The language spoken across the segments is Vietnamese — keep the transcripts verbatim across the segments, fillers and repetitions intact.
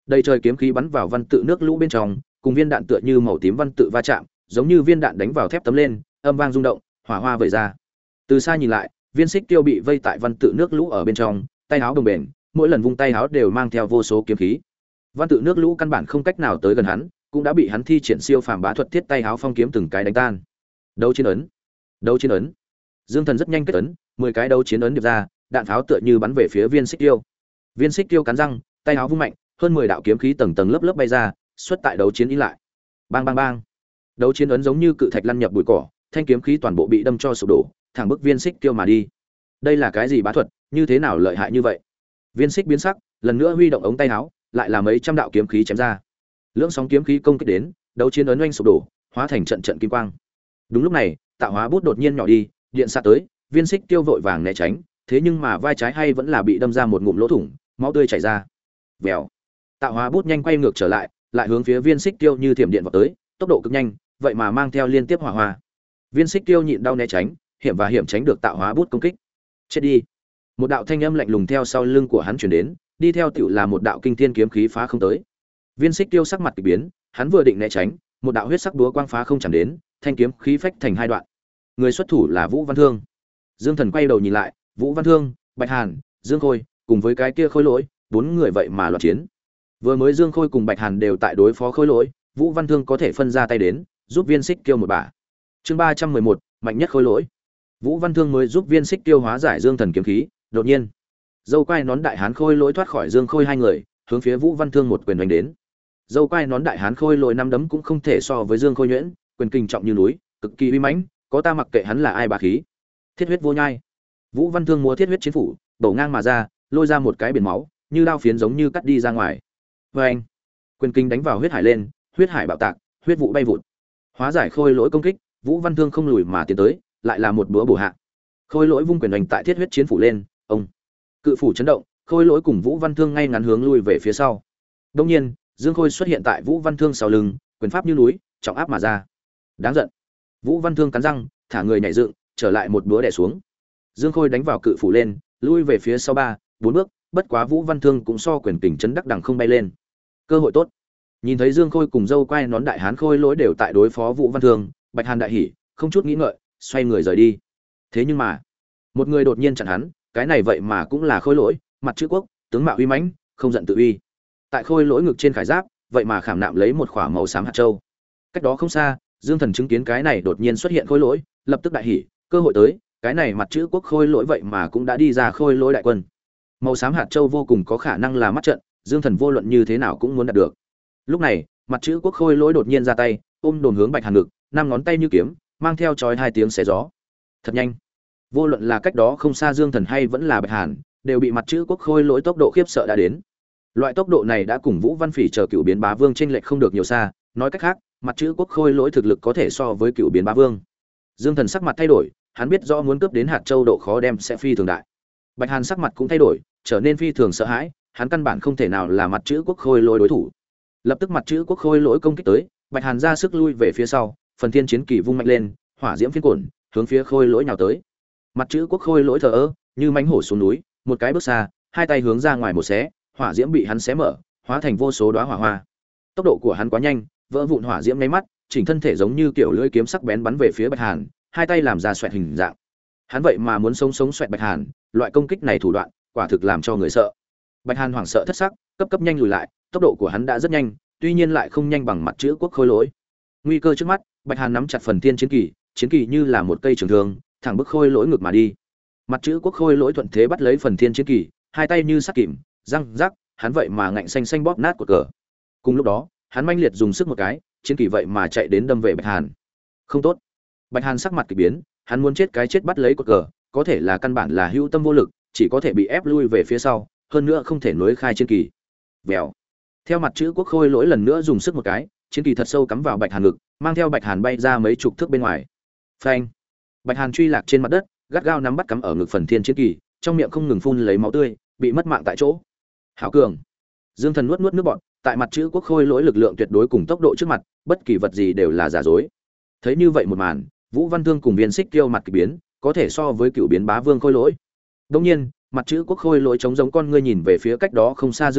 Đầy trời kiếm khí bắn vào văn tự nước lũ bên trong, cùng viên đạn tựa như màu tím văn tự va chạm, giống như viên đạn đánh vào thép tấm lên, âm vang rung động, hỏa hoa vẩy ra. Từ xa nhìn lại, Viên Xích Tiêu bị vây tại văn tự nước lũ ở bên trong, tay áo đồng bền, mỗi lần vung tay áo đều mang theo vô số kiếm khí. Văn tự nước lũ căn bản không cách nào tới gần hắn, cũng đã bị hắn thi triển siêu phàm bá thuật thiết tay áo phong kiếm từng cái đánh tan. Đấu chiến ấn, đấu chiến ấn. Dương Thần rất nhanh kết ấn, mười cái đấu chiến ấn điệp ra, đạn pháo tựa như bắn về phía Viên Xích Tiêu. Viên Xích Tiêu cắn răng, tay áo vung mạnh, hơn mười đạo kiếm khí tầng tầng lớp lớp bay ra, xuất tại đấu chiến ý lại. Bang bang bang. Đấu chiến ấn giống như cự thạch lăn nhập bụi cỏ, thanh kiếm khí toàn bộ bị đâm cho sụp đổ, thẳng bức Viên Xích Tiêu mà đi. Đây là cái gì bá thuật, như thế nào lợi hại như vậy? Viên Xích biến sắc, lần nữa huy động ống tay áo, lại là mấy trăm đạo kiếm khí chém ra. Lưỡng sóng kiếm khí công kích đến, đấu chiến ấn oanh sụp đổ, hóa thành trận trận kim quang. Đúng lúc này, tạo hóa bút đột nhiên nhỏ đi, điện xạ tới, Viên Xích Tiêu vội vàng né tránh, thế nhưng mà vai trái hay vẫn là bị đâm ra một ngụm lỗ thủng, máu tươi chảy ra. Vèo. Tạo hóa bút nhanh quay ngược trở lại, lại hướng phía Viên Xích Tiêu như thiểm điện vọt tới, tốc độ cực nhanh, vậy mà mang theo liên tiếp hỏa hoa. Viên Xích Tiêu nhịn đau né tránh, hiểm và hiểm tránh được tạo hóa bút công kích. Chết đi. Một đạo thanh âm lạnh lùng theo sau lưng của hắn truyền đến, đi theo tiểu là một đạo kinh thiên kiếm khí phá không tới. Viên Xích Tiêu sắc mặt kỳ biến, hắn vừa định né tránh, một đạo huyết sắc búa quang phá không chạm đến, thanh kiếm khí phách thành hai đoạn. Người xuất thủ là Vũ Văn Thương. Dương Thần quay đầu nhìn lại, Vũ Văn Thương, Bạch Hàn, Dương Khôi, cùng với cái kia Khôi Lỗi, bốn người vậy mà loạn chiến. Vừa mới Dương Khôi cùng Bạch Hàn đều tại đối phó Khôi Lỗi, Vũ Văn Thương có thể phân ra tay đến, giúp Viên Xích Tiêu một bả. Chương ba trăm mười một, mạnh nhất Khôi Lỗi. Vũ Văn Thương mới giúp Viên Xích Tiêu hóa giải Dương Thần kiếm khí, đột nhiên, dâu quai nón đại hán Khôi Lỗi thoát khỏi Dương Khôi hai người, hướng phía Vũ Văn Thương một quyền đánh đến. Dâu quai nón đại hán Khôi Lỗi năm đấm cũng không thể so với Dương Khôi nhuyễn, quyền kinh trọng như núi, cực kỳ uy mãnh, có ta mặc kệ hắn là ai bá khí. Thiết huyết vô nhai. Vũ Văn Thương múa thiết huyết chiến phủ, bổ ngang mà ra, lôi ra một cái biển máu, như đao phiến giống như cắt đi ra ngoài. Oeng! Quyền kinh đánh vào huyết hải lên, huyết hải bạo tạc, huyết vụ bay vụt. Hóa giải Khôi Lỗi công kích, Vũ Văn Thương không lùi mà tiến tới, lại là một búa bổ hạ. Khôi Lỗi vung quyền đánh tại thiết huyết chiến phủ lên, ông cự phủ chấn động, Khôi Lỗi cùng Vũ Văn Thương ngay ngắn hướng lui về phía sau. Đương nhiên, Dương Khôi xuất hiện tại Vũ Văn Thương sau lưng, quyền pháp như núi, trọng áp mà ra. Đáng giận. Vũ Văn Thương cắn răng, thả người nhảy dựng, trở lại một búa đè xuống. Dương Khôi đánh vào cự phủ lên, lui về phía sau ba, bốn bước, bất quá Vũ Văn Thương cũng so quyền kình chấn đắc đằng không bay lên. Cơ hội tốt. Nhìn thấy Dương Khôi cùng dâu quai nón đại hán Khôi Lỗi đều tại đối phó Vũ Văn Thương, Bạch Hàn đại hỉ, không chút nghĩ ngợi, xoay người rời đi. Thế nhưng mà, một người đột nhiên chặn hắn, cái này vậy mà cũng là Khôi Lỗi, mặt chữ quốc, tướng mạo uy mãnh, không giận tự uy. Tại Khôi Lỗi ngực trên khải giáp, vậy mà khảm nạm lấy một khỏa màu xám hạt châu. Cách đó không xa, Dương Thần chứng kiến cái này đột nhiên xuất hiện Khôi Lỗi, lập tức đại hỉ, cơ hội tới, cái này mặt chữ quốc Khôi Lỗi vậy mà cũng đã đi ra Khôi Lỗi đại quân. Màu xám hạt châu vô cùng có khả năng là mắt trận, Dương Thần vô luận như thế nào cũng muốn đạt được. Lúc này, mặt chữ quốc Khôi Lỗi đột nhiên ra tay, ôm đồn hướng Bạch Hàn ngực, năm ngón tay như kiếm, mang theo chói hai tiếng xé gió. Thật nhanh. Vô luận là cách đó không xa Dương Thần hay vẫn là Bạch Hàn, đều bị mặt chữ quốc Khôi Lỗi tốc độ khiếp sợ đã đến. Loại tốc độ này đã cùng Vũ Văn Phỉ chờ Cửu Biến Bá Vương chênh lệch không được nhiều xa, nói cách khác, mặt chữ quốc Khôi Lỗi thực lực có thể so với Cửu Biến Bá Vương. Dương Thần sắc mặt thay đổi, hắn biết rõ muốn cướp đến hạt châu độ khó đem sẽ phi thường đại. Bạch Hàn sắc mặt cũng thay đổi, trở nên phi thường sợ hãi, hắn căn bản không thể nào là mặt chữ quốc Khôi Lỗi đối thủ. Lập tức mặt chữ quốc Khôi Lỗi công kích tới, Bạch Hàn ra sức lui về phía sau, phần thiên chiến kỳ vung mạnh lên, hỏa diễm phiến cuộn, hướng phía Khôi Lỗi nhào tới. Mặt chữ quốc Khôi Lỗi thờ ơ, như mãnh hổ xuống núi, một cái bước xa, hai tay hướng ra ngoài một xé, hỏa diễm bị hắn xé mở, hóa thành vô số đóa hỏa hoa. Tốc độ của hắn quá nhanh, vỡ vụn hỏa diễm nháy mắt, chỉnh thân thể giống như kiểu lưỡi kiếm sắc bén bắn về phía Bạch Hàn, hai tay làm ra xoẹt hình dạng. Hắn vậy mà muốn sống sống xoẹt Bạch Hàn, loại công kích này thủ đoạn, quả thực làm cho người sợ. Bạch Hàn hoảng sợ thất sắc, cấp cấp nhanh lùi lại, tốc độ của hắn đã rất nhanh, tuy nhiên lại không nhanh bằng mặt chữ quốc Khôi Lỗi. Nguy cơ trước mắt, Bạch Hàn nắm chặt phần thiên chiến kỳ, chiến kỳ như là một cây trường thương, thẳng bức Khôi Lỗi ngược mà đi. Mặt chữ quốc Khôi Lỗi thuận thế bắt lấy phần thiên chiến kỳ, hai tay như sắt kìm, răng rắc, hắn vậy mà ngạnh xanh xanh bóp nát cột cờ. Cùng lúc đó, hắn manh liệt dùng sức một cái, chiến kỳ vậy mà chạy đến đâm về Bạch Hàn. Không tốt. Bạch Hàn sắc mặt kỳ biến, hắn muốn chết cái chết bắt lấy cột cờ, có thể là căn bản là hữu tâm vô lực, chỉ có thể bị ép lui về phía sau, hơn nữa không thể nối khai chiến kỳ. Vèo. Theo mặt chữ quốc Khôi Lỗi lần nữa dùng sức một cái, chiến kỳ thật sâu cắm vào Bạch Hàn ngực, mang theo Bạch Hàn bay ra mấy chục thước bên ngoài. Phanh. Bạch Hàn truy lạc trên mặt đất, gắt gao nắm bắt cắm ở ngực phần thiên chiến kỳ, trong miệng không ngừng phun lấy máu tươi, bị mất mạng tại chỗ. Hảo cường. Dương Thần nuốt nuốt nước bọt, tại mặt chữ quốc Khôi Lỗi lực lượng tuyệt đối cùng tốc độ trước mặt, bất kỳ vật gì đều là giả dối. Thấy như vậy một màn, Vũ Văn Thương cùng Viên Xích Kiêu mặt kỳ biến, có thể so với Cửu Biến Bá Vương Khôi Lỗi. Đương nhiên, mặt chữ quốc Khôi Lỗi chống giống con ngươi nhìn về phía cách đó không xa Dương Thần,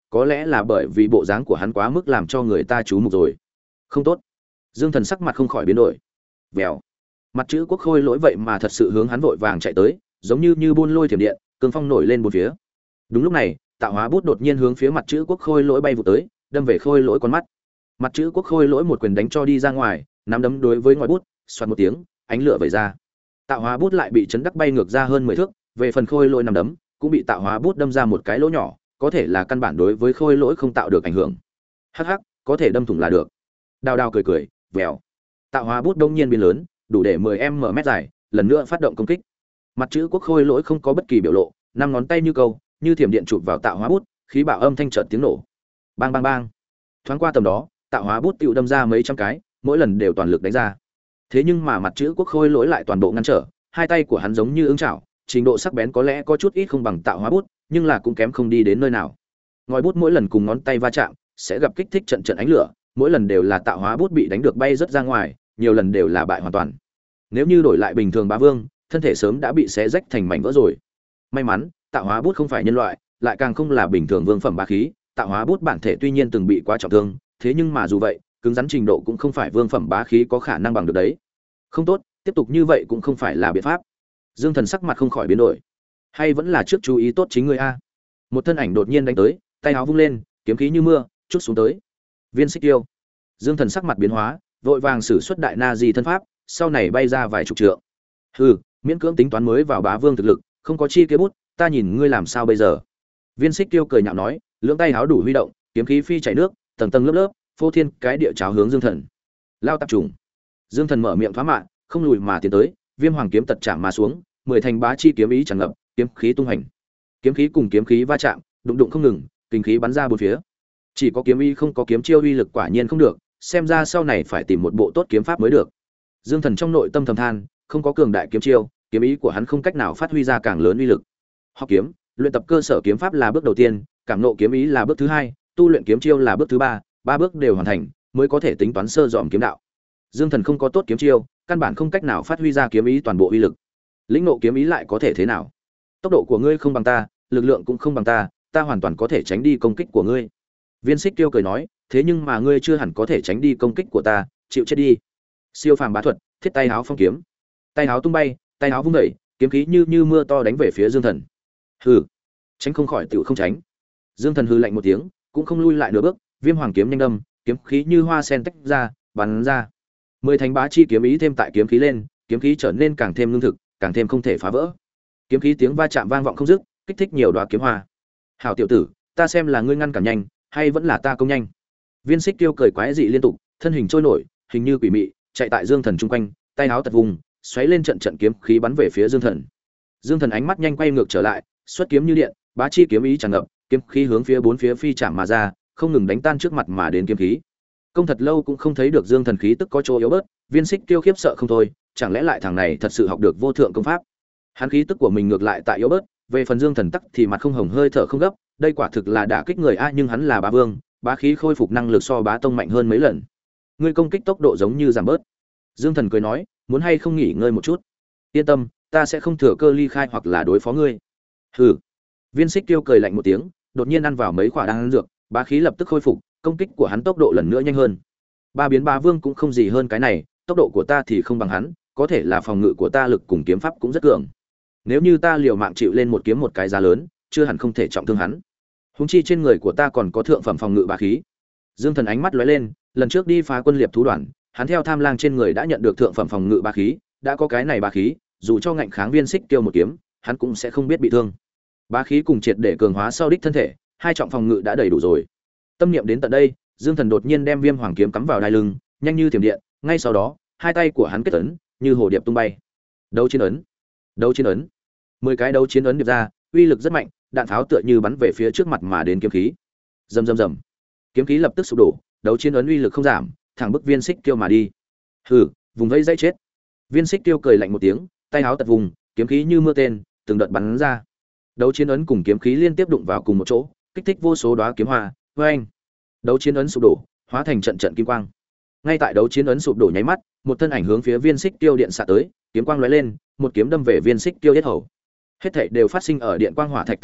có lẽ là bởi vì bộ dáng của hắn quá mức làm cho người ta chú mục rồi. Không tốt. Dương Thần sắc mặt không khỏi biến đổi. Vèo. Mặt chữ Quốc Khôi Lỗi vậy mà thật sự hướng hắn vội vàng chạy tới, giống như như buôn lôi thiểm điện, cương phong nổi lên bốn phía. Đúng lúc này, tạo hóa bút đột nhiên hướng phía mặt chữ Quốc Khôi Lỗi bay vụt tới, đâm về Khôi Lỗi con mắt. Mặt chữ Quốc Khôi Lỗi một quyền đánh cho đi ra ngoài, nắm đấm đối với ngòi bút, xoạt một tiếng, ánh lửa vẩy ra. Tạo hóa bút lại bị chấn đắc bay ngược ra hơn mười thước, về phần Khôi Lỗi nắm đấm, cũng bị tạo hóa bút đâm ra một cái lỗ nhỏ, có thể là căn bản đối với Khôi Lỗi không tạo được ảnh hưởng. Hắc hắc, có thể đâm thủng là được. Đào Đào cười cười, vèo. Tạo hóa bút đông nhiên biến lớn, đủ để mười mét dài, lần nữa phát động công kích. Mặt chữ Quốc Khôi Lỗi không có bất kỳ biểu lộ, năm ngón tay như câu, như thiểm điện chụp vào tạo hóa bút, khí bạo âm thanh chợt tiếng nổ. Bang bang bang. Thoáng qua tầm đó, tạo hóa bút tựu đâm ra mấy trăm cái, mỗi lần đều toàn lực đánh ra. Thế nhưng mà mặt chữ Quốc Khôi Lỗi lại toàn bộ ngăn trở, hai tay của hắn giống như ứng chảo, trình độ sắc bén có lẽ có chút ít không bằng tạo hóa bút, nhưng là cũng kém không đi đến nơi nào. Ngòi bút mỗi lần cùng ngón tay va chạm, sẽ gặp kích thích trận trận ánh lửa, mỗi lần đều là tạo hóa bút bị đánh được bay rất ra ngoài, nhiều lần đều là bại hoàn toàn. Nếu như đổi lại bình thường bá vương, thân thể sớm đã bị xé rách thành mảnh vỡ rồi. May mắn, tạo hóa bút không phải nhân loại, lại càng không là bình thường vương phẩm bá khí, tạo hóa bút bản thể tuy nhiên từng bị quá trọng thương, thế nhưng mà dù vậy, cứng rắn trình độ cũng không phải vương phẩm bá khí có khả năng bằng được đấy. Không tốt, tiếp tục như vậy cũng không phải là biện pháp. Dương Thần sắc mặt không khỏi biến đổi. Hay vẫn là trước chú ý tốt chính ngươi a. Một thân ảnh đột nhiên đánh tới, tay áo vung lên, kiếm khí như mưa, chút xuống tới. Viên Xích Tiêu. Dương Thần sắc mặt biến hóa, vội vàng sử xuất đại na di thân pháp, sau này bay ra vài chục trượng. Hừ, miễn cưỡng tính toán mới vào bá vương thực lực, không có chi kế bút, ta nhìn ngươi làm sao bây giờ. Viên Xích Tiêu cười nhạo nói, lưỡng tay háo đủ huy động, kiếm khí phi chảy nước, tầng tầng lớp lớp, phô thiên cái địa cháo hướng Dương Thần. Lao tập trùng. Dương Thần mở miệng thoá mạ, không lùi mà tiến tới, Viêm Hoàng kiếm tật chạm mà xuống, mười thành bá chi kiếm ý tràn ngập, kiếm khí tung hành. Kiếm khí cùng kiếm khí va chạm, đụng đụng không ngừng, kinh khí bắn ra bốn phía. Chỉ có kiếm ý không có kiếm chiêu uy lực quả nhiên không được, xem ra sau này phải tìm một bộ tốt kiếm pháp mới được. Dương Thần trong nội tâm thầm than, không có cường đại kiếm chiêu, kiếm ý của hắn không cách nào phát huy ra càng lớn uy lực. Học kiếm, luyện tập cơ sở kiếm pháp là bước đầu tiên, cảm ngộ kiếm ý là bước thứ hai, tu luyện kiếm chiêu là bước thứ ba, ba bước đều hoàn thành, mới có thể tính toán sơ dòm kiếm đạo. Dương Thần không có tốt kiếm chiêu, căn bản không cách nào phát huy ra kiếm ý toàn bộ uy lực. Lĩnh ngộ kiếm ý lại có thể thế nào? Tốc độ của ngươi không bằng ta, lực lượng cũng không bằng ta, ta hoàn toàn có thể tránh đi công kích của ngươi. Viên Xích Tiêu cười nói, thế nhưng mà ngươi chưa hẳn có thể tránh đi công kích của ta, chịu chết đi. Siêu phàm bá thuật, thiết tay háo phong kiếm. Tay háo tung bay, tay háo vung dậy, kiếm khí như như mưa to đánh về phía Dương Thần. Hừ, tránh không khỏi tựu không tránh. Dương Thần hừ lạnh một tiếng, cũng không lui lại nửa bước, Viêm Hoàng kiếm nhanh đâm, kiếm khí như hoa sen tách ra, bắn ra. Mười thành bá chi kiếm ý thêm tại kiếm khí lên, kiếm khí trở nên càng thêm lương thực, càng thêm không thể phá vỡ. Kiếm khí tiếng va chạm vang vọng không dứt, kích thích nhiều đóa kiếm hoa. Hảo tiểu tử, ta xem là ngươi ngăn cản nhanh, hay vẫn là ta công nhanh. Viên Xích Tiêu cười quái dị liên tục, thân hình trôi nổi, hình như quỷ mị, chạy tại Dương Thần trung quanh, tay áo tật vùng, xoáy lên trận trận kiếm khí bắn về phía Dương Thần. Dương Thần ánh mắt nhanh quay ngược trở lại, xuất kiếm như điện, bá chi kiếm ý tràn ngập, kiếm khí hướng phía bốn phía phi chạm mà ra, không ngừng đánh tan trước mặt mà đến kiếm khí. Công thật lâu cũng không thấy được Dương Thần khí tức có chỗ yếu bớt, Viên Xích Tiêu khiếp sợ không thôi, chẳng lẽ lại thằng này thật sự học được vô thượng công pháp? Hắn khí tức của mình ngược lại tại yếu bớt, về phần Dương Thần tắc thì mặt không hồng hơi thở không gấp, đây quả thực là đả kích người a, nhưng hắn là bá vương, bá khí khôi phục năng lực so bá tông mạnh hơn mấy lần. Ngươi công kích tốc độ giống như giảm bớt. Dương Thần cười nói, muốn hay không nghỉ ngơi một chút? Yên tâm, ta sẽ không thừa cơ ly khai hoặc là đối phó ngươi. Hừ. Viên Xích Tiêu cười lạnh một tiếng, đột nhiên ăn vào mấy quả đan dược, bá khí lập tức khôi phục, công kích của hắn tốc độ lần nữa nhanh hơn. Ba biến bá vương cũng không gì hơn cái này, tốc độ của ta thì không bằng hắn, có thể là phòng ngự của ta lực cùng kiếm pháp cũng rất cường. Nếu như ta liều mạng chịu lên một kiếm một cái giá lớn, chưa hẳn không thể trọng thương hắn. Huống chi trên người của ta còn có thượng phẩm phòng ngự bá khí. Dương Thần ánh mắt lóe lên, lần trước đi phá quân liệp thú đoàn, hắn theo Tham Lang trên người đã nhận được thượng phẩm phòng ngự bá khí, đã có cái này bá khí, dù cho ngạnh kháng Viên Xích Tiêu một kiếm, hắn cũng sẽ không biết bị thương. Bá khí cùng triệt để cường hóa sau đích thân thể, hai trọng phòng ngự đã đầy đủ rồi. Tâm niệm đến tận đây, Dương Thần đột nhiên đem Viêm Hoàng kiếm cắm vào đai lưng, nhanh như thiểm điện, ngay sau đó, hai tay của hắn kết ấn, như hồ điệp tung bay. Đấu chiến ấn, đấu chiến ấn. Mười cái đấu chiến ấn điệp ra, uy lực rất mạnh, đạn pháo tựa như bắn về phía trước mặt mà đến kiếm khí. Rầm rầm rầm. Kiếm khí lập tức sụp đổ, đấu chiến ấn uy lực không giảm, thẳng bức Viên Xích Tiêu mà đi. Hừ, vùng vẫy dãy chết. Viên Xích Tiêu cười lạnh một tiếng, tay áo tật vùng, kiếm khí như mưa tên, từng đợt bắn ra. Đấu chiến ấn cùng kiếm khí liên tiếp đụng vào cùng một chỗ, kích thích vô số đóa kiếm hoa. Oeng! Đấu chiến ấn sụp đổ, hóa thành trận trận kim quang. Ngay tại đấu chiến ấn sụp đổ nháy mắt, một thân ảnh hướng phía Viên Xích Tiêu điện xạ tới, kiếm quang lóe lên, một kiếm đâm về Viên Xích Tiêu yết hầu. Hết thảy đều phát sinh ở điện quang hỏa thạch tầm đó,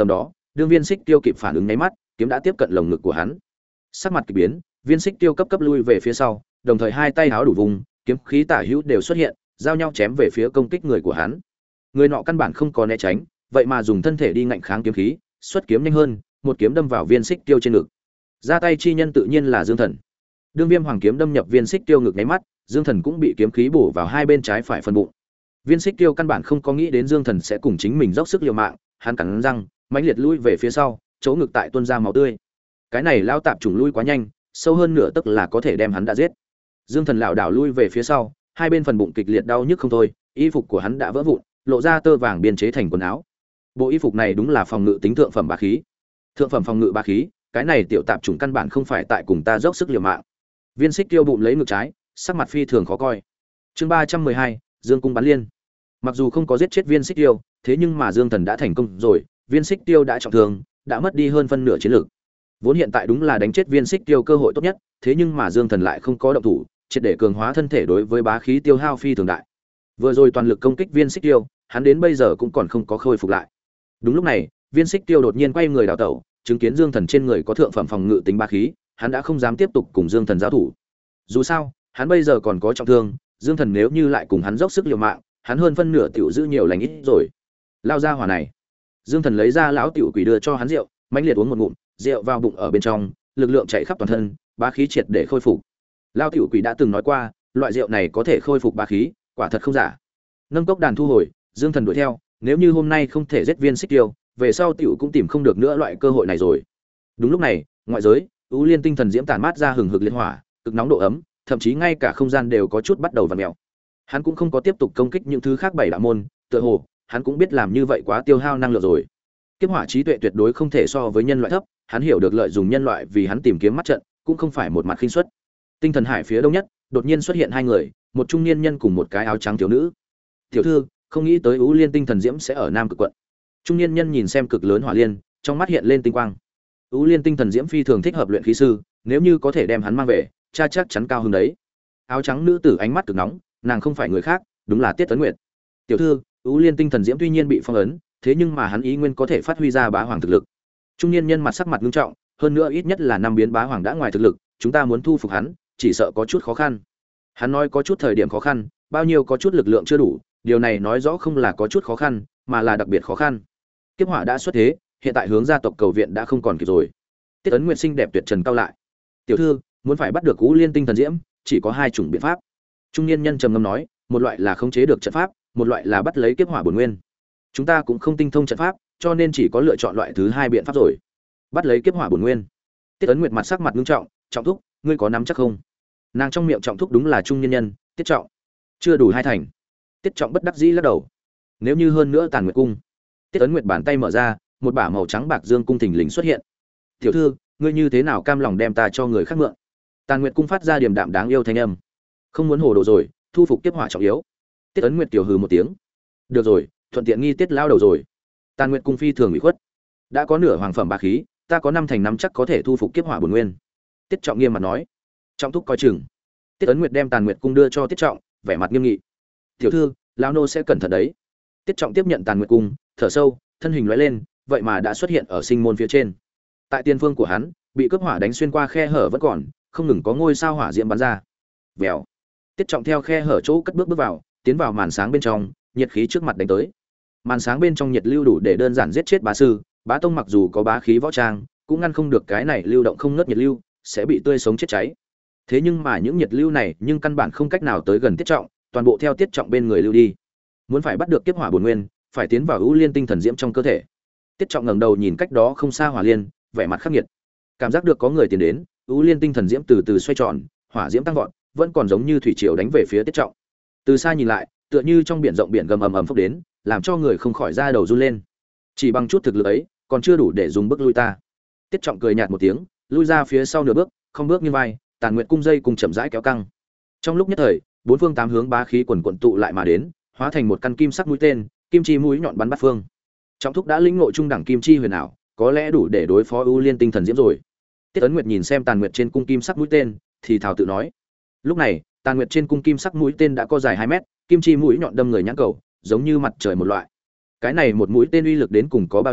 đương Viên Xích Tiêu kịp phản ứng nháy mắt, kiếm đã tiếp cận lồng ngực của hắn. Sắc mặt kỳ biến, Viên Xích Tiêu cấp cấp lui về phía sau, đồng thời hai tay háo đủ vùng, kiếm khí tả hữu đều xuất hiện, giao nhau chém về phía công kích người của hắn. Người nọ căn bản không có né tránh, vậy mà dùng thân thể đi ngạnh kháng kiếm khí, xuất kiếm nhanh hơn, một kiếm đâm vào Viên Xích Tiêu trên ngực. Ra tay chi nhân tự nhiên là Dương Thần. Đương Viêm Hoàng kiếm đâm nhập Viên Xích Tiêu ngực nháy mắt, Dương Thần cũng bị kiếm khí bổ vào hai bên trái phải phần bụng. Viên Xích Tiêu căn bản không có nghĩ đến Dương Thần sẽ cùng chính mình dốc sức liều mạng, hắn cắn răng, mãnh liệt lui về phía sau, chỗ ngực tại tuôn ra máu tươi. Cái này lao tạp trùng lui quá nhanh, sâu hơn nửa tức là có thể đem hắn đã giết. Dương Thần lảo đảo lui về phía sau, hai bên phần bụng kịch liệt đau nhức không thôi, y phục của hắn đã vỡ vụn, lộ ra tơ vàng biên chế thành quần áo. Bộ y phục này đúng là phòng ngự tính thượng phẩm bá khí. Thượng phẩm phòng ngự bá khí, cái này tiểu tạp trùng căn bản không phải tại cùng ta dốc sức liều mạng. Viên Xích Tiêu bụng lấy ngực trái, sắc mặt phi thường khó coi. Chương ba trăm mười hai, Dương cung bắn liên. Mặc dù không có giết chết Viên Xích Tiêu, thế nhưng mà Dương Thần đã thành công rồi, Viên Xích Tiêu đã trọng thương, đã mất đi hơn phân nửa chiến lực. Vốn hiện tại đúng là đánh chết Viên Xích Tiêu cơ hội tốt nhất, thế nhưng mà Dương Thần lại không có động thủ, triệt để cường hóa thân thể đối với bá khí tiêu hao phi thường đại. Vừa rồi toàn lực công kích Viên Xích Tiêu, hắn đến bây giờ cũng còn không có khôi phục lại. Đúng lúc này, Viên Xích Tiêu đột nhiên quay người đảo tẩu, chứng kiến Dương Thần trên người có thượng phẩm phòng ngự tính bá khí, hắn đã không dám tiếp tục cùng Dương Thần giao thủ. Dù sao, hắn bây giờ còn có trọng thương, Dương Thần nếu như lại cùng hắn dốc sức liều mạng, hắn hơn phân nửa tiểu giữ nhiều lành ít rồi. Lao ra hỏa này. Dương Thần lấy ra lão tiểu quỷ đưa cho hắn rượu, mãnh liệt uống một ngụm, rượu vào bụng ở bên trong, lực lượng chạy khắp toàn thân, bá khí triệt để khôi phục. Lao tiểu quỷ đã từng nói qua, loại rượu này có thể khôi phục bá khí, quả thật không giả. Nâng cốc đàn thu hồi, Dương Thần đuổi theo, nếu như hôm nay không thể giết Viên Xích Tiêu, về sau tiểu cũng tìm không được nữa loại cơ hội này rồi. Đúng lúc này, ngoại giới, U Liên tinh thần diễm tản mát ra hừng hực liên hỏa, cực nóng độ ấm, thậm chí ngay cả không gian đều có chút bắt đầu vặn mèo. Hắn cũng không có tiếp tục công kích những thứ khác bảy đạo môn, tựa hồ hắn cũng biết làm như vậy quá tiêu hao năng lượng rồi. Kiếp hỏa trí tuệ tuyệt đối không thể so với nhân loại thấp, hắn hiểu được lợi dụng nhân loại vì hắn tìm kiếm mắt trận, cũng không phải một mặt khinh suất. Tinh thần hải phía đông nhất, đột nhiên xuất hiện hai người, một trung niên nhân cùng một cái áo trắng thiếu nữ. Tiểu thư, không nghĩ tới U Liên tinh thần diễm sẽ ở Nam Cực quận. Trung niên nhân nhìn xem cực lớn hỏa liên, trong mắt hiện lên tinh quang. U Liên tinh thần diễm phi thường thích hợp luyện khí sư, nếu như có thể đem hắn mang về, cha chắc chắn cao hơn đấy. Áo trắng nữ tử ánh mắt cực nóng, nàng không phải người khác, đúng là Tiết Tấn Nguyệt. Tiểu thư, U Liên tinh thần diễm tuy nhiên bị phong ấn, thế nhưng mà hắn ý nguyên có thể phát huy ra bá hoàng thực lực. Trung niên nhân mặt sắc mặt nghiêm trọng, hơn nữa ít nhất là năm biến bá hoàng đã ngoài thực lực, chúng ta muốn thu phục hắn, chỉ sợ có chút khó khăn. Hắn nói có chút thời điểm khó khăn, bao nhiêu có chút lực lượng chưa đủ, điều này nói rõ không là có chút khó khăn, mà là đặc biệt khó khăn. Kiếp hỏa đã xuất thế, hiện tại hướng gia tộc cầu viện đã không còn kịp rồi. Tiết Ấn Nguyệt xinh đẹp tuyệt trần cao lại. Tiểu thư, muốn phải bắt được U Liên tinh thần diễm, chỉ có hai chủng biện pháp. Trung niên nhân trầm ngâm nói, một loại là khống chế được trận pháp, một loại là bắt lấy kiếp hỏa bổn nguyên. Chúng ta cũng không tinh thông trận pháp, cho nên chỉ có lựa chọn loại thứ hai biện pháp rồi. Bắt lấy kiếp hỏa bổn nguyên. Tiết Ấn Nguyệt mặt sắc mặt nghiêm trọng, trọng thúc, ngươi có nắm chắc không? Nàng trong miệng trọng thúc đúng là trung niên nhân, Tiết Trọng. Chưa đủ hai thành. Tiết Trọng bất đắc dĩ lắc đầu. Nếu như hơn nữa Tàn Nguyệt cung. Tiết Ấn Nguyệt bàn tay mở ra, một bả màu trắng bạc dương cung thình lình xuất hiện. Tiểu thư, ngươi như thế nào cam lòng đem ta cho người khác mượn? Tàn Nguyệt cung phát ra điềm đạm đáng yêu thanh âm. Không muốn hồ đồ rồi, thu phục kiếp hỏa trọng yếu. Tiết Ấn Nguyệt tiểu hừ một tiếng. Được rồi, thuận tiện nghi Tiết lao đầu rồi. Tàn Nguyệt cung phi thường ủy khuất. Đã có nửa hoàng phẩm bá khí, ta có năm thành năm chắc có thể thu phục kiếp hỏa bổn nguyên. Tiết Trọng nghiêm mặt nói. Trọng thúc coi chừng. Tiết Ấn Nguyệt đem Tàn Nguyệt cung đưa cho Tiết Trọng, vẻ mặt nghiêm nghị. Tiểu thư, lão nô sẽ cẩn thận đấy. Tiết Trọng tiếp nhận Tàn Nguyệt cung, thở sâu, thân hình lóe lên, vậy mà đã xuất hiện ở sinh môn phía trên. Tại tiền phương của hắn, bị cướp hỏa đánh xuyên qua khe hở vẫn còn, không ngừng có ngôi sao hỏa diễm bắn ra. Vèo. Tiết Trọng theo khe hở chỗ cất bước bước vào, tiến vào màn sáng bên trong, nhiệt khí trước mặt đánh tới. Màn sáng bên trong nhiệt lưu đủ để đơn giản giết chết bá sư, bá tông mặc dù có bá khí võ trang, cũng ngăn không được cái này lưu động không ngớt nhiệt lưu, sẽ bị tươi sống chết cháy. Thế nhưng mà những nhiệt lưu này, nhưng căn bản không cách nào tới gần Tiết Trọng, toàn bộ theo Tiết Trọng bên người lưu đi. Muốn phải bắt được kiếp hỏa bổn nguyên, phải tiến vào U Liên tinh thần diễm trong cơ thể. Tiết Trọng ngẩng đầu nhìn cách đó không xa hỏa liên, vẻ mặt khắc nghiệt. Cảm giác được có người tiến đến, U Liên tinh thần diễm từ từ xoay tròn, hỏa diễm tăng vọt, vẫn còn giống như thủy triều đánh về phía Tiết Trọng. Từ xa nhìn lại, tựa như trong biển rộng biển gầm ầm ầm phốc đến, làm cho người không khỏi da đầu run lên. Chỉ bằng chút thực lực ấy, còn chưa đủ để dùng bước lui ta. Tiết Trọng cười nhạt một tiếng, lui ra phía sau nửa bước, không bước như vai, Tàn Nguyệt cung dây cùng chậm rãi kéo căng. Trong lúc nhất thời, bốn phương tám hướng bá khí quần quần tụ lại mà đến, hóa thành một căn kim sắc mũi tên, kim chi mũi nhọn bắn bát phương. Trọng thúc đã lĩnh ngộ trung đẳng kim chi huyền ảo, có lẽ đủ để đối phó U Liên tinh thần diễm rồi. Tiết Ấn Nguyệt nhìn xem Tàn Nguyệt trên cung kim sắc mũi tên, thì thào tự nói. Lúc này, Tàn Nguyệt trên cung kim sắc mũi tên đã có dài hai mét, kim chi mũi nhọn đâm người nhãn cầu, giống như mặt trời một loại. Cái này một mũi tên uy lực đến cùng có bao nhiêu,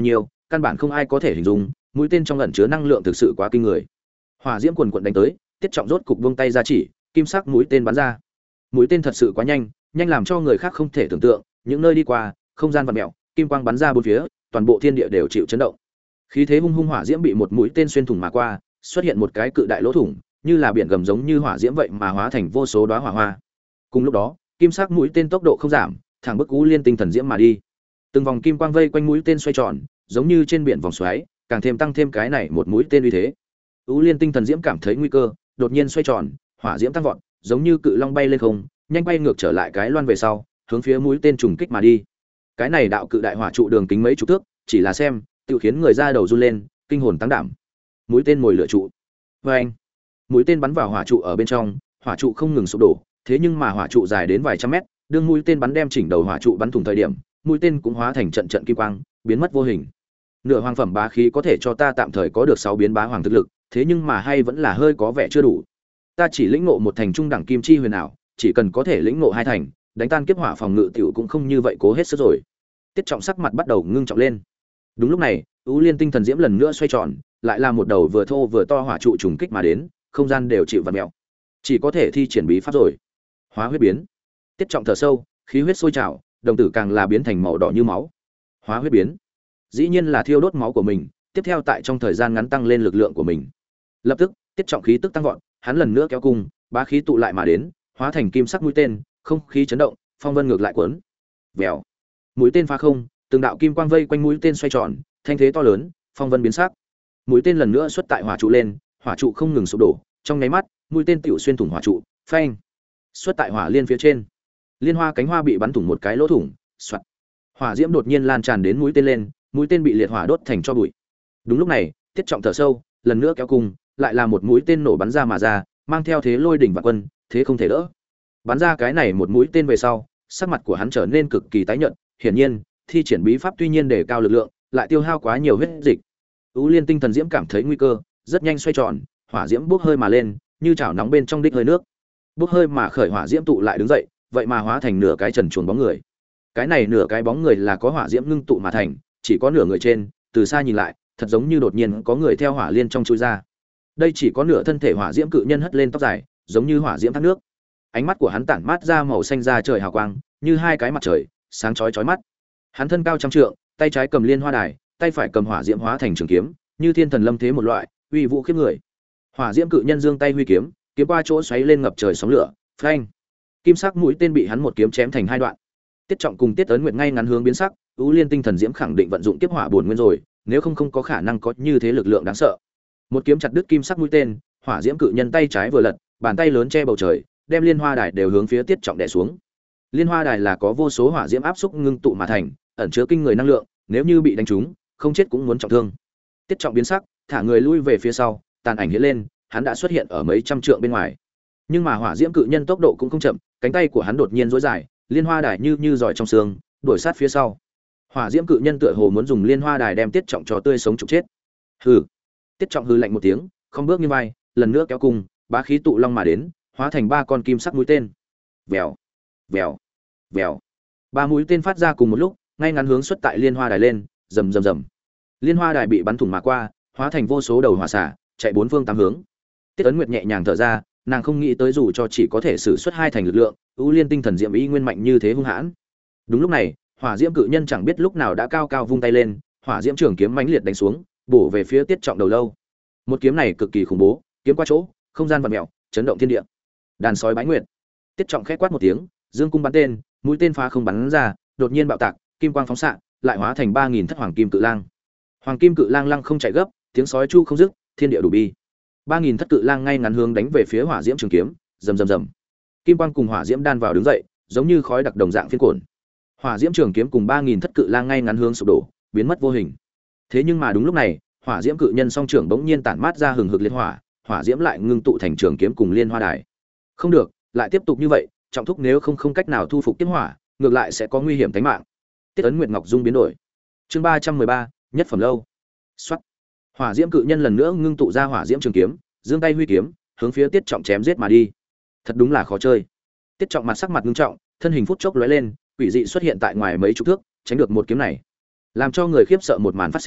căn bản không ai có thể hình dung, mũi tên trong ẩn chứa năng lượng thực sự quá kinh người. Hỏa diễm quần quần đánh tới, Tiết Trọng rốt cục buông tay ra chỉ, kim sắc mũi tên bắn ra. Mũi tên thật sự quá nhanh, nhanh làm cho người khác không thể tưởng tượng, những nơi đi qua, không gian vặn mèo, kim quang bắn ra bốn phía, toàn bộ thiên địa đều chịu chấn động. Khí thế hung hung hỏa diễm bị một mũi tên xuyên thủng mà qua, xuất hiện một cái cự đại lỗ thủng, như là biển gầm giống như hỏa diễm vậy mà hóa thành vô số đóa hỏa hoa. Cùng lúc đó, kim sắc mũi tên tốc độ không giảm, thẳng bức U Liên Tinh Thần Diễm mà đi. Từng vòng kim quang vây quanh mũi tên xoay tròn, giống như trên biển vòng xoáy, càng thêm tăng thêm cái này một mũi tên uy thế. U Liên Tinh Thần Diễm cảm thấy nguy cơ, đột nhiên xoay tròn, hỏa diễm tăng vọt, giống như cự long bay lên không, nhanh bay ngược trở lại cái loan về sau, hướng phía mũi tên trùng kích mà đi. Cái này đạo cự đại hỏa trụ đường kính mấy chục thước, chỉ là xem, tự khiến người ra đầu run lên, kinh hồn tăng đảm. Mũi tên mồi lửa trụ. Oeng! Mũi tên bắn vào hỏa trụ ở bên trong, hỏa trụ không ngừng sụp đổ, thế nhưng mà hỏa trụ dài đến vài trăm mét, đương mũi tên bắn đem chỉnh đầu hỏa trụ bắn thủng thời điểm, mũi tên cũng hóa thành trận trận kim quang, biến mất vô hình. Nửa hoàng phẩm bá khí có thể cho ta tạm thời có được sáu biến bá hoàng thực lực, thế nhưng mà hay vẫn là hơi có vẻ chưa đủ. Ta chỉ lĩnh ngộ một thành trung đẳng kim chi huyền ảo, chỉ cần có thể lĩnh ngộ hai thành, đánh tan kiếp hỏa phòng ngự tiểu cũng không như vậy cố hết sức rồi. Tiết Trọng sắc mặt bắt đầu ngưng trọng lên. Đúng lúc này, U Liên Tinh Thần Diễm lần nữa xoay tròn, lại là một đầu vừa thô vừa to hỏa trụ trùng kích mà đến, không gian đều chịu vặn mèo. Chỉ có thể thi triển bí pháp rồi. Hóa huyết biến. Tiết Trọng thở sâu, khí huyết sôi trào, đồng tử càng là biến thành màu đỏ như máu. Hóa huyết biến. Dĩ nhiên là thiêu đốt máu của mình, tiếp theo tại trong thời gian ngắn tăng lên lực lượng của mình. Lập tức, Tiết Trọng khí tức tăng vọt, hắn lần nữa kéo cung, bá khí tụ lại mà đến, hóa thành kim sắc mũi tên, không khí chấn động, phong vân ngược lại cuốn. Vèo. Mũi tên phá không, từng đạo kim quang vây quanh mũi tên xoay tròn, thanh thế to lớn, phong vân biến sắc. Mũi tên lần nữa xuất tại hỏa trụ lên, hỏa trụ không ngừng sụp đổ, trong nháy mắt, mũi tên tiểu xuyên thủng hỏa trụ, phanh. Xuất tại hỏa liên phía trên, liên hoa cánh hoa bị bắn thủng một cái lỗ thủng, xoạt. Hỏa diễm đột nhiên lan tràn đến mũi tên lên, mũi tên bị liệt hỏa đốt thành tro bụi. Đúng lúc này, Tiết Trọng thở sâu, lần nữa kéo cung, lại là một mũi tên nổ bắn ra mà ra, mang theo thế lôi đỉnh vạn quân, thế không thể đỡ. Bắn ra cái này một mũi tên về sau, sắc mặt của hắn trở nên cực kỳ tái nhợt, hiển nhiên, thi triển bí pháp tuy nhiên để cao lực lượng, lại tiêu hao quá nhiều huyết dịch. U Liên Tinh Thần Diễm cảm thấy nguy cơ, rất nhanh xoay tròn, hỏa diễm bốc hơi mà lên, như chảo nóng bên trong đích hơi nước. Bốc hơi mà khởi hỏa diễm tụ lại đứng dậy, vậy mà hóa thành nửa cái trần truồng bóng người. Cái này nửa cái bóng người là có hỏa diễm ngưng tụ mà thành, chỉ có nửa người trên, từ xa nhìn lại, thật giống như đột nhiên có người theo hỏa liên trong chui ra. Đây chỉ có nửa thân thể hỏa diễm cự nhân hất lên tóc dài, giống như hỏa diễm thác nước. Ánh mắt của hắn tản mát ra màu xanh da trời hào quang, như hai cái mặt trời, sáng chói chói mắt. Hắn thân cao trăm trượng, tay trái cầm liên hoa đài, tay phải cầm hỏa diễm hóa thành trường kiếm, như thiên thần lâm thế một loại, uy vũ khiếp người. Hỏa diễm cự nhân giương tay huy kiếm, kiếm qua chỗ xoáy lên ngập trời sóng lửa, phanh. Kim sắc mũi tên bị hắn một kiếm chém thành hai đoạn. Tiết Trọng cùng Tiết Ấn Nguyệt ngay ngắn hướng biến sắc, U Liên Tinh Thần Diễm khẳng định vận dụng kiếp hỏa bổn nguyên rồi, nếu không không có khả năng có như thế lực lượng đáng sợ. Một kiếm chặt đứt kim sắc mũi tên, hỏa diễm cự nhân tay trái vừa lật, bàn tay lớn che bầu trời, đem liên hoa đài đều hướng phía Tiết Trọng đè xuống. Liên hoa đài là có vô số hỏa diễm áp xúc ngưng tụ mà thành, ẩn chứa kinh người năng lượng, nếu như bị đánh trúng, không chết cũng muốn trọng thương. Tiết Trọng biến sắc, thả người lui về phía sau, tàn ảnh hiện lên, hắn đã xuất hiện ở mấy trăm trượng bên ngoài. Nhưng mà hỏa diễm cự nhân tốc độ cũng không chậm, cánh tay của hắn đột nhiên duỗi dài, liên hoa đài như như giỏi trong xương, đuổi sát phía sau. Hỏa diễm cự nhân tựa hồ muốn dùng liên hoa đài đem Tiết Trọng cho tươi sống trục chết. Hừ. Tiết Trọng hừ lạnh một tiếng, không bước như vai, lần nữa kéo cung, bá khí tụ long mà đến, hóa thành ba con kim sắc mũi tên. Vèo, vèo, vèo. Ba mũi tên phát ra cùng một lúc, ngay ngắn hướng xuất tại liên hoa đài lên, rầm rầm rầm. Liên hoa đài bị bắn thủng mà qua, hóa thành vô số đầu hỏa xả, chạy bốn phương tám hướng. Tiết Ấn Nguyệt nhẹ nhàng thở ra, nàng không nghĩ tới dù cho chỉ có thể sử xuất hai thành lực lượng, U Liên Tinh Thần Diễm ý nguyên mạnh như thế hung hãn. Đúng lúc này, hỏa diễm cự nhân chẳng biết lúc nào đã cao cao vung tay lên, hỏa diễm trường kiếm mãnh liệt đánh xuống, bổ về phía Tiết Trọng đầu lâu. Một kiếm này cực kỳ khủng bố, kiếm qua chỗ, không gian vặn mèo, chấn động thiên địa. Đàn sói bái nguyệt. Tiết Trọng khẽ quát một tiếng, dương cung bắn tên, mũi tên phá không bắn ra, đột nhiên bạo tạc, kim quang phóng xạ, lại hóa thành ba nghìn thất hoàng kim cự lang. Hoàng kim cự lang lăng không chạy gấp, tiếng sói chu không dứt, thiên địa đủ bi. ba nghìn thất cự lang ngay ngắn hướng đánh về phía hỏa diễm trường kiếm, rầm rầm rầm. Kim quang cùng hỏa diễm đan vào đứng dậy, giống như khói đặc đồng dạng phiên cổn. Hỏa diễm trường kiếm cùng ba nghìn thất cự lang ngay ngắn hướng sụp đổ, biến mất vô hình. Thế nhưng mà đúng lúc này, hỏa diễm cự nhân song trưởng bỗng nhiên tản mát ra hừng hực liên hỏa, hỏa diễm lại ngưng tụ thành trường kiếm cùng liên hoa đài. Không được, lại tiếp tục như vậy, trọng thúc nếu không không cách nào thu phục kiếm hỏa, ngược lại sẽ có nguy hiểm tính mạng. Tiết Ấn Nguyệt Ngọc Dung biến đổi. Chương ba trăm mười ba, nhất phẩm lâu. Soát. Hỏa diễm cự nhân lần nữa ngưng tụ ra hỏa diễm trường kiếm, giương tay huy kiếm, hướng phía Tiết Trọng chém giết mà đi. Thật đúng là khó chơi. Tiết Trọng mặt sắc mặt nghiêm trọng, thân hình phút chốc lóe lên, quỷ dị xuất hiện tại ngoài mấy chục thước, tránh được một kiếm này. Làm cho người khiếp sợ một màn phát sinh,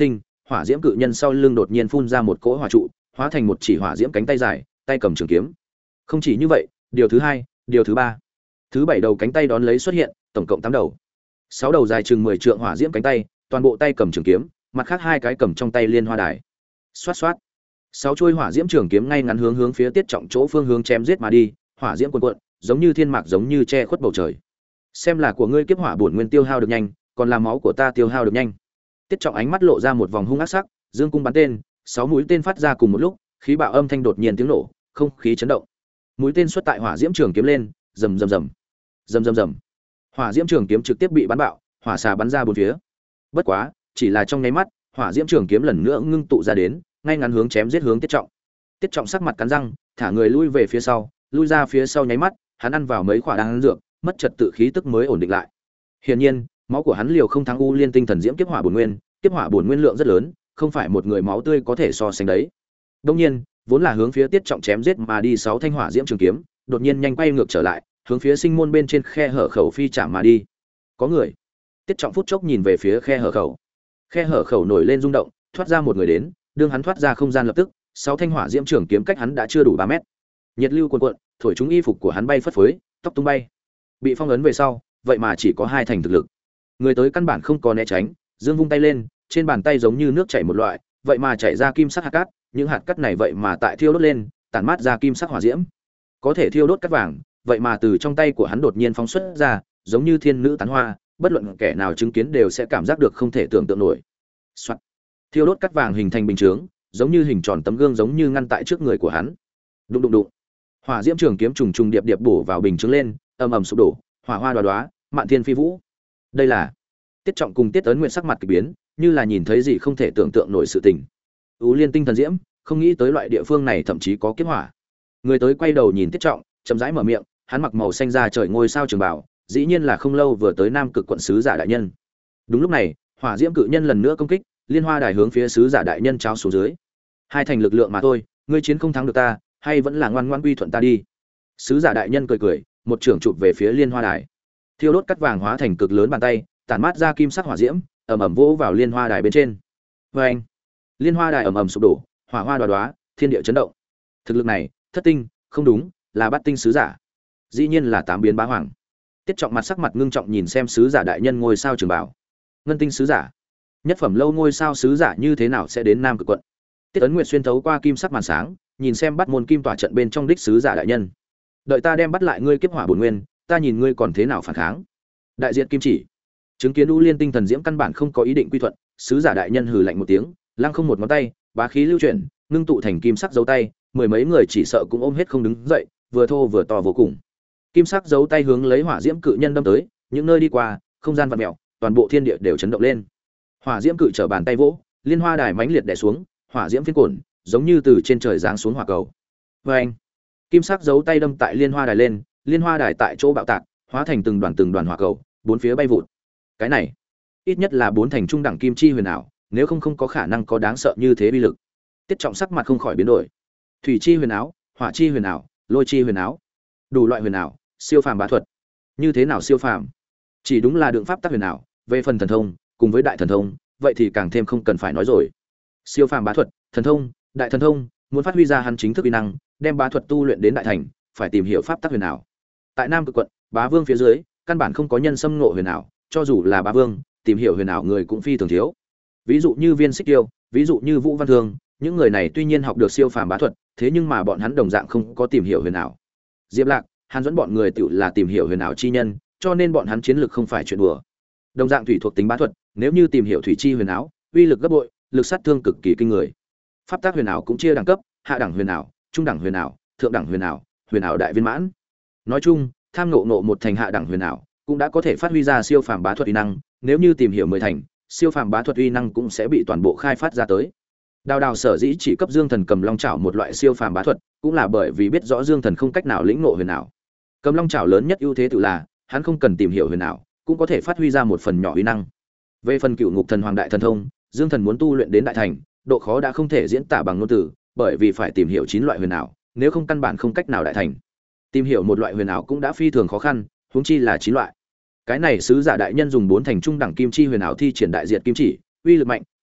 hỏa diễm cự nhân sau lưng đột nhiên phun ra một cỗ hỏa trụ, hóa thành một chỉ hỏa diễm cánh tay dài, tay cầm trường kiếm. Không chỉ như vậy, điều thứ hai, điều thứ ba, thứ bảy đầu cánh tay đón lấy xuất hiện, tổng cộng tám đầu. Sáu đầu dài chừng mười trượng hỏa diễm cánh tay, toàn bộ tay cầm trường kiếm, mặt khác hai cái cầm trong tay liên hoa đài. Xoát xoát. Sáu chuôi hỏa diễm trường kiếm ngay ngắn hướng hướng phía Tiết Trọng chỗ phương hướng chém giết mà đi, hỏa diễm cuồn cuộn, giống như thiên mạc giống như che khuất bầu trời. Xem là của ngươi kiếp hỏa bổn nguyên tiêu hao được nhanh, còn là máu của ta tiêu hao được nhanh. Tiết Trọng ánh mắt lộ ra một vòng hung ác sắc, dương cung bắn tên, sáu mũi tên phát ra cùng một lúc, khí bạo âm thanh đột nhiên tiếng nổ, không khí chấn động. Mũi tên xuất tại hỏa diễm trường kiếm lên, rầm rầm rầm. Rầm rầm rầm. Hỏa diễm trường kiếm trực tiếp bị bắn bạo, hỏa xà bắn ra bốn phía. Bất quá, chỉ là trong nháy mắt, hỏa diễm trường kiếm lần nữa ngưng tụ ra đến, ngay ngắn hướng chém giết hướng Tiết Trọng. Tiết Trọng sắc mặt cắn răng, thả người lui về phía sau, lui ra phía sau nháy mắt, hắn ăn vào mấy quả đan dược, mất trật tự khí tức mới ổn định lại. Hiển nhiên, máu của hắn liều không thắng U Liên Tinh Thần Diễm Kiếp Hỏa bổn nguyên, kiếp hỏa bổn nguyên lượng rất lớn, không phải một người máu tươi có thể so sánh đấy. Đương nhiên, vốn là hướng phía Tiết Trọng chém giết mà đi sáu thanh hỏa diễm trường kiếm, đột nhiên nhanh quay ngược trở lại, hướng phía sinh môn bên trên khe hở khẩu phi chạm mà đi. Có người. Tiết Trọng phút chốc nhìn về phía khe hở khẩu. Khe hở khẩu nổi lên rung động, thoát ra một người đến, đương hắn thoát ra không gian lập tức, sáu thanh hỏa diễm trường kiếm cách hắn đã chưa đủ ba mét. Nhiệt lưu cuồn cuộn, thổi chúng y phục của hắn bay phất phới, tóc tung bay. Bị phong ấn về sau, vậy mà chỉ có hai thành thực lực. Người tới căn bản không có né tránh, dương vung tay lên, trên bàn tay giống như nước chảy một loại, vậy mà chảy ra kim sắc hạt cát, những hạt cát này vậy mà tại thiêu đốt lên, tản mát ra kim sắc hỏa diễm. Có thể thiêu đốt cát vàng, vậy mà từ trong tay của hắn đột nhiên phóng xuất ra, giống như thiên nữ tán hoa, bất luận kẻ nào chứng kiến đều sẽ cảm giác được không thể tưởng tượng nổi. Soạt. Thiêu đốt cát vàng hình thành bình chướng, giống như hình tròn tấm gương giống như ngăn tại trước người của hắn. Đụng đụng đụng. Hỏa diễm trường kiếm trùng trùng điệp điệp bổ vào bình chướng lên, ầm ầm sụp đổ, hỏa hoa đóa đóa, mạn thiên phi vũ. Đây là Tiết Trọng cùng Tiết Ấn Nguyệt sắc mặt kỳ biến, như là nhìn thấy gì không thể tưởng tượng nổi sự tình. U Liên Tinh Thần Diễm, không nghĩ tới loại địa phương này thậm chí có kiếp hỏa. Người tới quay đầu nhìn Tiết Trọng, chậm rãi mở miệng, hắn mặc màu xanh da trời ngôi sao trường bảo, dĩ nhiên là không lâu vừa tới Nam Cực quận sứ giả đại nhân. Đúng lúc này, hỏa diễm cự nhân lần nữa công kích, liên hoa đài hướng phía sứ giả đại nhân trao xuống dưới. Hai thành lực lượng mà thôi, ngươi chiến không thắng được ta, hay vẫn là ngoan ngoãn quy thuận ta đi. Sứ giả đại nhân cười cười, một trường chụp về phía liên hoa đài. Thiêu đốt cắt vàng hóa thành cực lớn bàn tay, tản mát ra kim sắc hỏa diễm, ầm ầm vỗ vào liên hoa đài bên trên. Oeng! Liên hoa đài ầm ầm sụp đổ, hỏa hoa đóa đóa, thiên địa chấn động. Thực lực này, thất tinh, không đúng, là bát tinh sứ giả. Dĩ nhiên là tám biến bá hoàng. Tiết Trọng mặt sắc mặt ngưng trọng nhìn xem sứ giả đại nhân ngôi sao trường bảo. Ngân tinh sứ giả, nhất phẩm lâu ngôi sao sứ giả như thế nào sẽ đến Nam Cực quận? Tiết Ấn Nguyệt xuyên thấu qua kim sắc màn sáng, nhìn xem bắt môn kim tỏa trận bên trong đích sứ giả đại nhân. Đợi ta đem bắt lại ngươi kiếp hỏa bổn nguyên, ta nhìn ngươi còn thế nào phản kháng. Đại diện kim chỉ, chứng kiến U Liên Tinh Thần Diễm căn bản không có ý định quy thuận, sứ giả đại nhân hừ lạnh một tiếng, lăng không một ngón tay, bá khí lưu chuyển, ngưng tụ thành kim sắc dấu tay, mười mấy người chỉ sợ cũng ôm hết không đứng dậy, vừa thô vừa to vô cùng. Kim sắc dấu tay hướng lấy hỏa diễm cự nhân đâm tới, những nơi đi qua, không gian vặn mèo, toàn bộ thiên địa đều chấn động lên. Hỏa diễm cự trở bàn tay vỗ, liên hoa đài mãnh liệt đè xuống, hỏa diễm phiến cuộn, giống như từ trên trời giáng xuống hỏa cầu. Oeng! Kim sắc dấu tay đâm tại liên hoa đài lên, liên hoa đài tại chỗ bạo tạc, hóa thành từng đoàn từng đoàn hỏa cầu, bốn phía bay vụt. Cái này, ít nhất là bốn thành trung đẳng kim chi huyền ảo, nếu không không có khả năng có đáng sợ như thế uy lực. Tiết Trọng sắc mặt không khỏi biến đổi. Thủy chi huyền ảo, hỏa chi huyền ảo, lôi chi huyền ảo, đủ loại huyền ảo, siêu phàm bá thuật. Như thế nào siêu phàm? Chỉ đúng là đường pháp tác huyền ảo, về phần thần thông, cùng với đại thần thông, vậy thì càng thêm không cần phải nói rồi. Siêu phàm bá thuật, thần thông, đại thần thông, muốn phát huy ra hắn chính thức uy năng, đem bá thuật tu luyện đến đại thành, phải tìm hiểu pháp tắc huyền ảo. Tại Nam Cực quận, bá vương phía dưới, căn bản không có nhân xâm ngộ huyền ảo, cho dù là bá vương, tìm hiểu huyền ảo người cũng phi thường thiếu. Ví dụ như Viên Xích Tiêu, ví dụ như Vũ Văn Thương, những người này tuy nhiên học được siêu phàm bá thuật, thế nhưng mà bọn hắn đồng dạng không có tìm hiểu huyền ảo. Diệp Lạc, Hàn Dẫn bọn người tự là tìm hiểu huyền ảo chi nhân, cho nên bọn hắn chiến lược không phải chuyện đùa. Đồng dạng thủy thuộc tính bá thuật, nếu như tìm hiểu thủy chi huyền ảo, uy lực gấp bội, lực sát thương cực kỳ kinh người. Pháp tác huyền ảo cũng chia đẳng cấp, hạ đẳng huyền ảo, trung đẳng huyền ảo, thượng đẳng huyền ảo, huyền ảo đại viên mãn. Nói chung, tham ngộ ngộ một thành hạ đẳng huyền ảo, cũng đã có thể phát huy ra siêu phàm bá thuật uy năng, nếu như tìm hiểu mười thành, siêu phàm bá thuật uy năng cũng sẽ bị toàn bộ khai phát ra tới. Đào Đào sở dĩ chỉ cấp Dương Thần Cầm Long Chảo một loại siêu phàm bá thuật, cũng là bởi vì biết rõ Dương Thần không cách nào lĩnh ngộ huyền ảo. Cầm Long Chảo lớn nhất ưu thế tự là, hắn không cần tìm hiểu huyền ảo, cũng có thể phát huy ra một phần nhỏ uy năng. Về phần Cựu Ngục Thần Hoàng đại thần thông, Dương Thần muốn tu luyện đến đại thành, độ khó đã không thể diễn tả bằng ngôn từ, bởi vì phải tìm hiểu chín loại huyền ảo, nếu không căn bản không cách nào đại thành. Tìm hiểu một loại huyền ảo cũng đã phi thường khó khăn, huống chi là chín loại. Cái này sứ giả đại nhân dùng bốn thành trung đẳng kim chi huyền ảo thi triển đại diệt kim chỉ, uy lực mạnh,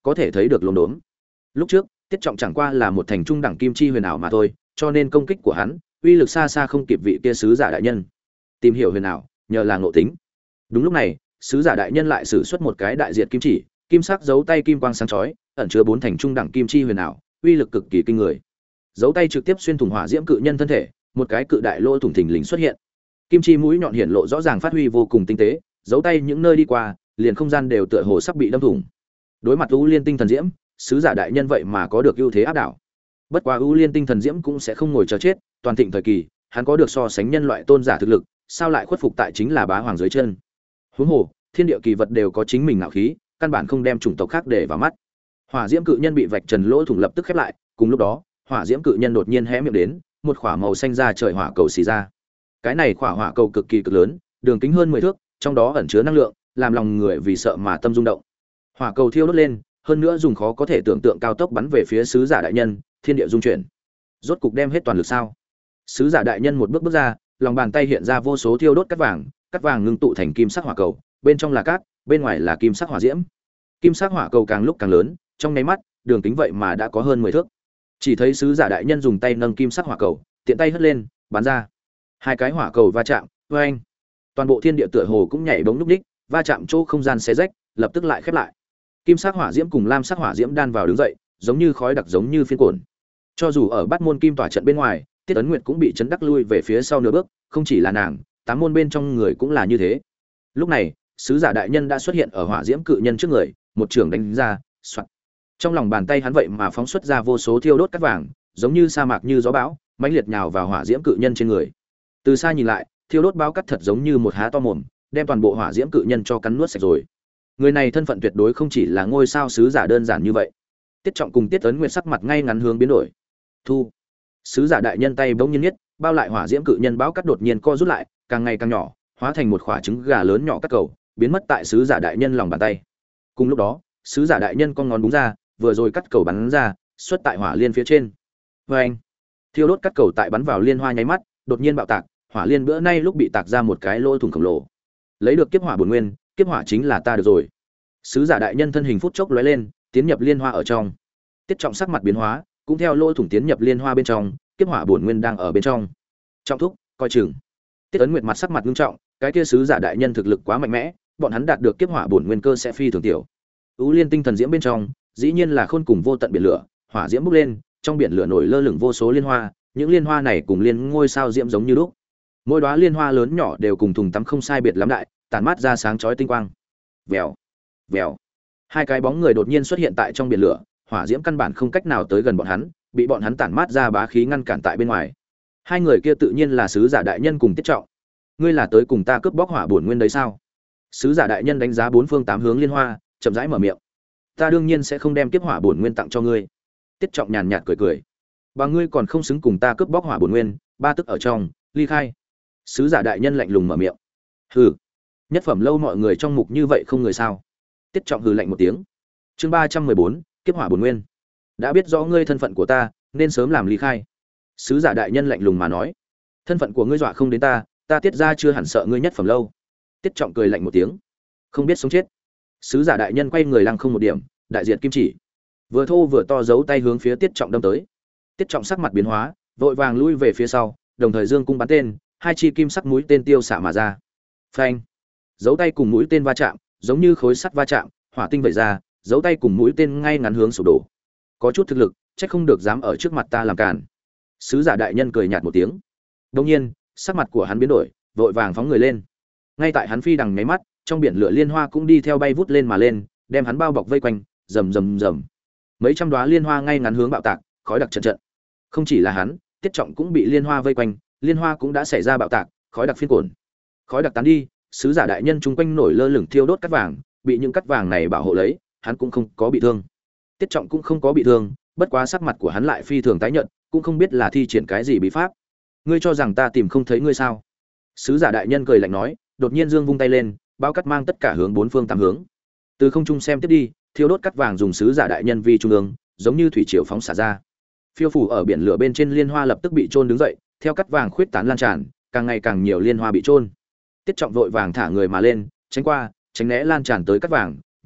có thể thấy được lồn đốn. Lúc trước, Tiết Trọng chẳng qua là một thành trung đẳng kim chi huyền ảo mà thôi, cho nên công kích của hắn, uy lực xa xa không kịp vị kia sứ giả đại nhân. Tìm hiểu huyền ảo, nhờ là ngộ tính. Đúng lúc này, sứ giả đại nhân lại sử xuất một cái đại diệt kim chỉ, kim sắc dấu tay kim quang sáng chói, ẩn chứa bốn thành trung đẳng kim chi huyền ảo, uy lực cực kỳ kinh người. Dấu tay trực tiếp xuyên thủng hỏa diễm cự nhân thân thể, một cái cự đại lỗ thủng thình lình xuất hiện. Kim chi mũi nhọn hiển lộ rõ ràng phát huy vô cùng tinh tế, dấu tay những nơi đi qua, liền không gian đều tựa hồ sắp bị đâm thủng. Đối mặt U Liên Tinh Thần Diễm, sứ giả đại nhân vậy mà có được ưu thế áp đảo. Bất quá U Liên Tinh Thần Diễm cũng sẽ không ngồi chờ chết, toàn thịnh thời kỳ, hắn có được so sánh nhân loại tôn giả thực lực, sao lại khuất phục tại chính là bá hoàng dưới chân. Huống hồ, thiên địa kỳ vật đều có chính mình ngạo khí, căn bản không đem chủng tộc khác để vào mắt. Hỏa diễm cự nhân bị vạch trần lỗ thủng lập tức khép lại, cùng lúc đó, hỏa diễm cự nhân đột nhiên hé miệng đến, một quả màu xanh ra trời hỏa cầu xì ra. Cái này quả hỏa cầu cực kỳ cực lớn, đường kính hơn mười thước, trong đó ẩn chứa năng lượng, làm lòng người vì sợ mà tâm rung động. Hỏa cầu thiêu đốt lên, hơn nữa dùng khó có thể tưởng tượng cao tốc bắn về phía sứ giả đại nhân, thiên địa dung chuyển. Rốt cục đem hết toàn lực sao? Sứ giả đại nhân một bước bước ra, lòng bàn tay hiện ra vô số thiêu đốt cát vàng, cát vàng ngưng tụ thành kim sắc hỏa cầu, bên trong là cát, bên ngoài là kim sắc hỏa diễm. Kim sắc hỏa cầu càng lúc càng lớn, trong nháy mắt, đường kính vậy mà đã có hơn mười thước. Chỉ thấy sứ giả đại nhân dùng tay nâng kim sắc hỏa cầu, tiện tay hất lên, bắn ra. Hai cái hỏa cầu va chạm, oeng. Toàn bộ thiên địa tựa hồ cũng nhảy bóng lúc đích, va chạm chỗ không gian xé rách, lập tức lại khép lại. Kim sắc hỏa diễm cùng lam sắc hỏa diễm đan vào đứng dậy, giống như khói đặc giống như phiến cồn. Cho dù ở Bát môn kim tỏa trận bên ngoài, Tiết Ấn Nguyệt cũng bị chấn đắc lui về phía sau nửa bước, không chỉ là nàng, tám môn bên trong người cũng là như thế. Lúc này, sứ giả đại nhân đã xuất hiện ở hỏa diễm cự nhân trước người, một trường đánh ra, soạt. Trong lòng bàn tay hắn vậy mà phóng xuất ra vô số thiêu đốt cát vàng, giống như sa mạc như gió bão, mãnh liệt nhào vào hỏa diễm cự nhân trên người. Từ xa nhìn lại, thiêu đốt báo cắt thật giống như một há to mồm, đem toàn bộ hỏa diễm cự nhân cho cắn nuốt sạch rồi. Người này thân phận tuyệt đối không chỉ là ngôi sao sứ giả đơn giản như vậy. Tiết Trọng cùng Tiết Ấn Nguyệt sắc mặt ngay ngắn hướng biến đổi. Thu. Sứ giả đại nhân tay bỗng nhiên nhất, bao lại hỏa diễm cự nhân báo cắt đột nhiên co rút lại, càng ngày càng nhỏ, hóa thành một quả trứng gà lớn nhỏ cắt cầu, biến mất tại sứ giả đại nhân lòng bàn tay. Cùng lúc đó, sứ giả đại nhân con ngón đúng ra, vừa rồi cắt cầu bắn ra, xuất tại hỏa liên phía trên. Oeng. Thiêu đốt cắt cầu tại bắn vào liên hoa nháy mắt, đột nhiên bạo tạc, hỏa liên bữa nay lúc bị tạc ra một cái lỗ thủng khổng lồ. Lấy được kiếp hỏa bổn nguyên, kiếp hỏa chính là ta được rồi. Sứ giả đại nhân thân hình phút chốc lóe lên, tiến nhập liên hoa ở trong. Tiết Trọng sắc mặt biến hóa, cũng theo lỗ thủng tiến nhập liên hoa bên trong, kiếp hỏa bổn nguyên đang ở bên trong. Trọng thúc, coi chừng. Tiết Ấn Nguyệt mặt sắc mặt nghiêm trọng, cái kia sứ giả đại nhân thực lực quá mạnh mẽ, bọn hắn đạt được kiếp hỏa bổn nguyên cơ sẽ phi thường tiểu. U Liên Tinh Thần Diễm bên trong, dĩ nhiên là khôn cùng vô tận biển lửa, hỏa diễm bốc lên, trong biển lửa nổi lơ lửng vô số liên hoa, những liên hoa này cùng liên ngôi sao diễm giống như lúc. Mỗi đóa liên hoa lớn nhỏ đều cùng thùng tắm không sai biệt lắm đại, tản mát ra sáng chói tinh quang. Vèo, vèo. Hai cái bóng người đột nhiên xuất hiện tại trong biển lửa, hỏa diễm căn bản không cách nào tới gần bọn hắn, bị bọn hắn tản mát ra bá khí ngăn cản tại bên ngoài. Hai người kia tự nhiên là sứ giả đại nhân cùng Tiết Trọng. Ngươi là tới cùng ta cướp bóc hỏa bổn nguyên đấy sao? Sứ giả đại nhân đánh giá bốn phương tám hướng liên hoa, chậm rãi mở miệng. Ta đương nhiên sẽ không đem kiếp hỏa bổn nguyên tặng cho ngươi. Tiết Trọng nhàn nhạt cười cười. Bà ngươi còn không xứng cùng ta cướp bóc hỏa bổn nguyên, ba tức ở trong, ly khai. Sứ giả đại nhân lạnh lùng mở miệng. Hừ, nhất phẩm lâu mọi người trong mục như vậy không người sao? Tiết Trọng hừ lạnh một tiếng. Chương ba trăm mười bốn, kiếp hỏa bổn nguyên. Đã biết rõ ngươi thân phận của ta, nên sớm làm ly khai. Sứ giả đại nhân lạnh lùng mà nói. Thân phận của ngươi dọa không đến ta, ta Tiết gia chưa hẳn sợ ngươi nhất phẩm lâu. Tiết Trọng cười lạnh một tiếng. Không biết sống chết. Sứ giả đại nhân quay người lăng không một điểm, đại diệt kim chỉ. Vừa thô vừa to giấu tay hướng phía Tiết Trọng đâm tới. Tiết Trọng sắc mặt biến hóa, vội vàng lui về phía sau, đồng thời dương cung bắn tên, hai chi kim sắc mũi tên tiêu xạ mà ra. Phanh! Giấu tay cùng mũi tên va chạm, giống như khối sắt va chạm, hỏa tinh vẩy ra, giấu tay cùng mũi tên ngay ngắn hướng sụp đổ. Có chút thực lực, chắc không được dám ở trước mặt ta làm cản. Sứ giả đại nhân cười nhạt một tiếng. Đột nhiên, sắc mặt của hắn biến đổi, vội vàng phóng người lên. Ngay tại hắn phi đằng nháy mắt, trong biển lửa liên hoa cũng đi theo bay vút lên mà lên, đem hắn bao bọc vây quanh, rầm rầm rầm. Mấy trăm đóa liên hoa ngay ngắn hướng bạo tạc, khói đặc trận trận. Không chỉ là hắn, Tiết Trọng cũng bị liên hoa vây quanh, liên hoa cũng đã xảy ra bạo tạc, khói đặc phiên cồn. Khói đặc tán đi, sứ giả đại nhân chung quanh nổi lơ lửng thiêu đốt cát vàng, bị những cát vàng này bảo hộ lấy, hắn cũng không có bị thương. Tiết Trọng cũng không có bị thương, bất quá sắc mặt của hắn lại phi thường tái nhợt, cũng không biết là thi triển cái gì bí pháp. Ngươi cho rằng ta tìm không thấy ngươi sao? Sứ giả đại nhân cười lạnh nói, đột nhiên giương vung tay lên, bao cát mang tất cả hướng bốn phương tám hướng. Từ không trung xem tiếp đi, thiêu đốt cát vàng dùng sứ giả đại nhân vi trung ương, giống như thủy triều phóng xả ra. Phiêu phủ ở biển lửa bên trên liên hoa lập tức bị chôn đứng dậy, theo cát vàng khuyết tán lan tràn, càng ngày càng nhiều liên hoa bị chôn. Tiết Trọng vội vàng thả người mà lên, tránh qua, tránh né lan tràn tới cát vàng,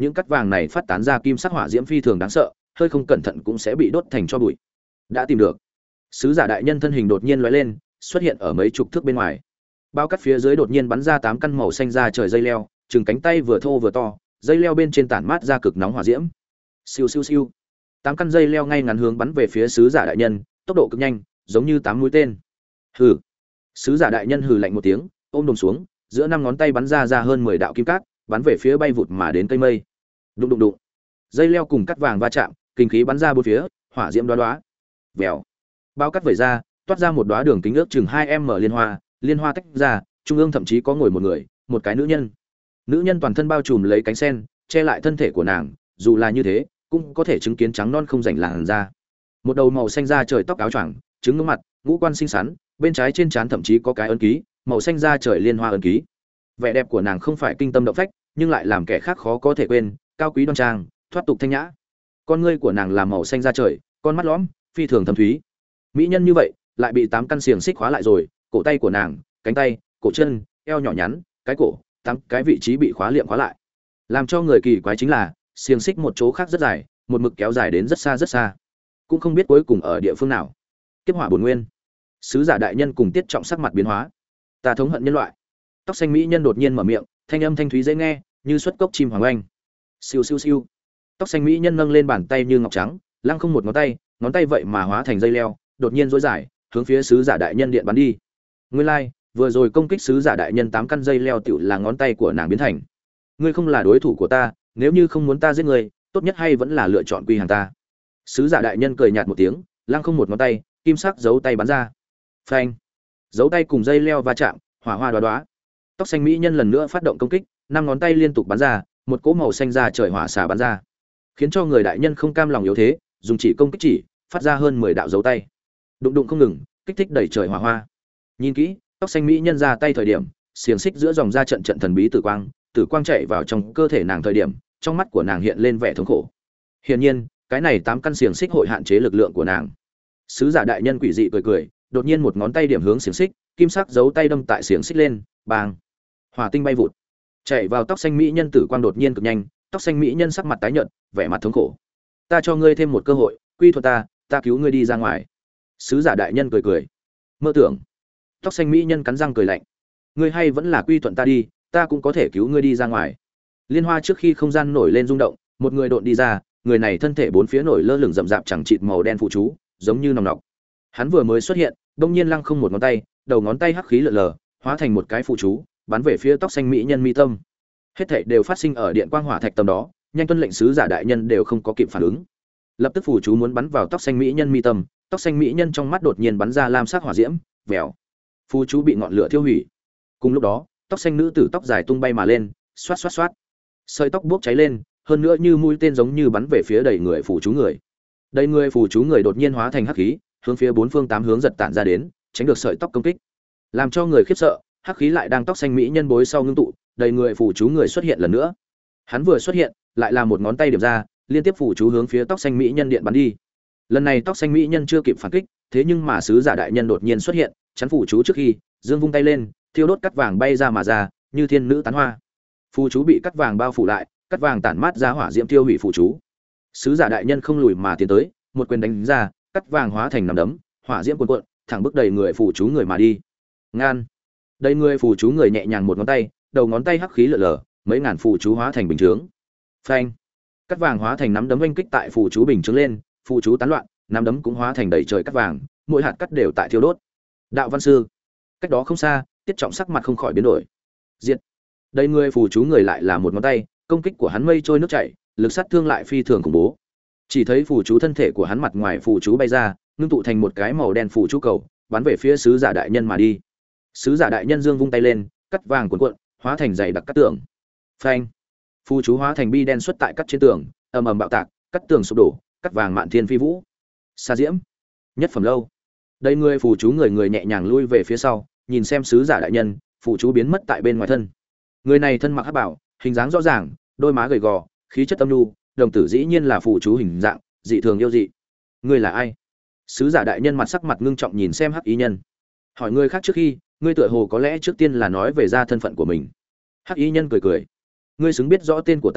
những cắt vàng này phát tán ra kim sắc hỏa diễm phi thường đáng sợ, hơi không cẩn thận cũng sẽ bị đốt thành tro bụi. Đã tìm được. Sứ giả đại nhân thân hình đột nhiên lóe lên, xuất hiện ở mấy chục thước bên ngoài. Bao cắt phía dưới đột nhiên bắn ra tám căn màu xanh ra trời dây leo, chừng cánh tay vừa thô vừa to, dây leo bên trên tản mát ra cực nóng hỏa diễm. Siêu siêu siêu. Tám căn dây leo ngay ngắn hướng bắn về phía sứ giả đại nhân, tốc độ cực nhanh, giống như tám mũi tên. Hừ. Sứ giả đại nhân hừ lạnh một tiếng, ôm đồm xuống, giữa năm ngón tay bắn ra ra hơn mười đạo kim cát, bắn về phía bay vụt mà đến cây mây. Đụng đụng đụng. Dây leo cùng cắt vàng va chạm, kinh khí bắn ra bốn phía, hỏa diễm đóa đóa. Vèo. Bao cắt vẩy ra, toát ra một đóa đường kính ước chừng hai m liên hoa, liên hoa tách ra, trung ương thậm chí có ngồi một người, một cái nữ nhân. Nữ nhân toàn thân bao trùm lấy cánh sen, che lại thân thể của nàng, dù là như thế, cũng có thể chứng kiến trắng non không rảnh làn da. Một đầu màu xanh da trời tóc áo choàng, trứng ngưỡng mặt, ngũ quan xinh xắn, bên trái trên trán thậm chí có cái ấn ký, màu xanh da trời liên hoa ấn ký. Vẻ đẹp của nàng không phải kinh tâm động phách, nhưng lại làm kẻ khác khó có thể quên, cao quý đoan trang, thoát tục thanh nhã. Con ngươi của nàng là màu xanh da trời, con mắt lõm, phi thường thâm thúy. Mỹ nhân như vậy, lại bị tám căn xiềng xích khóa lại rồi, cổ tay của nàng, cánh tay, cổ chân, eo nhỏ nhắn, cái cổ, tám cái vị trí bị khóa liệm khóa lại. Làm cho người kỳ quái chính là, xiềng xích một chỗ khác rất dài, một mực kéo dài đến rất xa rất xa, cũng không biết cuối cùng ở địa phương nào. Kiếp hỏa bổn nguyên. Sứ giả đại nhân cùng Tiết Trọng sắc mặt biến hóa. Ta thống hận nhân loại. Tóc xanh mỹ nhân đột nhiên mở miệng, thanh âm thanh thúy dễ nghe, như xuất cốc chim hoàng oanh. Siêu siêu siêu. Tóc xanh mỹ nhân nâng lên bàn tay như ngọc trắng, lăng không một ngón tay, ngón tay vậy mà hóa thành dây leo, đột nhiên duỗi dài, hướng phía sứ giả đại nhân điện bắn đi. Nguyên lai, like, vừa rồi công kích sứ giả đại nhân tám căn dây leo tựu là ngón tay của nàng biến thành. Ngươi không là đối thủ của ta, nếu như không muốn ta giết ngươi, tốt nhất hay vẫn là lựa chọn quy hàng ta. Sứ giả đại nhân cười nhạt một tiếng, lăng không một ngón tay, kim sắc dấu tay bắn ra. Phanh! Dấu tay cùng dây leo va chạm, hỏa hoa đóa đóa. Tóc xanh mỹ nhân lần nữa phát động công kích, năm ngón tay liên tục bắn ra, một cỗ màu xanh ra trời hỏa xả bắn ra, khiến cho người đại nhân không cam lòng yếu thế, dùng chỉ công kích chỉ, phát ra hơn mười đạo dấu tay. Đụng đụng không ngừng, kích thích đẩy trời hỏa hoa. Nhìn kỹ, tóc xanh mỹ nhân ra tay thời điểm, xiềng xích giữa dòng ra trận trận thần bí tử quang, tử quang chạy vào trong cơ thể nàng thời điểm, trong mắt của nàng hiện lên vẻ thống khổ. Hiển nhiên, cái này tám căn xiềng xích hội hạn chế lực lượng của nàng. Sứ giả đại nhân quỷ dị cười cười, đột nhiên một ngón tay điểm hướng xiềng xích, kim sắc dấu tay đâm tại xiềng xích lên, bang, hỏa tinh bay vụt, chạy vào tóc xanh mỹ nhân tử quang đột nhiên cực nhanh, tóc xanh mỹ nhân sắc mặt tái nhợt, vẻ mặt thống khổ. Ta cho ngươi thêm một cơ hội, quy thuận ta, ta cứu ngươi đi ra ngoài. Sứ giả đại nhân cười cười, mơ tưởng. Tóc xanh mỹ nhân cắn răng cười lạnh, ngươi hay vẫn là quy thuận ta đi, ta cũng có thể cứu ngươi đi ra ngoài. Liên hoa trước khi không gian nổi lên rung động, một người độn đi ra, người này thân thể bốn phía nổi lơ lửng rậm rạp chẳng chịt màu đen phụ chú, giống như nòng nọc. Hắn vừa mới xuất hiện, đông nhiên lăng không một ngón tay, đầu ngón tay hắc khí lờ lờ, hóa thành một cái phụ chú, bắn về phía tóc xanh mỹ nhân mi tâm. Hết thảy đều phát sinh ở điện quang hỏa thạch tầm đó, nhanh tuân lệnh sứ giả đại nhân đều không có kịp phản ứng. Lập tức phụ chú muốn bắn vào tóc xanh mỹ nhân mi tâm, tóc xanh mỹ nhân trong mắt đột nhiên bắn ra lam sắc hỏa diễm, vèo. Phụ chú bị ngọn lửa thiêu hủy. Cùng lúc đó, tóc xanh nữ tử tóc dài tung bay mà lên, xoát xoát xoát. Sợi tóc bốc cháy lên, hơn nữa như mũi tên giống như bắn về phía đầy người phụ chú người. Đầy người phụ chú người đột nhiên hóa thành hắc khí, hướng phía bốn phương tám hướng giật tản ra đến, tránh được sợi tóc công kích. Làm cho người khiếp sợ, hắc khí lại đang tóc xanh mỹ nhân bối sau ngưng tụ, đầy người phụ chú người xuất hiện lần nữa. Hắn vừa xuất hiện, lại là một ngón tay điểm ra, liên tiếp phụ chú hướng phía tóc xanh mỹ nhân điện bắn đi. Lần này tóc xanh mỹ nhân chưa kịp phản kích, thế nhưng mà sứ giả đại nhân đột nhiên xuất hiện, chắn phụ chú trước khi, dương vung tay lên, thiêu đốt cắt vàng bay ra mà ra, như thiên nữ tán hoa. Phụ chú bị cắt vàng bao phủ lại, cắt vàng tản mát ra hỏa diễm tiêu hủy phụ chú. Sứ giả đại nhân không lùi mà tiến tới, một quyền đánh ra, cắt vàng hóa thành nắm đấm, hỏa diễm cuồn cuộn, thẳng bước đầy người phụ chú người mà đi. Ngan. Đầy người phụ chú người nhẹ nhàng một ngón tay, đầu ngón tay hắc khí lở lở, mấy ngàn phụ chú hóa thành bình chướng. Phanh. Cắt vàng hóa thành nắm đấm oanh kích tại phụ chú bình chướng lên, phụ chú tán loạn, nắm đấm cũng hóa thành đầy trời cắt vàng, mỗi hạt cắt đều tại thiêu đốt. Đạo văn sư. Cách đó không xa, Tiết Trọng sắc mặt không khỏi biến đổi. Diệt. Đây người phù chú người lại là một ngón tay, công kích của hắn mây trôi nước chảy, lực sát thương lại phi thường khủng bố. Chỉ thấy phù chú thân thể của hắn mặt ngoài phù chú bay ra, ngưng tụ thành một cái màu đen phù chú cầu, bắn về phía sứ giả đại nhân mà đi. Sứ giả đại nhân dương vung tay lên, cắt vàng cuộn cuộn, hóa thành dày đặc cắt tường. Phanh. Phù chú hóa thành bi đen xuất tại cắt trên tường, ầm ầm bạo tạc, cắt tường sụp đổ, cắt vàng mạn thiên phi vũ. Sa diễm. Nhất phẩm lâu. Đây người phù chú người người nhẹ nhàng lui về phía sau, nhìn xem sứ giả đại nhân, phù chú biến mất tại bên ngoài thân. Người này thân mặc hắc bảo, hình dáng rõ ràng, đôi má gầy gò, khí chất âm nhu, đồng tử dĩ nhiên là phù chú hình dạng, dị thường yêu dị. Ngươi là ai? Sứ giả đại nhân mặt sắc mặt ngưng trọng nhìn xem hắc ý nhân. Hỏi người khác trước khi, ngươi tựa hồ có lẽ trước tiên là nói về ra thân phận của mình. Hắc ý nhân cười cười. Ngươi xứng biết rõ tên của ta,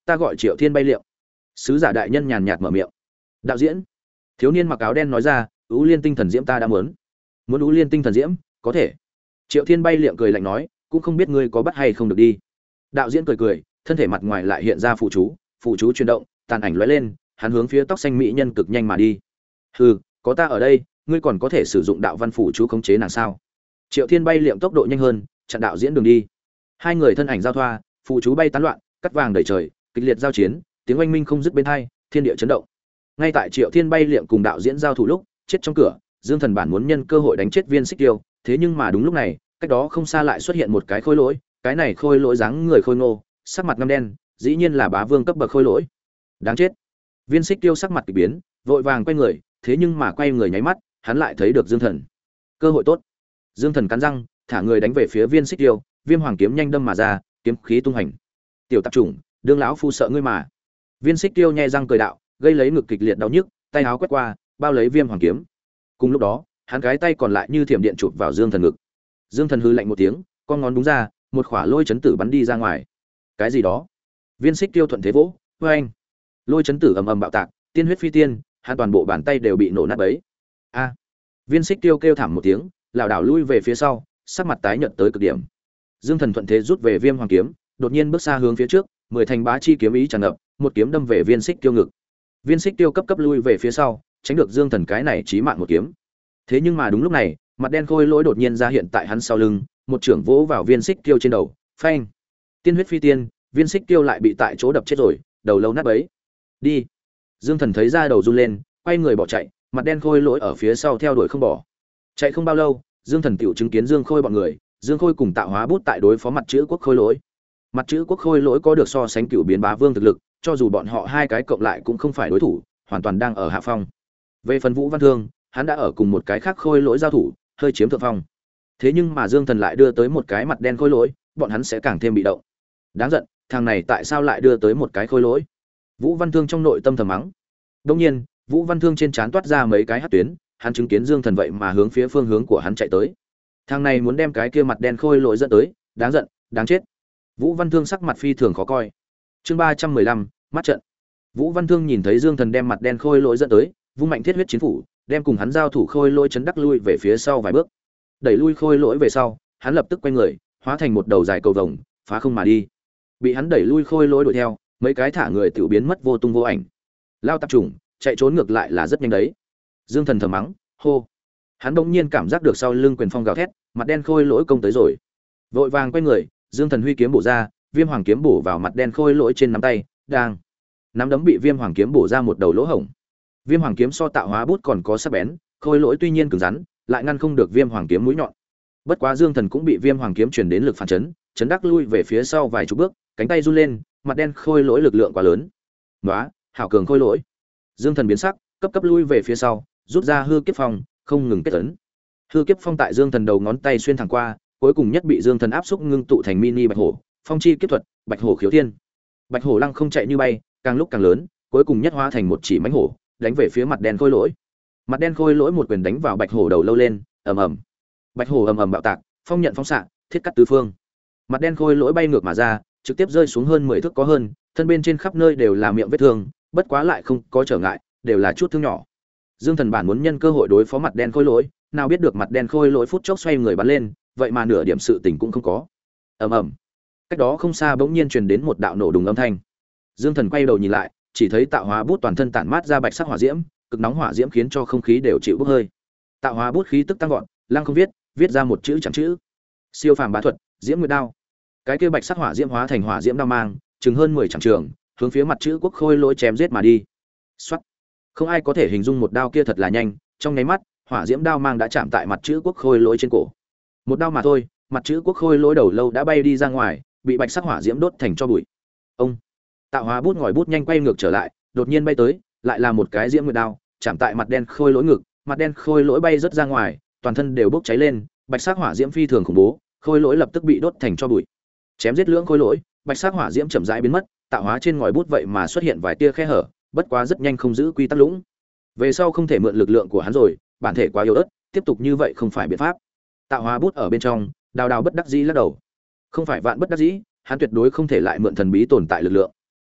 ta gọi Triệu Thiên Bay Liệm. Sứ giả đại nhân nhàn nhạt mở miệng. Đạo diễn. Thiếu niên mặc áo đen nói ra, Ú Liên tinh thần diễm ta đã muốn. Muốn Ú Liên tinh thần diễm, có thể. Triệu Thiên Bay Liệm cười lạnh nói, cũng không biết ngươi có bắt hay không được đi. Đạo diễn cười cười, thân thể mặt ngoài lại hiện ra phụ chú, phụ chú chuyển động, tàn ảnh lóe lên, hắn hướng phía tóc xanh mỹ nhân cực nhanh mà đi. Hừ, có ta ở đây, ngươi còn có thể sử dụng đạo văn phụ chú khống chế nàng sao? Triệu Thiên Bay Liệm tốc độ nhanh hơn, chặn đạo diễn đường đi. Hai người thân ảnh giao thoa, phụ chú bay tán loạn, cắt vàng đầy trời, kịch liệt giao chiến, tiếng oanh minh không dứt bên tai, thiên địa chấn động. Ngay tại Triệu Thiên Bay Liệm cùng đạo diễn giao thủ lúc, chết trong cửa, Dương Thần bản muốn nhân cơ hội đánh chết Viên Xích Tiêu, thế nhưng mà đúng lúc này, cách đó không xa lại xuất hiện một cái khôi lỗi, cái này khôi lỗi dáng người khôi ngô, sắc mặt ngăm đen, dĩ nhiên là bá vương cấp bậc khôi lỗi. Đáng chết. Viên Xích Tiêu sắc mặt kỳ biến, vội vàng quay người, thế nhưng mà quay người nháy mắt, hắn lại thấy được Dương Thần. Cơ hội tốt. Dương Thần cắn răng, thả người đánh về phía Viên Xích Tiêu, Viêm Hoàng kiếm nhanh đâm mà ra, kiếm khí tung hành. Tiểu tạp chủng, đương lão phu sợ ngươi mà. Viên Xích Tiêu nhe răng cười đạo, gây lấy ngực kịch liệt đau nhức, tay áo quét qua, bao lấy Viêm Hoàng kiếm. Cùng lúc đó, hắn cái tay còn lại như thiểm điện chụp vào Dương Thần ngực. Dương Thần hừ lạnh một tiếng, con ngón đúng ra, một khỏa lôi chấn tử bắn đi ra ngoài. Cái gì đó? Viên Xích Tiêu thuận thế vỗ, oeng. Lôi chấn tử ầm ầm bạo tạc, tiên huyết phi tiên, hắn toàn bộ bàn tay đều bị nổ nát bấy. A! Viên Xích Tiêu kêu thảm một tiếng, lảo đảo lui về phía sau, sắc mặt tái nhợt tới cực điểm. Dương Thần thuận thế rút về Viêm Hoàng kiếm, đột nhiên bước xa hướng phía trước, mười thành bá chi kiếm ý tràn ngập, một kiếm đâm về Viên Xích Tiêu ngực. Viên Xích Tiêu cấp cấp lui về phía sau, tránh được Dương Thần cái này chí mạng một kiếm. Thế nhưng mà đúng lúc này, mặt đen khôi lỗi đột nhiên ra hiện tại hắn sau lưng, một trưởng vỗ vào Viên Xích Tiêu trên đầu, phanh! Tiên huyết phi tiên, Viên Xích Tiêu lại bị tại chỗ đập chết rồi, đầu lâu nát bấy. Đi! Dương Thần thấy ra đầu run lên, quay người bỏ chạy, mặt đen khôi lỗi ở phía sau theo đuổi không bỏ. Chạy không bao lâu, Dương Thần tiểu chứng kiến Dương Khôi bọn người, Dương Khôi cùng Tạo Hóa Bút tại đối phó mặt chữ quốc khôi lỗi. Mặt chữ quốc khôi lỗi có được so sánh cựu biến bá vương thực lực, cho dù bọn họ hai cái cộng lại cũng không phải đối thủ, hoàn toàn đang ở hạ phong. Về phần Vũ Văn Thương, hắn đã ở cùng một cái khác khôi lỗi giao thủ, hơi chiếm thượng phong. Thế nhưng mà Dương Thần lại đưa tới một cái mặt đen khôi lỗi, bọn hắn sẽ càng thêm bị động. Đáng giận, thằng này tại sao lại đưa tới một cái khôi lỗi? Vũ Văn Thương trong nội tâm thầm mắng. Đương nhiên, Vũ Văn Thương trên trán toát ra mấy cái hắc tuyến, hắn chứng kiến Dương Thần vậy mà hướng phía phương hướng của hắn chạy tới. Thằng này muốn đem cái kia mặt đen khôi lỗi dẫn tới, đáng giận, đáng chết. Vũ Văn Thương sắc mặt phi thường khó coi. Chương ba trăm mười lăm, mắt trận. Vũ Văn Thương nhìn thấy Dương Thần đem mặt đen khôi lỗi dẫn tới, vung mạnh thiết huyết chiến phủ, đem cùng hắn giao thủ khôi lỗi chấn đắc lui về phía sau vài bước. Đẩy lui khôi lỗi về sau, hắn lập tức quay người, hóa thành một đầu dài cầu vồng, phá không mà đi. Bị hắn đẩy lui khôi lỗi đuổi theo, mấy cái thả người tiểu biến mất vô tung vô ảnh. Lao tạp trùng, chạy trốn ngược lại là rất nhanh đấy. Dương Thần thầm mắng, hô. Hắn bỗng nhiên cảm giác được sau lưng quyền phong gào thét, mặt đen khôi lỗi công tới rồi. Vội vàng quay người, Dương Thần huy kiếm bổ ra, Viêm Hoàng kiếm bổ vào mặt đen khôi lỗi trên nắm tay, đang. Nắm đấm bị Viêm Hoàng kiếm bổ ra một đầu lỗ hổng. Viêm Hoàng kiếm so Tạo Hóa Bút còn có sắc bén, khôi lỗi tuy nhiên cứng rắn, lại ngăn không được Viêm Hoàng kiếm mũi nhọn. Bất quá Dương Thần cũng bị Viêm Hoàng kiếm truyền đến lực phản chấn, chấn đắc lui về phía sau vài chục bước, cánh tay run lên, mặt đen khôi lỗi lực lượng quá lớn. "Nóa, hảo cường khôi lỗi." Dương Thần biến sắc, cấp cấp lui về phía sau, rút ra hư kiếp phong, không ngừng kết ấn. Hư kiếp phong tại Dương Thần đầu ngón tay xuyên thẳng qua, cuối cùng nhất bị Dương Thần áp xúc ngưng tụ thành mini bạch hổ, phong chi kiếp thuật, bạch hổ khiếu thiên. Bạch hổ lăng không chạy như bay, càng lúc càng lớn, cuối cùng nhất hóa thành một chỉ mãnh hổ, đánh về phía mặt đen khôi lỗi. Mặt đen khôi lỗi một quyền đánh vào bạch hổ đầu lâu lên, ầm ầm. Bạch hổ ầm ầm bạo tạc, phong nhận phóng xạ, thiết cắt tứ phương. Mặt đen khôi lỗi bay ngược mà ra, trực tiếp rơi xuống hơn mười thước có hơn, thân bên trên khắp nơi đều là miệng vết thương, bất quá lại không có trở ngại, đều là chút thương nhỏ. Dương Thần bản muốn nhân cơ hội đối phó mặt đen khôi lỗi, nào biết được mặt đen khôi lỗi phút chốc xoay người bắn lên, vậy mà nửa điểm sự tình cũng không có. Ầm ầm. Cách đó không xa bỗng nhiên truyền đến một đạo nổ đùng âm thanh. Dương Thần quay đầu nhìn lại, chỉ thấy Tạo Hóa Bút toàn thân tản mát ra bạch sắc hỏa diễm, cực nóng hỏa diễm khiến cho không khí đều chịu bốc hơi. Tạo Hóa Bút khí tức tăng vọt, lăng không viết, viết ra một chữ chẳng chữ. Siêu phàm bá thuật, Diễm Nguyệt Đao. Cái kia bạch sắc hỏa diễm hóa thành hỏa diễm đao mang, chừng hơn mười trượng trường, hướng phía mặt chữ quốc khôi lỗi chém giết mà đi. Soát. Không ai có thể hình dung một đao kia thật là nhanh, trong nháy mắt, hỏa diễm đao mang đã chạm tại mặt chữ quốc khôi lỗi trên cổ. Một đao mà thôi, mặt chữ quốc khôi lỗi đầu lâu đã bay đi ra ngoài, bị bạch sắc hỏa diễm đốt thành cho bụi. Ông. Tạo Hóa Bút ngòi bút nhanh quay ngược trở lại, đột nhiên bay tới, lại là một cái diễm nguyệt đao, chạm tại mặt đen khôi lỗi ngực, mặt đen khôi lỗi bay rất ra ngoài, toàn thân đều bốc cháy lên, bạch sắc hỏa diễm phi thường khủng bố, khôi lỗi lập tức bị đốt thành cho bụi. Chém giết lưỡng khôi lỗi, bạch sắc hỏa diễm chậm rãi biến mất, tạo hóa trên ngòi bút vậy mà xuất hiện vài tia khe hở, bất quá rất nhanh không giữ quy tắc lũng. Về sau không thể mượn lực lượng của hắn rồi, bản thể quá yếu ớt, tiếp tục như vậy không phải biện pháp. Tạo hóa bút ở bên trong, đào đào bất đắc dĩ lắc đầu. Không phải vạn bất đắc dĩ, hắn tuyệt đối không thể lại mượn thần bí tồn tại lực lượng.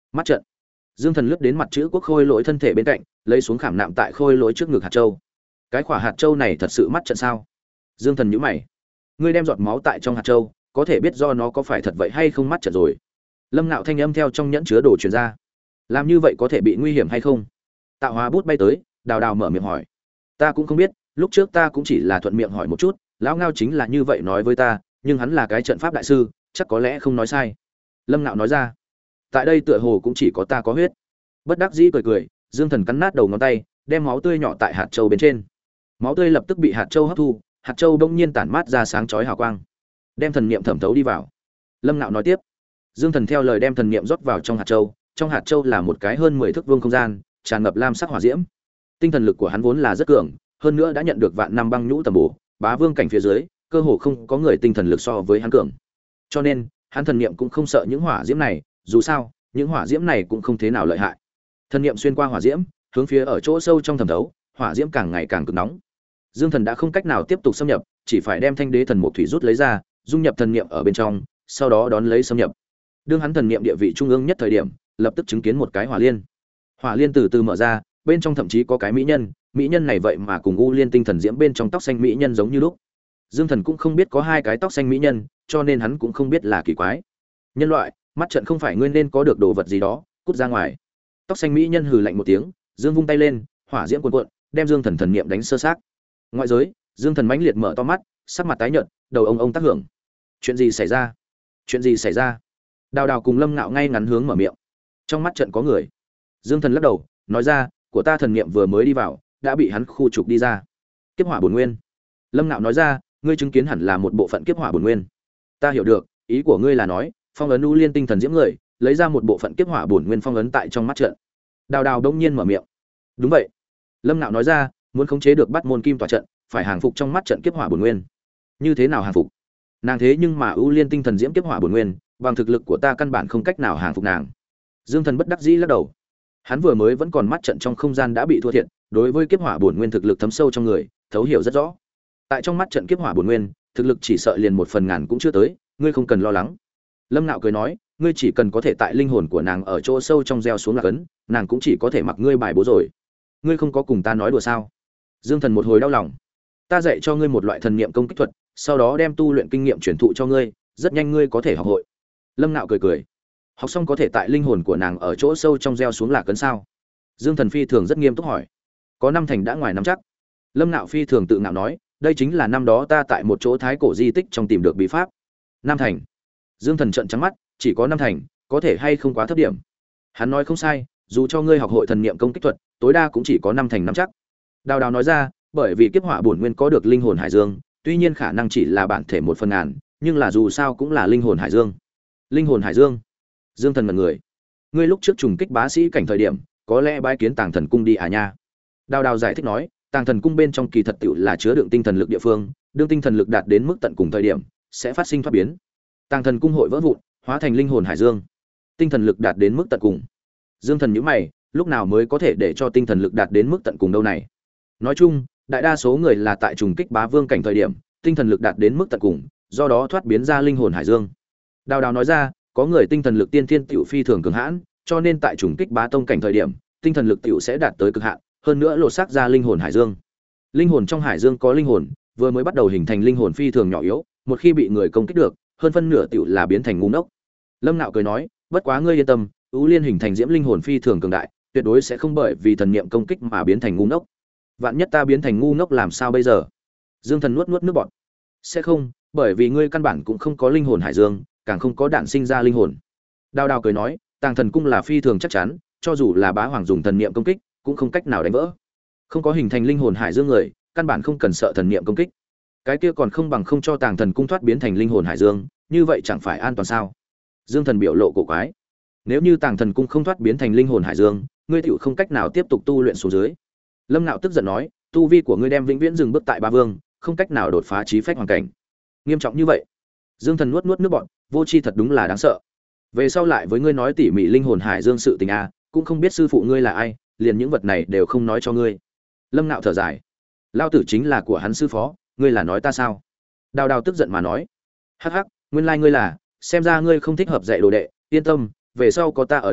Mắt trận. Dương Thần lướt đến mặt chữ quốc khôi lỗi thân thể bên cạnh, lấy xuống khảm nạm tại khôi lỗi trước ngực hạt châu. Cái quả hạt châu này thật sự mắt trận sao? Dương Thần nhíu mày. Ngươi đem giọt máu tại trong hạt châu, có thể biết do nó có phải thật vậy hay không mắt trận rồi. Lâm Nạo thanh âm theo trong nhẫn chứa đồ truyền ra. Làm như vậy có thể bị nguy hiểm hay không? Tạo hóa bút bay tới, Đào Đào mở miệng hỏi. Ta cũng không biết, lúc trước ta cũng chỉ là thuận miệng hỏi một chút, lão Ngao chính là như vậy nói với ta, nhưng hắn là cái trận pháp đại sư, chắc có lẽ không nói sai. Lâm Nạo nói ra. Tại đây tựa hồ cũng chỉ có ta có huyết. Bất đắc dĩ cười cười, Dương Thần cắn nát đầu ngón tay, đem máu tươi nhỏ tại hạt châu bên trên. Máu tươi lập tức bị hạt châu hấp thu, hạt châu bỗng nhiên tản mát ra sáng chói hào quang, đem thần niệm thẩm thấu đi vào. Lâm Nạo nói tiếp. Dương Thần theo lời đem thần niệm rót vào trong hạt châu, trong hạt châu là một cái hơn mười thước vuông không gian, tràn ngập lam sắc hỏa diễm. Tinh thần lực của hắn vốn là rất cường, hơn nữa đã nhận được vạn năm băng nhũ tầm bổ, bá vương cảnh phía dưới, cơ hồ không có người tinh thần lực so với hắn cường. Cho nên, hắn thần niệm cũng không sợ những hỏa diễm này, dù sao, những hỏa diễm này cũng không thế nào lợi hại. Thần niệm xuyên qua hỏa diễm, hướng phía ở chỗ sâu trong thẩm thấu, hỏa diễm càng ngày càng cực nóng. Dương Thần đã không cách nào tiếp tục xâm nhập, chỉ phải đem thanh đế thần mục thủy rút lấy ra, dung nhập thần niệm ở bên trong, sau đó đón lấy xâm nhập. Đương hắn thần niệm địa vị trung ương nhất thời điểm, lập tức chứng kiến một cái hỏa liên. Hỏa liên từ từ mở ra, bên trong thậm chí có cái mỹ nhân, mỹ nhân này vậy mà cùng U Liên tinh thần diễm bên trong tóc xanh mỹ nhân giống như lúc. Dương Thần cũng không biết có hai cái tóc xanh mỹ nhân, cho nên hắn cũng không biết là kỳ quái. Nhân loại, mắt trận không phải ngươi nên có được đồ vật gì đó, cút ra ngoài. Tóc xanh mỹ nhân hừ lạnh một tiếng, dương vung tay lên, hỏa diễm cuồn cuộn, đem Dương Thần thần niệm đánh sơ xác. Ngoại giới, Dương Thần mãnh liệt mở to mắt, sắc mặt tái nhợt, đầu ông ông tác hưởng. Chuyện gì xảy ra? Chuyện gì xảy ra? Đào Đào cùng Lâm Ngạo ngay ngắn hướng mở miệng. Trong mắt trận có người. Dương Thần lắc đầu, nói ra, của ta thần niệm vừa mới đi vào, đã bị hắn khu trục đi ra. Kiếp hỏa bổn nguyên. Lâm Ngạo nói ra, ngươi chứng kiến hẳn là một bộ phận kiếp hỏa bổn nguyên. Ta hiểu được, ý của ngươi là nói, phong ấn U Liên tinh thần diễm người, lấy ra một bộ phận kiếp hỏa bổn nguyên phong ấn tại trong mắt trận. Đào Đào đông nhiên mở miệng. Đúng vậy. Lâm Nạo nói ra, muốn khống chế được bắt môn kim tỏa trận, phải hàng phục trong mắt trận kiếp hỏa bổn nguyên. Như thế nào hàng phục? Nàng thế nhưng mà U Liên tinh thần diễm kiếp hỏa bổn nguyên, bằng thực lực của ta căn bản không cách nào hàng phục nàng. Dương Thần bất đắc dĩ lắc đầu. Hắn vừa mới vẫn còn mắt trận trong không gian đã bị thua thiệt, đối với kiếp hỏa bổn nguyên thực lực thấm sâu trong người, thấu hiểu rất rõ. Tại trong mắt trận kiếp hỏa bổn nguyên, thực lực chỉ sợ liền một phần ngàn cũng chưa tới, ngươi không cần lo lắng. Lâm Nạo cười nói, ngươi chỉ cần có thể tại linh hồn của nàng ở chỗ sâu trong gieo xuống lạc ấn, nàng cũng chỉ có thể mặc ngươi bài bố rồi. Ngươi không có cùng ta nói đùa sao? Dương Thần một hồi đau lòng. Ta dạy cho ngươi một loại thần niệm công kích thuật, sau đó đem tu luyện kinh nghiệm truyền thụ cho ngươi, rất nhanh ngươi có thể học hội. Lâm Nạo cười cười. Học xong có thể tại linh hồn của nàng ở chỗ sâu trong gieo xuống lạc ấn sao? Dương Thần phi thường rất nghiêm túc hỏi. Có năm thành đã ngoài năm chắc. Lâm Nạo phi thường tự ngạo nói, đây chính là năm đó ta tại một chỗ thái cổ di tích trong tìm được bí pháp. Năm thành. Dương Thần trợn trắng mắt, chỉ có năm thành, có thể hay không quá thấp điểm. Hắn nói không sai, dù cho ngươi học hội thần niệm công kích thuật, tối đa cũng chỉ có năm thành năm chắc. Đào Đào nói ra, bởi vì kiếp hỏa bổn nguyên có được linh hồn hải dương, tuy nhiên khả năng chỉ là bản thể một phần ngàn, nhưng là dù sao cũng là linh hồn hải dương. Linh hồn hải dương? Dương Thần ngẩn người. Ngươi lúc trước trùng kích bá sĩ cảnh thời điểm, có lẽ bái kiến Tàng Thần cung đi à nha? Đào Đào giải thích nói, Tàng Thần cung bên trong kỳ thật tựu là chứa đựng tinh thần lực địa phương, đương tinh thần lực đạt đến mức tận cùng thời điểm, sẽ phát sinh thoát biến. Tàng Thần cung hội vỡ vụn, hóa thành linh hồn hải dương. Tinh thần lực đạt đến mức tận cùng. Dương Thần nhíu mày, lúc nào mới có thể để cho tinh thần lực đạt đến mức tận cùng đâu này? Nói chung, đại đa số người là tại trùng kích bá vương cảnh thời điểm, tinh thần lực đạt đến mức tận cùng, do đó thoát biến ra linh hồn hải dương. Đào Đào nói ra, có người tinh thần lực tiên thiên tiểu phi thường cường hãn, cho nên tại trùng kích bá tông cảnh thời điểm, tinh thần lực tiểu sẽ đạt tới cực hạn, hơn nữa lột xác ra linh hồn hải dương. Linh hồn trong hải dương có linh hồn, vừa mới bắt đầu hình thành linh hồn phi thường nhỏ yếu, một khi bị người công kích được, hơn phân nửa tiểu là biến thành ngu ngốc. Lâm Nạo cười nói, bất quá ngươi yên tâm, U Liên hình thành diễm linh hồn phi thường cường đại, tuyệt đối sẽ không bởi vì thần niệm công kích mà biến thành ngu ngốc. Vạn nhất ta biến thành ngu ngốc làm sao bây giờ? Dương Thần nuốt nuốt nước bọt. Sẽ không, bởi vì ngươi căn bản cũng không có linh hồn hải dương, càng không có đạn sinh ra linh hồn. Đào Đào cười nói, Tàng Thần cung là phi thường chắc chắn, cho dù là bá hoàng dùng thần niệm công kích, cũng không cách nào đánh vỡ. Không có hình thành linh hồn hải dương người, căn bản không cần sợ thần niệm công kích. Cái kia còn không bằng không cho Tàng Thần cung thoát biến thành linh hồn hải dương, như vậy chẳng phải an toàn sao? Dương Thần biểu lộ cổ quái. Nếu như Tàng Thần cung không thoát biến thành linh hồn hải dương, ngươi tiểu không cách nào tiếp tục tu luyện xuống dưới. Lâm Nạo tức giận nói, tu vi của ngươi đem vĩnh viễn dừng bước tại ba vương, không cách nào đột phá chí phách hoàn cảnh. Nghiêm trọng như vậy? Dương Thần nuốt nuốt nước bọt, vô tri thật đúng là đáng sợ. Về sau lại với ngươi nói tỉ mỉ linh hồn hải dương sự tình a, cũng không biết sư phụ ngươi là ai, liền những vật này đều không nói cho ngươi. Lâm Nạo thở dài. Lao tử chính là của hắn sư phó, ngươi là nói ta sao? Đào Đào tức giận mà nói. Hắc hắc, nguyên lai like ngươi là, xem ra ngươi không thích hợp dạy đồ đệ, yên tâm, về sau có ta ở đây,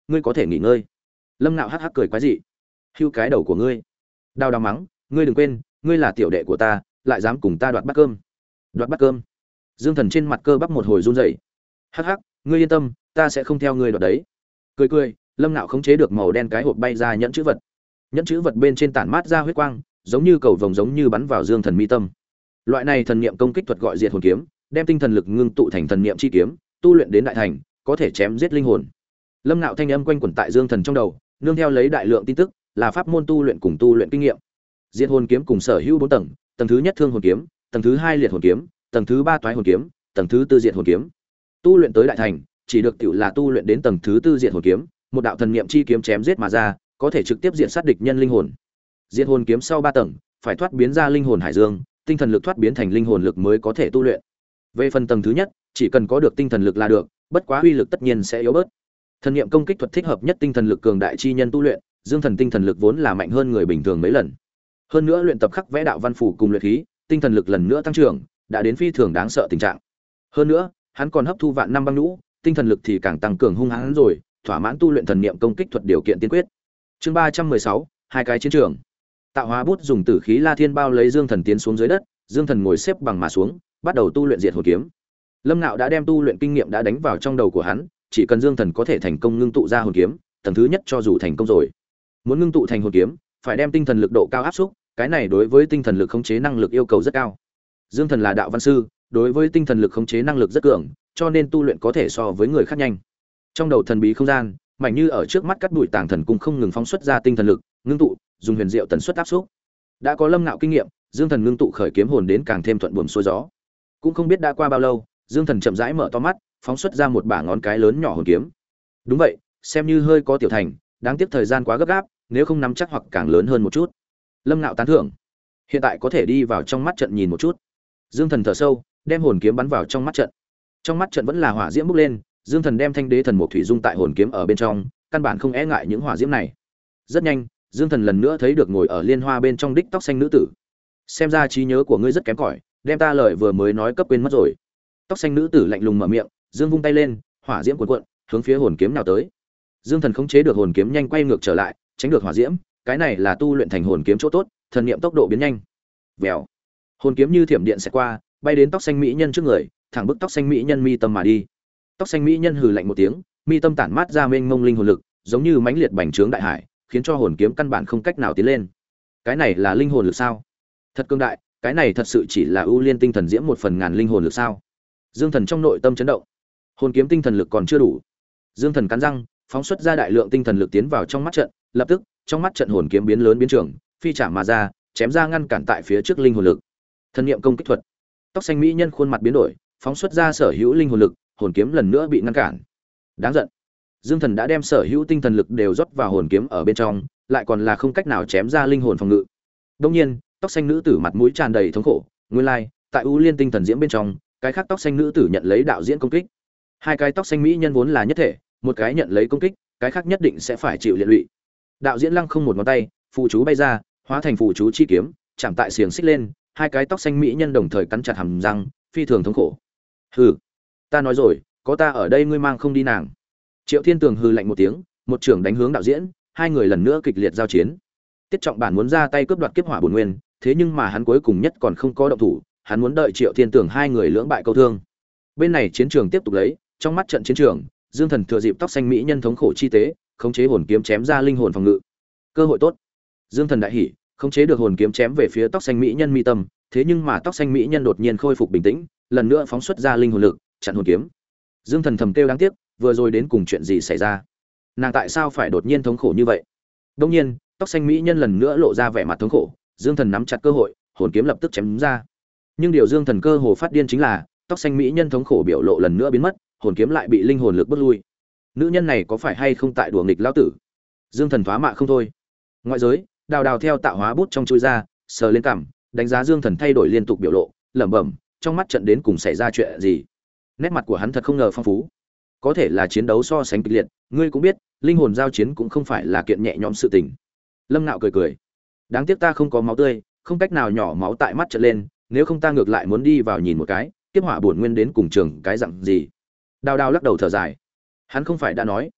ngươi có thể nghỉ ngơi. Lâm Nạo hắc hắc cười quái dị. Hưu cái đầu của ngươi. Đào Đào mắng, ngươi đừng quên, ngươi là tiểu đệ của ta, lại dám cùng ta đoạt bát cơm. Đoạt bát cơm? Dương Thần trên mặt cơ bắp một hồi run rẩy. Hắc hắc, ngươi yên tâm, ta sẽ không theo ngươi đoạt đấy. Cười cười, Lâm Nạo khống chế được màu đen cái hộp bay ra nhẫn chữ vật. Nhẫn chữ vật bên trên tản mát ra huyết quang, giống như cầu vồng giống như bắn vào Dương Thần mi tâm. Loại này thần niệm công kích thuật gọi diệt hồn kiếm, đem tinh thần lực ngưng tụ thành thần niệm chi kiếm, tu luyện đến đại thành, có thể chém giết linh hồn. Lâm Nạo thanh âm quanh quẩn tại Dương Thần trong đầu, nương theo lấy đại lượng tin tức, là pháp môn tu luyện cùng tu luyện kinh nghiệm. Diệt hồn kiếm cùng sở hữu bốn tầng, tầng thứ nhất thương hồn kiếm, tầng thứ hai liệt hồn kiếm, tầng thứ ba toái hồn kiếm, tầng thứ tư diệt hồn kiếm. Tu luyện tới đại thành, chỉ được tiểu là tu luyện đến tầng thứ tư diệt hồn kiếm, một đạo thần niệm chi kiếm chém giết mà ra, có thể trực tiếp diệt sát địch nhân linh hồn. Diệt hồn kiếm sau ba tầng, phải thoát biến ra linh hồn hải dương, tinh thần lực thoát biến thành linh hồn lực mới có thể tu luyện. Về phần tầng thứ nhất, chỉ cần có được tinh thần lực là được, bất quá uy lực tất nhiên sẽ yếu bớt. Thần niệm công kích thuật thích hợp nhất tinh thần lực cường đại chi nhân tu luyện, Dương Thần tinh thần lực vốn là mạnh hơn người bình thường mấy lần. Hơn nữa luyện tập khắc vẽ đạo văn phủ cùng luyện khí, tinh thần lực lần nữa tăng trưởng, đã đến phi thường đáng sợ tình trạng. Hơn nữa, hắn còn hấp thu vạn năm băng nhũ, tinh thần lực thì càng tăng cường hung hãn rồi, thỏa mãn tu luyện thần niệm công kích thuật điều kiện tiên quyết. Chương ba trăm mười sáu, hai cái chiến trường. Tạo hóa bút dùng tử khí La Thiên bao lấy Dương Thần tiến xuống dưới đất, Dương Thần ngồi xếp bằng mà xuống, bắt đầu tu luyện diệt hồn kiếm. Lâm Nạo đã đem tu luyện kinh nghiệm đã đánh vào trong đầu của hắn, chỉ cần Dương Thần có thể thành công ngưng tụ ra hồn kiếm, tầng thứ nhất cho dù thành công rồi. Muốn ngưng tụ thành hồn kiếm, phải đem tinh thần lực độ cao áp xúc, cái này đối với tinh thần lực khống chế năng lực yêu cầu rất cao. Dương Thần là đạo văn sư, đối với tinh thần lực khống chế năng lực rất cường, cho nên tu luyện có thể so với người khác nhanh. Trong đầu thần bí không gian, mảnh như ở trước mắt cắt bụi tàng thần cung không ngừng phóng xuất ra tinh thần lực, ngưng tụ, dùng huyền diệu tần suất áp xúc. Đã có Lâm Nạo kinh nghiệm, Dương Thần ngưng tụ khởi kiếm hồn đến càng thêm thuận buồm xuôi gió. Cũng không biết đã qua bao lâu, Dương Thần chậm rãi mở to mắt, phóng xuất ra một bả ngón cái lớn nhỏ hồn kiếm. Đúng vậy, xem như hơi có tiểu thành, đáng tiếc thời gian quá gấp gáp, nếu không nắm chắc hoặc càng lớn hơn một chút. Lâm Nạo tán thưởng. Hiện tại có thể đi vào trong mắt trận nhìn một chút. Dương Thần thở sâu, đem hồn kiếm bắn vào trong mắt trận. Trong mắt trận vẫn là hỏa diễm bốc lên, Dương Thần đem thanh đế thần mục thủy dung tại hồn kiếm ở bên trong, căn bản không e ngại những hỏa diễm này. Rất nhanh, Dương Thần lần nữa thấy được ngồi ở liên hoa bên trong đích tóc xanh nữ tử. Xem ra trí nhớ của ngươi rất kém cỏi, đem ta lời vừa mới nói cấp quên mất rồi. Tóc xanh nữ tử lạnh lùng mở miệng, Dương vung tay lên, hỏa diễm cuồn cuộn, hướng phía hồn kiếm nào tới. Dương Thần khống chế được hồn kiếm nhanh quay ngược trở lại, tránh được hỏa diễm, cái này là tu luyện thành hồn kiếm chỗ tốt, thần niệm tốc độ biến nhanh. Vèo. Hồn kiếm như thiểm điện sẽ qua, bay đến tóc xanh mỹ nhân trước người, thẳng bức tóc xanh mỹ nhân mi tâm mà đi. Tóc xanh mỹ nhân hừ lạnh một tiếng, mi tâm tản mát ra mênh mông linh hồn lực, giống như mãnh liệt bành trướng đại hải, khiến cho hồn kiếm căn bản không cách nào tiến lên. Cái này là linh hồn lực sao? Thật cương đại, cái này thật sự chỉ là ưu liên tinh thần diễm một phần ngàn linh hồn lực sao? Dương Thần trong nội tâm chấn động. Hồn kiếm tinh thần lực còn chưa đủ. Dương Thần cắn răng, phóng xuất ra đại lượng tinh thần lực tiến vào trong mắt trận, lập tức, trong mắt trận hồn kiếm biến lớn biến trường, phi chạm mà ra, chém ra ngăn cản tại phía trước linh hồn lực. Thần niệm công kích thuật. Tóc xanh mỹ nhân khuôn mặt biến đổi, phóng xuất ra sở hữu linh hồn lực, hồn kiếm lần nữa bị ngăn cản. Đáng giận. Dương Thần đã đem sở hữu tinh thần lực đều rót vào hồn kiếm ở bên trong, lại còn là không cách nào chém ra linh hồn phòng ngự. Đương nhiên, tóc xanh nữ tử mặt mũi tràn đầy thống khổ, nguyên lai, like, tại U Liên tinh thần diễm bên trong, cái khác tóc xanh nữ tử nhận lấy đạo diễn công kích. Hai cái tóc xanh mỹ nhân vốn là nhất thể, một cái nhận lấy công kích, cái khác nhất định sẽ phải chịu liệt lụy. Đạo diễn lăng không một ngón tay, phù chú bay ra, hóa thành phù chú chi kiếm, chạm tại xiềng xích lên, hai cái tóc xanh mỹ nhân đồng thời cắn chặt hàm răng, phi thường thống khổ. Hừ, ta nói rồi, có ta ở đây ngươi mang không đi nàng. Triệu Thiên Tường hừ lạnh một tiếng, một trưởng đánh hướng đạo diễn, hai người lần nữa kịch liệt giao chiến. Tiết Trọng Bản muốn ra tay cướp đoạt kiếp hỏa bổn nguyên, thế nhưng mà hắn cuối cùng nhất còn không có động thủ, hắn muốn đợi Triệu Thiên Tường hai người lưỡng bại câu thương. Bên này chiến trường tiếp tục lấy, trong mắt trận chiến trường, Dương Thần thừa dịp tóc xanh mỹ nhân thống khổ chi tế, khống chế hồn kiếm chém ra linh hồn phòng ngự. Cơ hội tốt. Dương Thần đại hỉ, khống chế được hồn kiếm chém về phía tóc xanh mỹ nhân mi tâm, thế nhưng mà tóc xanh mỹ nhân đột nhiên khôi phục bình tĩnh, lần nữa phóng xuất ra linh hồn lực, chặn hồn kiếm. Dương Thần thầm kêu đáng tiếc, vừa rồi đến cùng chuyện gì xảy ra? Nàng tại sao phải đột nhiên thống khổ như vậy? Đương nhiên, tóc xanh mỹ nhân lần nữa lộ ra vẻ mặt thống khổ, Dương Thần nắm chặt cơ hội, hồn kiếm lập tức chém ra. Nhưng điều Dương Thần cơ hồ phát điên chính là, tóc xanh mỹ nhân thống khổ biểu lộ lần nữa biến mất, hồn kiếm lại bị linh hồn lực bức lui. Nữ nhân này có phải hay không tại đùa nghịch lão tử? Dương Thần thoá mạ không thôi. Ngoại giới, Đào Đào theo tạo hóa bút trong chui ra, sờ lên cằm, đánh giá Dương Thần thay đổi liên tục biểu lộ, lẩm bẩm, trong mắt trận đến cùng xảy ra chuyện gì? Nét mặt của hắn thật không ngờ phong phú. Có thể là chiến đấu so sánh kịch liệt, ngươi cũng biết, linh hồn giao chiến cũng không phải là kiện nhẹ nhõm sự tình. Lâm Nạo cười cười. Đáng tiếc ta không có máu tươi, không cách nào nhỏ máu tại mắt trận lên, nếu không ta ngược lại muốn đi vào nhìn một cái, kiếp hỏa bổn nguyên đến cùng trường cái dạng gì. Đào Đào lắc đầu thở dài. Hắn không phải đã nói,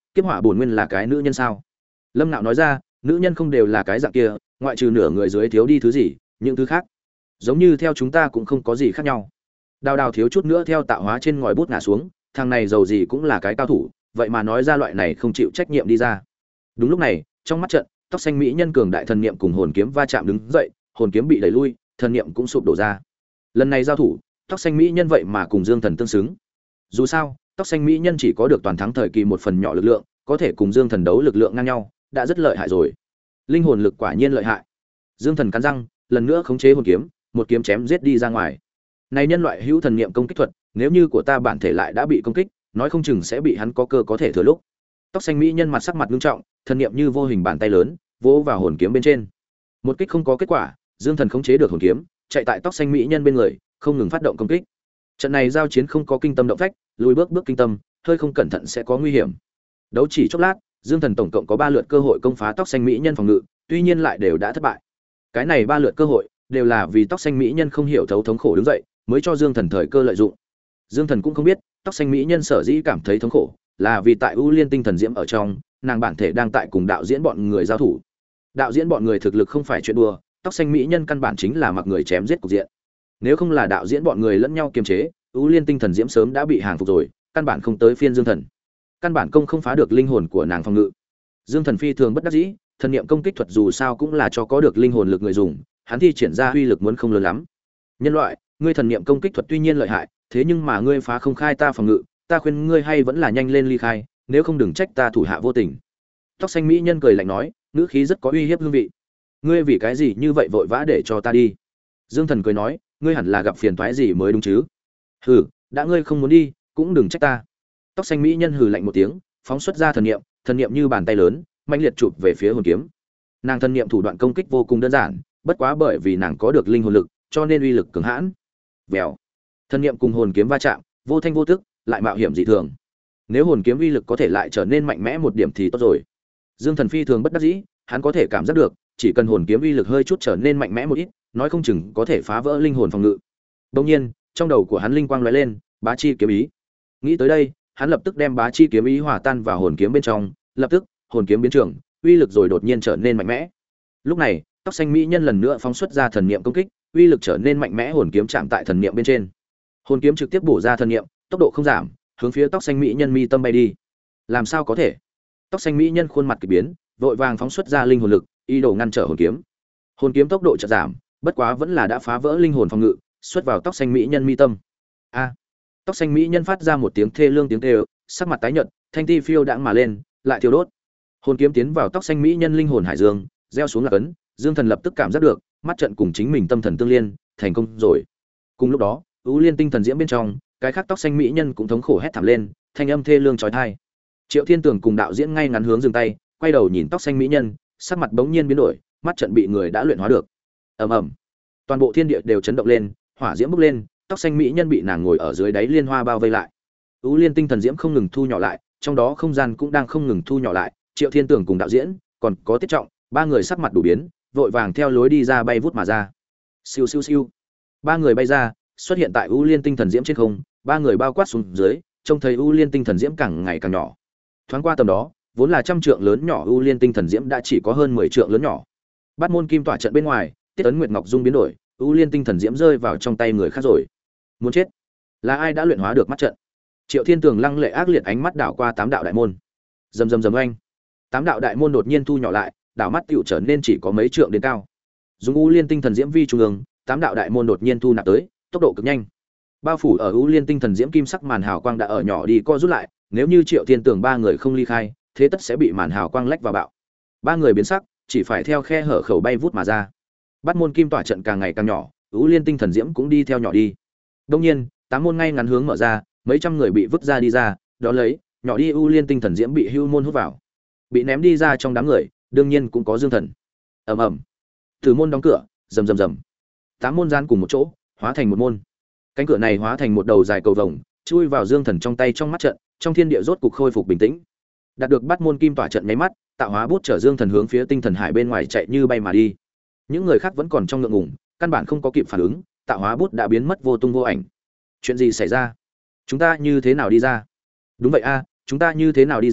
kiếp hỏa bổn nguyên là cái nữ nhân sao? Lâm Nạo nói ra, nữ nhân không đều là cái dạng kia, ngoại trừ nửa người dưới thiếu đi thứ gì, những thứ khác giống như theo chúng ta cũng không có gì khác nhau. Đào Đào thiếu chút nữa theo tạo hóa trên ngòi bút ngã xuống, thằng này giàu gì cũng là cái cao thủ, vậy mà nói ra loại này không chịu trách nhiệm đi ra. Đúng lúc này, trong mắt trận, tóc xanh mỹ nhân cường đại thần niệm cùng hồn kiếm va chạm đứng dậy, hồn kiếm bị đẩy lui, thần niệm cũng sụp đổ ra. Lần này giao thủ, tóc xanh mỹ nhân vậy mà cùng Dương Thần tương xứng. Dù sao, tóc xanh mỹ nhân chỉ có được toàn thắng thời kỳ một phần nhỏ lực lượng, có thể cùng Dương Thần đấu lực lượng ngang nhau, đã rất lợi hại rồi. Linh hồn lực quả nhiên lợi hại. Dương Thần cắn răng, lần nữa khống chế hồn kiếm, một kiếm chém giết đi ra ngoài. Này nhân loại hữu thần niệm công kích thuật, nếu như của ta bản thể lại đã bị công kích, nói không chừng sẽ bị hắn có cơ có thể thừa lúc. Tóc xanh mỹ nhân mặt sắc mặt nghiêm trọng, thần niệm như vô hình bàn tay lớn, vỗ vào hồn kiếm bên trên. Một kích không có kết quả, Dương Thần khống chế được hồn kiếm, chạy tại tóc xanh mỹ nhân bên người, không ngừng phát động công kích. Trận này giao chiến không có kinh tâm động phách, lùi bước bước kinh tâm, hơi không cẩn thận sẽ có nguy hiểm. Đấu chỉ chốc lát, Dương Thần tổng cộng có ba lượt cơ hội công phá tóc xanh mỹ nhân phòng ngự, tuy nhiên lại đều đã thất bại. Cái này ba lượt cơ hội đều là vì tóc xanh mỹ nhân không hiểu thấu thống khổ đứng dậy, mới cho Dương Thần thời cơ lợi dụng. Dương Thần cũng không biết, tóc xanh mỹ nhân sở dĩ cảm thấy thống khổ, là vì tại U Liên Tinh Thần Diễm ở trong, nàng bản thể đang tại cùng đạo diễn bọn người giao thủ. Đạo diễn bọn người thực lực không phải chuyện đùa, tóc xanh mỹ nhân căn bản chính là mặc người chém giết cục diện. Nếu không là đạo diễn bọn người lẫn nhau kiềm chế, U Liên Tinh Thần Diễm sớm đã bị hàng phục rồi, căn bản không tới phiên Dương Thần. Căn bản công không phá được linh hồn của nàng phòng ngự. Dương Thần phi thường bất đắc dĩ, thần niệm công kích thuật dù sao cũng là cho có được linh hồn lực người dùng, hắn thi triển ra uy lực muốn không lớn lắm. Nhân loại, ngươi thần niệm công kích thuật tuy nhiên lợi hại, thế nhưng mà ngươi phá không khai ta phòng ngự, ta khuyên ngươi hay vẫn là nhanh lên ly khai, nếu không đừng trách ta thủ hạ vô tình. Tóc xanh mỹ nhân cười lạnh nói, ngữ khí rất có uy hiếp hương vị. Ngươi vì cái gì như vậy vội vã để cho ta đi? Dương Thần cười nói, ngươi hẳn là gặp phiền toái gì mới đúng chứ? Hừ, đã ngươi không muốn đi, cũng đừng trách ta. Tóc xanh mỹ nhân hừ lạnh một tiếng, phóng xuất ra thần niệm, thần niệm như bàn tay lớn, mạnh liệt chụp về phía hồn kiếm. Nàng thần niệm thủ đoạn công kích vô cùng đơn giản, bất quá bởi vì nàng có được linh hồn lực, cho nên uy lực cường hãn. Vèo. Thần niệm cùng hồn kiếm va chạm, vô thanh vô tức, lại mạo hiểm dị thường. Nếu hồn kiếm uy lực có thể lại trở nên mạnh mẽ một điểm thì tốt rồi. Dương Thần phi thường bất đắc dĩ, hắn có thể cảm giác được, chỉ cần hồn kiếm uy lực hơi chút trở nên mạnh mẽ một ít, nói không chừng có thể phá vỡ linh hồn phòng ngự. Đương nhiên, trong đầu của hắn linh quang lóe lên, bá chi kiếm ý. Nghĩ tới đây, hắn lập tức đem bá chi kiếm ý hòa tan vào hồn kiếm bên trong, lập tức, hồn kiếm biến trường, uy lực rồi đột nhiên trở nên mạnh mẽ. Lúc này, tóc xanh mỹ nhân lần nữa phóng xuất ra thần niệm công kích, uy lực trở nên mạnh mẽ, hồn kiếm chạm tại thần niệm bên trên. Hồn kiếm trực tiếp bổ ra thần niệm, tốc độ không giảm, hướng phía tóc xanh mỹ nhân mi tâm bay đi. Làm sao có thể? Tóc xanh mỹ nhân khuôn mặt kỳ biến, vội vàng phóng xuất ra linh hồn lực, ý đồ ngăn trở hồn kiếm. Hồn kiếm tốc độ chợt giảm, bất quá vẫn là đã phá vỡ linh hồn phòng ngự, xuất vào tóc xanh mỹ nhân mi tâm. A! Tóc xanh mỹ nhân phát ra một tiếng thê lương tiếng kêu, sắc mặt tái nhợt, thanh ti phiêu đãng mà lên, lại thiêu đốt. Hồn kiếm tiến vào tóc xanh mỹ nhân linh hồn hải dương, gieo xuống lạc ấn, Dương Thần lập tức cảm giác được, mắt trận cùng chính mình tâm thần tương liên, thành công rồi. Cùng lúc đó, U Liên Tinh Thần Diễm bên trong, cái khác tóc xanh mỹ nhân cũng thống khổ hét thảm lên, thanh âm thê lương chói tai. Triệu Thiên Tường cùng đạo diễn ngay ngắn hướng dừng tay, quay đầu nhìn tóc xanh mỹ nhân, sắc mặt bỗng nhiên biến đổi, mắt trận bị người đã luyện hóa được. Ầm ầm. Toàn bộ thiên địa đều chấn động lên, hỏa diễm bốc lên, tóc xanh mỹ nhân bị nàng ngồi ở dưới đáy liên hoa bao vây lại. U Liên Tinh Thần Diễm không ngừng thu nhỏ lại, trong đó không gian cũng đang không ngừng thu nhỏ lại, Triệu Thiên Tường cùng đạo diễn, còn có Tiết Trọng, ba người sắc mặt đủ biến, vội vàng theo lối đi ra bay vút mà ra. Siêu siêu siêu. Ba người bay ra, xuất hiện tại U Liên Tinh Thần Diễm trên không, ba người bao quát xuống dưới, trông thấy U Liên Tinh Thần Diễm càng ngày càng nhỏ. Thoáng qua tầm đó, vốn là trăm trượng lớn nhỏ U Liên Tinh Thần Diễm đã chỉ có hơn mười trượng lớn nhỏ. Bát môn kim tỏa trận bên ngoài, Tiết Ấn Nguyệt Ngọc Dung biến đổi, U Liên Tinh Thần Diễm rơi vào trong tay người khác rồi. Muốn chết. Là ai đã luyện hóa được mắt trận? Triệu Thiên Tường lăng lệ ác liệt ánh mắt đảo qua tám đạo đại môn. Rầm rầm rầm oanh. Tám đạo đại môn đột nhiên thu nhỏ lại, đảo mắt tựu trở nên chỉ có mấy trượng đến cao. Dùng U Liên Tinh Thần Diễm vi trung ương, tám đạo đại môn đột nhiên thu nạp tới, tốc độ cực nhanh. Bao phủ ở U Liên Tinh Thần Diễm kim sắc màn hào quang đã ở nhỏ đi co rút lại, nếu như Triệu Thiên Tường ba người không ly khai, thế tất sẽ bị màn hào quang lách vào bạo. Ba người biến sắc, chỉ phải theo khe hở khẩu bay vút mà ra. Bát môn kim tỏa trận càng ngày càng nhỏ, U Liên Tinh Thần Diễm cũng đi theo nhỏ đi. Đương nhiên, tám môn ngay ngắn hướng mở ra, mấy trăm người bị vứt ra đi ra, đó lấy, nhỏ đi U Liên Tinh Thần Diễm bị hưu môn hút vào. Bị ném đi ra trong đám người, đương nhiên cũng có Dương Thần. Ầm ầm. Từ môn đóng cửa, rầm rầm rầm. Tám môn gian cùng một chỗ, hóa thành một môn. Cánh cửa này hóa thành một đầu dài cầu vồng, chui vào Dương Thần trong tay trong mắt trận, trong thiên địa rốt cục khôi phục bình tĩnh. Đạt được bắt môn kim tỏa trận nháy mắt, tạo hóa bút chở Dương Thần hướng phía tinh thần hải bên ngoài chạy như bay mà đi. Những người khác vẫn còn trong ngượng ngùng, căn bản không có kịp phản ứng, tạo hóa bút đã biến mất vô tung vô ảnh. Chuyện gì xảy ra? Chúng ta như thế nào đi ra? Đúng vậy a, chúng ta như thế nào đi ra?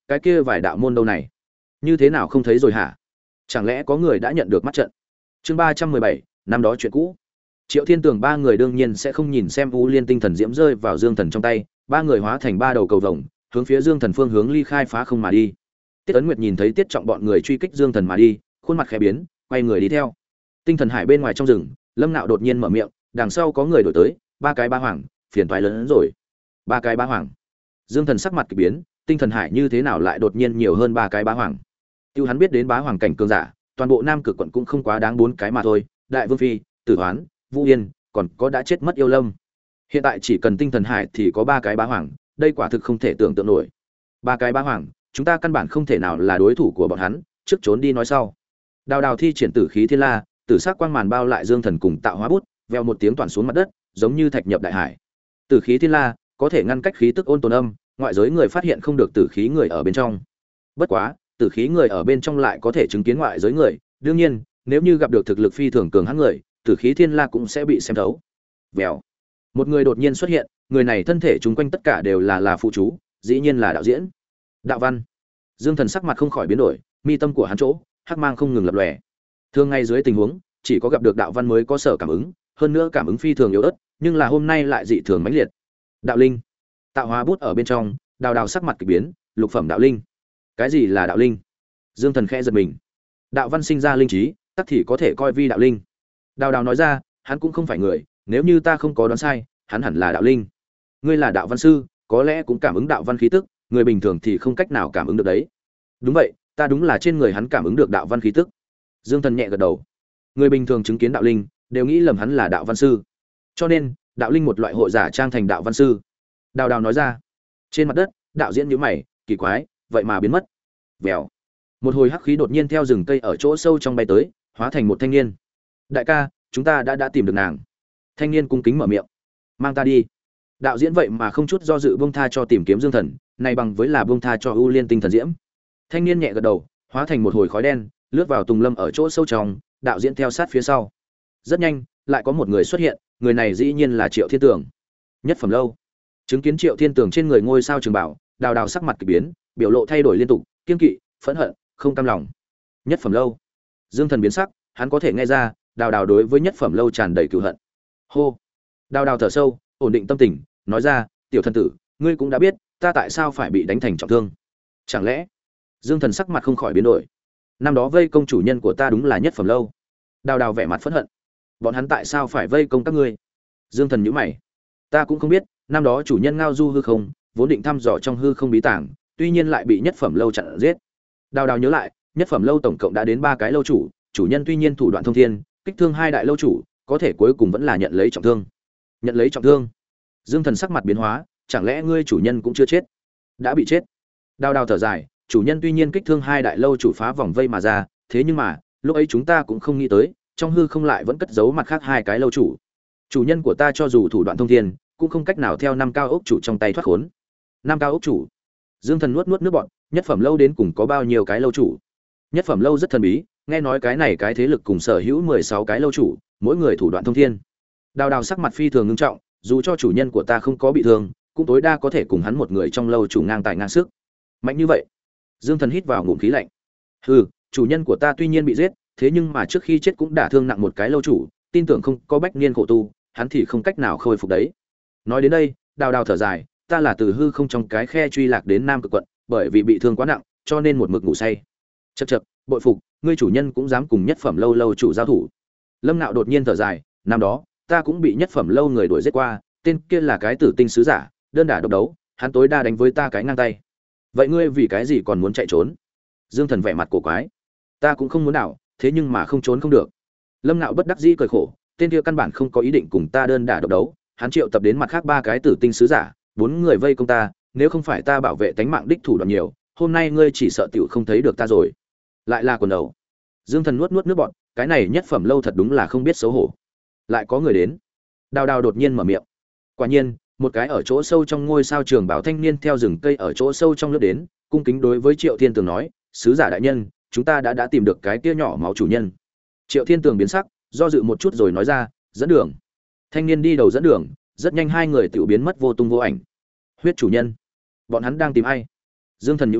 cái kia vài đạo môn đâu này như thế nào không thấy rồi hả? Chẳng lẽ có người đã nhận được mắt trận? Chương ba trăm mười bảy, năm đó chuyện cũ. Triệu Thiên Tường ba người đương nhiên sẽ không nhìn xem U Liên tinh thần diễm rơi vào Dương Thần trong tay, ba người hóa thành ba đầu cầu vồng, hướng phía Dương Thần phương hướng ly khai phá không mà đi. Tiết Ấn Nguyệt nhìn thấy Tiết Trọng bọn người truy kích Dương Thần mà đi, khuôn mặt khẽ biến, quay người đi theo. Tinh thần hải bên ngoài trong rừng, Lâm Nạo đột nhiên mở miệng, đằng sau có người đổi tới, ba cái ba hoàng, phiền toái lớn hơn rồi. Ba cái ba hoàng. Dương Thần sắc mặt kỳ biến, tinh thần hải như thế nào lại đột nhiên nhiều hơn ba cái bá hoàng? Tiêu hắn biết đến bá hoàng cảnh cường giả, toàn bộ Nam Cực quận cũng không quá đáng bốn cái mà thôi, Đại Vương phi, Tử Hoán, Vũ Yên, còn có đã chết mất Yêu Lâm. Hiện tại chỉ cần tinh thần hải thì có ba cái bá hoàng, đây quả thực không thể tưởng tượng nổi. Ba cái bá hoàng, chúng ta căn bản không thể nào là đối thủ của bọn hắn, trước trốn đi nói sau. Đào Đào thi triển tử khí thiên la, tử sắc quang màn bao lại Dương Thần cùng tạo hóa bút, veo một tiếng toàn xuống mặt đất, giống như thạch nhập đại hải. Tử khí thiên la có thể ngăn cách khí tức ôn tồn âm, ngoại giới người phát hiện không được tử khí người ở bên trong. Bất quá, tử khí người ở bên trong lại có thể chứng kiến ngoại giới người, đương nhiên, nếu như gặp được thực lực phi thường cường hãn người, tử khí thiên la cũng sẽ bị xem thấu. Vèo. Một người đột nhiên xuất hiện, người này thân thể chúng quanh tất cả đều là là phụ chú, dĩ nhiên là đạo diễn. Đạo Văn. Dương Thần sắc mặt không khỏi biến đổi, mi tâm của hắn chỗ, hắc mang không ngừng lập lòe. Thường ngay dưới tình huống, chỉ có gặp được đạo văn mới có sở cảm ứng, hơn nữa cảm ứng phi thường yếu ớt, nhưng là hôm nay lại dị thường mãnh liệt. Đạo linh. Tạo hóa bút ở bên trong, Đào Đào sắc mặt kỳ biến, lục phẩm đạo linh. Cái gì là đạo linh? Dương Thần khẽ giật mình. Đạo văn sinh ra linh trí, tất thì có thể coi vi đạo linh. Đào Đào nói ra, hắn cũng không phải người, nếu như ta không có đoán sai, hắn hẳn là đạo linh. Ngươi là đạo văn sư, có lẽ cũng cảm ứng đạo văn khí tức, người bình thường thì không cách nào cảm ứng được đấy. Đúng vậy, ta đúng là trên người hắn cảm ứng được đạo văn khí tức. Dương Thần nhẹ gật đầu. Người bình thường chứng kiến đạo linh, đều nghĩ lầm hắn là đạo văn sư. Cho nên, đạo linh một loại hội giả trang thành đạo văn sư. Đào Đào nói ra. Trên mặt đất, đạo diễn nhíu mày, kỳ quái, vậy mà biến mất. Vèo. Một hồi hắc khí đột nhiên theo rừng cây ở chỗ sâu trong bay tới, hóa thành một thanh niên. Đại ca, chúng ta đã đã tìm được nàng. Thanh niên cung kính mở miệng. Mang ta đi. Đạo diễn vậy mà không chút do dự buông tha cho tìm kiếm Dương Thần, này bằng với là buông tha cho ưu liên tinh thần diễm. Thanh niên nhẹ gật đầu, hóa thành một hồi khói đen, lướt vào tùng lâm ở chỗ sâu trong, đạo diễn theo sát phía sau. Rất nhanh, lại có một người xuất hiện, người này dĩ nhiên là Triệu Thiên Tường. Nhất phẩm lâu. Chứng kiến Triệu Thiên Tường trên người ngôi sao trường bảo, Đào Đào sắc mặt kỳ biến, biểu lộ thay đổi liên tục, kiên kỵ, phẫn hận, không cam lòng. Nhất phẩm lâu. Dương Thần biến sắc, hắn có thể nghe ra, Đào Đào đối với nhất phẩm lâu tràn đầy cừu hận. Hô. Đào Đào thở sâu, ổn định tâm tình, nói ra, tiểu thần tử, ngươi cũng đã biết, ta tại sao phải bị đánh thành trọng thương. Chẳng lẽ? Dương Thần sắc mặt không khỏi biến đổi. Năm đó vây công chủ nhân của ta đúng là nhất phẩm lâu. Đào Đào vẻ mặt phẫn hận. Bọn hắn tại sao phải vây công các ngươi? Dương Thần nhíu mày. Ta cũng không biết, năm đó chủ nhân ngao du hư không, vốn định thăm dò trong hư không bí tàng, tuy nhiên lại bị nhất phẩm lâu chặn giết. Đào Đào nhớ lại, nhất phẩm lâu tổng cộng đã đến ba cái lâu chủ, chủ nhân tuy nhiên thủ đoạn thông thiên, kích thương hai đại lâu chủ, có thể cuối cùng vẫn là nhận lấy trọng thương. Nhận lấy trọng thương? Dương Thần sắc mặt biến hóa, chẳng lẽ ngươi chủ nhân cũng chưa chết? Đã bị chết. Đào Đào thở dài, chủ nhân tuy nhiên kích thương hai đại lâu chủ phá vòng vây mà ra, thế nhưng mà, lúc ấy chúng ta cũng không nghĩ tới, trong hư không lại vẫn cất giấu mặt khác hai cái lâu chủ. Chủ nhân của ta cho dù thủ đoạn thông thiên, cũng không cách nào theo năm cao ốc chủ trong tay thoát khốn. Năm cao ốc chủ? Dương Thần nuốt nuốt nước bọt, nhất phẩm lâu đến cùng có bao nhiêu cái lâu chủ? Nhất phẩm lâu rất thần bí, nghe nói cái này cái thế lực cùng sở hữu mười sáu cái lâu chủ, mỗi người thủ đoạn thông thiên. Đào Đào sắc mặt phi thường nghiêm trọng, dù cho chủ nhân của ta không có bị thương, cũng tối đa có thể cùng hắn một người trong lâu chủ ngang tài ngang sức. Mạnh như vậy? Dương Thần hít vào ngụm khí lạnh. Hừ, chủ nhân của ta tuy nhiên bị giết, thế nhưng mà trước khi chết cũng đả thương nặng một cái lâu chủ, tin tưởng không có bách niên khổ tu, hắn thì không cách nào khôi phục đấy. Nói đến đây, Đào Đào thở dài, ta là từ hư không trong cái khe truy lạc đến Nam Cực quận, bởi vì bị thương quá nặng, cho nên một mực ngủ say. Chậc chậc, bội phục, ngươi chủ nhân cũng dám cùng nhất phẩm lâu lâu chủ giao thủ. Lâm Nạo đột nhiên thở dài, năm đó, ta cũng bị nhất phẩm lâu người đuổi giết qua, tên kia là cái tử tinh sứ giả, đơn đả độc đấu, hắn tối đa đánh với ta cái ngang tay. Vậy ngươi vì cái gì còn muốn chạy trốn? Dương Thần vẻ mặt cổ quái. Ta cũng không muốn đảo, thế nhưng mà không trốn không được. Lâm Nạo bất đắc dĩ cười khổ, tên kia căn bản không có ý định cùng ta đơn đả độc đấu, hắn triệu tập đến mặt khác ba cái tử tinh sứ giả, bốn người vây công ta, nếu không phải ta bảo vệ tánh mạng đích thủ đoạn nhiều, hôm nay ngươi chỉ sợ tiểu không thấy được ta rồi. Lại là quần đầu. Dương Thần nuốt nuốt nước bọt, cái này nhất phẩm lâu thật đúng là không biết xấu hổ. Lại có người đến. Đào Đào đột nhiên mở miệng. Quả nhiên, một cái ở chỗ sâu trong ngôi sao trường bảo thanh niên theo rừng cây ở chỗ sâu trong lướt đến, cung kính đối với Triệu Thiên Tường nói, sứ giả đại nhân, chúng ta đã đã tìm được cái kia nhỏ máu chủ nhân. Triệu Thiên Tường biến sắc, do dự một chút rồi nói ra, dẫn đường. Thanh niên đi đầu dẫn đường, rất nhanh hai người tiểu biến mất vô tung vô ảnh. Huyết chủ nhân, bọn hắn đang tìm ai? Dương Thần nhíu mày,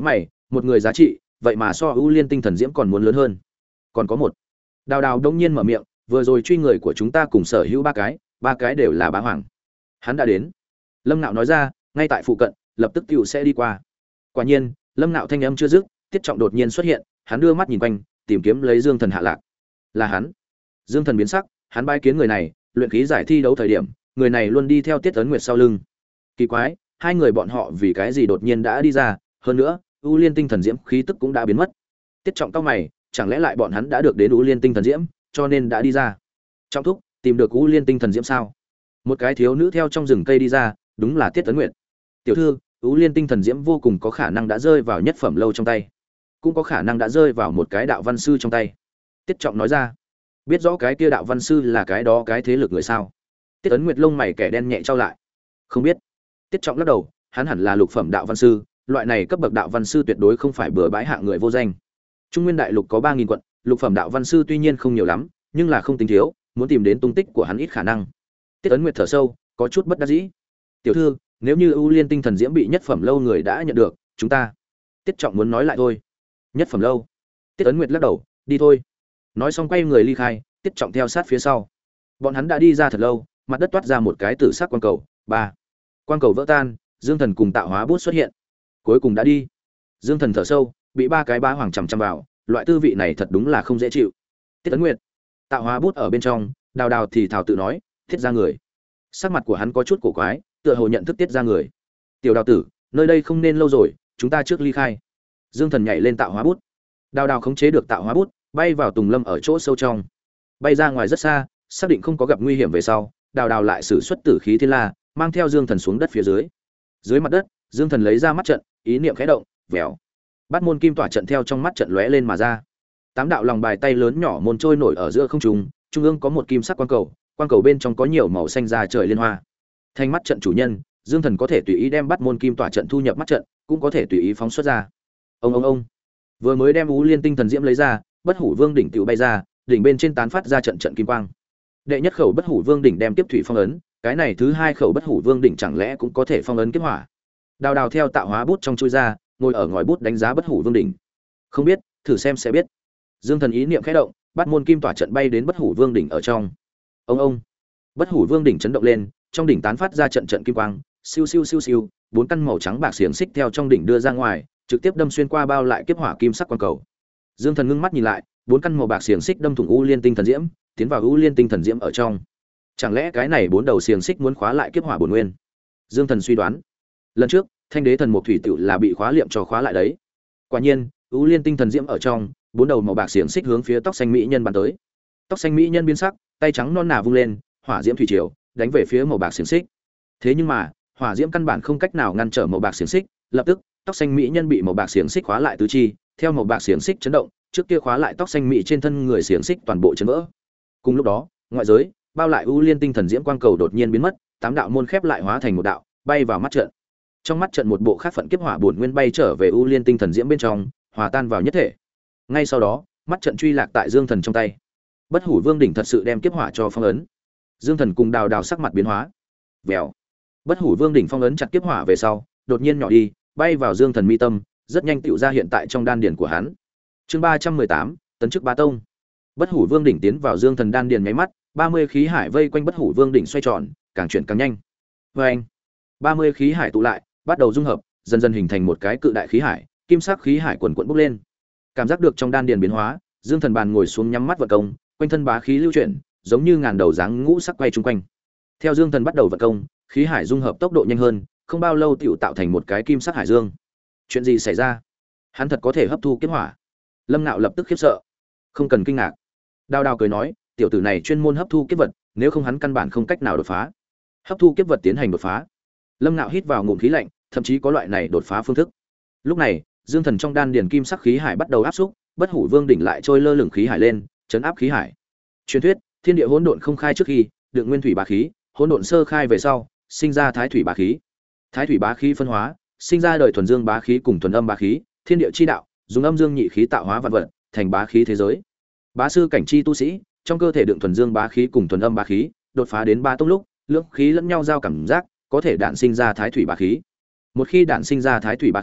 một người giá trị vậy mà so ưu liên tinh thần diễm còn muốn lớn hơn. Còn có một. Đào Đào đông nhiên mở miệng, vừa rồi truy người của chúng ta cùng sở hữu ba cái, ba cái đều là bá hoàng. Hắn đã đến. Lâm Nạo nói ra, ngay tại phụ cận, lập tức tiểu sẽ đi qua. Quả nhiên, Lâm Nạo thanh âm chưa dứt, Tiết Trọng đột nhiên xuất hiện, hắn đưa mắt nhìn quanh, tìm kiếm lấy Dương Thần hạ lạc. Là hắn. Dương Thần biến sắc, hắn bái kiến người này, luyện khí giải thi đấu thời điểm, người này luôn đi theo Tiết Ấn Nguyệt sau lưng. Kỳ quái, hai người bọn họ vì cái gì đột nhiên đã đi ra, hơn nữa, U Liên tinh thần diễm khí tức cũng đã biến mất. Tiết Trọng cau mày, chẳng lẽ lại bọn hắn đã được đến U Liên tinh thần diễm, cho nên đã đi ra. Trọng thúc, tìm được U Liên tinh thần diễm sao? Một cái thiếu nữ theo trong rừng cây đi ra, đúng là Tiết Ấn Nguyệt. Tiểu thư, U Liên tinh thần diễm vô cùng có khả năng đã rơi vào nhất phẩm lâu trong tay, cũng có khả năng đã rơi vào một cái đạo văn sư trong tay. Tiết Trọng nói ra. Biết rõ cái kia đạo văn sư là cái đó cái thế lực người sao? Tiết Ấn Nguyệt lông mày kẻ đen nhẹ trao lại. Không biết. Tiết Trọng lắc đầu, hắn hẳn là lục phẩm đạo văn sư, loại này cấp bậc đạo văn sư tuyệt đối không phải bừa bãi hạng người vô danh. Trung Nguyên đại lục có ba nghìn quận, lục phẩm đạo văn sư tuy nhiên không nhiều lắm, nhưng là không tính thiếu, muốn tìm đến tung tích của hắn ít khả năng. Tiết Ấn Nguyệt thở sâu, có chút bất đắc dĩ. Tiểu thư, nếu như ưu liên tinh thần diễm bị nhất phẩm lâu người đã nhận được, chúng ta. Tiết Trọng muốn nói lại thôi. Nhất phẩm lâu. Tiết Ấn Nguyệt lắc đầu, đi thôi. Nói xong quay người ly khai, Tiết Trọng theo sát phía sau. Bọn hắn đã đi ra thật lâu, mặt đất toát ra một cái tử sắc quang cầu, ba. Quang cầu vỡ tan, Dương Thần cùng Tạo Hóa Bút xuất hiện. Cuối cùng đã đi. Dương Thần thở sâu, bị ba cái bá hoàng chằm chằm vào, loại tư vị này thật đúng là không dễ chịu. Tiết Ấn Nguyệt, Tạo Hóa Bút ở bên trong, Đào Đào thì thào tự nói, Tiết ra người. Sắc mặt của hắn có chút cổ quái, tựa hồ nhận thức Tiết ra người. Tiểu Đào tử, nơi đây không nên lâu rồi, chúng ta trước ly khai. Dương Thần nhảy lên Tạo Hóa Bút. Đào Đào khống chế được Tạo Hóa Bút, bay vào tùng lâm ở chỗ sâu trong. Bay ra ngoài rất xa, xác định không có gặp nguy hiểm về sau, Đào Đào lại sử xuất Tử khí thiên la, mang theo Dương Thần xuống đất phía dưới. Dưới mặt đất, Dương Thần lấy ra mắt trận, ý niệm khẽ động, vèo. Bát môn kim tỏa trận theo trong mắt trận lóe lên mà ra. Tám đạo lòng bài tay lớn nhỏ môn trôi nổi ở giữa không trung, trung ương có một kim sắc quang cầu, quang cầu bên trong có nhiều màu xanh ra trời liên hoa. Thanh mắt trận chủ nhân, Dương Thần có thể tùy ý đem Bát môn kim tỏa trận thu nhập mắt trận, cũng có thể tùy ý phóng xuất ra. Ông ông ông. Vừa mới đem Ú Liên tinh thần diễm lấy ra, Bất Hủ Vương đỉnh tiểu bay ra, đỉnh bên trên tán phát ra trận trận kim quang. Đệ nhất khẩu Bất Hủ Vương đỉnh đem tiếp thủy phong ấn, cái này thứ hai khẩu Bất Hủ Vương đỉnh chẳng lẽ cũng có thể phong ấn kiếp hỏa. Đào Đào theo Tạo Hóa Bút trong chui ra, ngồi ở ngòi bút đánh giá Bất Hủ Vương đỉnh. Không biết, thử xem sẽ biết. Dương Thần ý niệm khẽ động, Bát môn kim tỏa trận bay đến Bất Hủ Vương đỉnh ở trong. Ông ông. Bất Hủ Vương đỉnh chấn động lên, trong đỉnh tán phát ra trận trận kim quang, siêu siêu siêu siêu, bốn căn màu trắng bạc xiềng xích theo trong đỉnh đưa ra ngoài, trực tiếp đâm xuyên qua bao lại kiếp hỏa kim sắc quang cầu. Dương Thần ngưng mắt nhìn lại, bốn căn màu bạc xiềng xích đâm thủng U Liên tinh thần diễm, tiến vào U Liên tinh thần diễm ở trong. Chẳng lẽ cái này bốn đầu xiềng xích muốn khóa lại kiếp hỏa bổn nguyên? Dương Thần suy đoán. Lần trước, Thanh Đế thần mục thủy tựu là bị khóa liệm cho khóa lại đấy. Quả nhiên, U Liên tinh thần diễm ở trong, bốn đầu màu bạc xiềng xích hướng phía tóc xanh mỹ nhân bắn tới. Tóc xanh mỹ nhân biến sắc, tay trắng non nà vung lên, hỏa diễm thủy triều, đánh về phía màu bạc xiềng xích. Thế nhưng mà, hỏa diễm căn bản không cách nào ngăn trở màu bạc xiềng xích, lập tức, tóc xanh mỹ nhân bị màu bạc xiềng xích khóa lại tứ chi, theo màu bạc xiềng xích chấn động, trước kia khóa lại tóc xanh mỹ trên thân người xiềng xích toàn bộ chấn vỡ. Cùng lúc đó, ngoại giới, bao lại U Liên tinh thần diễm quang cầu đột nhiên biến mất, tám đạo môn khép lại hóa thành một đạo, bay vào mắt trận. Trong mắt trận một bộ khác phận kiếp hỏa bổn nguyên bay trở về U Liên tinh thần diễm bên trong, hòa tan vào nhất thể. Ngay sau đó, mắt trận truy lạc tại Dương Thần trong tay. Bất Hủ Vương đỉnh thật sự đem kiếp hỏa cho phong ấn. Dương Thần cùng Đào Đào sắc mặt biến hóa. Vèo. Bất Hủ Vương đỉnh phong ấn chặt kiếp hỏa về sau, đột nhiên nhỏ đi, bay vào Dương Thần mi tâm, rất nhanh tựu ra hiện tại trong đan điền của hắn. Chương ba trăm mười tám, tấn chức bá tông. Bất Hủ Vương đỉnh tiến vào Dương Thần đan điền nháy mắt, ba mươi khí hải vây quanh Bất Hủ Vương đỉnh xoay tròn, càng chuyển càng nhanh. Oeng. ba mươi khí hải tụ lại, bắt đầu dung hợp, dần dần hình thành một cái cự đại khí hải, kim sắc khí hải quần quần bốc lên. Cảm giác được trong đan điền biến hóa, Dương Thần bàn ngồi xuống nhắm mắt vận công, quanh thân bá khí lưu chuyển, giống như ngàn đầu dáng ngũ sắc quay chung quanh. Theo Dương Thần bắt đầu vận công, khí hải dung hợp tốc độ nhanh hơn, không bao lâu tiểu tạo thành một cái kim sắc hải dương. Chuyện gì xảy ra? Hắn thật có thể hấp thu kiếp hỏa? Lâm Nạo lập tức khiếp sợ. Không cần kinh ngạc. Đào Đào cười nói, tiểu tử này chuyên môn hấp thu kiếp vật, nếu không hắn căn bản không cách nào đột phá. Hấp thu kiếp vật tiến hành đột phá. Lâm Nạo hít vào ngụm khí lạnh, thậm chí có loại này đột phá phương thức. Lúc này, Dương Thần trong đan điền kim sắc khí hải bắt đầu áp xúc, Bất Hủ Vương đỉnh lại trôi lơ lửng khí hải lên, chấn áp khí hải. Truyền thuyết, thiên địa hỗn độn không khai trước khi, đựng nguyên thủy bá khí, hỗn độn sơ khai về sau, sinh ra thái thủy bá khí. Thái thủy bá khí phân hóa, sinh ra đời thuần dương bá khí cùng thuần âm bá khí, thiên địa chi đạo, dùng âm dương nhị khí tạo hóa vạn vật, thành bá khí thế giới. Bá sư cảnh chi tu sĩ, trong cơ thể đựng thuần dương bá khí cùng thuần âm bá khí, đột phá đến ba tông lúc, lượng khí lẫn nhau giao cảm giác, có thể đản sinh ra thái thủy bá khí. Một khi đản sinh ra thái thủy bá khí,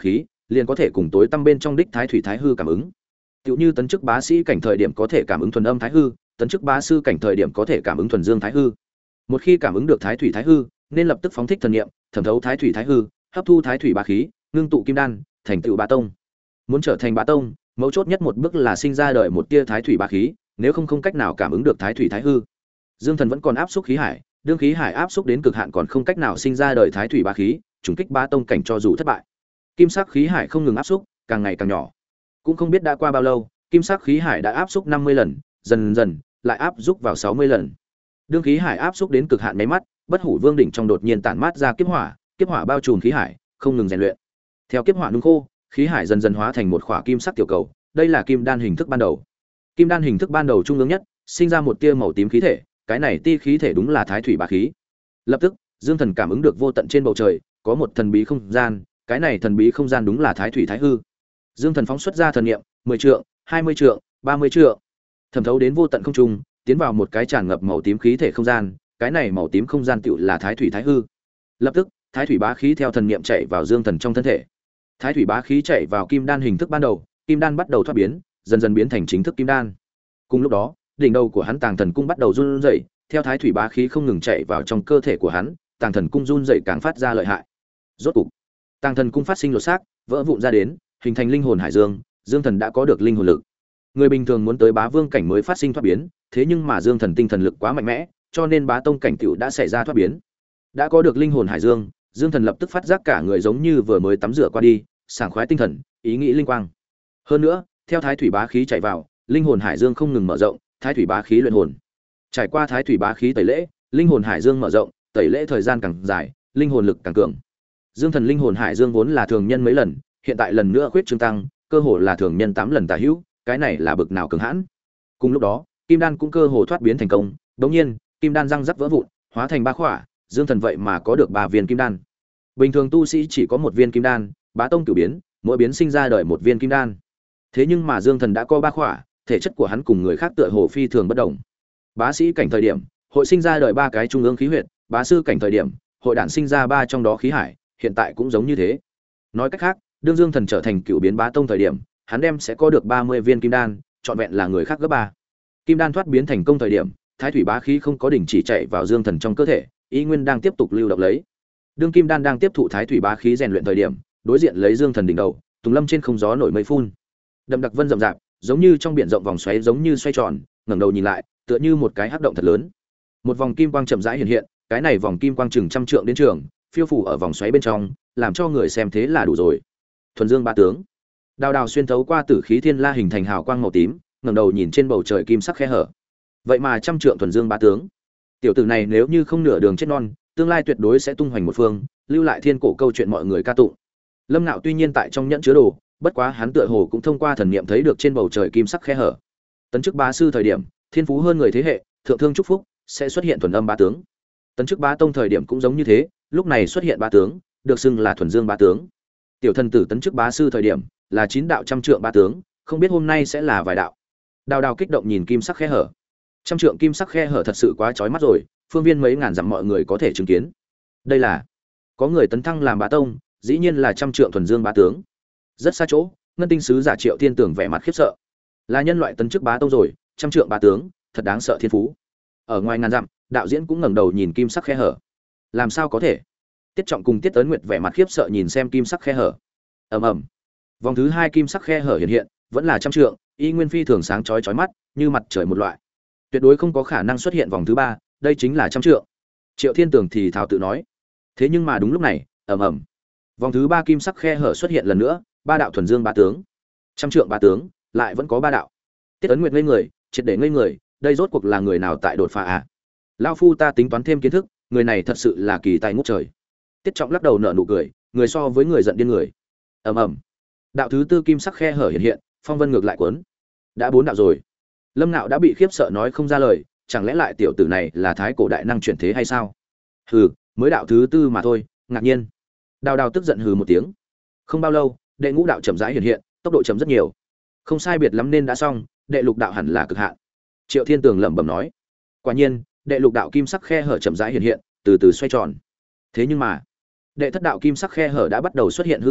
liền có thể cùng tối tăm bên trong đích thái thủy thái hư cảm ứng. Tựu như tấn chức bá sĩ cảnh thời điểm có thể cảm ứng thuần âm thái hư, tấn chức bá sư cảnh thời điểm có thể cảm ứng thuần dương thái hư. Một khi cảm ứng được thái thủy thái hư, nên lập tức phóng thích thần niệm, thẩm thấu thái thủy thái hư, hấp thu thái thủy bá khí, ngưng tụ kim đan, thành tựu bá tông. Muốn trở thành bá tông, mấu chốt nhất một bước là sinh ra đời một tia thái thủy bá khí, nếu không không cách nào cảm ứng được thái thủy thái hư. Dương Thần vẫn còn áp xúc khí hải, đương khí hải áp xúc đến cực hạn còn không cách nào sinh ra đời thái thủy bá khí, trùng kích bá tông cảnh cho dù thất bại. Kim sắc khí hải không ngừng áp xúc, càng ngày càng nhỏ. Cũng không biết đã qua bao lâu, kim sắc khí hải đã áp xúc năm mươi lần, dần dần lại áp xúc vào sáu mươi lần. Đương khí hải áp xúc đến cực hạn mấy mắt, Bất Hủ Vương đỉnh trong đột nhiên tản mát ra kiếp hỏa, kiếp hỏa bao trùm khí hải, không ngừng rèn luyện. Theo kiếp hỏa nung khô, khí hải dần dần hóa thành một khỏa kim sắc tiểu cầu, đây là kim đan hình thức ban đầu. Kim đan hình thức ban đầu trung ương nhất, sinh ra một tia màu tím khí thể, cái này tia khí thể đúng là thái thủy bá khí. Lập tức, Dương Thần cảm ứng được vô tận trên bầu trời có một thần bí không gian, cái này thần bí không gian đúng là thái thủy thái hư. Dương Thần phóng xuất ra thần niệm, mười trượng, hai mươi trượng, ba mươi trượng, thẩm thấu đến vô tận không trung, tiến vào một cái tràn ngập màu tím khí thể không gian, cái này màu tím không gian tựu là thái thủy thái hư. Lập tức, thái thủy bá khí theo thần niệm chạy vào Dương Thần trong thân thể. Thái thủy bá khí chạy vào kim đan hình thức ban đầu, kim đan bắt đầu thoát biến, dần dần biến thành chính thức kim đan. Cùng lúc đó, đỉnh đầu của hắn Tàng Thần cung bắt đầu run rẩy, theo thái thủy bá khí không ngừng chạy vào trong cơ thể của hắn, Tàng Thần cung run rẩy càng phát ra lợi hại. Rốt cục, Tàng Thần cung phát sinh lột xác, vỡ vụn ra đến, hình thành linh hồn hải dương, Dương Thần đã có được linh hồn lực. Người bình thường muốn tới bá vương cảnh mới phát sinh thoát biến, thế nhưng mà Dương Thần tinh thần lực quá mạnh mẽ, cho nên bá tông cảnh tiểu đã xảy ra thoát biến. Đã có được linh hồn hải dương, Dương Thần lập tức phát giác cả người giống như vừa mới tắm rửa qua đi, sảng khoái tinh thần, ý nghĩ linh quang. Hơn nữa, theo thái thủy bá khí chạy vào, linh hồn hải dương không ngừng mở rộng, thái thủy bá khí luyện hồn. Trải qua thái thủy bá khí tẩy lễ, linh hồn hải dương mở rộng, tẩy lễ thời gian càng dài, linh hồn lực càng cường. Dương Thần linh hồn hải dương vốn là thường nhân mấy lần, hiện tại lần nữa khuyết trương tăng, cơ hồ là thường nhân tám lần tả hữu, cái này là bực nào cường hãn. Cùng lúc đó, kim đan cũng cơ hồ thoát biến thành công, đống nhiên, kim đan răng rắc vỡ vụn, hóa thành ba khỏa, Dương Thần vậy mà có được ba viên kim đan. Bình thường tu sĩ chỉ có một viên kim đan, bá tông cửu biến, mỗi biến sinh ra đời một viên kim đan. Thế nhưng mà Dương Thần đã có ba khỏa, thể chất của hắn cùng người khác tựa hồ phi thường bất đồng. Bá sĩ cảnh thời điểm, hội sinh ra đời ba cái trung ương khí huyệt, bá sư cảnh thời điểm, hội đản sinh ra ba trong đó khí hải, hiện tại cũng giống như thế. Nói cách khác, đương Dương Thần trở thành cửu biến bá tông thời điểm, hắn đem sẽ có được ba mươi viên kim đan, trọn vẹn là người khác gấp ba. Kim đan thoát biến thành công thời điểm, thái thủy bá khí không có đình chỉ chạy vào Dương Thần trong cơ thể, ý nguyên đang tiếp tục lưu động lấy. Đương kim đan đang tiếp thụ thái thủy bá khí rèn luyện thời điểm, đối diện lấy Dương Thần đỉnh đầu, tùng lâm trên không gió nổi mây phun. Đậm đặc vân rậm rạp, giống như trong biển rộng vòng xoáy giống như xoay tròn, ngẩng đầu nhìn lại, tựa như một cái hắc động thật lớn. Một vòng kim quang chậm rãi hiện hiện, cái này vòng kim quang chừng trăm trượng đến trường, phiêu phủ ở vòng xoáy bên trong, làm cho người xem thế là đủ rồi. Thuần Dương bá tướng. Đào đào xuyên thấu qua tử khí thiên la hình thành hào quang màu tím, ngẩng đầu nhìn trên bầu trời kim sắc khe hở. Vậy mà trăm trượng thuần dương bá tướng. Tiểu tử này nếu như không nửa đường chết non, tương lai tuyệt đối sẽ tung hoành một phương, lưu lại thiên cổ câu chuyện mọi người ca tụng. Lâm Nạo tuy nhiên tại trong nhẫn chứa đồ, bất quá hắn tựa hồ cũng thông qua thần niệm thấy được trên bầu trời kim sắc khe hở. Tấn chức bá sư thời điểm, thiên phú hơn người thế hệ, thượng thương chúc phúc, sẽ xuất hiện thuần âm bá tướng. Tấn chức bá tông thời điểm cũng giống như thế, lúc này xuất hiện bá tướng, được xưng là thuần dương bá tướng. Tiểu thần tử tấn chức bá sư thời điểm, là chín đạo trăm trượng bá tướng, không biết hôm nay sẽ là vài đạo. Đào đào kích động nhìn kim sắc khe hở. Trăm trượng kim sắc khe hở thật sự quá chói mắt rồi, phương viên mấy ngàn dặm mọi người có thể chứng kiến. Đây là có người tấn thăng làm bá tông, dĩ nhiên là trăm trượng thuần dương bá tướng. Rất xa chỗ, ngân tinh sứ giả Triệu Thiên Tưởng vẻ mặt khiếp sợ. Là nhân loại tấn chức bá tông rồi, trăm trượng bá tướng, thật đáng sợ thiên phú. Ở ngoài ngàn dặm, đạo diễn cũng ngẩng đầu nhìn kim sắc khe hở. Làm sao có thể? Tiết Trọng cùng Tiết Ấn Nguyệt vẻ mặt khiếp sợ nhìn xem kim sắc khe hở. Ầm ầm. Vòng thứ hai kim sắc khe hở hiện hiện, vẫn là trăm trượng, y nguyên phi thường sáng chói chói mắt, như mặt trời một loại. Tuyệt đối không có khả năng xuất hiện vòng thứ ba, đây chính là trăm trượng. Triệu Thiên Tường thì thào tự nói. Thế nhưng mà đúng lúc này, ầm ầm, vòng thứ ba kim sắc khe hở xuất hiện lần nữa, ba đạo thuần dương bá tướng, trăm trượng bá tướng, lại vẫn có ba đạo. Tiết Ấn Nguyệt ngây người, triệt để ngây người, đây rốt cuộc là người nào tại đột phá à? Lão phu ta tính toán thêm kiến thức, người này thật sự là kỳ tài ngút trời. Tiết Trọng lắc đầu nở nụ cười, người so với người giận điên người. Ầm ầm, đạo thứ tư kim sắc khe hở hiện hiện, phong vân ngược lại cuốn. Đã bốn đạo rồi. Lâm Nạo đã bị khiếp sợ nói không ra lời, chẳng lẽ lại tiểu tử này là thái cổ đại năng chuyển thế hay sao? Hừ, mới đạo thứ tư mà thôi, ngạc nhiên. Đào Đào tức giận hừ một tiếng. Không bao lâu, đệ ngũ đạo chậm rãi hiện hiện, tốc độ chậm rất nhiều. Không sai biệt lắm nên đã xong, đệ lục đạo hẳn là cực hạn. Triệu Thiên Tường lẩm bẩm nói. Quả nhiên, đệ lục đạo kim sắc khe hở chậm rãi hiện hiện, từ từ xoay tròn. Thế nhưng mà, đệ thất đạo kim sắc khe hở đã bắt đầu xuất hiện hư ảnh,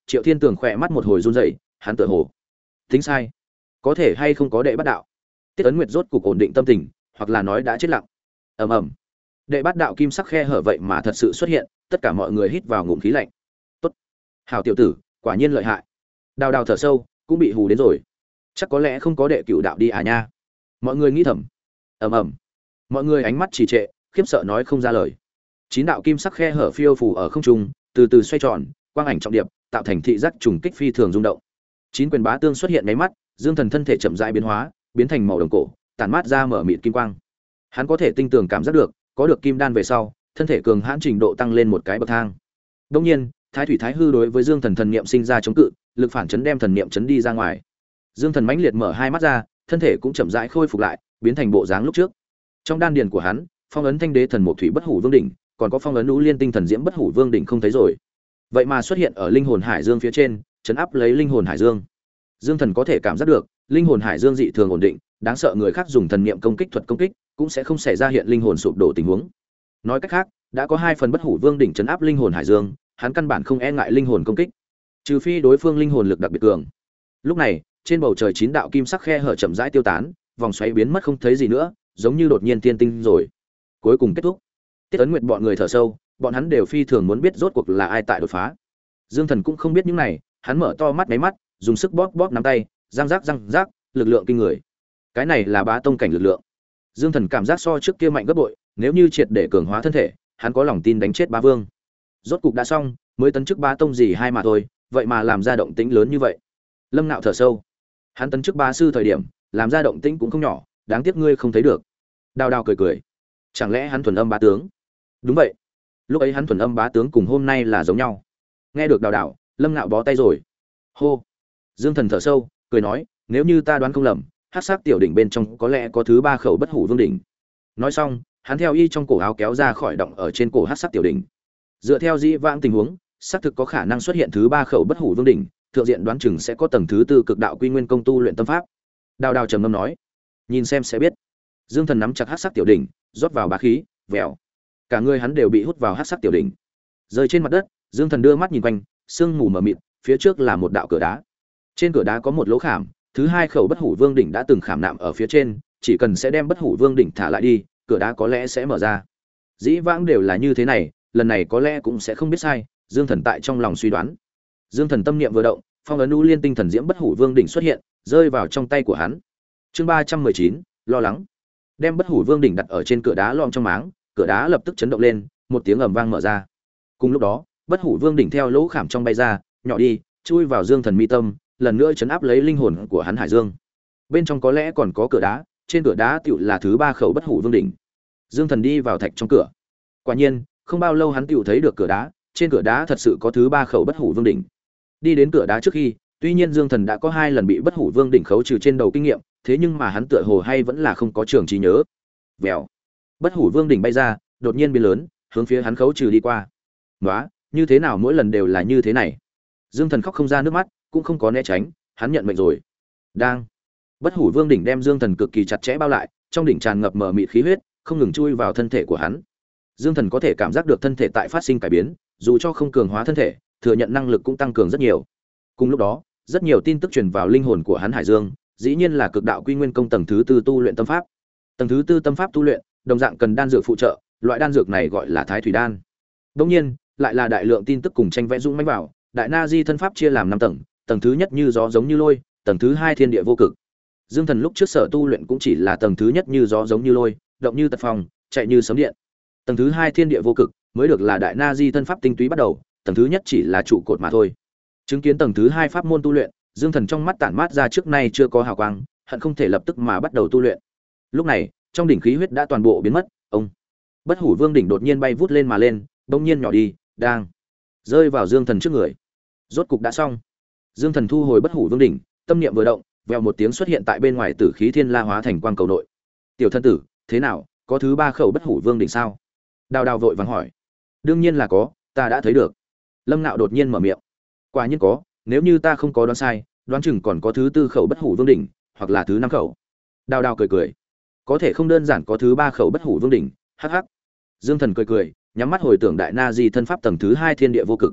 Triệu Thiên Tường khỏe mắt một hồi run rẩy, hắn tựa hồ tính sai, có thể hay không có đệ bắt đạo. Tiết Ấn Nguyệt rốt cục ổn định tâm tình, hoặc là nói đã chết lặng. Ầm ầm. Đệ bắt đạo kim sắc khe hở vậy mà thật sự xuất hiện, tất cả mọi người hít vào ngụm khí lạnh. Tốt, hảo tiểu tử, quả nhiên lợi hại. Đào Đào thở sâu, cũng bị hù đến rồi. Chắc có lẽ không có đệ cửu đạo đi à nha. Mọi người nghĩ thầm. Ầm ầm. Mọi người ánh mắt trì trệ, khiếp sợ nói không ra lời. Chín đạo kim sắc khe hở phiêu phù ở không trung, từ từ xoay tròn, quang ảnh trọng điệp, tạo thành thị giác trùng kích phi thường rung động. Chín quyền bá tương xuất hiện mấy mắt, Dương Thần thân thể chậm rãi biến hóa, biến thành màu đồng cổ, tản mát ra mở mịt kim quang. Hắn có thể tinh tường cảm giác được, có được kim đan về sau, thân thể cường hãn trình độ tăng lên một cái bậc thang. Đương nhiên, Thái Thủy Thái hư đối với Dương Thần thần niệm sinh ra chống cự, lực phản chấn đem thần niệm chấn đi ra ngoài. Dương Thần mãnh liệt mở hai mắt ra, thân thể cũng chậm rãi khôi phục lại, biến thành bộ dáng lúc trước. Trong đan điền của hắn, phong ấn Thanh Đế thần một thủy bất hủ vương đỉnh, còn có phong ấn Lũ Liên tinh thần diễm bất hủ vương đỉnh không thấy rồi. Vậy mà xuất hiện ở linh hồn hải dương phía trên, chấn áp lấy linh hồn hải dương. Dương Thần có thể cảm giác được, linh hồn hải dương dị thường ổn định, đáng sợ người khác dùng thần niệm công kích thuật công kích, cũng sẽ không xảy ra hiện linh hồn sụp đổ tình huống. Nói cách khác, đã có hai phần bất hủ vương đỉnh chấn áp linh hồn hải dương, hắn căn bản không e ngại linh hồn công kích, trừ phi đối phương linh hồn lực đặc biệt cường. Lúc này, trên bầu trời chín đạo kim sắc khe hở chậm rãi tiêu tán, vòng xoáy biến mất không thấy gì nữa, giống như đột nhiên tiên tinh rồi. Cuối cùng kết thúc. Tiết Ấn Nguyệt bọn người thở sâu, bọn hắn đều phi thường muốn biết rốt cuộc là ai tại đột phá. Dương Thần cũng không biết những này, hắn mở to mắt mấy mắt, dùng sức bóp bóp nắm tay, răng rác răng rác, lực lượng kinh người. Cái này là bá tông cảnh lực lượng. Dương Thần cảm giác so trước kia mạnh gấp bội, nếu như triệt để cường hóa thân thể, hắn có lòng tin đánh chết bá vương. Rốt cục đã xong, mới tấn chức bá tông gì hai mà thôi, vậy mà làm ra động tĩnh lớn như vậy. Lâm Nạo thở sâu. Hắn tấn chức bá sư thời điểm, làm ra động tĩnh cũng không nhỏ, đáng tiếc ngươi không thấy được. Đào Đào cười cười. Chẳng lẽ hắn thuần âm bá tướng? Đúng vậy. Lúc ấy hắn thuần âm bá tướng cùng hôm nay là giống nhau. Nghe được Đào Đào, Lâm Nạo bó tay rồi. Hô. Dương Thần thở sâu, cười nói, nếu như ta đoán không lầm, hắc sắc tiểu đỉnh bên trong có lẽ có thứ ba khẩu bất hủ vương đỉnh. Nói xong, hắn theo y trong cổ áo kéo ra khỏi động ở trên cổ hắc sắc tiểu đỉnh. Dựa theo dĩ vãng tình huống, xác thực có khả năng xuất hiện thứ ba khẩu bất hủ vương đỉnh, thượng diện đoán chừng sẽ có tầng thứ tư cực đạo quy nguyên công tu luyện tâm pháp. Đào Đào trầm ngâm nói, nhìn xem sẽ biết. Dương Thần nắm chặt hắc sắc tiểu đỉnh, rót vào bá khí, vèo. Cả người hắn đều bị hút vào hắc sắc tiểu đỉnh. Rơi trên mặt đất, Dương Thần đưa mắt nhìn quanh, sương mù mờ mịt, phía trước là một đạo cửa đá. Trên cửa đá có một lỗ khảm, thứ hai khẩu bất hủ vương đỉnh đã từng khảm nạm ở phía trên, chỉ cần sẽ đem bất hủ vương đỉnh thả lại đi, cửa đá có lẽ sẽ mở ra. Dĩ vãng đều là như thế này, lần này có lẽ cũng sẽ không biết sai, Dương Thần tại trong lòng suy đoán. Dương Thần tâm niệm vừa động, phong ấn Lũ Liên tinh thần diễm bất hủ vương đỉnh xuất hiện, rơi vào trong tay của hắn. Chương ba trăm mười chín, lo lắng. Đem bất hủ vương đỉnh đặt ở trên cửa đá lõm trong máng, cửa đá lập tức chấn động lên, một tiếng ầm vang mở ra. Cùng lúc đó, bất hủ vương đỉnh theo lỗ khảm trong bay ra, nhỏ đi, chui vào Dương Thần mi tâm, lần nữa chấn áp lấy linh hồn của hắn hải dương. Bên trong có lẽ còn có cửa đá, trên cửa đá tựu là thứ ba khẩu bất hủ vương đỉnh. Dương Thần đi vào thạch trong cửa. Quả nhiên, không bao lâu hắn tựu thấy được cửa đá, trên cửa đá thật sự có thứ ba khẩu bất hủ vương đỉnh. Đi đến cửa đá trước khi, tuy nhiên Dương Thần đã có hai lần bị bất hủ vương đỉnh khấu trừ trên đầu kinh nghiệm, thế nhưng mà hắn tựa hồ hay vẫn là không có trường trí nhớ. Vèo. Bất hủ vương đỉnh bay ra, đột nhiên biến lớn, hướng phía hắn khấu trừ đi qua. "Nóa, như thế nào mỗi lần đều là như thế này?" Dương Thần khóc không ra nước mắt, cũng không có né tránh, hắn nhận mệnh rồi. Đang. Bất hủ vương đỉnh đem Dương Thần cực kỳ chặt chẽ bao lại, trong đỉnh tràn ngập mờ mịt khí huyết, không ngừng chui vào thân thể của hắn. Dương Thần có thể cảm giác được thân thể tại phát sinh cải biến, dù cho không cường hóa thân thể, thừa nhận năng lực cũng tăng cường rất nhiều. Cùng lúc đó, rất nhiều tin tức truyền vào linh hồn của hắn hải dương, dĩ nhiên là cực đạo quy nguyên công tầng thứ tư tu luyện tâm pháp. Tầng thứ tư tâm pháp tu luyện, đồng dạng cần đan dược phụ trợ, loại đan dược này gọi là Thái Thủy đan. Đương nhiên, lại là đại lượng tin tức cùng tranh vẽ dũng mãnh vào, Đại Na Di thân pháp chia làm năm tầng, tầng thứ nhất như gió giống như lôi, tầng thứ hai thiên địa vô cực. Dương Thần lúc trước sở tu luyện cũng chỉ là tầng thứ nhất như gió giống như lôi, động như tật phong, chạy như sấm điện. Tầng thứ hai thiên địa vô cực mới được là Đại Na Di thân pháp tinh túy bắt đầu, tầng thứ nhất chỉ là trụ cột mà thôi. Chứng kiến tầng thứ hai pháp môn tu luyện, Dương Thần trong mắt tản mát ra trước nay chưa có hào quang, hận không thể lập tức mà bắt đầu tu luyện. Lúc này, trong đỉnh khí huyết đã toàn bộ biến mất, ông Bất Hủ Vương đỉnh đột nhiên bay vút lên mà lên, bỗng nhiên nhỏ đi, đang rơi vào Dương Thần trước người. Rốt cục đã xong. Dương Thần thu hồi Bất Hủ Vương đỉnh, tâm niệm vừa động, vèo một tiếng xuất hiện tại bên ngoài Tử Khí Thiên La hóa thành quang cầu nội. "Tiểu thân tử, thế nào, có thứ ba khẩu Bất Hủ Vương đỉnh sao?" Đào Đào vội vàng hỏi. "Đương nhiên là có, ta đã thấy được." Lâm Nạo đột nhiên mở miệng. "Quả nhiên có, nếu như ta không có đoán sai, đoán chừng còn có thứ tư khẩu Bất Hủ Vương đỉnh, hoặc là thứ năm khẩu." Đào Đào cười cười. "Có thể không đơn giản có thứ ba khẩu Bất Hủ Vương đỉnh." Hắc hắc. Dương Thần cười cười, nhắm mắt hồi tưởng Đại Na Di thân pháp tầng thứ hai thiên địa vô cực.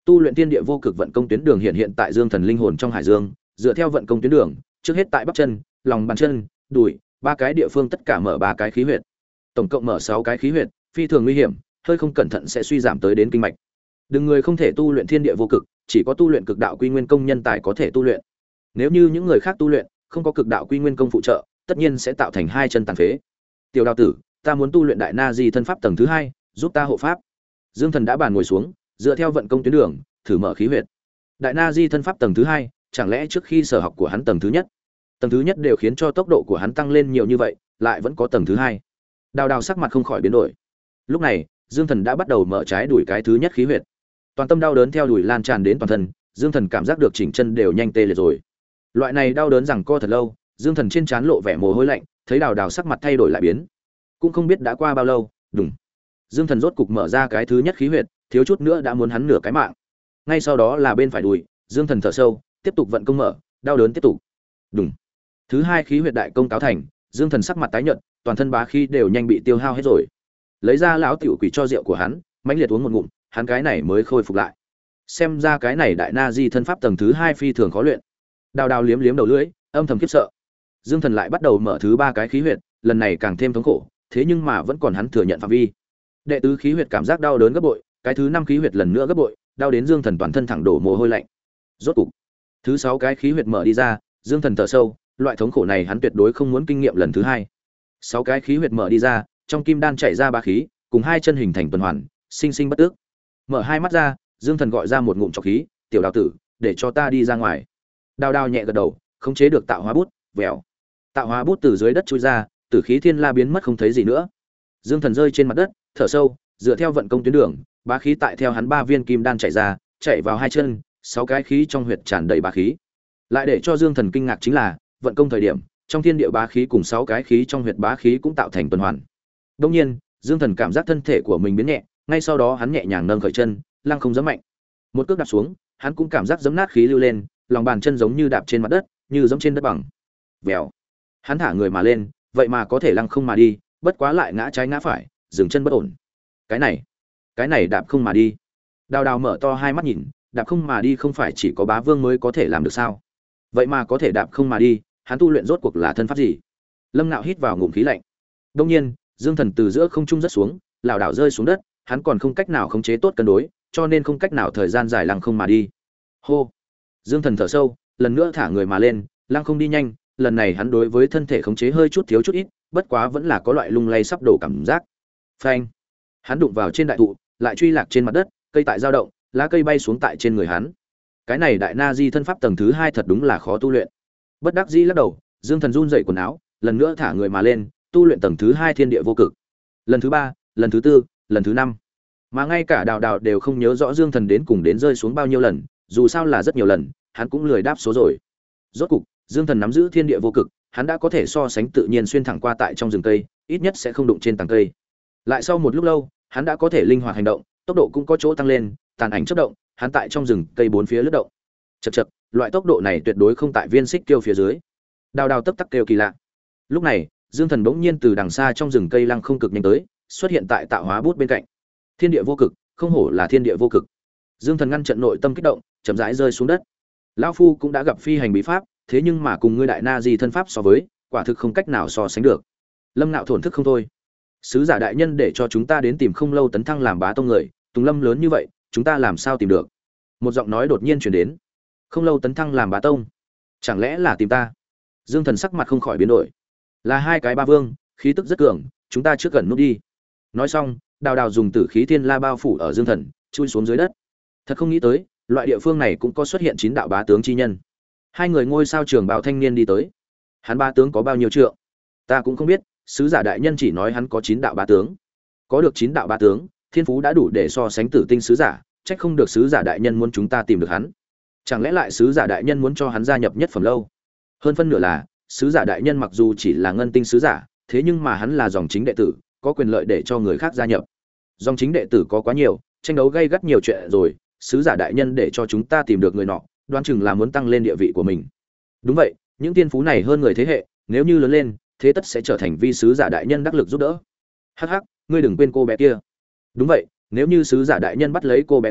Tu luyện thiên địa vô cực vận công tuyến đường hiện hiện tại Dương Thần linh hồn trong hải dương, dựa theo vận công tuyến đường, trước hết tại bắp chân, lòng bàn chân, đùi, ba cái địa phương tất cả mở ba cái khí huyệt. Tổng cộng mở sáu cái khí huyệt, phi thường nguy hiểm, hơi không cẩn thận sẽ suy giảm tới đến kinh mạch. Đừng người không thể tu luyện thiên địa vô cực, chỉ có tu luyện cực đạo quy nguyên công nhân tài có thể tu luyện. Nếu như những người khác tu luyện, không có cực đạo quy nguyên công phụ trợ, tất nhiên sẽ tạo thành hai chân tàn phế. Tiểu Đào tử, ta muốn tu luyện đại na di thân pháp tầng thứ hai, giúp ta hộ pháp. Dương Thần đã bàn ngồi xuống, dựa theo vận công tuyến đường, thử mở khí huyệt. Đại na di thân pháp tầng thứ hai, chẳng lẽ trước khi sở học của hắn tầng thứ nhất, tầng thứ nhất đều khiến cho tốc độ của hắn tăng lên nhiều như vậy, lại vẫn có tầng thứ hai. Đào Đào sắc mặt không khỏi biến đổi. Lúc này, Dương Thần đã bắt đầu mở trái đùi cái thứ nhất khí huyệt. Toàn tâm đau đớn theo đùi lan tràn đến toàn thân, Dương Thần cảm giác được chỉnh chân đều nhanh tê liệt rồi. Loại này đau đớn rằng co thật lâu, Dương Thần trên trán lộ vẻ mồ hôi lạnh, thấy Đào Đào sắc mặt thay đổi lại biến. Cũng không biết đã qua bao lâu, đùng. Dương Thần rốt cục mở ra cái thứ nhất khí huyệt, thiếu chút nữa đã muốn hắn nửa cái mạng. Ngay sau đó là bên phải đùi, Dương Thần thở sâu, tiếp tục vận công mở, đau đớn tiếp tục. Đùng. Thứ hai khí huyệt đại công cáo thành, Dương Thần sắc mặt tái nhợt, toàn thân bá khí đều nhanh bị tiêu hao hết rồi. Lấy ra lão tiểu quỷ cho rượu của hắn, mãnh liệt uống một ngụm, hắn cái này mới khôi phục lại. Xem ra cái này đại na di thân pháp tầng thứ hai phi thường khó luyện. Đào Đào liếm liếm đầu lưỡi, âm thầm khiếp sợ. Dương Thần lại bắt đầu mở thứ ba cái khí huyệt, lần này càng thêm thống khổ, thế nhưng mà vẫn còn hắn thừa nhận phạm vi. Đệ tứ khí huyệt cảm giác đau đớn gấp bội, cái thứ năm khí huyệt lần nữa gấp bội, đau đến Dương Thần toàn thân thẳng đổ mồ hôi lạnh. Rốt cục, thứ sáu cái khí huyệt mở đi ra, Dương Thần thở sâu, loại thống khổ này hắn tuyệt đối không muốn kinh nghiệm lần thứ hai. Sáu cái khí huyệt mở đi ra, trong kim đan chảy ra ba khí, cùng hai chân hình thành tuần hoàn, sinh sinh bất tước. Mở hai mắt ra, Dương Thần gọi ra một ngụm trọc khí, "Tiểu Đào tử, để cho ta đi ra ngoài." Đào Đào nhẹ gật đầu, khống chế được tạo hóa bút, vèo. Tạo hóa bút từ dưới đất chui ra, tử khí thiên la biến mất không thấy gì nữa. Dương Thần rơi trên mặt đất, thở sâu, dựa theo vận công tuyến đường, bá khí tại theo hắn ba viên kim đan chảy ra, chạy vào hai chân, sáu cái khí trong huyệt tràn đầy bá khí. Lại để cho Dương Thần kinh ngạc chính là, vận công thời điểm, trong thiên địa bá khí cùng sáu cái khí trong huyệt bá khí cũng tạo thành tuần hoàn. Đương nhiên, Dương Thần cảm giác thân thể của mình biến nhẹ, ngay sau đó hắn nhẹ nhàng nâng khởi chân, lăng không giẫm mạnh. Một cước đạp xuống, hắn cũng cảm giác giẫm nát khí lưu lên, lòng bàn chân giống như đạp trên mặt đất, như giẫm trên đất bằng. Vèo. Hắn thả người mà lên, vậy mà có thể lăng không mà đi, bất quá lại ngã trái ngã phải, dừng chân bất ổn. Cái này, cái này đạp không mà đi. Đào Đào mở to hai mắt nhìn, đạp không mà đi không phải chỉ có bá vương mới có thể làm được sao? Vậy mà có thể đạp không mà đi, hắn tu luyện rốt cuộc là thân pháp gì? Lâm Nạo hít vào ngụm khí lạnh. Đương nhiên, Dương Thần từ giữa không trung rất xuống, lảo đảo rơi xuống đất, hắn còn không cách nào khống chế tốt cân đối, cho nên không cách nào thời gian dài lăng không mà đi. Hô. Dương Thần thở sâu, lần nữa thả người mà lên, lăng không đi nhanh, lần này hắn đối với thân thể khống chế hơi chút thiếu chút ít, bất quá vẫn là có loại lung lay sắp đổ cảm giác. Phanh. Hắn đụng vào trên đại thụ, lại truy lạc trên mặt đất, cây tại dao động, lá cây bay xuống tại trên người hắn. Cái này đại na di thân pháp tầng thứ hai thật đúng là khó tu luyện. Bất đắc dĩ lắc đầu, Dương Thần run dậy quần áo, lần nữa thả người mà lên, tu luyện tầng thứ hai thiên địa vô cực. Lần thứ ba, lần thứ tư, lần thứ năm. Mà ngay cả Đào Đào đều không nhớ rõ Dương Thần đến cùng đến rơi xuống bao nhiêu lần, dù sao là rất nhiều lần, hắn cũng lười đáp số rồi. Rốt cục, Dương Thần nắm giữ thiên địa vô cực, hắn đã có thể so sánh tự nhiên xuyên thẳng qua tại trong rừng cây, ít nhất sẽ không đụng trên tầng cây. Lại sau một lúc lâu, hắn đã có thể linh hoạt hành động, tốc độ cũng có chỗ tăng lên, tàn ảnh chớp động, hắn tại trong rừng cây bốn phía lướt động. Chậc chậc, loại tốc độ này tuyệt đối không tại viên xích kêu phía dưới. Đào Đào tấp tắc kêu kỳ lạ. Lúc này, Dương Thần bỗng nhiên từ đằng xa trong rừng cây lăng không cực nhanh tới, xuất hiện tại tạo hóa bút bên cạnh. Thiên địa vô cực, không hổ là thiên địa vô cực. Dương Thần ngăn trận nội tâm kích động, chậm rãi rơi xuống đất. Lão phu cũng đã gặp phi hành bí pháp, thế nhưng mà cùng ngươi đại na di thân pháp so với, quả thực không cách nào so sánh được. Lâm Nạo thổn thức không thôi. Sứ giả đại nhân để cho chúng ta đến tìm Không Lâu tấn thăng làm bá tông người, Tùng Lâm lớn như vậy, chúng ta làm sao tìm được? Một giọng nói đột nhiên truyền đến. Không Lâu tấn thăng làm bá tông, chẳng lẽ là tìm ta? Dương Thần sắc mặt không khỏi biến đổi. Là hai cái ba vương, khí tức rất cường, chúng ta trước gần nút đi. Nói xong, Đào Đào dùng tử khí thiên la bao phủ ở Dương Thần, chui xuống dưới đất. Thật không nghĩ tới, loại địa phương này cũng có xuất hiện chín đạo bá tướng chi nhân. Hai người ngôi sao trường bào thanh niên đi tới. Hắn bá tướng có bao nhiêu trượng? Ta cũng không biết, sứ giả đại nhân chỉ nói hắn có chín đạo bá tướng. Có được chín đạo bá tướng, thiên phú đã đủ để so sánh tử tinh sứ giả, trách không được sứ giả đại nhân muốn chúng ta tìm được hắn. Chẳng lẽ lại sứ giả đại nhân muốn cho hắn gia nhập nhất phẩm lâu? Hơn phân nửa là, sứ giả đại nhân mặc dù chỉ là ngân tinh sứ giả, thế nhưng mà hắn là dòng chính đệ tử, có quyền lợi để cho người khác gia nhập. Dòng chính đệ tử có quá nhiều, tranh đấu gay gắt nhiều chuyện rồi, sứ giả đại nhân để cho chúng ta tìm được người nọ, đoán chừng là muốn tăng lên địa vị của mình. Đúng vậy, những tiên phú này hơn người thế hệ, nếu như lớn lên, thế tất sẽ trở thành vi sứ giả đại nhân đắc lực giúp đỡ. Hắc hắc, ngươi đừng quên cô bé kia. Đúng vậy, nếu như sứ giả đại nhân bắt lấy cô bé kia,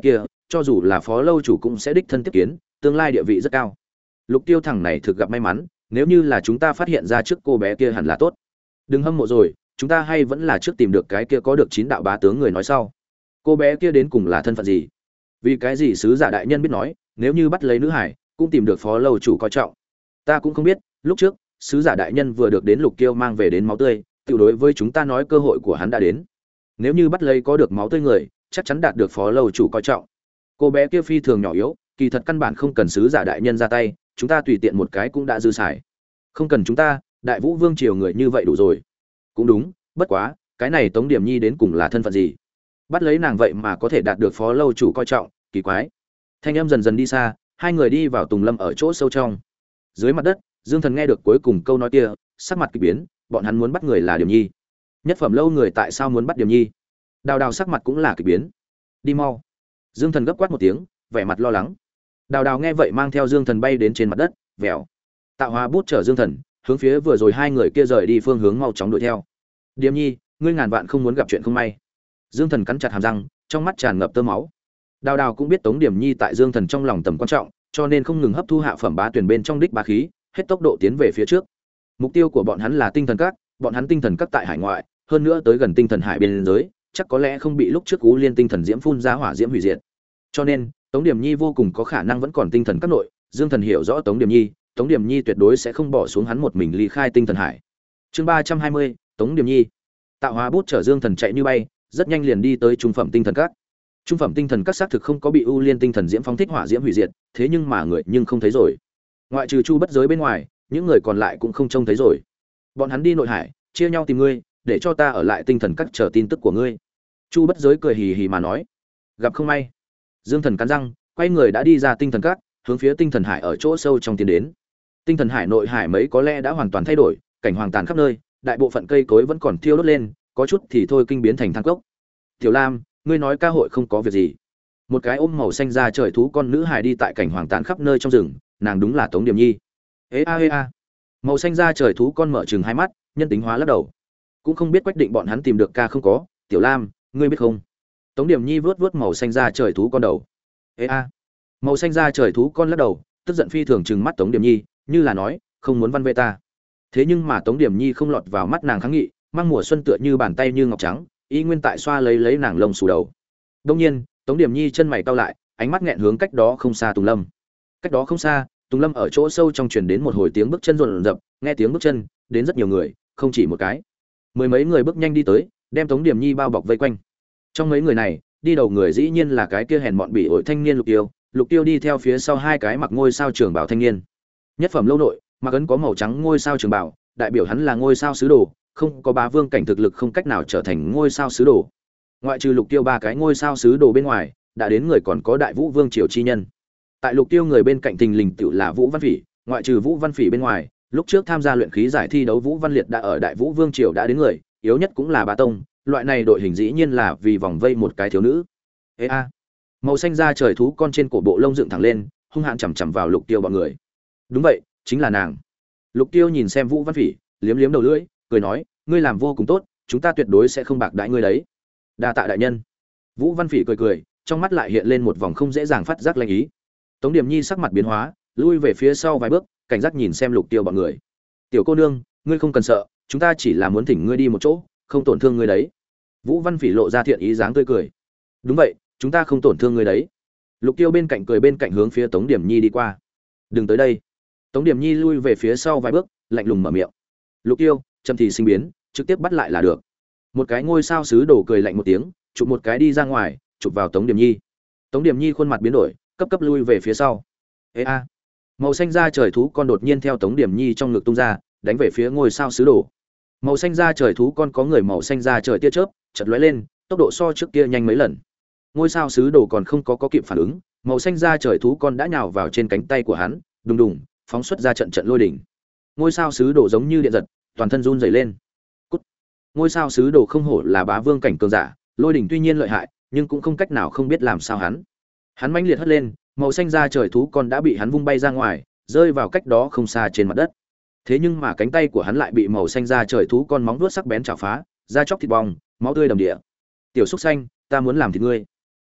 cho dù là phó lâu chủ cũng sẽ đích thân tiếp kiến, tương lai địa vị rất cao. Lục Tiêu thằng này thực gặp may mắn, nếu như là chúng ta phát hiện ra trước cô bé kia hẳn là tốt. Đừng hâm mộ rồi, chúng ta hay vẫn là trước tìm được cái kia có được chín đạo bá tướng người nói sau. Cô bé kia đến cùng là thân phận gì? Vì cái gì sứ giả đại nhân biết nói, nếu như bắt lấy nữ hải, cũng tìm được phó lâu chủ coi trọng. Ta cũng không biết, lúc trước, sứ giả đại nhân vừa được đến Lục Kiêu mang về đến máu tươi, tiểu đối với chúng ta nói cơ hội của hắn đã đến. Nếu như bắt lấy có được máu tươi người, chắc chắn đạt được phó lâu chủ coi trọng. Cô bé kia phi thường nhỏ yếu, kỳ thật căn bản không cần sứ giả đại nhân ra tay, chúng ta tùy tiện một cái cũng đã dư xài. Không cần chúng ta, Đại Vũ Vương triều người như vậy đủ rồi. Cũng đúng, bất quá, cái này Tống Điểm Nhi đến cùng là thân phận gì? Bắt lấy nàng vậy mà có thể đạt được phó lâu chủ coi trọng, kỳ quái. Thanh âm dần dần đi xa, hai người đi vào tùng lâm ở chỗ sâu trong. Dưới mặt đất, Dương Thần nghe được cuối cùng câu nói kia, sắc mặt kỳ biến, bọn hắn muốn bắt người là Điểm Nhi. Nhất phẩm lâu người tại sao muốn bắt Điểm Nhi? Đào Đào sắc mặt cũng là kỳ biến. Đi mau. Dương Thần gấp quát một tiếng, vẻ mặt lo lắng. Đào Đào nghe vậy mang theo Dương Thần bay đến trên mặt đất, vèo. Tạo Hóa bút chở Dương Thần, hướng phía vừa rồi hai người kia rời đi phương hướng mau chóng đuổi theo. Điểm Nhi, ngươi ngàn vạn không muốn gặp chuyện không may. Dương Thần cắn chặt hàm răng, trong mắt tràn ngập tơ máu. Đào Đào cũng biết Tống Điểm Nhi tại Dương Thần trong lòng tầm quan trọng, cho nên không ngừng hấp thu hạ phẩm bá tuyển bên trong đích bá khí, hết tốc độ tiến về phía trước. Mục tiêu của bọn hắn là tinh thần các, bọn hắn tinh thần các tại hải ngoại, hơn nữa tới gần tinh thần hải biên giới, chắc có lẽ không bị lúc trước Cú Liên tinh thần diễm phun ra hỏa diễm hủy diệt. Cho nên, Tống Điểm Nhi vô cùng có khả năng vẫn còn tinh thần các nội, Dương Thần hiểu rõ Tống Điểm Nhi, Tống Điểm Nhi tuyệt đối sẽ không bỏ xuống hắn một mình ly khai tinh thần hải. Chương ba trăm hai mươi, Tống Điểm Nhi. Tạo Hóa bút chở Dương Thần chạy như bay, rất nhanh liền đi tới trung phẩm tinh thần các. Trung phẩm tinh thần các xác thực không có bị U Liên tinh thần diễm phóng thích hỏa diễm hủy diệt, thế nhưng mà người nhưng không thấy rồi. Ngoại trừ Chu Bất Giới bên ngoài, những người còn lại cũng không trông thấy rồi. Bọn hắn đi nội hải, chia nhau tìm ngươi, để cho ta ở lại tinh thần các chờ tin tức của ngươi. Chu Bất Giới cười hì hì mà nói. Gặp không may. Dương Thần cắn răng, quay người đã đi ra tinh thần các, hướng phía tinh thần hải ở chỗ sâu trong tiến đến. Tinh thần hải nội hải mấy có lẽ đã hoàn toàn thay đổi, cảnh hoàng tàn khắp nơi, đại bộ phận cây cối vẫn còn thiêu đốt lên, có chút thì thôi kinh biến thành than cốc. Tiểu Lam, ngươi nói ca hội không có việc gì? Một cái ôm màu xanh da trời thú con nữ hài đi tại cảnh hoàng tàn khắp nơi trong rừng, nàng đúng là Tống Điểm Nhi. Ê a ê a. Màu xanh da trời thú con mở trừng hai mắt, nhân tính hóa lắc đầu. Cũng không biết Quách Định bọn hắn tìm được ca không có, Tiểu Lam, ngươi biết không? Tống Điểm Nhi vớt vớt màu xanh da trời thú con đầu. Ê a. Màu xanh da trời thú con lắc đầu, tức giận phi thường trừng mắt Tống Điểm Nhi, như là nói, không muốn văn vệ ta. Thế nhưng mà Tống Điểm Nhi không lọt vào mắt nàng kháng nghị, mang mùa xuân tựa như bàn tay như ngọc trắng, y nguyên tại xoa lấy lấy nàng lông xù đầu. Đông nhiên, Tống Điểm Nhi chân mày cau lại, ánh mắt nghẹn hướng cách đó không xa Tùng Lâm. Cách đó không xa, Tùng Lâm ở chỗ sâu trong truyền đến một hồi tiếng bước chân rộn rập, nghe tiếng bước chân, đến rất nhiều người, không chỉ một cái. Mười mấy người bước nhanh đi tới, đem Tống Điểm Nhi bao bọc vây quanh. Trong mấy người này, đi đầu người dĩ nhiên là cái kia hèn mọn bỉ ổi thanh niên Lục Tiêu, Lục Tiêu đi theo phía sau hai cái mặc ngôi sao trường bảo thanh niên. Nhất phẩm lâu nội, mặc ấn có màu trắng ngôi sao trường bảo, đại biểu hắn là ngôi sao sứ đồ, không có bá vương cảnh thực lực không cách nào trở thành ngôi sao sứ đồ. Ngoại trừ Lục Tiêu ba cái ngôi sao sứ đồ bên ngoài, đã đến người còn có Đại Vũ Vương triều chi nhân. Tại Lục Tiêu người bên cạnh thình lình tựu là Vũ Văn Phỉ, ngoại trừ Vũ Văn Phỉ bên ngoài, lúc trước tham gia luyện khí giải thi đấu Vũ Văn Liệt đã ở Đại Vũ Vương triều đã đến người, yếu nhất cũng là Bá Tông, loại này đội hình dĩ nhiên là vì vòng vây một cái thiếu nữ. Ê a. Màu xanh da trời thú con trên cổ bộ lông dựng thẳng lên, hung hãn chằm chằm vào Lục Tiêu bọn người. Đúng vậy, chính là nàng. Lục Tiêu nhìn xem Vũ Văn Phỉ, liếm liếm đầu lưỡi, cười nói, ngươi làm vô cùng tốt, chúng ta tuyệt đối sẽ không bạc đãi ngươi đấy. Đa tạ đại nhân. Vũ Văn Phỉ cười cười, trong mắt lại hiện lên một vòng không dễ dàng phát giác lanh ý. Tống Điểm Nhi sắc mặt biến hóa, lui về phía sau vài bước, cảnh giác nhìn xem Lục Tiêu bọn người. Tiểu cô nương, ngươi không cần sợ, chúng ta chỉ là muốn thỉnh ngươi đi một chỗ, không tổn thương ngươi đấy. Vũ Văn Phỉ lộ ra thiện ý dáng tươi cười. Đúng vậy, chúng ta không tổn thương ngươi đấy. Lục Tiêu bên cạnh cười bên cạnh hướng phía Tống Điểm Nhi đi qua. Đừng tới đây. Tống Điểm Nhi lui về phía sau vài bước, lạnh lùng mở miệng. Lục Tiêu, châm thì sinh biến, trực tiếp bắt lại là được. Một cái ngôi sao sứ đổ cười lạnh một tiếng, chụp một cái đi ra ngoài, chụp vào Tống Điểm Nhi. Tống Điểm Nhi khuôn mặt biến đổi, cấp cấp lui về phía sau. Ê a. Màu xanh da trời thú con đột nhiên theo Tống Điểm Nhi trong ngực tung ra, đánh về phía ngôi sao sứ đổ. Màu xanh da trời thú con có người màu xanh da trời tia chớp, chợt lóe lên, tốc độ so trước kia nhanh mấy lần. Ngôi sao sứ đồ còn không có có kịp phản ứng, màu xanh da trời thú con đã nhào vào trên cánh tay của hắn, đùng đùng, phóng xuất ra trận trận lôi đỉnh. Ngôi sao sứ đồ giống như điện giật, toàn thân run rẩy lên. Cút. Ngôi sao sứ đồ không hổ là bá vương cảnh cường giả, lôi đỉnh tuy nhiên lợi hại, nhưng cũng không cách nào không biết làm sao hắn. Hắn mãnh liệt hất lên, màu xanh da trời thú con đã bị hắn vung bay ra ngoài, rơi vào cách đó không xa trên mặt đất. Thế nhưng mà cánh tay của hắn lại bị màu xanh da trời thú con móng vuốt sắc bén chảo phá, da chóc thịt bong, máu tươi đầm địa. Tiểu xúc xanh, ta muốn làm thịt ngươi.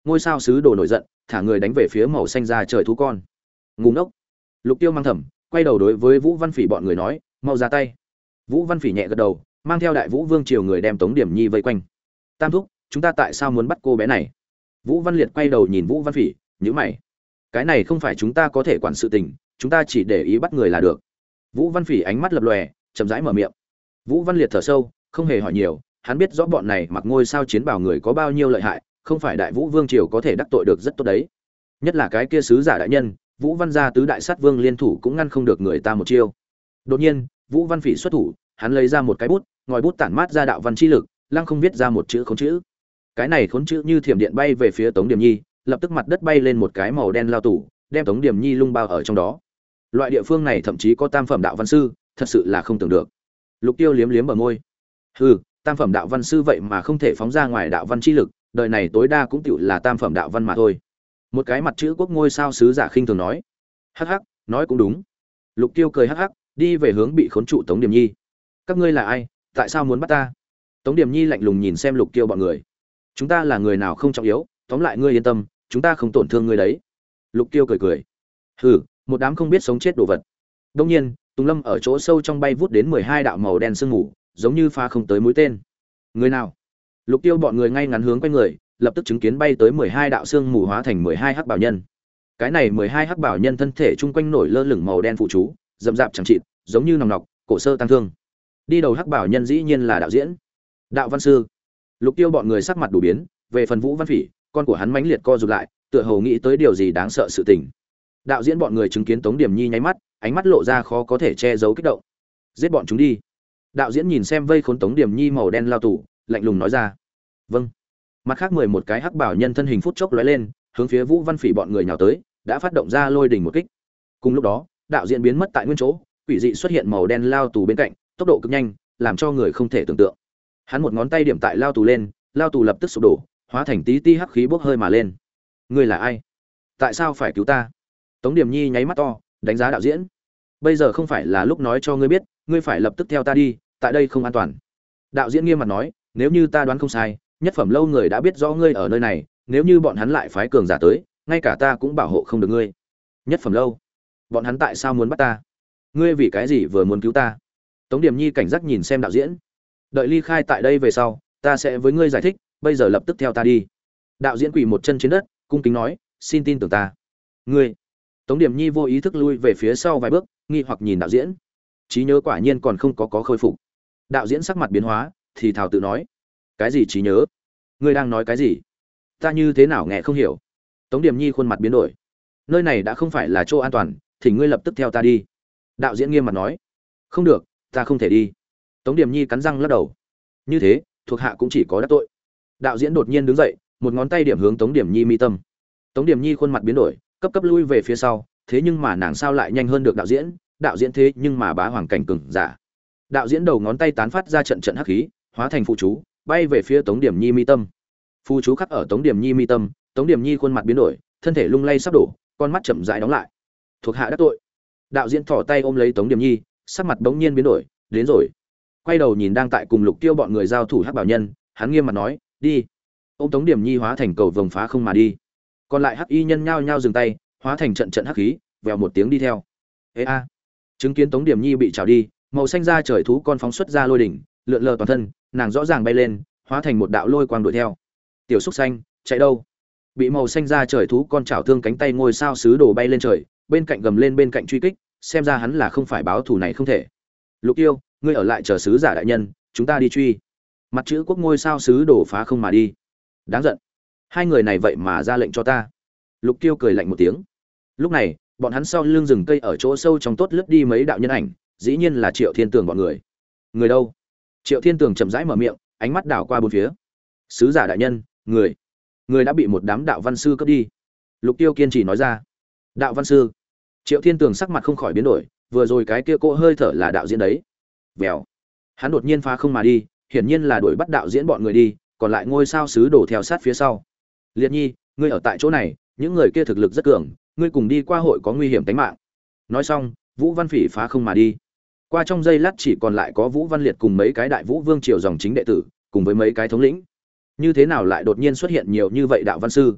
ngôi sao sứ đồ nổi giận, thả người đánh về phía màu xanh ra trời thú con. Ngu ngốc. Lục Tiêu mang thầm, quay đầu đối với Vũ Văn Phỉ bọn người nói, mau ra tay. Vũ Văn Phỉ nhẹ gật đầu, mang theo Đại Vũ Vương triều người đem Tống Điểm Nhi vây quanh. Tam thúc, chúng ta tại sao muốn bắt cô bé này? Vũ Văn Liệt quay đầu nhìn Vũ Văn Phỉ, nhíu mày. Cái này không phải chúng ta có thể quản sự tình, chúng ta chỉ để ý bắt người là được. Vũ Văn Phỉ ánh mắt lập lòe, chậm rãi mở miệng. Vũ Văn Liệt thở sâu, không hề hỏi nhiều, hắn biết rõ bọn này mặc ngôi sao chiến bào người có bao nhiêu lợi hại, không phải Đại Vũ Vương triều có thể đắc tội được rất tốt đấy. Nhất là cái kia sứ giả đại nhân, Vũ Văn gia tứ đại sát vương liên thủ cũng ngăn không được người ta một chiêu. Đột nhiên, Vũ Văn Phỉ xuất thủ, hắn lấy ra một cái bút, ngòi bút tản mát ra đạo văn chi lực, lăng không viết ra một chữ khốn chữ. Cái này khốn chữ như thiểm điện bay về phía Tống Điểm Nhi, lập tức mặt đất bay lên một cái màu đen lao tủ, đem Tống Điểm Nhi lung bao ở trong đó. Loại địa phương này thậm chí có tam phẩm đạo văn sư, thật sự là không tưởng được. Lục Tiêu liếm liếm bờ môi. Hừ, tam phẩm đạo văn sư vậy mà không thể phóng ra ngoài đạo văn chi lực, đời này tối đa cũng tựu là tam phẩm đạo văn mà thôi. Một cái mặt chữ quốc ngôi sao sứ giả khinh thường nói. Hắc hắc, nói cũng đúng. Lục Tiêu cười hắc hắc, đi về hướng bị khốn trụ Tống Điểm Nhi. Các ngươi là ai, tại sao muốn bắt ta? Tống Điểm Nhi lạnh lùng nhìn xem Lục Tiêu bọn người. Chúng ta là người nào không trọng yếu, tóm lại ngươi yên tâm, chúng ta không tổn thương ngươi đấy. Lục Tiêu cười cười. Hừ, một đám không biết sống chết đồ vật. Đương nhiên, Tùng Lâm ở chỗ sâu trong bay vút đến mười hai đạo màu đen sương mù, giống như pha không tới mũi tên. Người nào? Lục Tiêu bọn người ngay ngắn hướng quay người, lập tức chứng kiến bay tới mười hai đạo sương mù hóa thành mười hai hắc bảo nhân. Cái này mười hai hắc bảo nhân thân thể chung quanh nổi lơ lửng màu đen phụ chú, rậm rạp chẳng chịt, giống như nòng nọc, cổ sơ tăng thương. Đi đầu hắc bảo nhân dĩ nhiên là đạo diễn, đạo văn sư. Lục Tiêu bọn người sắc mặt đủ biến, về phần Vũ Văn Phỉ, con của hắn mãnh liệt co rụt lại, tựa hồ nghĩ tới điều gì đáng sợ sự tình. Đạo diễn bọn người chứng kiến Tống Điểm Nhi nháy mắt, ánh mắt lộ ra khó có thể che giấu kích động. Giết bọn chúng đi. Đạo diễn nhìn xem vây khốn Tống Điểm Nhi màu đen lao tù, lạnh lùng nói ra. Vâng. Mặt khác mười một cái hắc bảo nhân thân hình phút chốc lóe lên, hướng phía Vũ Văn Phỉ bọn người nhào tới, đã phát động ra lôi đỉnh một kích. Cùng lúc đó, đạo diễn biến mất tại nguyên chỗ, quỷ dị xuất hiện màu đen lao tù bên cạnh, tốc độ cực nhanh, làm cho người không thể tưởng tượng. Hắn một ngón tay điểm tại lao tù lên, lao tù lập tức sụp đổ, hóa thành tí ti hắc khí bốc hơi mà lên. Ngươi là ai? Tại sao phải cứu ta? Tống Điểm Nhi nháy mắt to, đánh giá đạo diễn. Bây giờ không phải là lúc nói cho ngươi biết, ngươi phải lập tức theo ta đi, tại đây không an toàn. Đạo diễn nghiêm mặt nói, nếu như ta đoán không sai, nhất phẩm lâu người đã biết rõ ngươi ở nơi này, nếu như bọn hắn lại phái cường giả tới, ngay cả ta cũng bảo hộ không được ngươi. Nhất phẩm lâu? Bọn hắn tại sao muốn bắt ta? Ngươi vì cái gì vừa muốn cứu ta? Tống Điểm Nhi cảnh giác nhìn xem đạo diễn. Đợi ly khai tại đây về sau, ta sẽ với ngươi giải thích, bây giờ lập tức theo ta đi. Đạo diễn quỳ một chân trên đất, cung kính nói, xin tin tưởng ta. Ngươi? Tống Điểm Nhi vô ý thức lui về phía sau vài bước, nghi hoặc nhìn đạo diễn. Trí nhớ quả nhiên còn không có có khôi phục. Đạo diễn sắc mặt biến hóa, thì thào tự nói, cái gì trí nhớ? Ngươi đang nói cái gì? Ta như thế nào nghe không hiểu. Tống Điểm Nhi khuôn mặt biến đổi. Nơi này đã không phải là chỗ an toàn, thì ngươi lập tức theo ta đi. Đạo diễn nghiêm mặt nói, không được, ta không thể đi. Tống Điểm Nhi cắn răng lắc đầu. Như thế, thuộc hạ cũng chỉ có đắc tội. Đạo diễn đột nhiên đứng dậy, một ngón tay điểm hướng Tống Điểm Nhi mi tâm. Tống Điểm Nhi khuôn mặt biến đổi, cấp cấp lui về phía sau, thế nhưng mà nàng sao lại nhanh hơn được đạo diễn? Đạo diễn thế nhưng mà bá hoàng cảnh cường giả. Đạo diễn đầu ngón tay tán phát ra trận trận hắc khí, hóa thành phụ chú, bay về phía Tống Điểm Nhi mi tâm. Phụ chú khắc ở Tống Điểm Nhi mi tâm, Tống Điểm Nhi khuôn mặt biến đổi, thân thể lung lay sắp đổ, con mắt chậm rãi đóng lại. Thuộc hạ đắc tội. Đạo diễn thò tay ôm lấy Tống Điểm Nhi, sắc mặt bỗng nhiên biến đổi, đến rồi. Quay đầu nhìn đang tại cùng Lục Tiêu bọn người giao thủ hắc bảo nhân, hắn nghiêm mặt nói, đi. Ôm Tống Điểm Nhi hóa thành cầu vồng phá không mà đi. Còn lại hắc y nhân nhao nhao dừng tay, hóa thành trận trận hắc khí, vèo một tiếng đi theo. Ê a. Chứng kiến Tống Điểm Nhi bị trảo đi, màu xanh da trời thú con phóng xuất ra lôi đỉnh, lượn lờ toàn thân, nàng rõ ràng bay lên, hóa thành một đạo lôi quang đuổi theo. Tiểu Súc Xanh, chạy đâu? Bị màu xanh da trời thú con chảo thương cánh tay ngôi sao sứ đồ bay lên trời, bên cạnh gầm lên bên cạnh truy kích, xem ra hắn là không phải báo thù này không thể. Lục Tiêu, ngươi ở lại chờ sứ giả đại nhân, chúng ta đi truy. Mặt chữ quốc ngôi sao sứ đồ phá không mà đi. Đáng giận. Hai người này vậy mà ra lệnh cho ta. Lục Tiêu cười lạnh một tiếng. Lúc này, bọn hắn sau lưng rừng cây ở chỗ sâu trong tốt lướt đi mấy đạo nhân ảnh, dĩ nhiên là Triệu Thiên Tường bọn người. Người đâu? Triệu Thiên Tường chậm rãi mở miệng, ánh mắt đảo qua bốn phía. Sứ giả đại nhân, người, người đã bị một đám đạo văn sư cướp đi. Lục Tiêu kiên trì nói ra. Đạo văn sư? Triệu Thiên Tường sắc mặt không khỏi biến đổi, vừa rồi cái kia cỗ hơi thở là đạo diễn đấy. Vèo. Hắn đột nhiên phá không mà đi, hiển nhiên là đuổi bắt đạo diễn bọn người đi, còn lại ngôi sao sứ đổ theo sát phía sau. Liệt Nhi, ngươi ở tại chỗ này, những người kia thực lực rất cường, ngươi cùng đi qua hội có nguy hiểm tính mạng. Nói xong, Vũ Văn Phỉ phá không mà đi. Qua trong giây lát chỉ còn lại có Vũ Văn Liệt cùng mấy cái đại Vũ Vương triều dòng chính đệ tử, cùng với mấy cái thống lĩnh. Như thế nào lại đột nhiên xuất hiện nhiều như vậy đạo văn sư?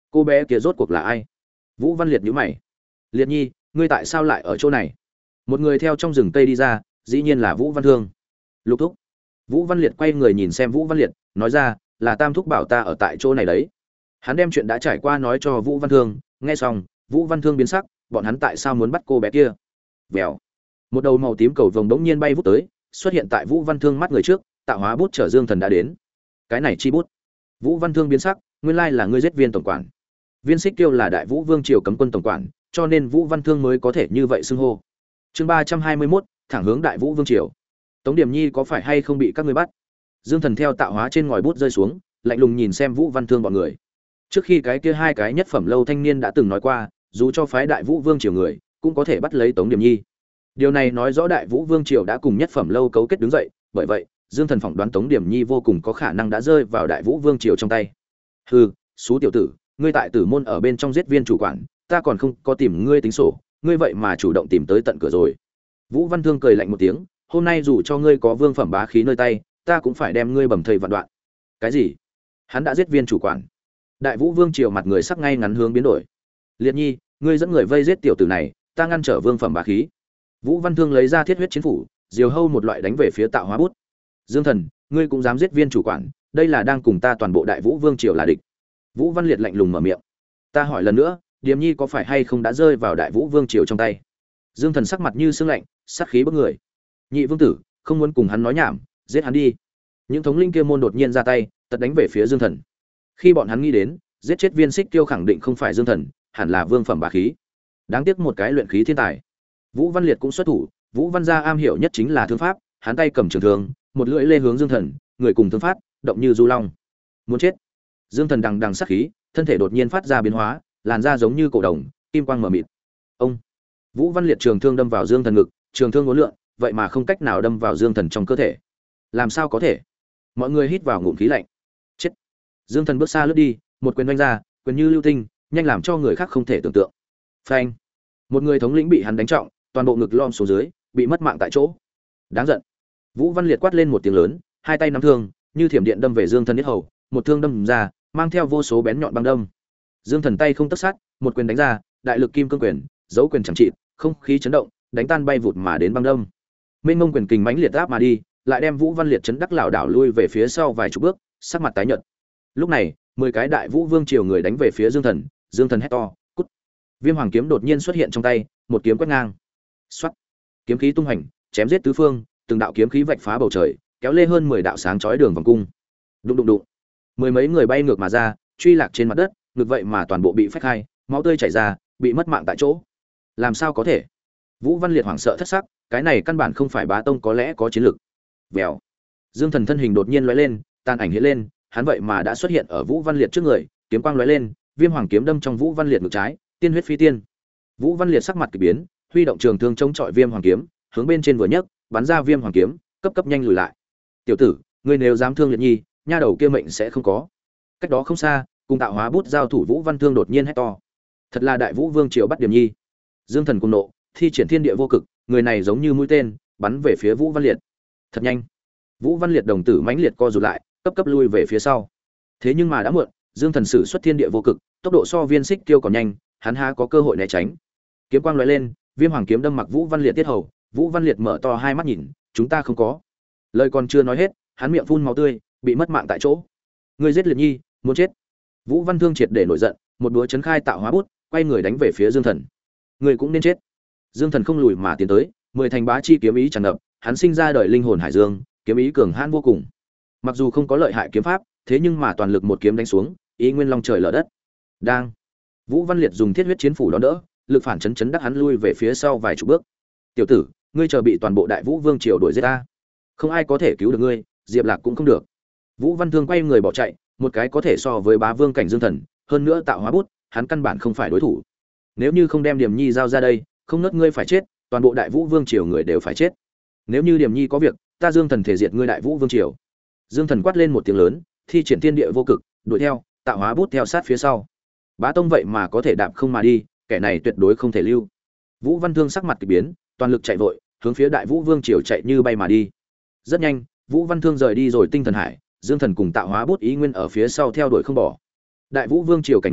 Cô bé kia rốt cuộc là ai? Vũ Văn Liệt nhíu mày. Liệt Nhi, ngươi tại sao lại ở chỗ này? Một người theo trong rừng cây đi ra, dĩ nhiên là Vũ Văn Thương. Lục thúc. Vũ Văn Liệt quay người nhìn xem Vũ Văn Liệt, nói ra, là Tam thúc bảo ta ở tại chỗ này đấy. Hắn đem chuyện đã trải qua nói cho Vũ Văn Thương, nghe xong, Vũ Văn Thương biến sắc, bọn hắn tại sao muốn bắt cô bé kia? Vèo. Một đầu màu tím cầu vồng đống nhiên bay vút tới, xuất hiện tại Vũ Văn Thương mắt người trước, tạo hóa bút trở Dương Thần đã đến. Cái này chi bút? Vũ Văn Thương biến sắc, nguyên lai là ngươi giết Viên tổng quản. Viên Xích Tiêu là Đại Vũ Vương triều cấm quân tổng quản, cho nên Vũ Văn Thương mới có thể như vậy xưng hô. Chương ba trăm hai mươi mốt, thẳng hướng Đại Vũ Vương triều. Tống Điểm Nhi có phải hay không bị các ngươi bắt? Dương Thần theo tạo hóa trên ngòi bút rơi xuống, lạnh lùng nhìn xem Vũ Văn Thương bọn người. Trước khi cái kia hai cái nhất phẩm lâu thanh niên đã từng nói qua, dù cho phái Đại Vũ Vương triều người, cũng có thể bắt lấy Tống Điểm Nhi. Điều này nói rõ Đại Vũ Vương triều đã cùng nhất phẩm lâu cấu kết đứng dậy, bởi vậy, Dương Thần phỏng đoán Tống Điểm Nhi vô cùng có khả năng đã rơi vào Đại Vũ Vương triều trong tay. Hừ, xú tiểu tử, ngươi tại Tử môn ở bên trong giết Viên chủ quản, ta còn không có tìm ngươi tính sổ, ngươi vậy mà chủ động tìm tới tận cửa rồi. Vũ Văn Thương cười lạnh một tiếng, hôm nay dù cho ngươi có vương phẩm bá khí nơi tay, ta cũng phải đem ngươi bầm thây vạn đoạn. Cái gì? Hắn đã giết Viên chủ quản? Đại Vũ Vương triều mặt người sắc ngay ngắn hướng biến đổi. Liệt Nhi, ngươi dẫn người vây giết tiểu tử này, ta ngăn trở vương phẩm bá khí. Vũ Văn Thương lấy ra thiết huyết chiến phủ, diều hâu một loại đánh về phía tạo hóa bút. Dương Thần, ngươi cũng dám giết Viên chủ quản, đây là đang cùng ta toàn bộ Đại Vũ Vương triều là địch. Vũ Văn Liệt lạnh lùng mở miệng. Ta hỏi lần nữa, Điềm Nhi có phải hay không đã rơi vào Đại Vũ Vương triều trong tay? Dương Thần sắc mặt như sương lạnh, sát khí bức người. Nhị vương tử, không muốn cùng hắn nói nhảm, giết hắn đi. Những thống linh kia môn đột nhiên ra tay, tật đánh về phía Dương Thần. Khi bọn hắn nghĩ đến, giết chết Viên Xích Tiêu khẳng định không phải Dương Thần, hẳn là vương phẩm bá khí. Đáng tiếc một cái luyện khí thiên tài. Vũ Văn Liệt cũng xuất thủ, Vũ Văn gia am hiểu nhất chính là thương pháp, hắn tay cầm trường thương, một lưỡi lê hướng Dương Thần, người cùng thương pháp, động như du long. Muốn chết. Dương Thần đằng đằng sát khí, thân thể đột nhiên phát ra biến hóa, làn da giống như cổ đồng, kim quang mờ mịt. Ông. Vũ Văn Liệt trường thương đâm vào Dương Thần ngực, trường thương uốn lượn, vậy mà không cách nào đâm vào Dương Thần trong cơ thể. Làm sao có thể? Mọi người hít vào ngụm khí lạnh. Chết. Dương Thần bước xa lướt đi, một quyền đánh ra, quyền như lưu tinh, nhanh làm cho người khác không thể tưởng tượng. Phanh. Một người thống lĩnh bị hắn đánh trọng, toàn bộ ngực lom xuống dưới, bị mất mạng tại chỗ. Đáng giận. Vũ Văn Liệt quát lên một tiếng lớn, hai tay nắm thương, như thiểm điện đâm về Dương Thần yết hầu, một thương đâm ra, mang theo vô số bén nhọn băng đâm. Dương Thần tay không tấc sát, một quyền đánh ra, đại lực kim cương quyền, dấu quyền chẳng trị, không khí chấn động, đánh tan bay vụt mà đến băng đâm. Mênh mông quyền kình mãnh liệt áp mà đi, lại đem Vũ Văn Liệt chấn đắc lảo đảo lui về phía sau vài chục bước, sắc mặt tái nhợt. Lúc này, mười cái Đại Vũ Vương triều người đánh về phía Dương Thần, Dương Thần hét to, "Cút!" Viêm Hoàng kiếm đột nhiên xuất hiện trong tay, một kiếm quét ngang. Soát! Kiếm khí tung hành, chém giết tứ phương, từng đạo kiếm khí vạch phá bầu trời, kéo lê hơn mười đạo sáng chói đường vòng cung. Đụng đụng đụng. Mười mấy người bay ngược mà ra, truy lạc trên mặt đất, ngược vậy mà toàn bộ bị phách hai, máu tươi chảy ra, bị mất mạng tại chỗ. Làm sao có thể? Vũ Văn Liệt hoảng sợ thất sắc, cái này căn bản không phải bá tông có lẽ có chiến lực. Vèo. Dương Thần thân hình đột nhiên lóe lên, tàn ảnh hiện lên, hắn vậy mà đã xuất hiện ở Vũ Văn Liệt trước người, kiếm quang lóe lên, Viêm Hoàng kiếm đâm trong Vũ Văn Liệt ngực trái, tiên huyết phi tiên. Vũ Văn Liệt sắc mặt kỳ biến, huy động trường thương chống chọi Viêm Hoàng kiếm, hướng bên trên vừa nhấc, bắn ra Viêm Hoàng kiếm, cấp cấp nhanh lùi lại. "Tiểu tử, ngươi nếu dám thương Liệt Nhi, nha đầu kia mệnh sẽ không có." Cách đó không xa, cùng tạo hóa bút giao thủ Vũ Văn Thương đột nhiên hét to: "Thật là Đại Vũ Vương triều bắt Điểm Nhi!" Dương Thần cùng nộ, thi triển thiên địa vô cực, người này giống như mũi tên, bắn về phía Vũ Văn Liệt. Thật nhanh. Vũ Văn Liệt đồng tử mãnh liệt co rụt lại, cấp cấp lui về phía sau. Thế nhưng mà đã muộn, Dương Thần sử xuất thiên địa vô cực, tốc độ so Viên Xích Tiêu còn nhanh, hắn há có cơ hội né tránh. Kiếm quang lóe lên, Viêm Hoàng kiếm đâm mặc Vũ Văn Liệt tiết hầu, Vũ Văn Liệt mở to hai mắt nhìn, "Chúng ta không có." Lời còn chưa nói hết, hắn miệng phun máu tươi, bị mất mạng tại chỗ. "Ngươi giết Liệt Nhi, muốn chết." Vũ Văn Thương triệt để nổi giận, một đũa chấn khai tạo hóa bút, quay người đánh về phía Dương Thần. "Ngươi cũng nên chết." Dương Thần không lùi mà tiến tới, mười thành bá chi kiếm ý tràn ngập, hắn sinh ra đời linh hồn hải dương, kiếm ý cường hãn vô cùng. Mặc dù không có lợi hại kiếm pháp, thế nhưng mà toàn lực một kiếm đánh xuống, ý nguyên long trời lở đất. Đang. Vũ Văn Liệt dùng thiết huyết chiến phủ đón đỡ, lực phản chấn chấn đắc hắn lui về phía sau vài chục bước. "Tiểu tử, ngươi chờ bị toàn bộ Đại Vũ Vương triều đuổi giết ta. Không ai có thể cứu được ngươi, Diệp Lạc cũng không được." Vũ Văn Thương quay người bỏ chạy, một cái có thể so với bá vương cảnh Dương Thần, hơn nữa tạo hóa bút, hắn căn bản không phải đối thủ. Nếu như không đem Điểm Nhi giao ra đây, không nớt ngươi phải chết, toàn bộ Đại Vũ Vương triều người đều phải chết. Nếu như Điểm Nhi có việc, ta Dương Thần thể diệt ngươi Đại Vũ Vương triều. Dương Thần quát lên một tiếng lớn, thi triển thiên địa vô cực, đuổi theo, tạo hóa bút theo sát phía sau. Bá tông vậy mà có thể đạp không mà đi, kẻ này tuyệt đối không thể lưu. Vũ Văn Thương sắc mặt kỳ biến, toàn lực chạy vội, hướng phía Đại Vũ Vương triều chạy như bay mà đi. Rất nhanh, Vũ Văn Thương rời đi rồi tinh thần hải, Dương Thần cùng tạo hóa bút ý nguyên ở phía sau theo đuổi không bỏ. Đại Vũ Vương triều cảnh nội,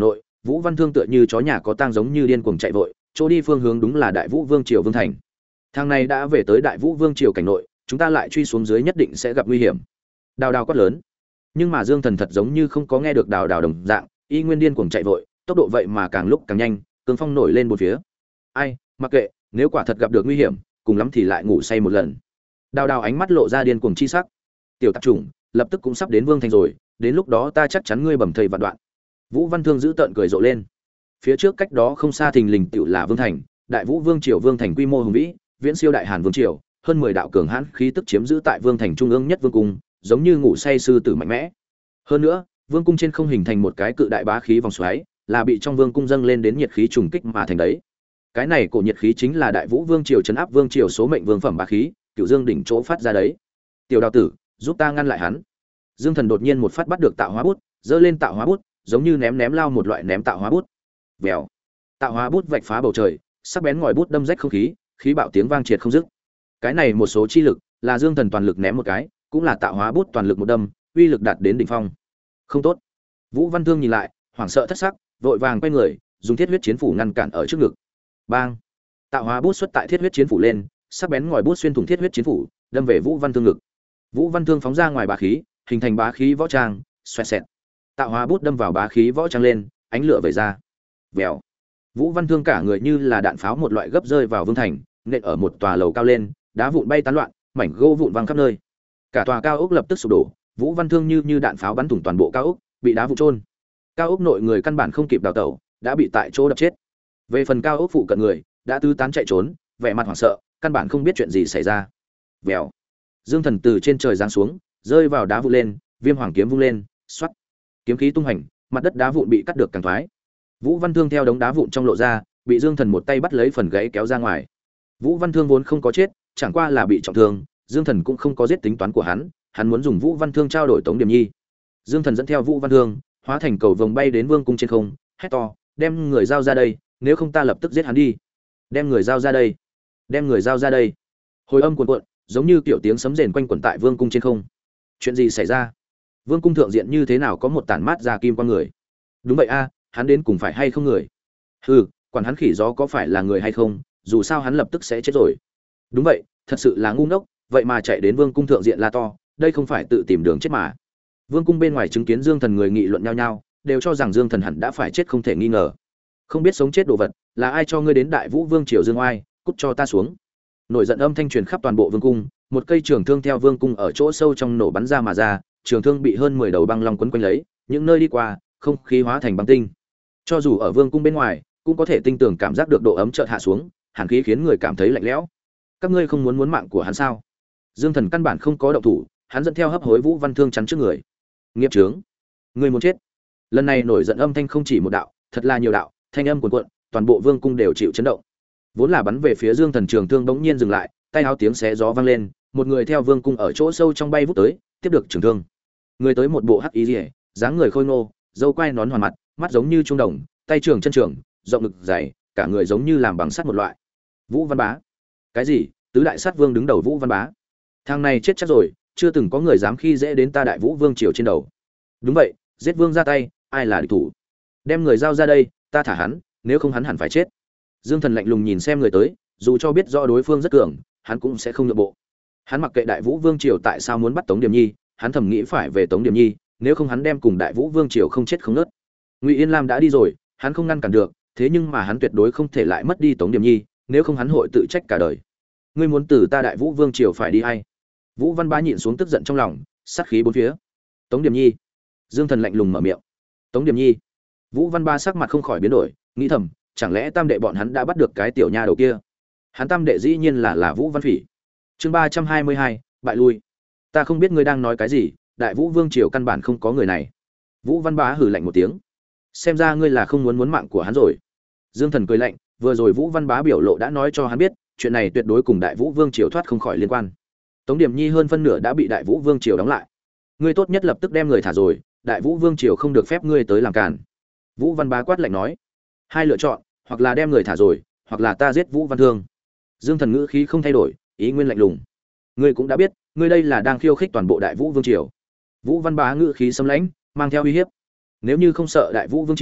Vũ Văn Thương tựa như chó nhà có tang giống như điên cuồng chạy vội, chỗ đi phương hướng đúng là Đại Vũ Vương triều Vương thành. Thằng này đã về tới Đại Vũ Vương triều cảnh nội, chúng ta lại truy xuống dưới nhất định sẽ gặp nguy hiểm. Đào Đào quát lớn. Nhưng mà Dương Thần thật giống như không có nghe được Đào Đào đồng dạng, y nguyên điên cuồng chạy vội, tốc độ vậy mà càng lúc càng nhanh, cương phong nổi lên bốn phía. Ai, mặc kệ, nếu quả thật gặp được nguy hiểm, cùng lắm thì lại ngủ say một lần. Đào Đào ánh mắt lộ ra điên cuồng chi sắc. Tiểu tạp chủng, lập tức cũng sắp đến Vương thành rồi, đến lúc đó ta chắc chắn ngươi bầm thây vạn đoạn. Vũ Văn Thương giữ tợn cười rộ lên. Phía trước cách đó không xa thình lình tựu là Vương thành, Đại Vũ Vương triều Vương thành quy mô hùng vĩ, viễn siêu Đại Hàn Vương triều, hơn mười đạo cường hãn khí tức chiếm giữ tại Vương thành trung ương nhất vương cung, giống như ngủ say sư tử mạnh mẽ. Hơn nữa, vương cung trên không hình thành một cái cự đại bá khí vòng xoáy, là bị trong vương cung dâng lên đến nhiệt khí trùng kích mà thành đấy. Cái này cổ nhiệt khí chính là Đại Vũ Vương triều trấn áp vương triều số mệnh vương phẩm bá khí, Cửu Dương đỉnh chỗ phát ra đấy. Tiểu Đào tử, giúp ta ngăn lại hắn. Dương Thần đột nhiên một phát bắt được tạo hóa bút, giơ lên tạo hóa bút, giống như ném ném lao một loại ném tạo hóa bút. Vèo. Tạo hóa bút vạch phá bầu trời, sắc bén ngòi bút đâm rách không khí, khí bạo tiếng vang triệt không dứt. Cái này một số chi lực, là Dương Thần toàn lực ném một cái, cũng là tạo hóa bút toàn lực một đâm, uy lực đạt đến đỉnh phong. Không tốt. Vũ Văn Thương nhìn lại, hoảng sợ thất sắc, vội vàng quay người, dùng thiết huyết chiến phủ ngăn cản ở trước ngực. Bang! Tạo hóa bút xuất tại thiết huyết chiến phủ lên, sắc bén ngòi bút xuyên thủng thiết huyết chiến phủ, đâm về Vũ Văn Thương ngực. Vũ Văn Thương phóng ra ngoài bá khí, hình thành bá khí võ trang, xoẹt xẹt. Tạo hóa bút đâm vào bá khí võ trang lên, ánh lửa vẩy ra. Vèo. Vũ Văn Thương cả người như là đạn pháo một loại gấp rơi vào vương thành, nện ở một tòa lầu cao lên, đá vụn bay tán loạn, mảnh gỗ vụn văng khắp nơi. Cả tòa cao ốc lập tức sụp đổ, Vũ Văn Thương như như đạn pháo bắn thủng toàn bộ cao ốc, bị đá vụn chôn. Cao ốc nội người căn bản không kịp đào tẩu, đã bị tại chỗ đập chết. Về phần cao ốc phụ cận người, đã tứ tán chạy trốn, vẻ mặt hoảng sợ, căn bản không biết chuyện gì xảy ra. Vèo. Dương Thần từ trên trời giáng xuống, rơi vào đá vụn lên, Viêm Hoàng kiếm vung lên, xoắt. Kiếm khí tung hành, mặt đất đá vụn bị cắt được càng thoái. Vũ Văn Thương theo đống đá vụn trong lộ ra, bị Dương Thần một tay bắt lấy phần gãy kéo ra ngoài. Vũ Văn Thương vốn không có chết, chẳng qua là bị trọng thương, Dương Thần cũng không có giết tính toán của hắn, hắn muốn dùng Vũ Văn Thương trao đổi Tống Điểm Nhi. Dương Thần dẫn theo Vũ Văn Thương, hóa thành cầu vồng bay đến vương cung trên không, hét to, đem người giao ra đây, nếu không ta lập tức giết hắn đi. Đem người giao ra đây, đem người giao ra đây. Hồi âm cuồn cuộn, giống như kiểu tiếng sấm rền quanh quẩn tại vương cung trên không. Chuyện gì xảy ra? Vương cung thượng diện như thế nào có một tản mát ra kim qua người? Đúng vậy a, hắn đến cùng phải hay không người? Hừ, quản hắn khỉ gió có phải là người hay không, dù sao hắn lập tức sẽ chết rồi. Đúng vậy, thật sự là ngu ngốc, vậy mà chạy đến vương cung thượng diện la to, đây không phải tự tìm đường chết mà. Vương cung bên ngoài chứng kiến Dương Thần người nghị luận nhau nhau, đều cho rằng Dương Thần hẳn đã phải chết không thể nghi ngờ. Không biết sống chết đồ vật, là ai cho ngươi đến Đại Vũ Vương triều Dương Oai, cút cho ta xuống. Nổi giận âm thanh truyền khắp toàn bộ vương cung, một cây trường thương theo vương cung ở chỗ sâu trong nổ bắn ra mà ra, trường thương bị hơn mười đầu băng long quấn quanh lấy, những nơi đi qua, không khí hóa thành băng tinh. Cho dù ở vương cung bên ngoài, cũng có thể tinh tường cảm giác được độ ấm chợt hạ xuống, hàn khí khiến người cảm thấy lạnh lẽo. Các ngươi không muốn muốn mạng của hắn sao? Dương Thần căn bản không có động thủ, hắn dẫn theo hấp hối Vũ Văn Thương chắn trước người. Nghiệp trướng, ngươi muốn chết. Lần này nổi giận âm thanh không chỉ một đạo, thật là nhiều đạo, thanh âm cuồn cuộn, toàn bộ vương cung đều chịu chấn động. Vốn là bắn về phía Dương Thần trường thương bỗng nhiên dừng lại, tay áo tiếng xé gió vang lên, một người theo vương cung ở chỗ sâu trong bay vút tới, tiếp được trường thương. Người tới một bộ hắc y liễu, dáng người khôi ngô, râu quai nón hoàn mặt, mắt giống như trung đồng, tay trường chân trường, rộng ngực dày, cả người giống như làm bằng sắt một loại. Vũ Văn Bá. Cái gì? Tứ đại sát vương đứng đầu Vũ Văn Bá. Thằng này chết chắc rồi, chưa từng có người dám khi dễ đến ta Đại Vũ Vương triều trên đầu. Đúng vậy, giết vương ra tay, ai là địch thủ? Đem người giao ra đây, ta thả hắn, nếu không hắn hẳn phải chết. Dương Thần lạnh lùng nhìn xem người tới, dù cho biết rõ đối phương rất cường, hắn cũng sẽ không nhượng bộ. Hắn mặc kệ Đại Vũ Vương triều tại sao muốn bắt Tống Điểm Nhi, hắn thầm nghĩ phải về Tống Điểm Nhi, nếu không hắn đem cùng Đại Vũ Vương triều không chết không nứt. Ngụy Yên Lam đã đi rồi, hắn không ngăn cản được, thế nhưng mà hắn tuyệt đối không thể lại mất đi Tống Điểm Nhi, nếu không hắn hội tự trách cả đời. Ngươi muốn từ ta Đại Vũ Vương triều phải đi hay? Vũ Văn Bá nhịn xuống tức giận trong lòng, sát khí bốn phía. Tống Điểm Nhi. Dương Thần lạnh lùng mở miệng. Tống Điểm Nhi. Vũ Văn Bá sắc mặt không khỏi biến đổi, nghĩ thầm, chẳng lẽ tam đệ bọn hắn đã bắt được cái tiểu nha đầu kia? Hắn tam đệ dĩ nhiên là là Vũ Văn Phỉ. Chương ba trăm hai mươi hai, bại lui. Ta không biết ngươi đang nói cái gì, Đại Vũ Vương triều căn bản không có người này. Vũ Văn Bá hừ lạnh một tiếng. Xem ra ngươi là không muốn muốn mạng của hắn rồi. Dương Thần cười lạnh, vừa rồi Vũ Văn Bá biểu lộ đã nói cho hắn biết, chuyện này tuyệt đối cùng Đại Vũ Vương triều thoát không khỏi liên quan. Tống Điểm Nhi hơn phân nửa đã bị Đại Vũ Vương triều đóng lại. Ngươi tốt nhất lập tức đem người thả rồi, Đại Vũ Vương triều không được phép ngươi tới làm cản. Vũ Văn Bá quát lạnh nói. Hai lựa chọn, hoặc là đem người thả rồi, hoặc là ta giết Vũ Văn Thương. Dương Thần ngữ khí không thay đổi, ý nguyên lạnh lùng. Ngươi cũng đã biết, ngươi đây là đang khiêu khích toàn bộ Đại Vũ Vương triều. Vũ Văn Bá ngữ khí xâm lãnh, mang theo uy hiếp. Nếu như không sợ Đại Vũ Vương triều,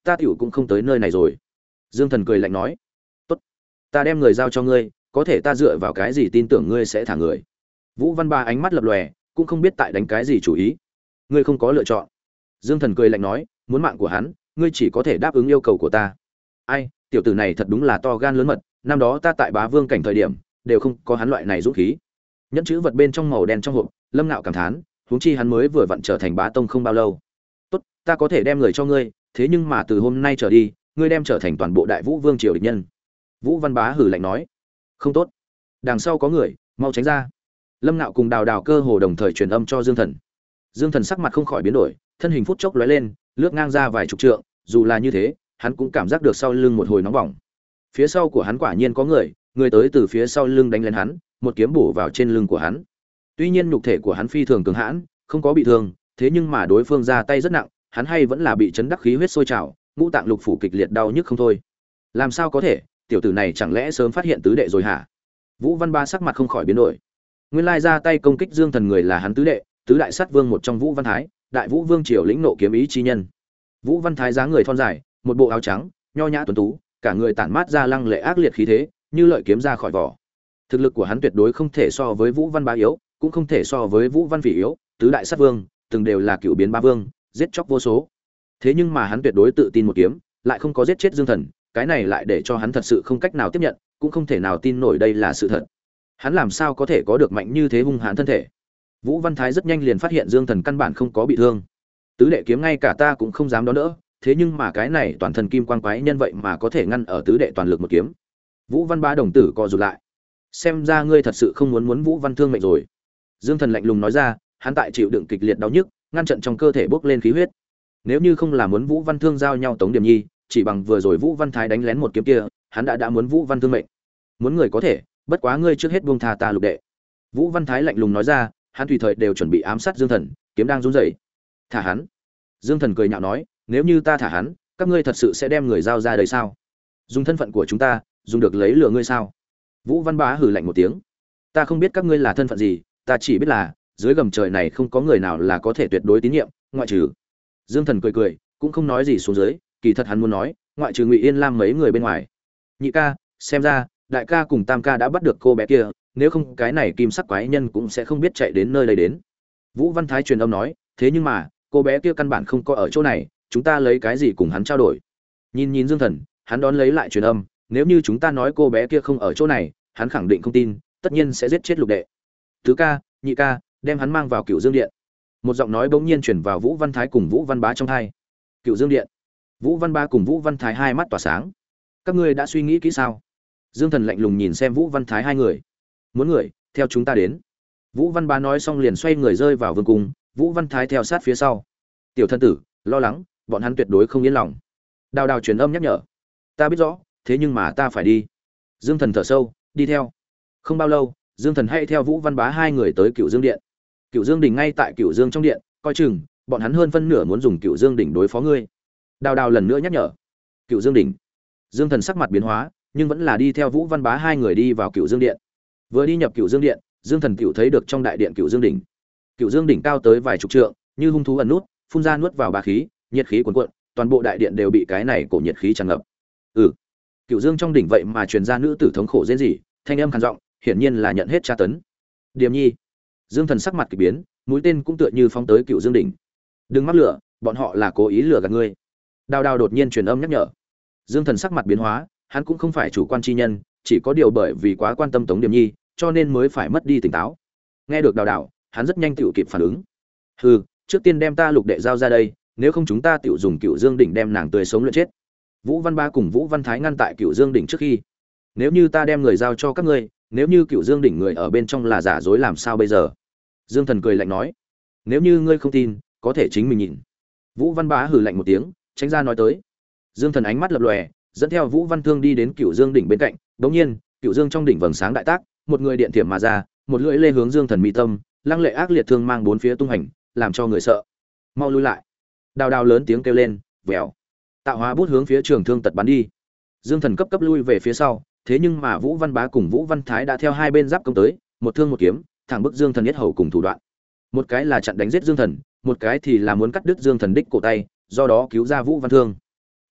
ta tiểu cũng không tới nơi này rồi. Dương Thần cười lạnh nói, tốt, ta đem người giao cho ngươi, có thể ta dựa vào cái gì tin tưởng ngươi sẽ thả người? Vũ Văn Ba ánh mắt lập lòe, cũng không biết tại đánh cái gì chủ ý. Ngươi không có lựa chọn. Dương Thần cười lạnh nói, muốn mạng của hắn, ngươi chỉ có thể đáp ứng yêu cầu của ta. Ai, tiểu tử này thật đúng là to gan lớn mật, năm đó ta tại Bá Vương cảnh thời điểm, đều không có hắn loại này dũng khí. Nhẫn chữ vật bên trong màu đen trong hộp, Lâm Nạo cảm thán, huống chi hắn mới vừa vặn trở thành bá tông không bao lâu. Tốt, ta có thể đem người cho ngươi, thế nhưng mà từ hôm nay trở đi, ngươi đem trở thành toàn bộ Đại Vũ Vương triều địch nhân. Vũ Văn Bá hử lạnh nói, không tốt, đằng sau có người, mau tránh ra. Lâm Nạo cùng Đào Đào cơ hồ đồng thời truyền âm cho Dương Thần. Dương Thần sắc mặt không khỏi biến đổi, thân hình phút chốc lóe lên, lướt ngang ra vài chục trượng, dù là như thế, hắn cũng cảm giác được sau lưng một hồi nóng bỏng. Phía sau của hắn quả nhiên có người, người tới từ phía sau lưng đánh lên hắn, một kiếm bổ vào trên lưng của hắn. Tuy nhiên nhục thể của hắn phi thường cường hãn, không có bị thương, thế nhưng mà đối phương ra tay rất nặng, hắn hay vẫn là bị chấn đắc khí huyết sôi trào, ngũ tạng lục phủ kịch liệt đau nhức không thôi. Làm sao có thể, tiểu tử này chẳng lẽ sớm phát hiện tứ đệ rồi hả? Vũ Văn Ba sắc mặt không khỏi biến đổi. Nguyên lai ra tay công kích Dương Thần người là hắn tứ đệ, tứ đại sát vương một trong Vũ Văn Thái, Đại Vũ Vương triều lĩnh nộ kiếm ý chi nhân. Vũ Văn Thái dáng người thon dài, một bộ áo trắng, nho nhã tuấn tú, cả người tản mát ra lăng lệ ác liệt khí thế, như lợi kiếm ra khỏi vỏ. Thực lực của hắn tuyệt đối không thể so với Vũ Văn Bá yếu, cũng không thể so với Vũ Văn Phỉ yếu, tứ đại sát vương, từng đều là cựu biến ba vương, giết chóc vô số. Thế nhưng mà hắn tuyệt đối tự tin một kiếm, lại không có giết chết Dương Thần, cái này lại để cho hắn thật sự không cách nào tiếp nhận, cũng không thể nào tin nổi đây là sự thật. Hắn làm sao có thể có được mạnh như thế hung hãn thân thể? Vũ Văn Thái rất nhanh liền phát hiện Dương Thần căn bản không có bị thương. Tứ đệ kiếm ngay cả ta cũng không dám đón đỡ, thế nhưng mà cái này toàn thân kim quang quái nhân vậy mà có thể ngăn ở tứ đệ toàn lực một kiếm. Vũ Văn Bá đồng tử co rụt lại. Xem ra ngươi thật sự không muốn muốn Vũ Văn thương mệnh rồi. Dương Thần lạnh lùng nói ra, hắn tại chịu đựng kịch liệt đau nhức, ngăn chặn trong cơ thể bốc lên khí huyết. Nếu như không là muốn Vũ Văn thương giao nhau Tống Điểm Nhi, chỉ bằng vừa rồi Vũ Văn Thái đánh lén một kiếm kia, hắn đã đã muốn Vũ Văn thương mệnh. Muốn người có thể, bất quá ngươi trước hết buông tha ta lục đệ. Vũ Văn Thái lạnh lùng nói ra, hắn tùy thời đều chuẩn bị ám sát Dương Thần, kiếm đang run rẩy. Thả hắn. Dương Thần cười nhạo nói, nếu như ta thả hắn, các ngươi thật sự sẽ đem người giao ra đấy sao? Dùng thân phận của chúng ta, dùng được lấy lừa ngươi sao? Vũ Văn Bá hừ lạnh một tiếng, ta không biết các ngươi là thân phận gì, ta chỉ biết là dưới gầm trời này không có người nào là có thể tuyệt đối tín nhiệm, ngoại trừ. Dương Thần cười cười, cũng không nói gì xuống dưới, kỳ thật hắn muốn nói, ngoại trừ Ngụy Yên Lam mấy người bên ngoài. Nhị ca, xem ra đại ca cùng tam ca đã bắt được cô bé kia, nếu không cái này kim sắc quái nhân cũng sẽ không biết chạy đến nơi đây đến. Vũ Văn Thái truyền âm nói, thế nhưng mà cô bé kia căn bản không có ở chỗ này, chúng ta lấy cái gì cùng hắn trao đổi? Nhìn nhìn Dương Thần, hắn đón lấy lại truyền âm, nếu như chúng ta nói cô bé kia không ở chỗ này, hắn khẳng định không tin, tất nhiên sẽ giết chết lục đệ. Tứ ca, nhị ca, đem hắn mang vào Cựu Dương Điện. Một giọng nói bỗng nhiên truyền vào Vũ Văn Thái cùng Vũ Văn Bá trong tai. Cựu Dương Điện. Vũ Văn Bá cùng Vũ Văn Thái hai mắt tỏa sáng. Các ngươi đã suy nghĩ kỹ sao? Dương Thần lạnh lùng nhìn xem Vũ Văn Thái hai người. Muốn người, theo chúng ta đến. Vũ Văn Bá nói xong liền xoay người rơi vào vương cung, Vũ Văn Thái theo sát phía sau. Tiểu thân tử, lo lắng, bọn hắn tuyệt đối không yên lòng. Đào Đào truyền âm nhắc nhở. Ta biết rõ, thế nhưng mà ta phải đi. Dương Thần thở sâu, đi theo. Không bao lâu, Dương Thần hay theo Vũ Văn Bá hai người tới Cựu Dương Điện. Cựu Dương đỉnh ngay tại Cựu Dương trong điện, coi chừng, bọn hắn hơn phân nửa muốn dùng Cựu Dương đỉnh đối phó ngươi. Đào Đào lần nữa nhắc nhở. Cựu Dương đỉnh. Dương Thần sắc mặt biến hóa, nhưng vẫn là đi theo Vũ Văn Bá hai người đi vào Cựu Dương Điện. Vừa đi nhập Cựu Dương Điện, Dương Thần tiểu thấy được trong đại điện Cựu Dương đỉnh. Cựu Dương đỉnh cao tới vài chục trượng, như hung thú ẩn nút, phun ra nuốt vào bá khí, nhiệt khí cuồn cuộn, toàn bộ đại điện đều bị cái này cổ nhiệt khí tràn ngập. Ừ. Cựu Dương trong đỉnh vậy mà truyền ra nữ tử thống khổ rên rỉ, thanh âm khàn giọng, hiển nhiên là nhận hết tra tấn. Điềm Nhi. Dương Thần sắc mặt kỳ biến, mũi tên cũng tựa như phóng tới Cựu Dương đỉnh. Đừng mắc lửa, bọn họ là cố ý lừa gạt ngươi. Đào Đào đột nhiên truyền âm nhắc nhở. Dương Thần sắc mặt biến hóa, hắn cũng không phải chủ quan chi nhân, chỉ có điều bởi vì quá quan tâm Tống Điềm Nhi, cho nên mới phải mất đi tỉnh táo. Nghe được Đào Đào, hắn rất nhanh tựu kịp phản ứng. Hừ, trước tiên đem ta lục đệ giao ra đây, nếu không chúng ta tựu dùng Cựu Dương đỉnh đem nàng tươi sống luyện chết. Vũ Văn Ba cùng Vũ Văn Thái ngăn tại Cựu Dương đỉnh trước khi. Nếu như ta đem người giao cho các ngươi, nếu như Cựu Dương đỉnh người ở bên trong là giả dối làm sao bây giờ? Dương Thần cười lạnh nói, nếu như ngươi không tin, có thể chính mình nhìn. Vũ Văn Bá hừ lạnh một tiếng, tránh ra nói tới. Dương Thần ánh mắt lập lòe, dẫn theo Vũ Văn Thương đi đến Cựu Dương đỉnh bên cạnh, đột nhiên, Cựu Dương trong đỉnh vầng sáng đại tác, một người điện thiểm mà ra, một lưỡi lê hướng Dương Thần mi tâm, lăng lệ ác liệt thương mang bốn phía tung hành, làm cho người sợ. Mau lui lại. Đào Đào lớn tiếng kêu lên, vèo. Tạo hóa bút hướng phía trường thương tật bắn đi. Dương Thần cấp cấp lui về phía sau, thế nhưng mà Vũ Văn Bá cùng Vũ Văn Thái đã theo hai bên giáp công tới, một thương một kiếm, thẳng bức Dương Thần nhất hầu cùng thủ đoạn. Một cái là chặn đánh giết Dương Thần, một cái thì là muốn cắt đứt Dương Thần đích cổ tay, do đó cứu ra Vũ Văn Thương.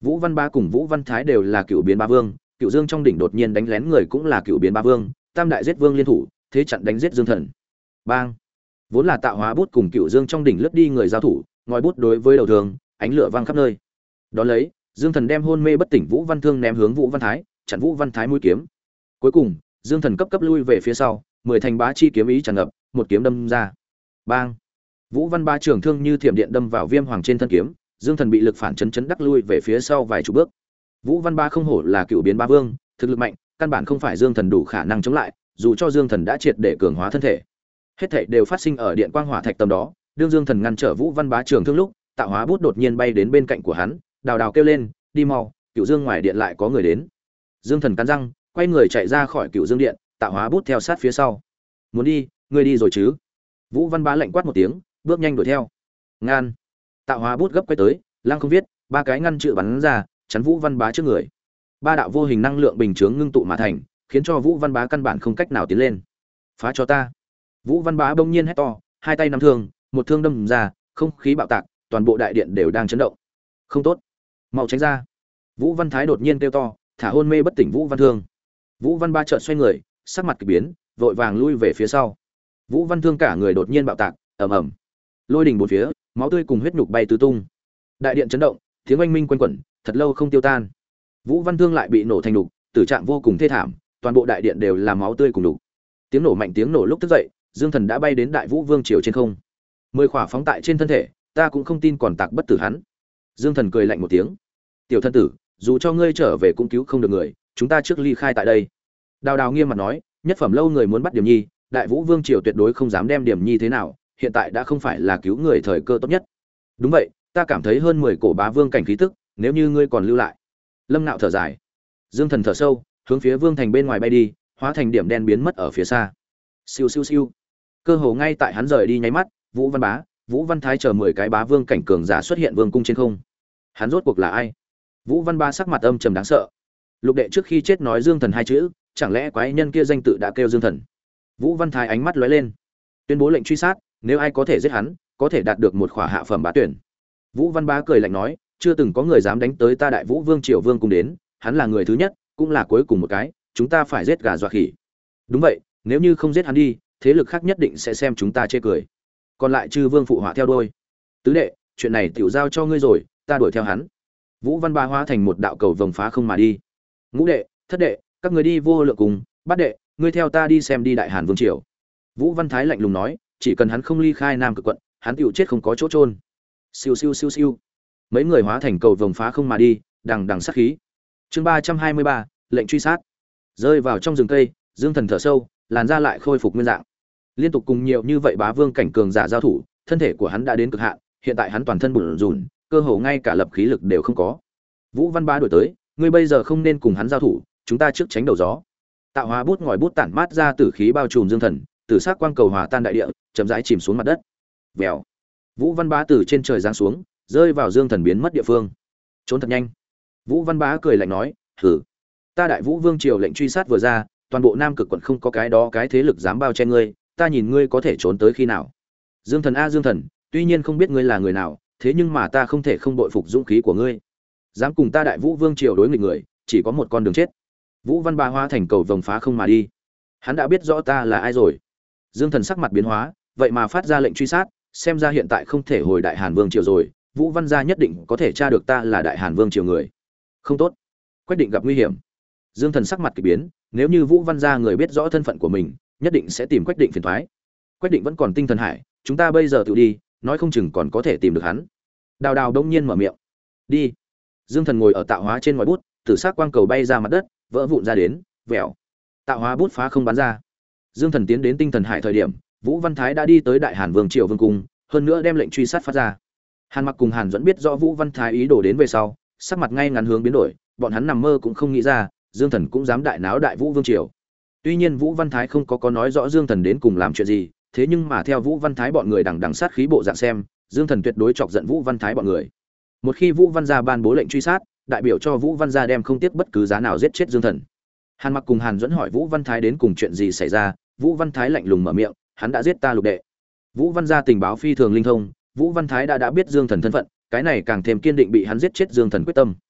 Vũ Văn Bá cùng Vũ Văn Thái đều là cựu biến ba vương, Cựu Dương trong đỉnh đột nhiên đánh lén người cũng là cựu biến ba vương, tam đại giết vương liên thủ, thế chặn đánh giết Dương Thần. Bang! Vốn là Tạo Hóa bút cùng Cựu Dương trong đỉnh lướt đi người giao thủ, ngòi bút đối với đầu thường, ánh lửa vang khắp nơi. Đó lấy, Dương Thần đem hôn mê bất tỉnh Vũ Văn Thương ném hướng Vũ Văn Thái, chặn Vũ Văn Thái mũi kiếm. Cuối cùng, Dương Thần cấp cấp lui về phía sau, mười thành bá chi kiếm ý tràn ngập, một kiếm đâm ra. Bang! Vũ Văn Ba trường thương như thiểm điện đâm vào Viêm Hoàng trên thân kiếm, Dương Thần bị lực phản chấn chấn đắc lui về phía sau vài chục bước. Vũ Văn Ba không hổ là cựu biến ba vương, thực lực mạnh, căn bản không phải Dương Thần đủ khả năng chống lại, dù cho Dương Thần đã triệt để cường hóa thân thể. Hết thảy đều phát sinh ở điện quang hỏa thạch tầm đó, đương Dương Thần ngăn trở Vũ Văn Bá trường thương lúc, Tạo Hóa bút đột nhiên bay đến bên cạnh của hắn, đào đào kêu lên, "Đi mau, Cựu Dương ngoài điện lại có người đến." Dương Thần cắn răng, quay người chạy ra khỏi Cựu Dương điện, Tạo Hóa bút theo sát phía sau. "Muốn đi, ngươi đi rồi chứ?" Vũ Văn Bá lạnh quát một tiếng, bước nhanh đuổi theo. Ngan. Tạo Hóa bút gấp quay tới, lăng không viết, ba cái ngăn chữ bắn ra, chắn Vũ Văn Bá trước người. Ba đạo vô hình năng lượng bình chướng ngưng tụ mà thành, khiến cho Vũ Văn Bá căn bản không cách nào tiến lên. "Phá cho ta!" Vũ Văn Bá bỗng nhiên hét to, hai tay nắm thương, một thương đâm ra, không khí bạo tạc, toàn bộ đại điện đều đang chấn động. "Không tốt, mau tránh ra!" Vũ Văn Thái đột nhiên kêu to, thả hôn mê bất tỉnh Vũ Văn Thương. Vũ Văn Bá chợt xoay người, sắc mặt kỳ biến, vội vàng lui về phía sau. Vũ Văn Thương cả người đột nhiên bạo tạc, ầm ầm. Lôi đình bốn phía, máu tươi cùng huyết nhục bay tứ tung. Đại điện chấn động, tiếng oanh minh quanh quẩn, thật lâu không tiêu tan. Vũ Văn Thương lại bị nổ thành nhục, tử trạng vô cùng thê thảm, toàn bộ đại điện đều là máu tươi cùng nhục. Tiếng nổ mạnh tiếng nổ lúc thức dậy, Dương Thần đã bay đến Đại Vũ Vương triều trên không. Mười khỏa phóng tại trên thân thể, ta cũng không tin còn tạc bất tử hắn. Dương Thần cười lạnh một tiếng. "Tiểu thân tử, dù cho ngươi trở về cũng cứu không được người, chúng ta trước ly khai tại đây." Đào Đào nghiêm mặt nói, "Nhất phẩm lâu người muốn bắt Điểm Nhi, Đại Vũ Vương triều tuyệt đối không dám đem Điểm Nhi thế nào, hiện tại đã không phải là cứu người thời cơ tốt nhất." "Đúng vậy, ta cảm thấy hơn mười cổ bá vương cảnh khí tức, nếu như ngươi còn lưu lại." Lâm Nạo thở dài. Dương Thần thở sâu, hướng phía vương thành bên ngoài bay đi, hóa thành điểm đen biến mất ở phía xa. Siêu siêu siêu. Cơ hồ ngay tại hắn rời đi nháy mắt, Vũ Văn Bá, Vũ Văn Thái chờ mười cái bá vương cảnh cường giả xuất hiện vương cung trên không. Hắn rốt cuộc là ai? Vũ Văn Bá sắc mặt âm trầm đáng sợ. Lục đệ trước khi chết nói Dương Thần hai chữ, chẳng lẽ quái nhân kia danh tự đã kêu Dương Thần? Vũ Văn Thái ánh mắt lóe lên, tuyên bố lệnh truy sát, nếu ai có thể giết hắn, có thể đạt được một khỏa hạ phẩm bá tuyển. Vũ Văn Bá cười lạnh nói, chưa từng có người dám đánh tới ta Đại Vũ Vương triều vương cung đến, hắn là người thứ nhất, cũng là cuối cùng một cái, chúng ta phải giết gà dọa khỉ. Đúng vậy, nếu như không giết hắn đi, thế lực khác nhất định sẽ xem chúng ta chê cười. Còn lại chư vương phụ họa theo đuôi. Tứ đệ, chuyện này tiểu giao cho ngươi rồi, ta đuổi theo hắn. Vũ Văn Bá hóa thành một đạo cầu vồng phá không mà đi. Ngũ đệ, thất đệ, các người đi vô lượng cùng, bát đệ, ngươi theo ta đi xem đi Đại Hàn Vương triều. Vũ Văn Thái lạnh lùng nói, chỉ cần hắn không ly khai Nam Cực quận, hắn tiểu chết không có chỗ trôn. Siêu siêu siêu siêu. Mấy người hóa thành cầu vồng phá không mà đi, đằng đằng sát khí. Chương ba trăm hai mươi ba, lệnh truy sát. Rơi vào trong rừng cây, Dương Thần thở sâu, làn da lại khôi phục nguyên dạng. Liên tục cùng nhiều như vậy bá vương cảnh cường giả giao thủ, thân thể của hắn đã đến cực hạn, hiện tại hắn toàn thân bủn rủn, cơ hồ ngay cả lập khí lực đều không có. Vũ Văn Bá đuổi tới, ngươi bây giờ không nên cùng hắn giao thủ, chúng ta trước tránh đầu gió. Tạo Hóa bút ngòi bút tản mát ra tử khí bao trùm Dương Thần, tử sắc quang cầu hòa tan đại địa, chậm rãi chìm xuống mặt đất. Vèo. Vũ Văn Bá từ trên trời giáng xuống, rơi vào Dương Thần biến mất địa phương. Trốn thật nhanh. Vũ Văn Bá cười lạnh nói, "Hử, ta Đại Vũ Vương triều lệnh truy sát vừa ra, toàn bộ Nam Cực quận không có cái đó cái thế lực dám bao che ngươi, ta nhìn ngươi có thể trốn tới khi nào?" Dương Thần a Dương Thần, tuy nhiên không biết ngươi là người nào, thế nhưng mà ta không thể không bội phục dũng khí của ngươi. Dám cùng ta Đại Vũ Vương triều đối nghịch người, chỉ có một con đường chết. Vũ Văn Bá hóa thành cầu vồng phá không mà đi. Hắn đã biết rõ ta là ai rồi. Dương Thần sắc mặt biến hóa, vậy mà phát ra lệnh truy sát, xem ra hiện tại không thể hồi Đại Hàn Vương triều rồi, Vũ Văn gia nhất định có thể tra được ta là Đại Hàn Vương triều người. Không tốt, Quách Định gặp nguy hiểm. Dương Thần sắc mặt kỳ biến, nếu như Vũ Văn gia người biết rõ thân phận của mình, nhất định sẽ tìm Quách Định phiền toái. Quách Định vẫn còn tinh thần hải, chúng ta bây giờ tự đi, nói không chừng còn có thể tìm được hắn. Đào Đào đông nhiên mở miệng. Đi. Dương Thần ngồi ở Tạo Hóa trên ngòi bút, tử sắc quang cầu bay ra mặt đất, vỡ vụn ra đến, vèo. Tạo Hóa bút phá không bắn ra. Dương Thần tiến đến tinh thần hải thời điểm, Vũ Văn Thái đã đi tới Đại Hàn Vương triều vương cung, hơn nữa đem lệnh truy sát phát ra. Hàn Mặc cùng Hàn Duẫn biết rõ Vũ Văn Thái ý đồ đến về sau, sắc mặt ngay ngắn hướng biến đổi, bọn hắn nằm mơ cũng không nghĩ ra, Dương Thần cũng dám đại náo Đại Vũ Vương triều. Tuy nhiên Vũ Văn Thái không có có nói rõ Dương Thần đến cùng làm chuyện gì, thế nhưng mà theo Vũ Văn Thái bọn người đằng đằng sát khí bộ dạng xem, Dương Thần tuyệt đối chọc giận Vũ Văn Thái bọn người. Một khi Vũ Văn gia ban bố lệnh truy sát, đại biểu cho Vũ Văn gia đem không tiếc bất cứ giá nào giết chết Dương Thần. Hàn Mặc cùng Hàn Duẫn hỏi Vũ Văn Thái đến cùng chuyện gì xảy ra, Vũ Văn Thái lạnh lùng mở miệng, hắn đã giết ta lục đệ. Vũ Văn gia tình báo phi thường linh thông, Vũ Văn Thái đã đã biết Dương Thần thân phận, cái này càng thêm kiên định bị hắn giết chết Dương Thần quyết tâm.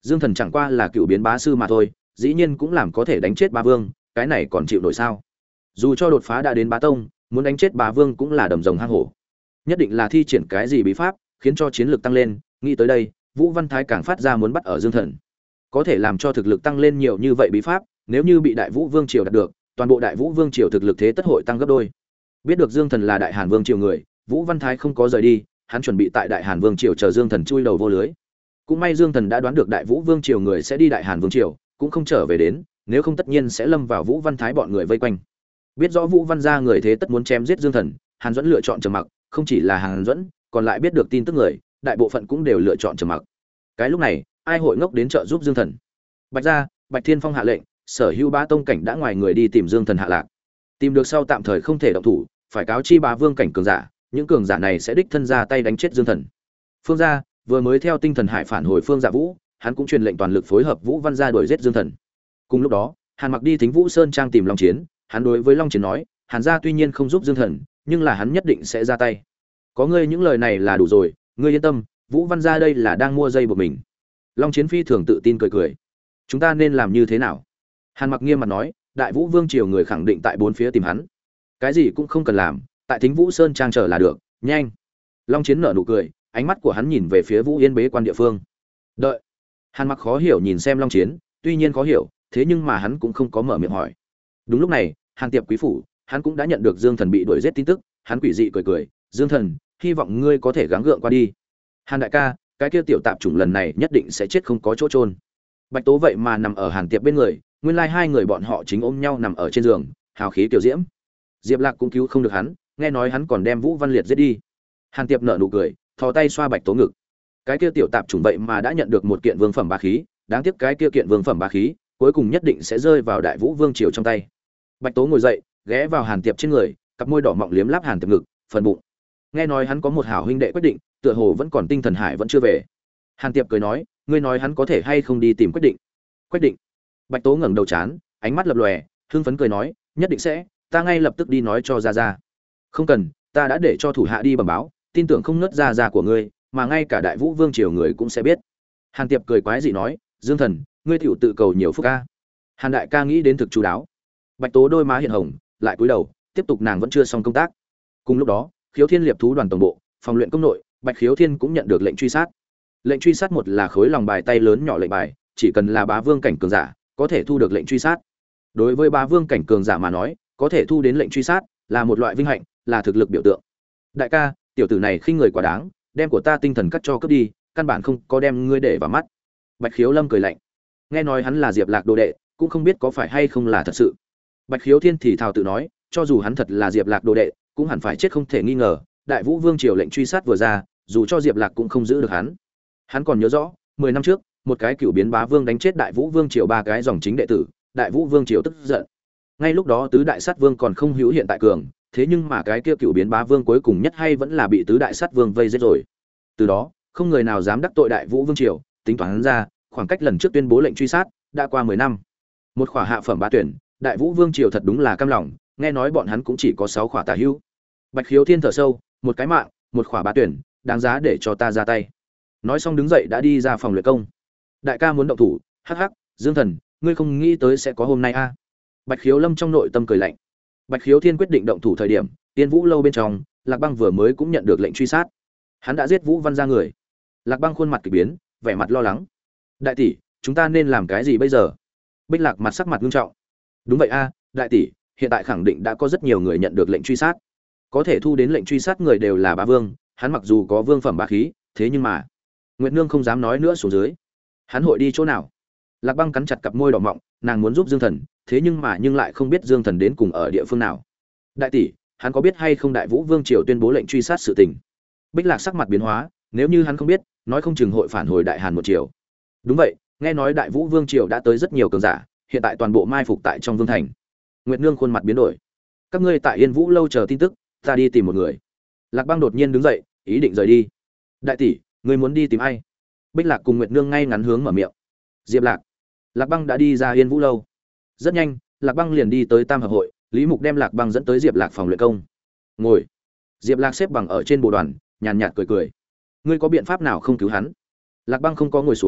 Dương Thần chẳng qua là cựu biến bá sư mà thôi, dĩ nhiên cũng làm có thể đánh chết bá vương, cái này còn chịu nổi sao? Dù cho đột phá đã đến bá tông, muốn đánh chết bá vương cũng là đầm rồng hang hổ. Nhất định là thi triển cái gì bí pháp, khiến cho chiến lược tăng lên, nghĩ tới đây, Vũ Văn Thái càng phát ra muốn bắt ở Dương Thần. Có thể làm cho thực lực tăng lên nhiều như vậy bí pháp, nếu như bị Đại Vũ Vương triều đạt được, toàn bộ Đại Vũ Vương triều thực lực thế tất hội tăng gấp đôi. Biết được Dương Thần là Đại Hàn Vương triều người, Vũ Văn Thái không có rời đi, hắn chuẩn bị tại Đại Hàn Vương triều chờ Dương Thần chui đầu vô lưới. Cũng may Dương Thần đã đoán được Đại Vũ Vương triều người sẽ đi Đại Hàn Vương triều, cũng không trở về đến, nếu không tất nhiên sẽ lâm vào Vũ Văn Thái bọn người vây quanh. Biết rõ Vũ Văn gia người thế tất muốn chém giết Dương Thần, Hàn Duẫn lựa chọn trầm mặc, không chỉ là Hàn Duẫn, còn lại biết được tin tức người, đại bộ phận cũng đều lựa chọn trầm mặc. Cái lúc này, ai hội ngốc đến trợ giúp Dương Thần? Bạch gia, Bạch Thiên Phong hạ lệnh, sở hữu bá tông cảnh đã ngoài người đi tìm Dương Thần hạ lạc. Tìm được sau tạm thời không thể động thủ, phải cáo chi bá vương cảnh cường giả, những cường giả này sẽ đích thân ra tay đánh chết Dương Thần. Phương gia vừa mới theo tinh thần hải phản hồi Phương Dạ Vũ, hắn cũng truyền lệnh toàn lực phối hợp Vũ Văn gia đuổi giết Dương Thần. Cùng lúc đó, Hàn Mặc đi Thính Vũ Sơn trang tìm Long Chiến, hắn đối với Long Chiến nói, Hàn gia tuy nhiên không giúp Dương Thần, nhưng là hắn nhất định sẽ ra tay. Có ngươi những lời này là đủ rồi, ngươi yên tâm, Vũ Văn gia đây là đang mua dây buộc mình. Long Chiến phi thường tự tin cười cười. Chúng ta nên làm như thế nào? Hàn Mặc nghiêm mặt nói, Đại Vũ Vương triều người khẳng định tại bốn phía tìm hắn. Cái gì cũng không cần làm, tại Thính Vũ Sơn trang chờ là được, nhanh. Long Chiến nở nụ cười, ánh mắt của hắn nhìn về phía Vũ Yên bế quan địa phương. Đợi. Hàn Mặc khó hiểu nhìn xem Long Chiến, tuy nhiên khó hiểu, thế nhưng mà hắn cũng không có mở miệng hỏi. Đúng lúc này, Hàn Tiệp quý phủ, hắn cũng đã nhận được Dương Thần bị đuổi giết tin tức, hắn quỷ dị cười cười, Dương Thần, hy vọng ngươi có thể gắng gượng qua đi. Hàn đại ca, cái kia tiểu tạp chủng lần này nhất định sẽ chết không có chỗ trôn. Bạch Tố vậy mà nằm ở Hàn Tiệp bên người, nguyên lai hai người bọn họ chính ôm nhau nằm ở trên giường, hào khí tiểu diễm. Diệp Lạc cũng cứu không được hắn, nghe nói hắn còn đem Vũ Văn Liệt giết đi. Hàn Tiệp nở nụ cười, thò tay xoa Bạch Tố ngực. Cái kia tiểu tạp chủng vậy mà đã nhận được một kiện vương phẩm bá khí, đáng tiếc cái kia kiện vương phẩm bá khí, cuối cùng nhất định sẽ rơi vào Đại Vũ Vương triều trong tay. Bạch Tố ngồi dậy, ghé vào Hàn Tiệp trên người, cặp môi đỏ mọng liếm láp Hàn Tiệp ngực, phần bụng. Nghe nói hắn có một hảo huynh đệ quyết định, tựa hồ vẫn còn tinh thần hải vẫn chưa về. Hàn Tiệp cười nói, ngươi nói hắn có thể hay không đi tìm quyết định? Quyết định? Bạch Tố ngẩng đầu chán, ánh mắt lập lòe, hưng phấn cười nói, nhất định sẽ, ta ngay lập tức đi nói cho gia gia. Không cần, ta đã để cho thủ hạ đi bẩm báo, tin tưởng không nứt gia gia của ngươi, mà ngay cả Đại Vũ Vương triều người cũng sẽ biết. Hàn Tiệp cười quái dị nói, Dương Thần, ngươi tiểu tự cầu nhiều phúc ca. Hàn đại ca nghĩ đến thực chú đáo. Bạch Tố đôi má hiện hồng, lại cúi đầu, tiếp tục nàng vẫn chưa xong công tác. Cùng lúc đó, Khiếu Thiên Liệp thú đoàn tổng bộ, phòng luyện công nội, Bạch Khiếu Thiên cũng nhận được lệnh truy sát. Lệnh truy sát một là khối lòng bài tay lớn nhỏ lệnh bài, chỉ cần là bá vương cảnh cường giả, có thể thu được lệnh truy sát. Đối với bá vương cảnh cường giả mà nói, có thể thu đến lệnh truy sát là một loại vinh hạnh, là thực lực biểu tượng. Đại ca, tiểu tử này khinh người quá đáng, đem của ta tinh thần cắt cho cướp đi, căn bản không có đem ngươi để vào mắt. Bạch Khiếu Lâm cười lạnh. Nghe nói hắn là Diệp Lạc đồ đệ, cũng không biết có phải hay không là thật sự. Bạch Khiếu Thiên thì thào tự nói, cho dù hắn thật là Diệp Lạc đồ đệ, cũng hẳn phải chết không thể nghi ngờ, Đại Vũ Vương triều lệnh truy sát vừa ra, dù cho Diệp Lạc cũng không giữ được hắn. Hắn còn nhớ rõ, mười năm trước, một cái cựu biến bá vương đánh chết Đại Vũ Vương triều ba cái dòng chính đệ tử, Đại Vũ Vương triều tức giận. Ngay lúc đó tứ đại sát vương còn không hữu hiện tại cường, thế nhưng mà cái kia cựu biến bá vương cuối cùng nhất hay vẫn là bị tứ đại sát vương vây giết rồi. Từ đó, không người nào dám đắc tội Đại Vũ Vương triều, tính toán hắn ra, khoảng cách lần trước tuyên bố lệnh truy sát đã qua mười năm. Một khỏa hạ phẩm bá tuyển, Đại Vũ Vương triều thật đúng là cam lòng, nghe nói bọn hắn cũng chỉ có sáu khỏa tả hữu. Bạch Khiếu Thiên thở sâu, một cái mạng, một khỏa bá tuyển, đáng giá để cho ta ra tay. Nói xong đứng dậy đã đi ra phòng luyện công. Đại ca muốn động thủ, hắc hắc, Dương Thần, ngươi không nghĩ tới sẽ có hôm nay a? À? Bạch Khiếu Lâm trong nội tâm cười lạnh. Bạch Khiếu Thiên quyết định động thủ thời điểm, Tiên Vũ lâu bên trong, Lạc Băng vừa mới cũng nhận được lệnh truy sát. Hắn đã giết Vũ Văn gia người. Lạc Băng khuôn mặt kỳ biến, vẻ mặt lo lắng. Đại tỷ, chúng ta nên làm cái gì bây giờ? Bích Lạc mặt sắc mặt nghiêm trọng. Đúng vậy a, đại tỷ, hiện tại khẳng định đã có rất nhiều người nhận được lệnh truy sát. Có thể thu đến lệnh truy sát người đều là bá vương, hắn mặc dù có vương phẩm bá khí, thế nhưng mà Nguyệt Nương không dám nói nữa xuống dưới. Hắn hội đi chỗ nào? Lạc Băng cắn chặt cặp môi đỏ mọng, nàng muốn giúp Dương Thần, thế nhưng mà nhưng lại không biết Dương Thần đến cùng ở địa phương nào. Đại tỷ, hắn có biết hay không Đại Vũ Vương triều tuyên bố lệnh truy sát sự tình? Bích Lạc sắc mặt biến hóa, nếu như hắn không biết, nói không chừng hội phản hồi Đại Hàn một triều. Đúng vậy, nghe nói Đại Vũ Vương triều đã tới rất nhiều cường giả, hiện tại toàn bộ mai phục tại trong vương thành. Nguyệt Nương khuôn mặt biến đổi. Các ngươi tại Yên Vũ lâu chờ tin tức, ta đi tìm một người. Lạc Băng đột nhiên đứng dậy, ý định rời đi. Đại tỷ, ngươi muốn đi tìm ai? Bích Lạc cùng Nguyệt Nương ngay ngắn hướng mở miệng. Diệp Lạc. Lạc Băng đã đi ra Yên Vũ lâu. Rất nhanh, Lạc Băng liền đi tới Tam hợp hội, Lý Mục đem Lạc Băng dẫn tới Diệp Lạc phòng luyện công. Ngồi. Diệp Lạc xếp bằng ở trên bồ đoàn, nhàn nhạt cười cười. Ngươi có biện pháp nào không cứu hắn? Lạc Băng không có ngồi xuống,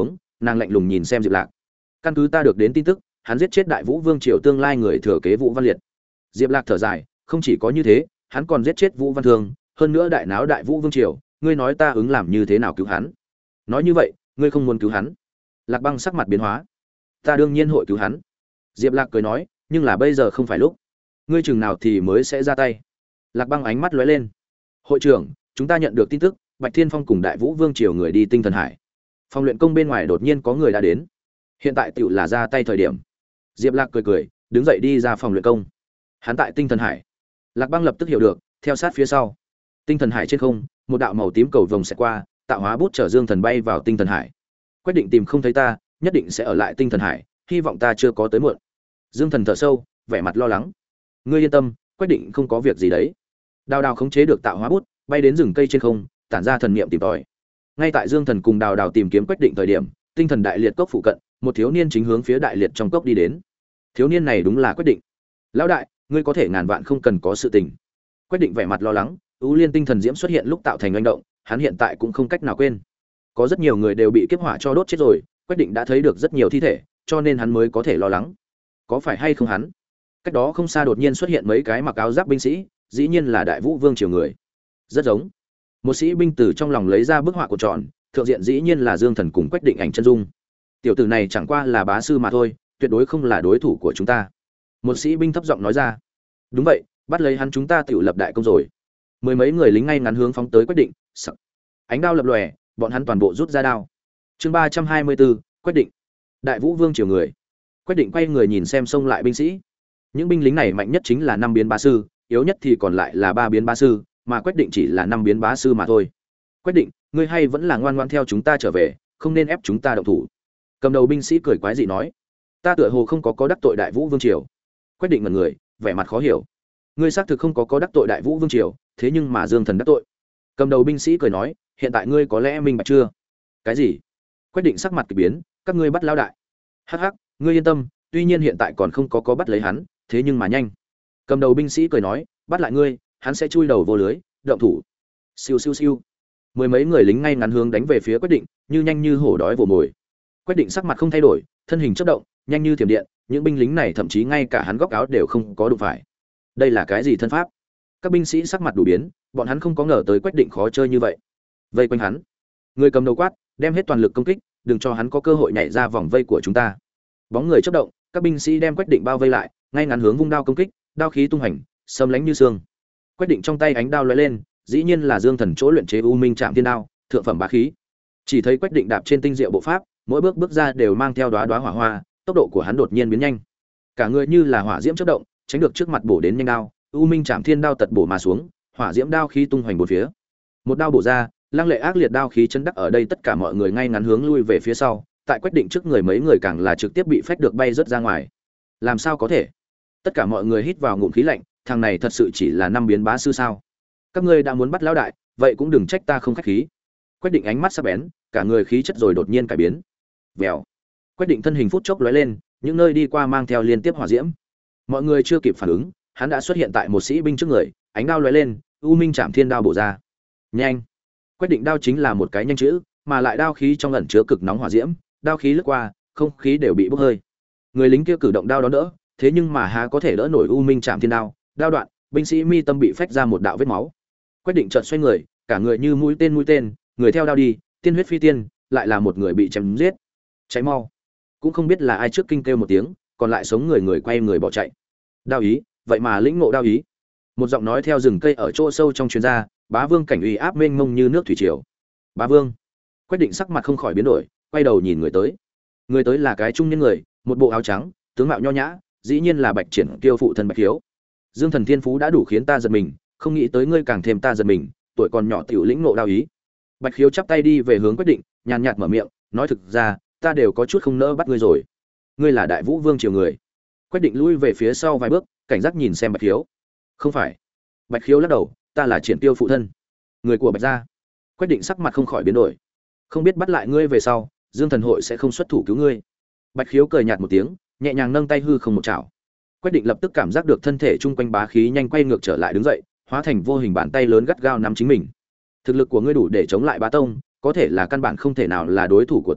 nàng lạnh lùng nhìn xem Diệp Lạc. Căn cứ ta được đến tin tức, hắn giết chết Đại Vũ Vương triều tương lai người thừa kế Vũ Văn Liệt. Diệp Lạc thở dài, không chỉ có như thế, hắn còn giết chết Vũ Văn Thương, hơn nữa đại náo Đại Vũ Vương triều, ngươi nói ta ứng làm như thế nào cứu hắn? Nói như vậy, ngươi không muốn cứu hắn? Lạc Băng sắc mặt biến hóa. Ta đương nhiên hội cứu hắn. Diệp Lạc cười nói, nhưng là bây giờ không phải lúc. Ngươi chừng nào thì mới sẽ ra tay? Lạc Băng ánh mắt lóe lên. Hội trưởng, chúng ta nhận được tin tức, Bạch Thiên Phong cùng Đại Vũ Vương triều người đi Tinh Thần Hải. Phòng luyện công bên ngoài đột nhiên có người đã đến. Hiện tại tựu là ra tay thời điểm. Diệp Lạc cười cười, đứng dậy đi ra phòng luyện công. Hắn tại Tinh Thần Hải. Lạc Băng lập tức hiểu được, theo sát phía sau. Tinh Thần Hải trên không, một đạo màu tím cầu vồng sẽ qua, tạo hóa bút chở Dương Thần bay vào Tinh Thần Hải. Quyết định tìm không thấy ta, nhất định sẽ ở lại Tinh Thần Hải, hy vọng ta chưa có tới muộn. Dương Thần thở sâu, vẻ mặt lo lắng. Ngươi yên tâm, Quyết định không có việc gì đấy. Đào Đào khống chế được tạo hóa bút, bay đến rừng cây trên không, tản ra thần niệm tìm tòi. Ngay tại Dương Thần cùng Đào Đào tìm kiếm Quyết định thời điểm, Tinh Thần Đại Liệt cốc phụ cận, một thiếu niên chính hướng phía Đại Liệt trong cốc đi đến. Thiếu niên này đúng là Quyết Định. Lão đại, ngươi có thể ngàn vạn không cần có sự tình. Quyết Định vẻ mặt lo lắng, ưu liên tinh thần diễm xuất hiện lúc tạo thành hành động, hắn hiện tại cũng không cách nào quên. Có rất nhiều người đều bị kiếp hỏa cho đốt chết rồi, Quyết Định đã thấy được rất nhiều thi thể, cho nên hắn mới có thể lo lắng. Có phải hay không hắn? Cách đó không xa đột nhiên xuất hiện mấy cái mặc áo giáp binh sĩ, dĩ nhiên là Đại Vũ Vương triều người. Rất giống. Một sĩ binh từ trong lòng lấy ra bức họa của tròn, thượng diện dĩ nhiên là Dương Thần cùng Quyết Định ảnh chân dung. Tiểu tử này chẳng qua là bá sư mà thôi, tuyệt đối không là đối thủ của chúng ta. Một sĩ binh thấp giọng nói ra. Đúng vậy, bắt lấy hắn chúng ta tiểu lập đại công rồi. Mười mấy người lính ngay ngắn hướng phóng tới Quyết Định, sặc. Ánh đao lập lòe, bọn hắn toàn bộ rút ra đao. Chương ba trăm hai mươi bốn, Quyết Định. Đại Vũ Vương triều người. Quyết Định quay người nhìn xem xông lại binh sĩ. Những binh lính này mạnh nhất chính là năm biến bá sư, yếu nhất thì còn lại là ba biến bá sư, mà Quyết Định chỉ là năm biến bá sư mà thôi. Quyết Định, ngươi hay vẫn là ngoan ngoãn theo chúng ta trở về, không nên ép chúng ta động thủ. Cầm đầu binh sĩ cười quái dị nói, ta tựa hồ không có có đắc tội Đại Vũ Vương triều. Quyết Định ngẩn người, vẻ mặt khó hiểu. Ngươi xác thực không có có đắc tội Đại Vũ Vương triều, thế nhưng mà Dương Thần đắc tội. Cầm đầu binh sĩ cười nói, hiện tại ngươi có lẽ minh bạch chưa? Cái gì? Quyết Định sắc mặt kỳ biến, các ngươi bắt lão đại. Hắc hắc, ngươi yên tâm, tuy nhiên hiện tại còn không có có bắt lấy hắn, thế nhưng mà nhanh. Cầm đầu binh sĩ cười nói, bắt lại ngươi, hắn sẽ chui đầu vô lưới, động thủ. Siêu siêu siêu. Mười mấy người lính ngay ngắn hướng đánh về phía Quyết Định, như nhanh như hổ đói vồ mồi. Quyết Định sắc mặt không thay đổi, thân hình chớp động, nhanh như thiểm điện, những binh lính này thậm chí ngay cả hắn góc áo đều không có đụng phải. Đây là cái gì thân pháp? Các binh sĩ sắc mặt đủ biến, bọn hắn không có ngờ tới Quyết Định khó chơi như vậy. Vây quanh hắn. Người cầm đầu quát, đem hết toàn lực công kích, đừng cho hắn có cơ hội nhảy ra vòng vây của chúng ta. Bóng người chớp động, các binh sĩ đem Quyết Định bao vây lại, ngay ngắn hướng vung đao công kích, đao khí tung hành, sấm lánh như sương. Quyết Định trong tay ánh đao lóe lên, dĩ nhiên là Dương Thần chỗ luyện chế U Minh Trảm Thiên Đao, thượng phẩm bá khí. Chỉ thấy Quyết Định đạp trên tinh diệu bộ pháp, mỗi bước bước ra đều mang theo đóa đóa hỏa hoa, tốc độ của hắn đột nhiên biến nhanh. Cả người như là hỏa diễm chớp động, tránh được trước mặt bổ đến nhanh đao, U Minh Trảm Thiên Đao tật bổ mà xuống, hỏa diễm đao khí tung hoành bốn phía. Một đao bổ ra, lăng lệ ác liệt đao khí chấn đắc ở đây tất cả mọi người ngay ngắn hướng lui về phía sau, tại Quyết Định trước người mấy người càng là trực tiếp bị phách được bay rất ra ngoài. Làm sao có thể? Tất cả mọi người hít vào ngụm khí lạnh, thằng này thật sự chỉ là năm biến bá sư sao? Các ngươi đã muốn bắt lão đại, vậy cũng đừng trách ta không khách khí. Quyết Định ánh mắt sắc bén, cả người khí chất rồi đột nhiên cải biến. Vèo. Quyết Định thân hình phút chốc lóe lên, những nơi đi qua mang theo liên tiếp hỏa diễm. Mọi người chưa kịp phản ứng, hắn đã xuất hiện tại một sĩ binh trước người, ánh đao lóe lên, U Minh Trảm Thiên Đao bổ ra. Nhanh. Quyết Định đao chính là một cái nhanh chữ, mà lại đao khí trong ẩn chứa cực nóng hỏa diễm, đao khí lướt qua, không khí đều bị bốc hơi. Người lính kia cử động đao đón đỡ, thế nhưng mà há có thể đỡ nổi U Minh Trảm Thiên Đao, đao đoạn, binh sĩ mi tâm bị phách ra một đạo vết máu. Quyết Định chợt xoay người, cả người như mũi tên mũi tên, người theo đao đi, tiên huyết phi tiên, lại là một người bị chém giết. Cháy mau. Cũng không biết là ai trước kinh kêu một tiếng, còn lại sống người người quay người bỏ chạy. Đao ý, vậy mà lĩnh ngộ đao ý. Một giọng nói theo rừng cây ở chỗ sâu trong truyền ra, Bá Vương cảnh uy áp mênh mông như nước thủy triều. Bá Vương. Quyết Định sắc mặt không khỏi biến đổi, quay đầu nhìn người tới. Người tới là cái trung niên người, một bộ áo trắng, tướng mạo nho nhã, dĩ nhiên là Bạch Triển Kiêu phụ thân Bạch Hiếu. Dương Thần thiên phú đã đủ khiến ta giật mình, không nghĩ tới ngươi càng thêm ta giật mình, tuổi còn nhỏ tiểu lĩnh ngộ đao ý. Bạch Hiếu chắp tay đi về hướng Quyết Định, nhàn nhạt mở miệng, nói thực ra, ta đều có chút không nỡ bắt ngươi rồi. Ngươi là Đại Vũ Vương triều người. Quyết Định lui về phía sau vài bước, cảnh giác nhìn xem Bạch Hiếu. Không phải. Bạch Hiếu lắc đầu, ta là Triển Tiêu phụ thân, người của Bạch gia. Quyết Định sắc mặt không khỏi biến đổi. Không biết bắt lại ngươi về sau, Dương Thần hội sẽ không xuất thủ cứu ngươi. Bạch Hiếu cười nhạt một tiếng, nhẹ nhàng nâng tay hư không một chảo. Quyết Định lập tức cảm giác được thân thể chung quanh bá khí nhanh quay ngược trở lại đứng dậy, hóa thành vô hình bàn tay lớn gắt gao nắm chính mình. Thực lực của ngươi đủ để chống lại Bá Tông, có thể là căn bản không thể nào là đối thủ của ta,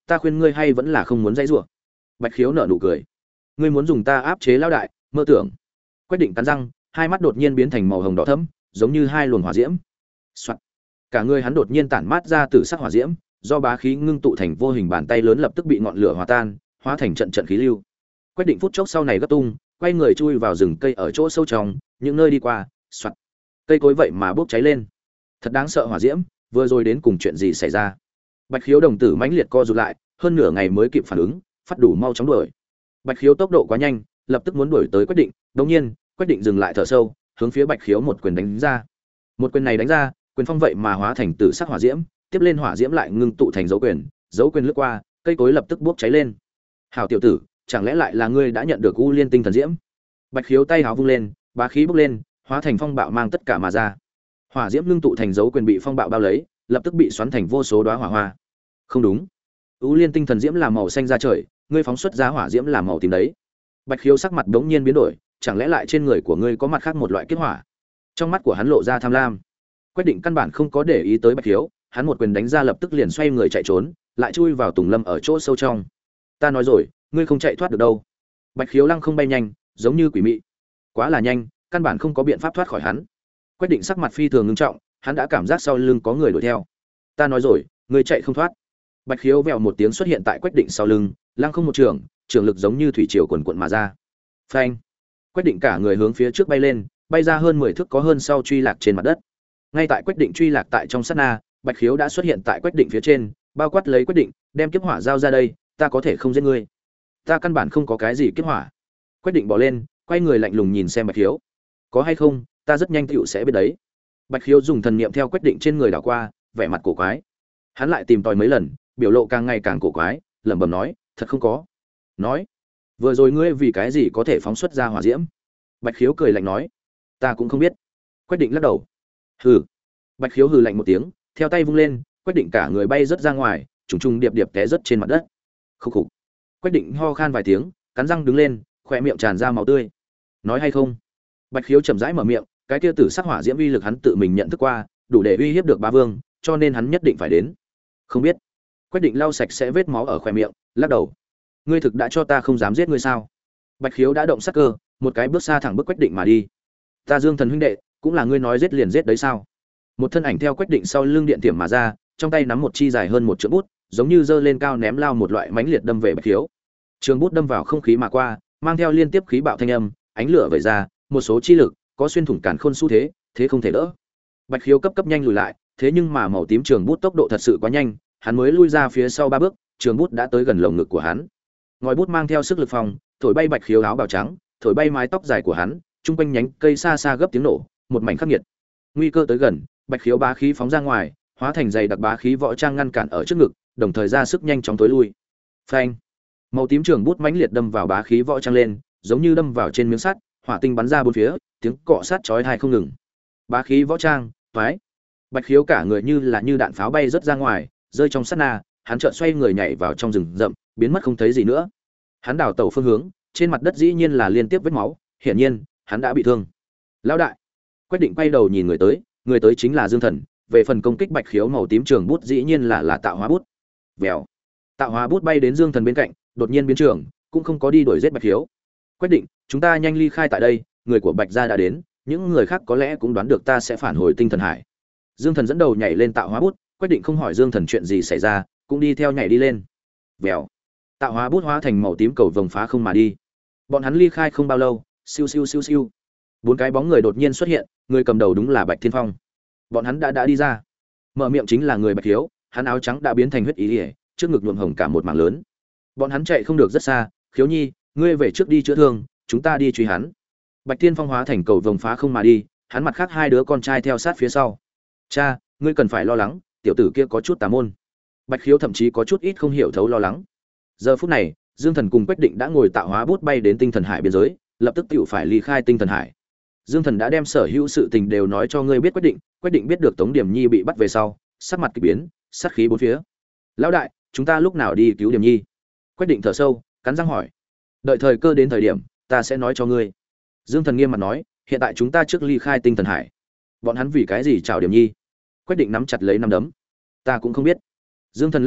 ta khuyên ngươi hay vẫn là không muốn dãy rủa. Bạch Khiếu nở nụ cười. Ngươi muốn dùng ta áp chế lão đại, mơ tưởng. Quách Định cắn răng, hai mắt đột nhiên biến thành màu hồng đỏ thẫm, giống như hai luồng hỏa diễm. Soạt. Cả người hắn đột nhiên tản mát ra từ sắc hỏa diễm, do bá khí ngưng tụ thành vô hình bàn tay lớn lập tức bị ngọn lửa hòa tan, hóa thành trận trận khí lưu. Quách Định phút chốc sau này gấp tung, quay người chui vào rừng cây ở chỗ sâu trong, những nơi đi qua, soạt. Cây cối vậy mà bốc cháy lên. Thật đáng sợ hỏa diễm, vừa rồi đến cùng chuyện gì xảy ra? Bạch Khiếu đồng tử mãnh liệt co rụt lại, hơn nửa ngày mới kịp phản ứng, phát đủ mau chóng đuổi. Bạch Khiếu tốc độ quá nhanh, lập tức muốn đuổi tới Quách Định, đột nhiên, Quách Định dừng lại thở sâu, hướng phía Bạch Khiếu một quyền đánh ra. Một quyền này đánh ra, quyền phong vậy mà hóa thành tử sắc hỏa diễm, tiếp lên hỏa diễm lại ngưng tụ thành dấu quyền, dấu quyền lướt qua, cây cối lập tức bốc cháy lên. Hảo tiểu tử, chẳng lẽ lại là ngươi đã nhận được U Liên Tinh Thần Diễm? Bạch Khiếu tay háo vung lên, bá khí bốc lên, hóa thành phong bạo mang tất cả mà ra. Hỏa diễm ngưng tụ thành dấu quyền bị phong bạo bao lấy, lập tức bị xoắn thành vô số đóa hỏa hoa. Không đúng, U Liên Tinh Thần Diễm là màu xanh ra trời, ngươi phóng xuất ra hỏa diễm là màu tím đấy. Bạch Khiếu sắc mặt bỗng nhiên biến đổi, chẳng lẽ lại trên người của ngươi có mặt khác một loại kết hỏa? Trong mắt của hắn lộ ra tham lam. Quyết định căn bản không có để ý tới Bạch Khiếu, hắn một quyền đánh ra lập tức liền xoay người chạy trốn, lại chui vào tùng lâm ở chỗ sâu trong. Ta nói rồi, ngươi không chạy thoát được đâu. Bạch Khiếu lăng không bay nhanh, giống như quỷ mị. Quá là nhanh, căn bản không có biện pháp thoát khỏi hắn. Quyết định sắc mặt phi thường nghiêm trọng, hắn đã cảm giác sau lưng có người đuổi theo. Ta nói rồi, ngươi chạy không thoát. Bạch Khiếu vèo một tiếng xuất hiện tại Quách Định sau lưng, lăng không một trường, trường lực giống như thủy triều cuồn cuộn mà ra. Phanh! Quách Định cả người hướng phía trước bay lên, bay ra hơn mười thước có hơn sau truy lạc trên mặt đất. Ngay tại Quách Định truy lạc tại trong sát na, Bạch Khiếu đã xuất hiện tại Quách Định phía trên, bao quát lấy Quách Định, đem kiếp hỏa giao ra đây, ta có thể không giết ngươi. Ta căn bản không có cái gì kiếp hỏa. Quách Định bỏ lên, quay người lạnh lùng nhìn xem Bạch Khiếu. Có hay không, ta rất nhanh tựu sẽ biết đấy. Bạch Khiếu dùng thần niệm theo Quách Định trên người đảo qua, vẻ mặt cổ quái. Hắn lại tìm tòi mấy lần, biểu lộ càng ngày càng cổ quái, lẩm bẩm nói, thật không có. Nói, vừa rồi ngươi vì cái gì có thể phóng xuất ra hỏa diễm? Bạch Khiếu cười lạnh nói, ta cũng không biết. Quách Định lắc đầu. Hừ. Bạch Khiếu hừ lạnh một tiếng, theo tay vung lên, Quách Định cả người bay rất ra ngoài, trùng trùng điệp điệp té rất trên mặt đất. Khục khục. Quách Định ho khan vài tiếng, cắn răng đứng lên, khóe miệng tràn ra máu tươi. Nói hay không? Bạch Khiếu chậm rãi mở miệng, cái kia tử sắc hỏa diễm uy lực hắn tự mình nhận thức qua, đủ để uy hiếp được Bá Vương, cho nên hắn nhất định phải đến. Không biết. Quách Định lau sạch sẽ vết máu ở khóe miệng, lắc đầu. Ngươi thực đã cho ta không dám giết ngươi sao? Bạch Khiếu đã động sát cơ, một cái bước xa thẳng bước Quách Định mà đi. Ta Dương Thần huynh đệ, cũng là ngươi nói giết liền giết đấy sao? Một thân ảnh theo Quách Định sau lưng điện tiệm mà ra, trong tay nắm một chi dài hơn một trượng bút, giống như giơ lên cao ném lao một loại mãnh liệt đâm về Bạch Khiếu. Trường bút đâm vào không khí mà qua, mang theo liên tiếp khí bạo thanh âm, ánh lửa vẩy ra, một số chi lực, có xuyên thủng càn khôn xu thế, thế không thể đỡ. Bạch Khiếu cấp cấp nhanh lùi lại, thế nhưng mà màu tím trường bút tốc độ thật sự quá nhanh, hắn mới lui ra phía sau ba bước, trường bút đã tới gần lồng ngực của hắn. Ngòi bút mang theo sức lực phòng, thổi bay Bạch Khiếu áo bào trắng, thổi bay mái tóc dài của hắn, trung quanh nhánh cây xa xa gấp tiếng nổ, một mảnh khắc nghiệt. Nguy cơ tới gần, Bạch Khiếu bá khí phóng ra ngoài, hóa thành dày đặc bá khí võ trang ngăn cản ở trước ngực, đồng thời ra sức nhanh chóng tối lui. Phanh! Màu tím trường bút mãnh liệt đâm vào bá khí võ trang lên, giống như đâm vào trên miếng sắt, hỏa tinh bắn ra bốn phía, tiếng cọ sát chói tai không ngừng. Bá khí võ trang, toái! Bạch Khiếu cả người như là như đạn pháo bay rất ra ngoài, rơi trong sát na, hắn chợt xoay người nhảy vào trong rừng rậm, biến mất không thấy gì nữa. Hắn đảo tẩu phương hướng, trên mặt đất dĩ nhiên là liên tiếp vết máu, hiển nhiên, hắn đã bị thương. Lão đại! Quách Định quay đầu nhìn người tới, người tới chính là Dương Thần, về phần công kích Bạch Khiếu màu tím trường bút dĩ nhiên là là tạo hóa bút. Vèo. Tạo hóa bút bay đến Dương Thần bên cạnh, đột nhiên biến trường, cũng không có đi đuổi giết Bạch Khiếu. Quách Định, chúng ta nhanh ly khai tại đây, người của Bạch gia đã đến, những người khác có lẽ cũng đoán được ta sẽ phản hồi Tinh Thần Hải. Dương Thần dẫn đầu nhảy lên tạo hóa bút, Quách Định không hỏi Dương Thần chuyện gì xảy ra, cũng đi theo nhảy đi lên. Vèo. Tạo hóa bút hóa thành màu tím cầu vồng phá không mà đi. Bọn hắn ly khai không bao lâu, siêu siêu siêu siêu. Bốn cái bóng người đột nhiên xuất hiện, người cầm đầu đúng là Bạch Thiên Phong. Bọn hắn đã đã đi ra. Mở miệng chính là người Bạch Khiếu, hắn áo trắng đã biến thành huyết ý liễu, trước ngực nhuộm hồng cả một mảng lớn. Bọn hắn chạy không được rất xa, Khiếu Nhi, ngươi về trước đi chữa thương, chúng ta đi truy hắn. Bạch Thiên Phong hóa thành cầu vồng phá không mà đi, hắn mặt khác hai đứa con trai theo sát phía sau. Cha, ngươi cần phải lo lắng, tiểu tử kia có chút tà môn. Bạch Khiếu thậm chí có chút ít không hiểu thấu lo lắng. Giờ phút này, Dương Thần cùng Quách Định đã ngồi tạo hóa bút bay đến Tinh Thần Hải biên giới, lập tức tiểu phải ly khai Tinh Thần Hải. Dương Thần đã đem sở hữu sự tình đều nói cho ngươi biết. Quách Định, Quách Định biết được Tống Điểm Nhi bị bắt về sau, sắc mặt kỳ biến, sát khí bốn phía. Lão đại, chúng ta lúc nào đi cứu Điểm Nhi? Quách Định thở sâu, cắn răng hỏi. Đợi thời cơ đến thời điểm, ta sẽ nói cho ngươi. Dương Thần nghiêm mặt nói, hiện tại chúng ta trước ly khai Tinh Thần Hải. Bọn hắn vì cái gì chào Điểm Nhi? Quách Định nắm chặt lấy nắm đấm. Ta cũng không biết. Dương Thần lắc đầu,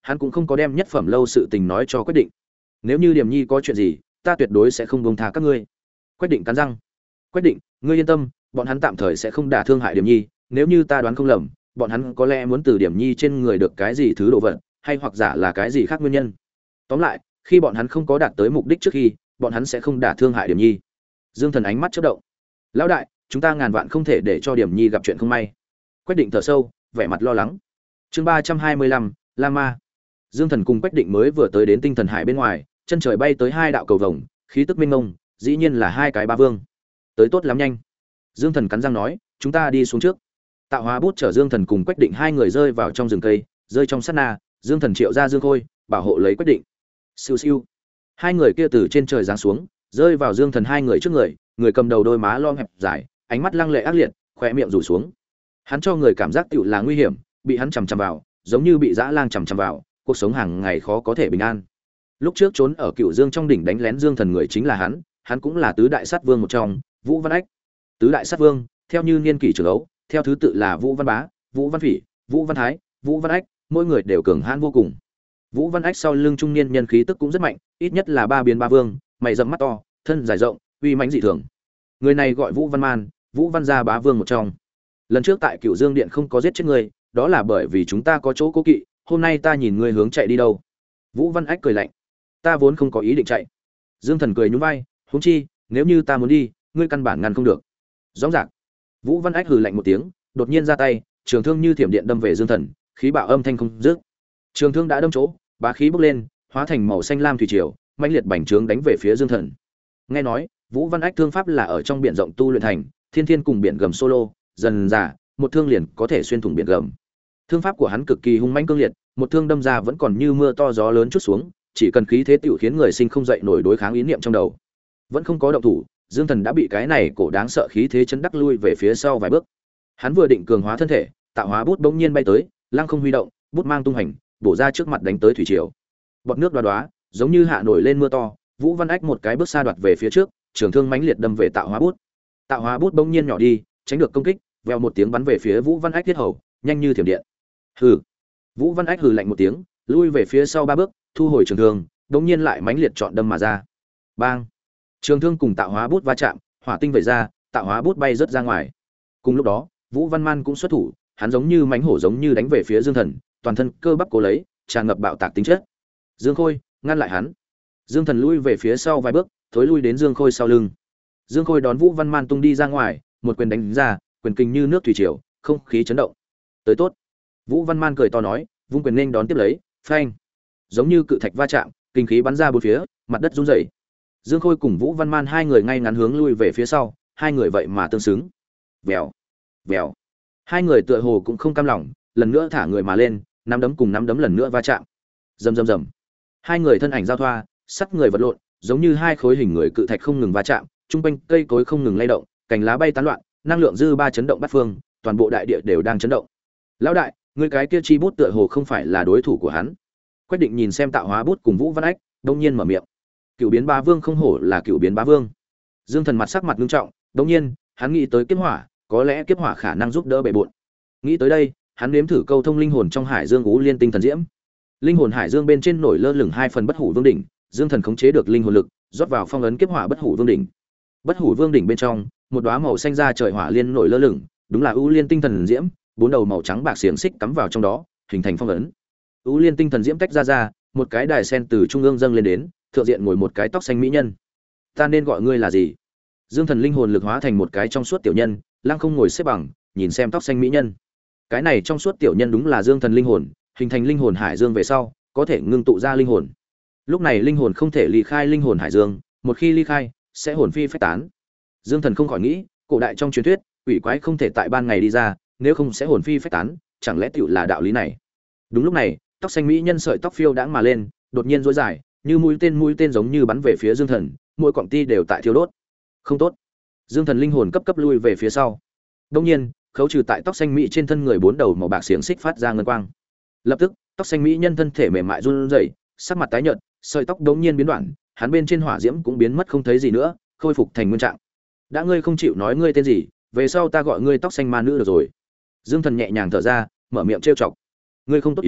hắn cũng không có đem nhất phẩm lâu sự tình nói cho Quách Định. Nếu như Điểm Nhi có chuyện gì, ta tuyệt đối sẽ không buông tha các ngươi. Quách Định cắn răng. Quách Định, ngươi yên tâm, bọn hắn tạm thời sẽ không đả thương hại Điểm Nhi, nếu như ta đoán không lầm, bọn hắn có lẽ muốn từ Điểm Nhi trên người được cái gì thứ đồ vật, hay hoặc giả là cái gì khác nguyên nhân. Tóm lại, khi bọn hắn không có đạt tới mục đích trước khi, bọn hắn sẽ không đả thương hại Điểm Nhi. Dương Thần ánh mắt chớp động. Lão đại, chúng ta ngàn vạn không thể để cho Điểm Nhi gặp chuyện không may. Quách Định thở sâu, vẻ mặt lo lắng. Chương ba trăm hai mươi lăm, La Ma. Dương Thần cùng Quách Định mới vừa tới đến Tinh Thần Hải bên ngoài, chân trời bay tới hai đạo cầu vồng, khí tức mênh mông, dĩ nhiên là hai cái ba vương. Tới tốt lắm nhanh. Dương Thần cắn răng nói, chúng ta đi xuống trước. Tạo hóa bút chở Dương Thần cùng Quách Định hai người rơi vào trong rừng cây, rơi trong sát na, Dương Thần triệu ra Dương Khôi, bảo hộ lấy Quách Định. Siêu siêu. Hai người kia từ trên trời giáng xuống, rơi vào Dương Thần hai người trước người, người cầm đầu đôi má lom hẹp dài, ánh mắt lăng lệ ác liệt, khóe miệng rủ xuống. Hắn cho người cảm giác tựu là nguy hiểm, bị hắn chằm chằm vào, giống như bị dã lang chằm chằm vào, cuộc sống hàng ngày khó có thể bình an. Lúc trước trốn ở Cựu Dương trong đỉnh đánh lén Dương Thần người chính là hắn, hắn cũng là tứ đại sát vương một trong, Vũ Văn Ách. Tứ đại sát vương, theo như niên kỷ trưởng ấu, theo thứ tự là Vũ Văn Bá, Vũ Văn Phỉ, Vũ Văn Thái, Vũ Văn Ách, mỗi người đều cường hãn vô cùng. Vũ Văn Ách sau lưng trung niên nhân khí tức cũng rất mạnh, ít nhất là ba biến ba vương, mày rậm mắt to, thân dài rộng, uy mãnh dị thường. Người này gọi Vũ Văn Man, Vũ Văn gia bá vương một trong. Lần trước tại Cựu Dương điện không có giết chết người, đó là bởi vì chúng ta có chỗ cố kỵ, hôm nay ta nhìn ngươi hướng chạy đi đâu. Vũ Văn Ách cười lạnh. Ta vốn không có ý định chạy. Dương Thần cười nhún vai, huống chi, nếu như ta muốn đi, ngươi căn bản ngăn không được. Rõ ràng. Vũ Văn Ách hừ lạnh một tiếng, đột nhiên ra tay, trường thương như thiểm điện đâm về Dương Thần, khí bạo âm thanh không dứt. Trường thương đã đâm chỗ, bá khí bốc lên, hóa thành màu xanh lam thủy triều, mãnh liệt bành trướng đánh về phía Dương Thần. Nghe nói, Vũ Văn Ách thương pháp là ở trong biển rộng tu luyện thành, thiên thiên cùng biển gầm solo, dần dà, một thương liền có thể xuyên thủng biển gầm. Thương pháp của hắn cực kỳ hung mãnh cương liệt, một thương đâm ra vẫn còn như mưa to gió lớn chút xuống, chỉ cần khí thế tiểu khiến người sinh không dậy nổi đối kháng ý niệm trong đầu. Vẫn không có động thủ, Dương Thần đã bị cái này cổ đáng sợ khí thế chấn đắc lui về phía sau vài bước. Hắn vừa định cường hóa thân thể, tạo hóa bút bỗng nhiên bay tới, lăng không huy động, bút mang tung hành, bổ ra trước mặt đánh tới thủy triều. Bọt nước đoá đoá, giống như hạ nổi lên mưa to, Vũ Văn Ách một cái bước xa đoạt về phía trước, trường thương mãnh liệt đâm về tạo hóa bút. Tạo hóa bút bỗng nhiên nhỏ đi, tránh được công kích, vèo một tiếng bắn về phía Vũ Văn Ách thiết hầu, nhanh như thiểm điện. Hừ. Vũ Văn Ách hừ lạnh một tiếng, lui về phía sau ba bước, thu hồi trường thương, đống nhiên lại mãnh liệt chọn đâm mà ra. Bang! Trường thương cùng tạo hóa bút va chạm, hỏa tinh vẩy ra, tạo hóa bút bay rất ra ngoài. Cùng lúc đó, Vũ Văn Man cũng xuất thủ, hắn giống như mãnh hổ giống như đánh về phía Dương Thần, toàn thân cơ bắp cố lấy, tràn ngập bạo tạc tính chất. Dương Khôi, ngăn lại hắn. Dương Thần lui về phía sau vài bước, thối lui đến Dương Khôi sau lưng. Dương Khôi đón Vũ Văn Man tung đi ra ngoài, một quyền đánh ra, quyền kình như nước thủy triều, không khí chấn động. Tới tốt. Vũ Văn Man cười to nói, vung quyền nên đón tiếp lấy, phanh. Giống như cự thạch va chạm, kinh khí bắn ra bốn phía, mặt đất rung rẩy. Dương Khôi cùng Vũ Văn Man hai người ngay ngắn hướng lui về phía sau, hai người vậy mà tương xứng. Vèo, vèo. Hai người tựa hồ cũng không cam lòng, lần nữa thả người mà lên, nắm đấm cùng nắm đấm lần nữa va chạm. Rầm rầm rầm. Hai người thân ảnh giao thoa, sắt người vật lộn, giống như hai khối hình người cự thạch không ngừng va chạm, trung quanh cây cối không ngừng lay động, cành lá bay tán loạn, năng lượng dư ba chấn động bát phương, toàn bộ đại địa đều đang chấn động. Lão đại, người cái kia chi bút tựa hồ không phải là đối thủ của hắn. Quyết định nhìn xem tạo hóa bút cùng Vũ Văn Ách, đông nhiên mở miệng. Cựu biến bá vương không hổ là cựu biến bá vương. Dương Thần mặt sắc mặt nghiêm trọng, đông nhiên, hắn nghĩ tới kiếp hỏa, có lẽ kiếp hỏa khả năng giúp đỡ bệ bội. Nghĩ tới đây, hắn nếm thử câu thông linh hồn trong hải dương ú liên tinh thần diễm. Linh hồn hải dương bên trên nổi lơ lửng hai phần bất hủ vương đỉnh, Dương Thần khống chế được linh hồn lực, rót vào phong ấn kiếp hỏa bất hủ vương đỉnh. Bất hủ vương đỉnh bên trong, một đóa màu xanh da trời hỏa liên nổi lơ lửng, đúng là ú liên tinh thần diễm, bốn đầu màu trắng bạc xiềng xích cắm vào trong đó, hình thành phong ấn. Ú liên tinh thần diễm tách ra ra, một cái đài sen từ trung ương dâng lên đến, thượng diện ngồi một cái tóc xanh mỹ nhân. Ta nên gọi ngươi là gì? Dương Thần linh hồn lực hóa thành một cái trong suốt tiểu nhân, lăng không ngồi xếp bằng, nhìn xem tóc xanh mỹ nhân. Cái này trong suốt tiểu nhân đúng là Dương Thần linh hồn, hình thành linh hồn hải dương về sau, có thể ngưng tụ ra linh hồn. Lúc này linh hồn không thể ly khai linh hồn hải dương, một khi ly khai, sẽ hồn phi phách tán. Dương Thần không khỏi nghĩ, cổ đại trong truyền thuyết, quỷ quái không thể tại ban ngày đi ra, nếu không sẽ hồn phi phách tán, chẳng lẽ tiểu là đạo lý này? Đúng lúc này, tóc xanh mỹ nhân sợi tóc phiêu đãng mà lên, đột nhiên rối dài, như mũi tên mũi tên giống như bắn về phía Dương Thần, mỗi cọng ti đều tại thiêu đốt. Không tốt. Dương Thần linh hồn cấp cấp lui về phía sau. Đương nhiên, khấu trừ tại tóc xanh mỹ trên thân người bốn đầu màu bạc xiềng xích phát ra ngân quang. Lập tức, tóc xanh mỹ nhân thân thể mềm mại run rẩy, sắc mặt tái nhợt, sợi tóc đống nhiên biến đoạn, hắn bên trên hỏa diễm cũng biến mất không thấy gì nữa, khôi phục thành nguyên trạng. Đã ngươi không chịu nói ngươi tên gì, về sau ta gọi ngươi tóc xanh ma nữ được rồi. Dương Thần nhẹ nhàng thở ra, mở miệng trêu chọc. Ngươi không tốt ý,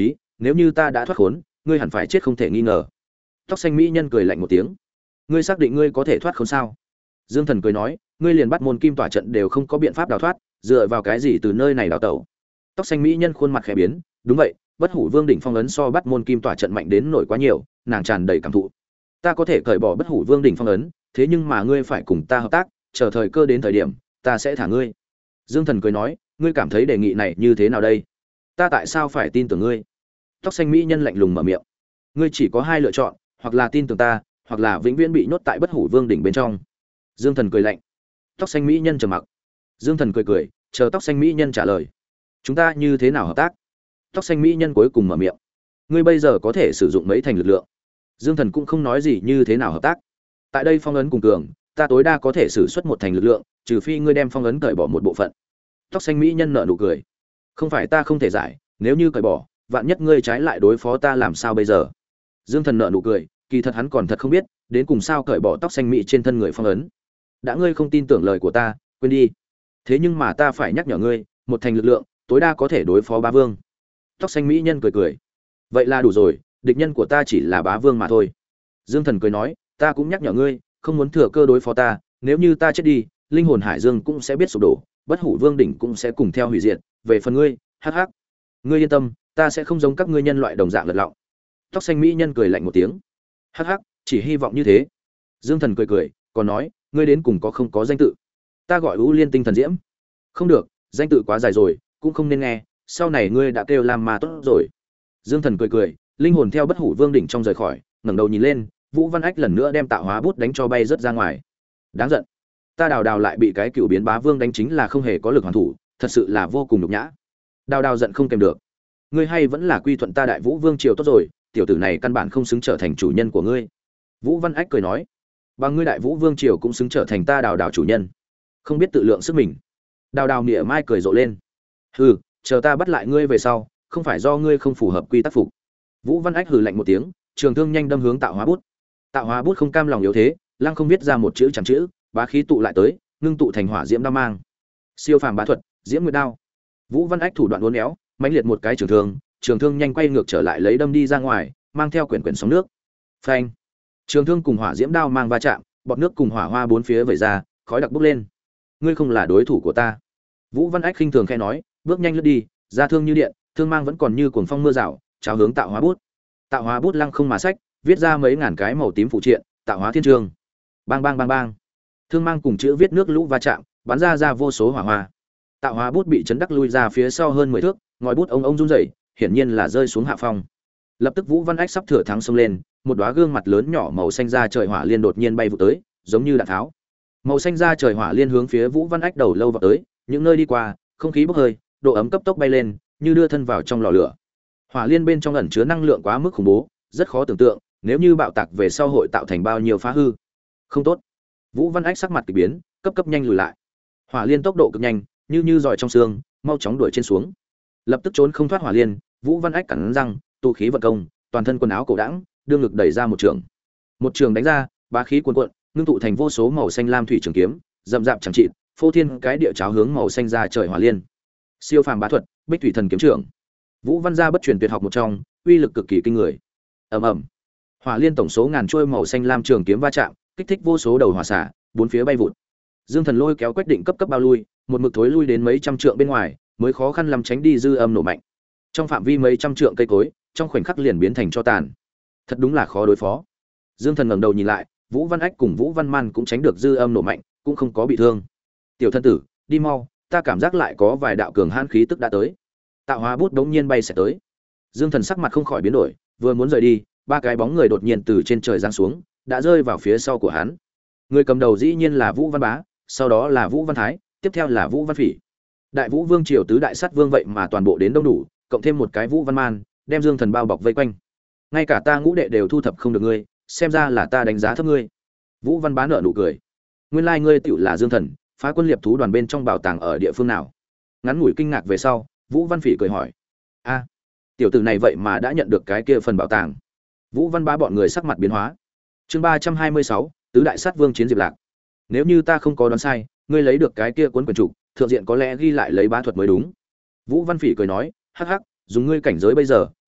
nếu như ta đã thoát khốn ngươi hẳn phải chết không thể nghi ngờ. Tóc xanh mỹ nhân cười lạnh một tiếng. Ngươi xác định ngươi có thể thoát khốn sao? Dương Thần cười nói, ngươi liền bắt môn kim tỏa trận đều không có biện pháp đào thoát, dựa vào cái gì từ nơi này đào tẩu? Tóc xanh mỹ nhân khuôn mặt khẽ biến, đúng vậy, bất hủ vương đỉnh phong ấn so bắt môn kim tỏa trận mạnh đến nổi quá nhiều, nàng tràn đầy cảm thụ. Ta có thể cởi bỏ bất hủ vương đỉnh phong ấn, thế nhưng mà ngươi phải cùng ta hợp tác, chờ thời cơ đến thời điểm, ta sẽ thả ngươi. Dương Thần cười nói, ngươi cảm thấy đề nghị này như thế nào đây? Ta tại sao phải tin tưởng ngươi? Tóc xanh mỹ nhân lạnh lùng mở miệng. Ngươi chỉ có hai lựa chọn, hoặc là tin tưởng ta, hoặc là vĩnh viễn bị nhốt tại bất hủ vương đỉnh bên trong. Dương Thần cười lạnh. Tóc xanh mỹ nhân trầm mặc. Dương Thần cười cười, chờ tóc xanh mỹ nhân trả lời. Chúng ta như thế nào hợp tác? Tóc xanh mỹ nhân cuối cùng mở miệng. Ngươi bây giờ có thể sử dụng mấy thành lực lượng. Dương Thần cũng không nói gì như thế nào hợp tác. Tại đây phong ấn cùng cường, ta tối đa có thể sử xuất một thành lực lượng, trừ phi ngươi đem phong ấn cởi bỏ một bộ phận. Tóc xanh mỹ nhân nở nụ cười. Không phải ta không thể giải, nếu như cởi bỏ, vạn nhất ngươi trái lại đối phó ta làm sao bây giờ? Dương Thần nở nụ cười, kỳ thật hắn còn thật không biết, đến cùng sao cởi bỏ tóc xanh mỹ trên thân người phong ấn. Đã ngươi không tin tưởng lời của ta, quên đi. Thế nhưng mà ta phải nhắc nhở ngươi, một thành lực lượng, tối đa có thể đối phó bá vương. Tóc xanh mỹ nhân cười cười. Vậy là đủ rồi, địch nhân của ta chỉ là bá vương mà thôi. Dương Thần cười nói, ta cũng nhắc nhở ngươi, không muốn thừa cơ đối phó ta, nếu như ta chết đi, linh hồn hải dương cũng sẽ biết sụp đổ, bất hủ vương đỉnh cũng sẽ cùng theo hủy diệt, về phần ngươi, hắc hắc. Ngươi yên tâm, ta sẽ không giống các ngươi nhân loại đồng dạng lật lọng. Tóc xanh mỹ nhân cười lạnh một tiếng. Hắc hắc, chỉ hy vọng như thế. Dương Thần cười cười, còn nói, ngươi đến cùng có không có danh tự? Ta gọi U Liên Tinh Thần Diễm. Không được, danh tự quá dài rồi, cũng không nên nghe, sau này ngươi đã kêu làm mà tốt rồi. Dương Thần cười cười, linh hồn theo bất hủ vương đỉnh trong rời khỏi, ngẩng đầu nhìn lên, Vũ Văn Ách lần nữa đem tạo hóa bút đánh cho bay rất ra ngoài. Đáng giận, ta Đào Đào lại bị cái cựu biến bá vương đánh chính là không hề có lực hoàn thủ, thật sự là vô cùng nhục nhã. Đào Đào giận không kèm được. Ngươi hay vẫn là quy thuận ta Đại Vũ Vương triều tốt rồi, tiểu tử này căn bản không xứng trở thành chủ nhân của ngươi. Vũ Văn Ách cười nói, bằng ngươi Đại Vũ Vương triều cũng xứng trở thành ta Đào Đào chủ nhân, không biết tự lượng sức mình. Đào Đào mỉa mai cười rộ lên. Hừ, chờ ta bắt lại ngươi về sau, không phải do ngươi không phù hợp quy tắc phục. Vũ Văn Ách hừ lạnh một tiếng, trường thương nhanh đâm hướng tạo hóa bút. Tạo hóa bút không cam lòng yếu thế, lăng không viết ra một chữ chẳng chữ, bá khí tụ lại tới, ngưng tụ thành hỏa diễm đao mang. Siêu phàm bá thuật, diễm nguyệt đao. Vũ Văn Ách thủ đoạn uốn éo, mãnh liệt một cái trường thương, trường thương nhanh quay ngược trở lại lấy đâm đi ra ngoài, mang theo quyển quyển sóng nước. Phanh! Trường thương cùng hỏa diễm đao mang va chạm, bọt nước cùng hỏa hoa bốn phía vẩy ra, khói đặc bốc lên. Ngươi không là đối thủ của ta. Vũ Văn Ách khinh thường khẽ nói, bước nhanh lướt đi, ra thương như điện, thương mang vẫn còn như cuồng phong mưa rào, cháo hướng tạo hóa bút. Tạo hóa bút lăng không mà sách, viết ra mấy ngàn cái màu tím phụ triện, tạo hóa thiên trường. Bang bang bang bang. Thương mang cùng chữ viết nước lũ va chạm, bắn ra ra vô số hỏa hoa. Tạo hóa bút bị chấn đắc lui ra phía sau hơn mười thước, ngòi bút ông ông run rẩy, hiển nhiên là rơi xuống hạ phong. Lập tức Vũ Văn Ách sắp thừa thắng xông lên, một đóa gương mặt lớn nhỏ màu xanh da trời hỏa liên đột nhiên bay vụt tới, giống như đạn tháo. Màu xanh da trời hỏa liên hướng phía Vũ Văn Ách đầu lâu vào tới, những nơi đi qua, không khí bốc hơi, độ ấm cấp tốc bay lên, như đưa thân vào trong lò lửa. Hỏa liên bên trong ẩn chứa năng lượng quá mức khủng bố, rất khó tưởng tượng, nếu như bạo tạc về sau hội tạo thành bao nhiêu phá hư. Không tốt. Vũ Văn Ách sắc mặt kỳ biến, cấp cấp nhanh lùi lại. Hỏa liên tốc độ cực nhanh, như như giỏi trong xương, mau chóng đuổi trên xuống. Lập tức trốn không thoát hỏa liên, Vũ Văn Ách cắn răng, tu khí vận công, toàn thân quần áo cổ đãng, đương lực đẩy ra một trường. Một trường đánh ra, bá khí cuồn cuộn, ngưng tụ thành vô số màu xanh lam thủy trường kiếm, rậm rạp chẳng trị, phô thiên cái địa cháo hướng màu xanh ra trời hỏa liên. Siêu phàm bá thuật, Bích Thủy Thần kiếm trưởng. Vũ Văn gia bất truyền tuyệt học một trong, uy lực cực kỳ kinh người. Ầm ầm. Hỏa liên tổng số ngàn chuôi màu xanh lam trường kiếm va chạm, kích thích vô số đầu hỏa xả, bốn phía bay vụt. Dương Thần lôi kéo Quách Định cấp cấp bao lui, một mực thối lui đến mấy trăm trượng bên ngoài, mới khó khăn làm tránh đi dư âm nổ mạnh. Trong phạm vi mấy trăm trượng cây cối, trong khoảnh khắc liền biến thành tro tàn. Thật đúng là khó đối phó. Dương Thần ngẩng đầu nhìn lại, Vũ Văn Ách cùng Vũ Văn Man cũng tránh được dư âm nổ mạnh, cũng không có bị thương. Tiểu thân tử, đi mau, ta cảm giác lại có vài đạo cường hãn khí tức đã tới. Tạo hóa bút đống nhiên bay sẽ tới. Dương Thần sắc mặt không khỏi biến đổi, vừa muốn rời đi, ba cái bóng người đột nhiên từ trên trời giáng xuống, đã rơi vào phía sau của hắn. Người cầm đầu dĩ nhiên là Vũ Văn Bá, sau đó là Vũ Văn Thái, tiếp theo là Vũ Văn Phỉ. Đại Vũ Vương triều tứ đại sát vương vậy mà toàn bộ đến đông đủ, cộng thêm một cái Vũ Văn Man, đem Dương Thần bao bọc vây quanh. Ngay cả ta ngũ đệ đều thu thập không được ngươi, xem ra là ta đánh giá thấp ngươi. Vũ Văn Bá nở nụ cười. Nguyên lai ngươi tựu là Dương Thần, phá quân liệp thú đoàn bên trong bảo tàng ở địa phương nào? Ngắn ngủi kinh ngạc về sau, Vũ Văn Phỉ cười hỏi. A, tiểu tử này vậy mà đã nhận được cái kia phần bảo tàng. Vũ Văn Bá bọn người sắc mặt biến hóa. Chương ba trăm hai mươi sáu, tứ đại sát vương chiến Diệp Lạc. Nếu như ta không có đoán sai, ngươi lấy được cái kia cuốn quyển trục, thượng diện có lẽ ghi lại lấy bá thuật mới đúng. Vũ Văn Phỉ cười nói, hắc hắc, dùng ngươi cảnh giới bây giờ,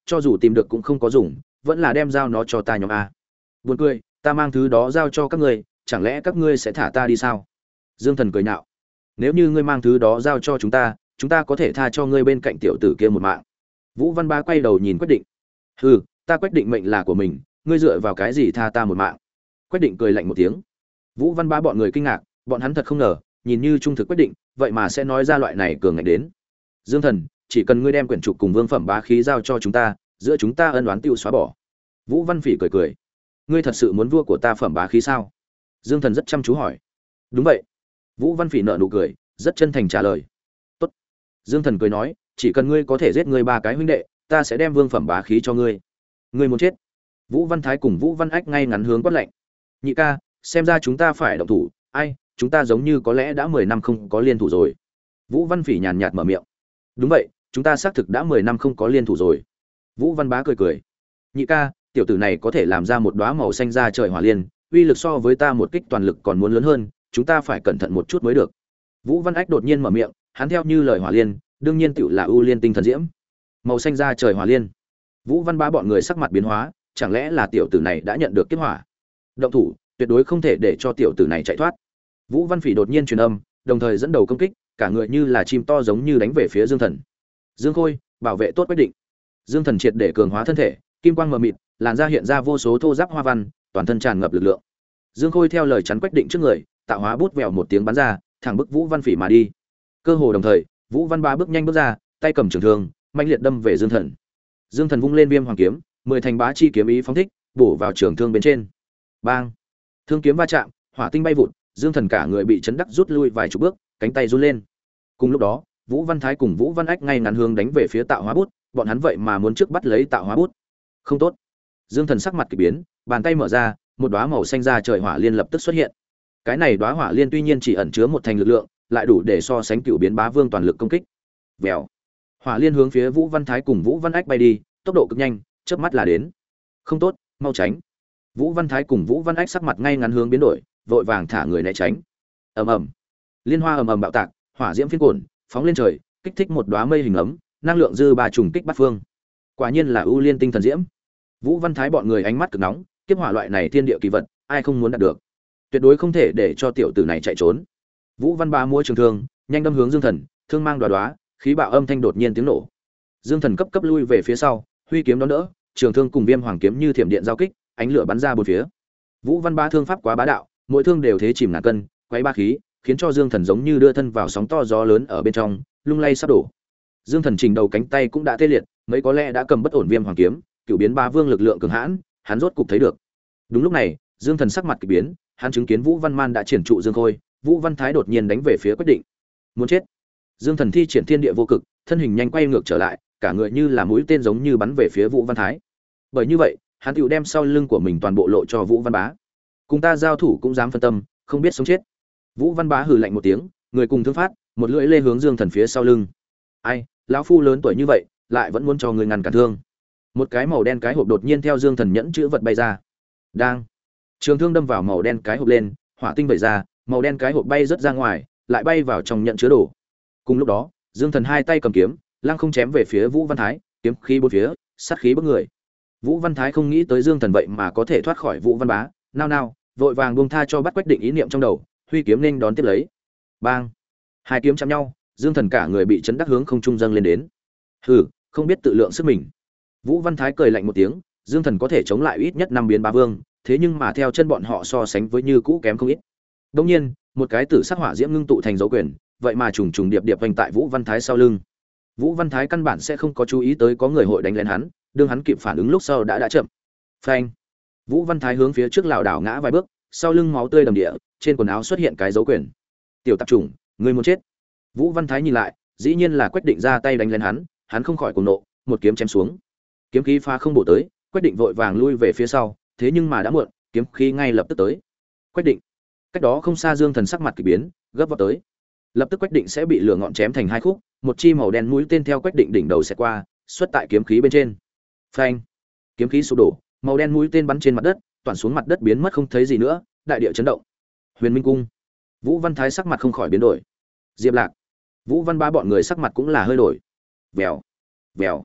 cho dù tìm được cũng không có dùng, vẫn là đem giao nó cho ta nhóm a. Buồn cười, ta mang thứ đó giao cho các ngươi, chẳng lẽ các ngươi sẽ thả ta đi sao? Dương Thần cười nhạo. Nếu như ngươi mang thứ đó giao cho chúng ta, chúng ta có thể tha cho ngươi bên cạnh tiểu tử kia một mạng. Vũ Văn Bá quay đầu nhìn Quách Định. Hừ, ta Quách Định mệnh là của mình, ngươi dựa vào cái gì tha ta một mạng? Quách Định cười lạnh một tiếng. Vũ Văn Bá bọn người kinh ngạc, bọn hắn thật không ngờ, nhìn như trung thực Quách Định, vậy mà sẽ nói ra loại này cường ngạnh đến. Dương Thần, chỉ cần ngươi đem quyển trục cùng vương phẩm bá khí giao cho chúng ta, giữa chúng ta ân oán tiêu xóa bỏ. Vũ Văn Phỉ cười cười. Ngươi thật sự muốn vua của ta phẩm bá khí sao? Dương Thần rất chăm chú hỏi. Đúng vậy. Vũ Văn Phỉ nở nụ cười, rất chân thành trả lời. Tốt. Dương Thần cười nói, chỉ cần ngươi có thể giết ngươi ba cái huynh đệ, ta sẽ đem vương phẩm bá khí cho ngươi. Ngươi muốn chết? Vũ Văn Thái cùng Vũ Văn Ách ngay ngắn hướng quát lạnh. Nhị ca, xem ra chúng ta phải động thủ, ai, chúng ta giống như có lẽ đã mười năm không có liên thủ rồi. Vũ Văn Phỉ nhàn nhạt mở miệng. Đúng vậy, chúng ta xác thực đã mười năm không có liên thủ rồi. Vũ Văn Bá cười cười. Nhị ca, tiểu tử này có thể làm ra một đóa màu xanh ra trời hỏa liên, uy lực so với ta một kích toàn lực còn muốn lớn hơn, chúng ta phải cẩn thận một chút mới được. Vũ Văn Ách đột nhiên mở miệng, hắn theo như lời hỏa liên, đương nhiên tiểu là ưu liên tinh thần diễm. Màu xanh ra trời hỏa liên. Vũ Văn Bá bọn người sắc mặt biến hóa, chẳng lẽ là tiểu tử này đã nhận được kiếp hỏa? Động thủ, tuyệt đối không thể để cho tiểu tử này chạy thoát. Vũ Văn Phỉ đột nhiên truyền âm, đồng thời dẫn đầu công kích, cả người như là chim to giống như đánh về phía Dương Thần. Dương Khôi, bảo vệ tốt Quách Định. Dương Thần triệt để cường hóa thân thể, kim quang mờ mịt, làn da hiện ra vô số thô ráp hoa văn, toàn thân tràn ngập lực lượng. Dương Khôi theo lời chắn Quách Định trước người, tạo hóa bút vèo một tiếng bắn ra, thẳng bức Vũ Văn Phỉ mà đi. Cơ hồ đồng thời, Vũ Văn Bá bước nhanh bước ra, tay cầm trường thương, mạnh liệt đâm về Dương Thần. Dương Thần vung lên viêm hoàng kiếm, mười thành bá chi kiếm ý phóng thích, bổ vào trường thương bên trên. Bang! Thương kiếm va chạm, hỏa tinh bay vụt, Dương Thần cả người bị chấn đắc rút lui vài chục bước, cánh tay run lên. Cùng lúc đó, Vũ Văn Thái cùng Vũ Văn Ách ngay ngắn hướng đánh về phía tạo hóa bút, bọn hắn vậy mà muốn trước bắt lấy tạo hóa bút. Không tốt. Dương Thần sắc mặt kỳ biến, bàn tay mở ra, một đóa màu xanh ra trời hỏa liên lập tức xuất hiện. Cái này đóa hỏa liên tuy nhiên chỉ ẩn chứa một thành lực lượng, lại đủ để so sánh cựu biến bá vương toàn lực công kích. Vèo. Hỏa liên hướng phía Vũ Văn Thái cùng Vũ Văn Ách bay đi, tốc độ cực nhanh, chớp mắt là đến. Không tốt, mau tránh. Vũ Văn Thái cùng Vũ Văn Ách sắc mặt ngay ngắn hướng biến đổi, vội vàng thả người né tránh. Ầm ầm. Liên hoa ầm ầm bạo tạc, hỏa diễm phiên cuộn, phóng lên trời, kích thích một đóa mây hình ấm, năng lượng dư ba trùng kích bát phương. Quả nhiên là ưu liên tinh thần diễm. Vũ Văn Thái bọn người ánh mắt cực nóng, kiếp hỏa loại này thiên địa kỳ vật, ai không muốn đạt được. Tuyệt đối không thể để cho tiểu tử này chạy trốn. Vũ Văn Bá múa trường thương, nhanh đâm hướng Dương Thần, thương mang đóa đóa, khí bạo âm thanh đột nhiên tiếng nổ. Dương Thần cấp cấp lui về phía sau, huy kiếm đón đỡ, trường thương cùng viêm hoàng kiếm như thiểm điện giao kích, ánh lửa bắn ra bốn phía. Vũ Văn Bá thương pháp quá bá đạo, mỗi thương đều thế chìm ngàn cân, quấy ba khí, khiến cho Dương Thần giống như đưa thân vào sóng to gió lớn ở bên trong, lung lay sắp đổ. Dương Thần trình đầu cánh tay cũng đã tê liệt, mấy có lẽ đã cầm bất ổn viêm hoàng kiếm, cửu biến ba vương lực lượng cường hãn, hắn rốt cục thấy được. Đúng lúc này, Dương Thần sắc mặt kỳ biến, hắn chứng kiến Vũ Văn Man đã triển trụ Dương Khôi, Vũ Văn Thái đột nhiên đánh về phía Quách Định. Muốn chết. Dương Thần thi triển thiên địa vô cực, thân hình nhanh quay ngược trở lại, cả người như là mũi tên giống như bắn về phía Vũ Văn Thái. Bởi như vậy, hắn tựu đem sau lưng của mình toàn bộ lộ cho Vũ Văn Bá. Cùng ta giao thủ cũng dám phân tâm, không biết sống chết. Vũ Văn Bá hừ lạnh một tiếng, người cùng thương phát, một lưỡi lê hướng Dương Thần phía sau lưng. Ai, lão phu lớn tuổi như vậy, lại vẫn muốn cho người ngăn cản thương. Một cái màu đen cái hộp đột nhiên theo Dương Thần nhẫn chữ vật bay ra. Đang. Trường thương đâm vào màu đen cái hộp lên, hỏa tinh vẩy ra, màu đen cái hộp bay rất ra ngoài, lại bay vào trong nhận chứa đồ. Cùng lúc đó, Dương Thần hai tay cầm kiếm, lăng không chém về phía Vũ Văn Thái, kiếm khí bốn phía, sát khí bức người. Vũ Văn Thái không nghĩ tới Dương Thần vậy mà có thể thoát khỏi Vũ Văn Bá, nao nao, vội vàng buông tha cho bắt Quách Định ý niệm trong đầu, huy kiếm nên đón tiếp lấy. Bang! Hai kiếm chạm nhau, Dương Thần cả người bị chấn đắc hướng không trung dâng lên đến. Hừ, không biết tự lượng sức mình. Vũ Văn Thái cười lạnh một tiếng, Dương Thần có thể chống lại ít nhất năm biến bá vương, thế nhưng mà theo chân bọn họ so sánh với như cũ kém không ít. Đương nhiên, một cái tử sắc hỏa diễm ngưng tụ thành dấu quyền, vậy mà trùng trùng điệp điệp vành tại Vũ Văn Thái sau lưng. Vũ Văn Thái căn bản sẽ không có chú ý tới có người hội đánh lên hắn, đương hắn kịp phản ứng lúc sau đã đã chậm. Phanh! Vũ Văn Thái hướng phía trước lảo đảo ngã vài bước, sau lưng máu tươi đầm địa, trên quần áo xuất hiện cái dấu quyền. Tiểu tạp chủng, ngươi muốn chết. Vũ Văn Thái nhìn lại, dĩ nhiên là Quách Định ra tay đánh lên hắn, hắn không khỏi cuồng nộ, một kiếm chém xuống. Kiếm khí phá không bổ tới, Quách Định vội vàng lui về phía sau, thế nhưng mà đã muộn, kiếm khí ngay lập tức tới. Quách Định. Cách đó không xa Dương Thần sắc mặt kỳ biến, gấp vọt tới. Lập tức Quách Định sẽ bị lửa ngọn chém thành hai khúc, một chi màu đen mũi tên theo Quách Định đỉnh đầu sẽ qua, xuất tại kiếm khí bên trên. Phanh! Kiếm khí sụp đổ, màu đen mũi tên bắn trên mặt đất, toàn xuống mặt đất biến mất không thấy gì nữa, đại địa chấn động. Huyền Minh cung. Vũ Văn Thái sắc mặt không khỏi biến đổi. Diệp Lạc. Vũ Văn Bá bọn người sắc mặt cũng là hơi đổi. Vèo, vèo.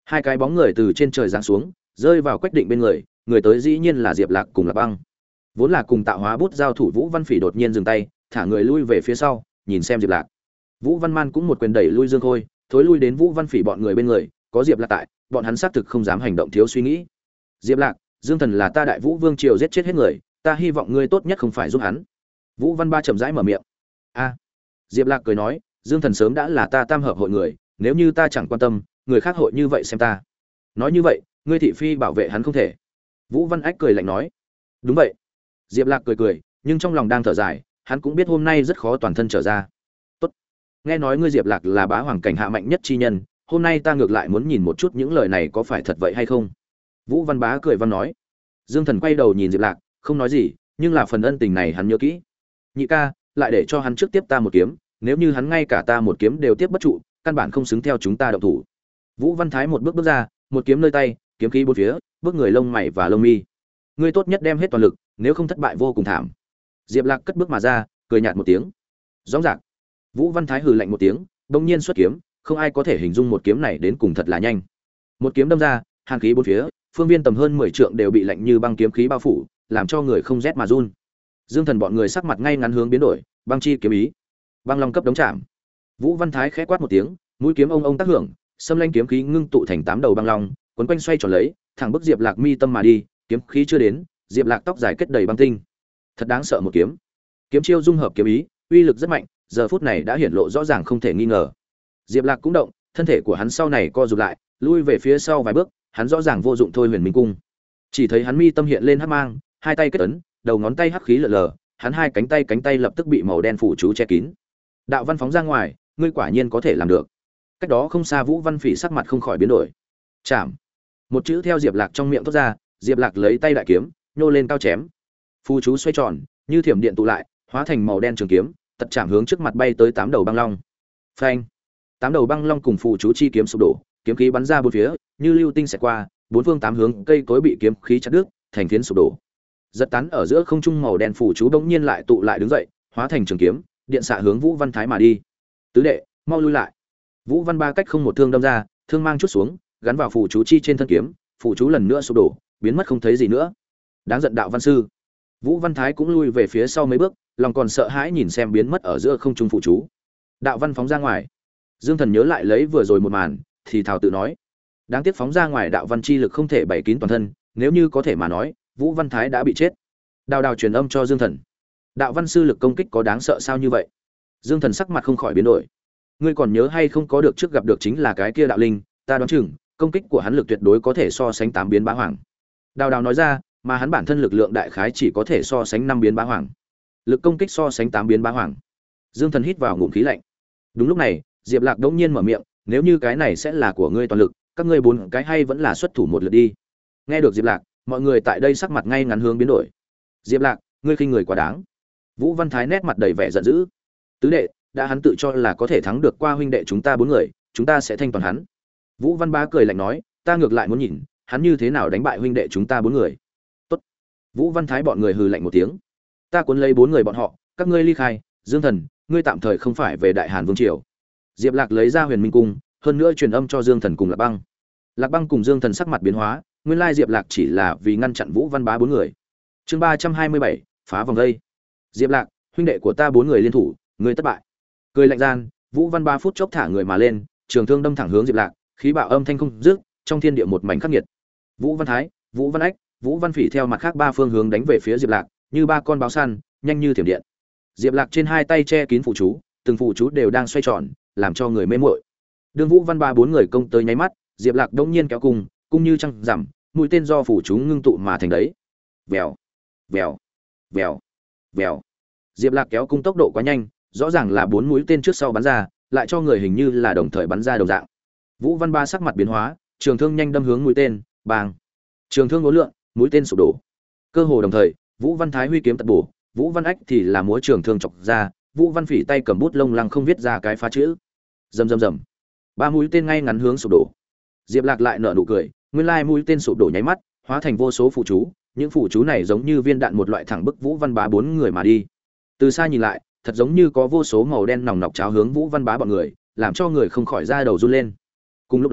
Hai cái bóng người từ trên trời giáng xuống, rơi vào Quách Định bên người, người tới dĩ nhiên là Diệp Lạc cùng Lạc Băng. Vốn là cùng tạo hóa bút giao thủ Vũ Văn Phỉ đột nhiên dừng tay, thả người lui về phía sau, nhìn xem Diệp Lạc. Vũ Văn Man cũng một quyền đẩy lui Dương Khôi, thối lui đến Vũ Văn Phỉ bọn người bên người, có Diệp Lạc tại, bọn hắn xác thực không dám hành động thiếu suy nghĩ. Diệp Lạc, Dương Thần là ta Đại Vũ Vương triều giết chết hết người, ta hy vọng ngươi tốt nhất không phải giúp hắn. Vũ Văn Ba chậm rãi mở miệng. A. Diệp Lạc cười nói, Dương Thần sớm đã là ta tam hợp hội người, nếu như ta chẳng quan tâm, người khác hội như vậy xem ta. Nói như vậy, ngươi thị phi bảo vệ hắn không thể. Vũ Văn Ách cười lạnh nói. Đúng vậy. Diệp Lạc cười cười, nhưng trong lòng đang thở dài, hắn cũng biết hôm nay rất khó toàn thân trở ra. Tốt. Nghe nói ngươi Diệp Lạc là bá hoàng cảnh hạ mạnh nhất chi nhân, hôm nay ta ngược lại muốn nhìn một chút những lời này có phải thật vậy hay không. Vũ Văn Bá cười văn nói. Dương Thần quay đầu nhìn Diệp Lạc, không nói gì, nhưng là phần ân tình này hắn nhớ kỹ. Nhị ca, lại để cho hắn trước tiếp ta một kiếm, nếu như hắn ngay cả ta một kiếm đều tiếp bất trụ, căn bản không xứng theo chúng ta động thủ. Vũ Văn Thái một bước bước ra, một kiếm nơi tay, kiếm khí bốn phía, bước người lông mày và lông mi. Ngươi tốt nhất đem hết toàn lực, nếu không thất bại vô cùng thảm. Diệp Lạc cất bước mà ra, cười nhạt một tiếng. Rõ ràng. Vũ Văn Thái hừ lạnh một tiếng, bỗng nhiên xuất kiếm, không ai có thể hình dung một kiếm này đến cùng thật là nhanh. Một kiếm đâm ra, hàn khí bốn phía, phương viên tầm hơn mười trượng đều bị lạnh như băng kiếm khí bao phủ, làm cho người không rét mà run. Dương Thần bọn người sắc mặt ngay ngắn hướng biến đổi, băng chi kiếm ý, băng long cấp đống chạm. Vũ Văn Thái khẽ quát một tiếng, mũi kiếm ông ông tác hưởng, xâm lanh kiếm khí ngưng tụ thành tám đầu băng long, quấn quanh xoay tròn lấy, thẳng bức Diệp Lạc mi tâm mà đi, kiếm khí chưa đến, Diệp Lạc tóc dài kết đầy băng tinh. Thật đáng sợ một kiếm. Kiếm chiêu dung hợp kiếm ý, uy lực rất mạnh, giờ phút này đã hiển lộ rõ ràng không thể nghi ngờ. Diệp Lạc cũng động, thân thể của hắn sau này co rụt lại, lui về phía sau vài bước, hắn rõ ràng vô dụng thôi Huyền Minh cung. Chỉ thấy hắn mi tâm hiện lên hắc mang, hai tay kết ấn, đầu ngón tay hắc khí lờ lờ, hắn hai cánh tay cánh tay lập tức bị màu đen phủ chú che kín. Đạo văn phóng ra ngoài, ngươi quả nhiên có thể làm được. Cách đó không xa Vũ Văn Phỉ sắc mặt không khỏi biến đổi. Chạm. Một chữ theo Diệp Lạc trong miệng thoát ra, Diệp Lạc lấy tay đại kiếm, nhô lên cao chém. Phù chú xoay tròn, như thiểm điện tụ lại, hóa thành màu đen trường kiếm, tật chạm hướng trước mặt bay tới tám đầu băng long. Phanh. Tám đầu băng long cùng phù chú chi kiếm sụp đổ, kiếm khí bắn ra bốn phía, như lưu tinh xẹt qua, bốn phương tám hướng cây cối bị kiếm khí chặt đứt, thành phiến sụp đổ. Giật tán ở giữa không trung màu đen phù chú bỗng nhiên lại tụ lại đứng dậy, hóa thành trường kiếm, điện xạ hướng Vũ Văn Thái mà đi. Tứ đệ, mau lui lại. Vũ Văn Ba cách không một thương đâm ra, thương mang chút xuống, gắn vào phù chú chi trên thân kiếm, phù chú lần nữa sụp đổ, biến mất không thấy gì nữa. Đáng giận đạo văn sư. Vũ Văn Thái cũng lui về phía sau mấy bước, lòng còn sợ hãi nhìn xem biến mất ở giữa không trung phù chú. Đạo văn phóng ra ngoài. Dương Thần nhớ lại lấy vừa rồi một màn, thì thào tự nói, đáng tiếc phóng ra ngoài đạo văn chi lực không thể bày kín toàn thân, nếu như có thể mà nói, Vũ Văn Thái đã bị chết. Đào Đào truyền âm cho Dương Thần. Đạo văn sư lực công kích có đáng sợ sao như vậy? Dương Thần sắc mặt không khỏi biến đổi. Ngươi còn nhớ hay không có được trước gặp được chính là cái kia đạo linh, ta đoán chừng công kích của hắn lực tuyệt đối có thể so sánh tám biến bá hoàng. Đào Đào nói ra, mà hắn bản thân lực lượng đại khái chỉ có thể so sánh năm biến bá hoàng. Lực công kích so sánh tám biến bá hoàng. Dương Thần hít vào ngụm khí lạnh. Đúng lúc này, Diệp Lạc đống nhiên mở miệng, nếu như cái này sẽ là của ngươi toàn lực, các ngươi bốn cái hay vẫn là xuất thủ một lượt đi. Nghe được Diệp Lạc, mọi người tại đây sắc mặt ngay ngắn hướng biến đổi. Diệp Lạc, ngươi khinh người quá đáng. Vũ Văn Thái nét mặt đầy vẻ giận dữ. Tứ đệ, đã hắn tự cho là có thể thắng được qua huynh đệ chúng ta bốn người, chúng ta sẽ thanh toàn hắn. Vũ Văn Bá cười lạnh nói, ta ngược lại muốn nhìn, hắn như thế nào đánh bại huynh đệ chúng ta bốn người. Tốt. Vũ Văn Thái bọn người hừ lạnh một tiếng. Ta cuốn lấy bốn người bọn họ, các ngươi ly khai, Dương Thần, ngươi tạm thời không phải về Đại Hàn Vương triều. Diệp Lạc lấy ra Huyền Minh cung, hơn nữa truyền âm cho Dương Thần cùng Lạc Băng. Lạc Băng cùng Dương Thần sắc mặt biến hóa, nguyên lai Diệp Lạc chỉ là vì ngăn chặn Vũ Văn Bá bốn người. Chương ba trăm hai mươi bảy, phá vòng vây. Diệp Lạc, huynh đệ của ta bốn người liên thủ, ngươi thất bại. Cười lạnh gian, Vũ Văn Ba phút chốc thả người mà lên, trường thương đâm thẳng hướng Diệp Lạc, khí bạo âm thanh không dứt, trong thiên địa một mảnh khắc nghiệt. Vũ Văn Thái, Vũ Văn Ách, Vũ Văn Phỉ theo mặt khác ba phương hướng đánh về phía Diệp Lạc, như ba con báo săn, nhanh như thiểm điện. Diệp Lạc trên hai tay che kín phù chú, từng phù chú đều đang xoay tròn, làm cho người mê muội. Đường Vũ Văn Ba bốn người công tới nháy mắt, Diệp Lạc đống nhiên kéo cung, cung như trăng rằm, mũi tên do phù chú ngưng tụ mà thành đấy. Vèo, vèo, vèo, vèo. Diệp Lạc kéo cung tốc độ quá nhanh, rõ ràng là bốn mũi tên trước sau bắn ra, lại cho người hình như là đồng thời bắn ra đồng dạng. Vũ Văn Ba sắc mặt biến hóa, trường thương nhanh đâm hướng mũi tên, bang. Trường thương uốn lượn, mũi tên sụp đổ. Cơ hồ đồng thời, Vũ Văn Thái huy kiếm tật bổ, Vũ Văn Ách thì là múa trường thương chọc ra, Vũ Văn Phỉ tay cầm bút lông lăng không viết ra cái phá chữ. Rầm rầm rầm. Ba mũi tên ngay ngắn hướng sụp đổ. Diệp Lạc lại nở nụ cười, nguyên lai mũi tên sụp đổ nháy mắt, hóa thành vô số phù chú, những phù chú này giống như viên đạn một loại thẳng bức Vũ Văn Bá bốn người mà đi. Từ xa nhìn lại, thật giống như có vô số màu đen nòng nọc cháo hướng Vũ Văn Bá bọn người, làm cho người không khỏi da đầu run lên. Cùng lúc đó,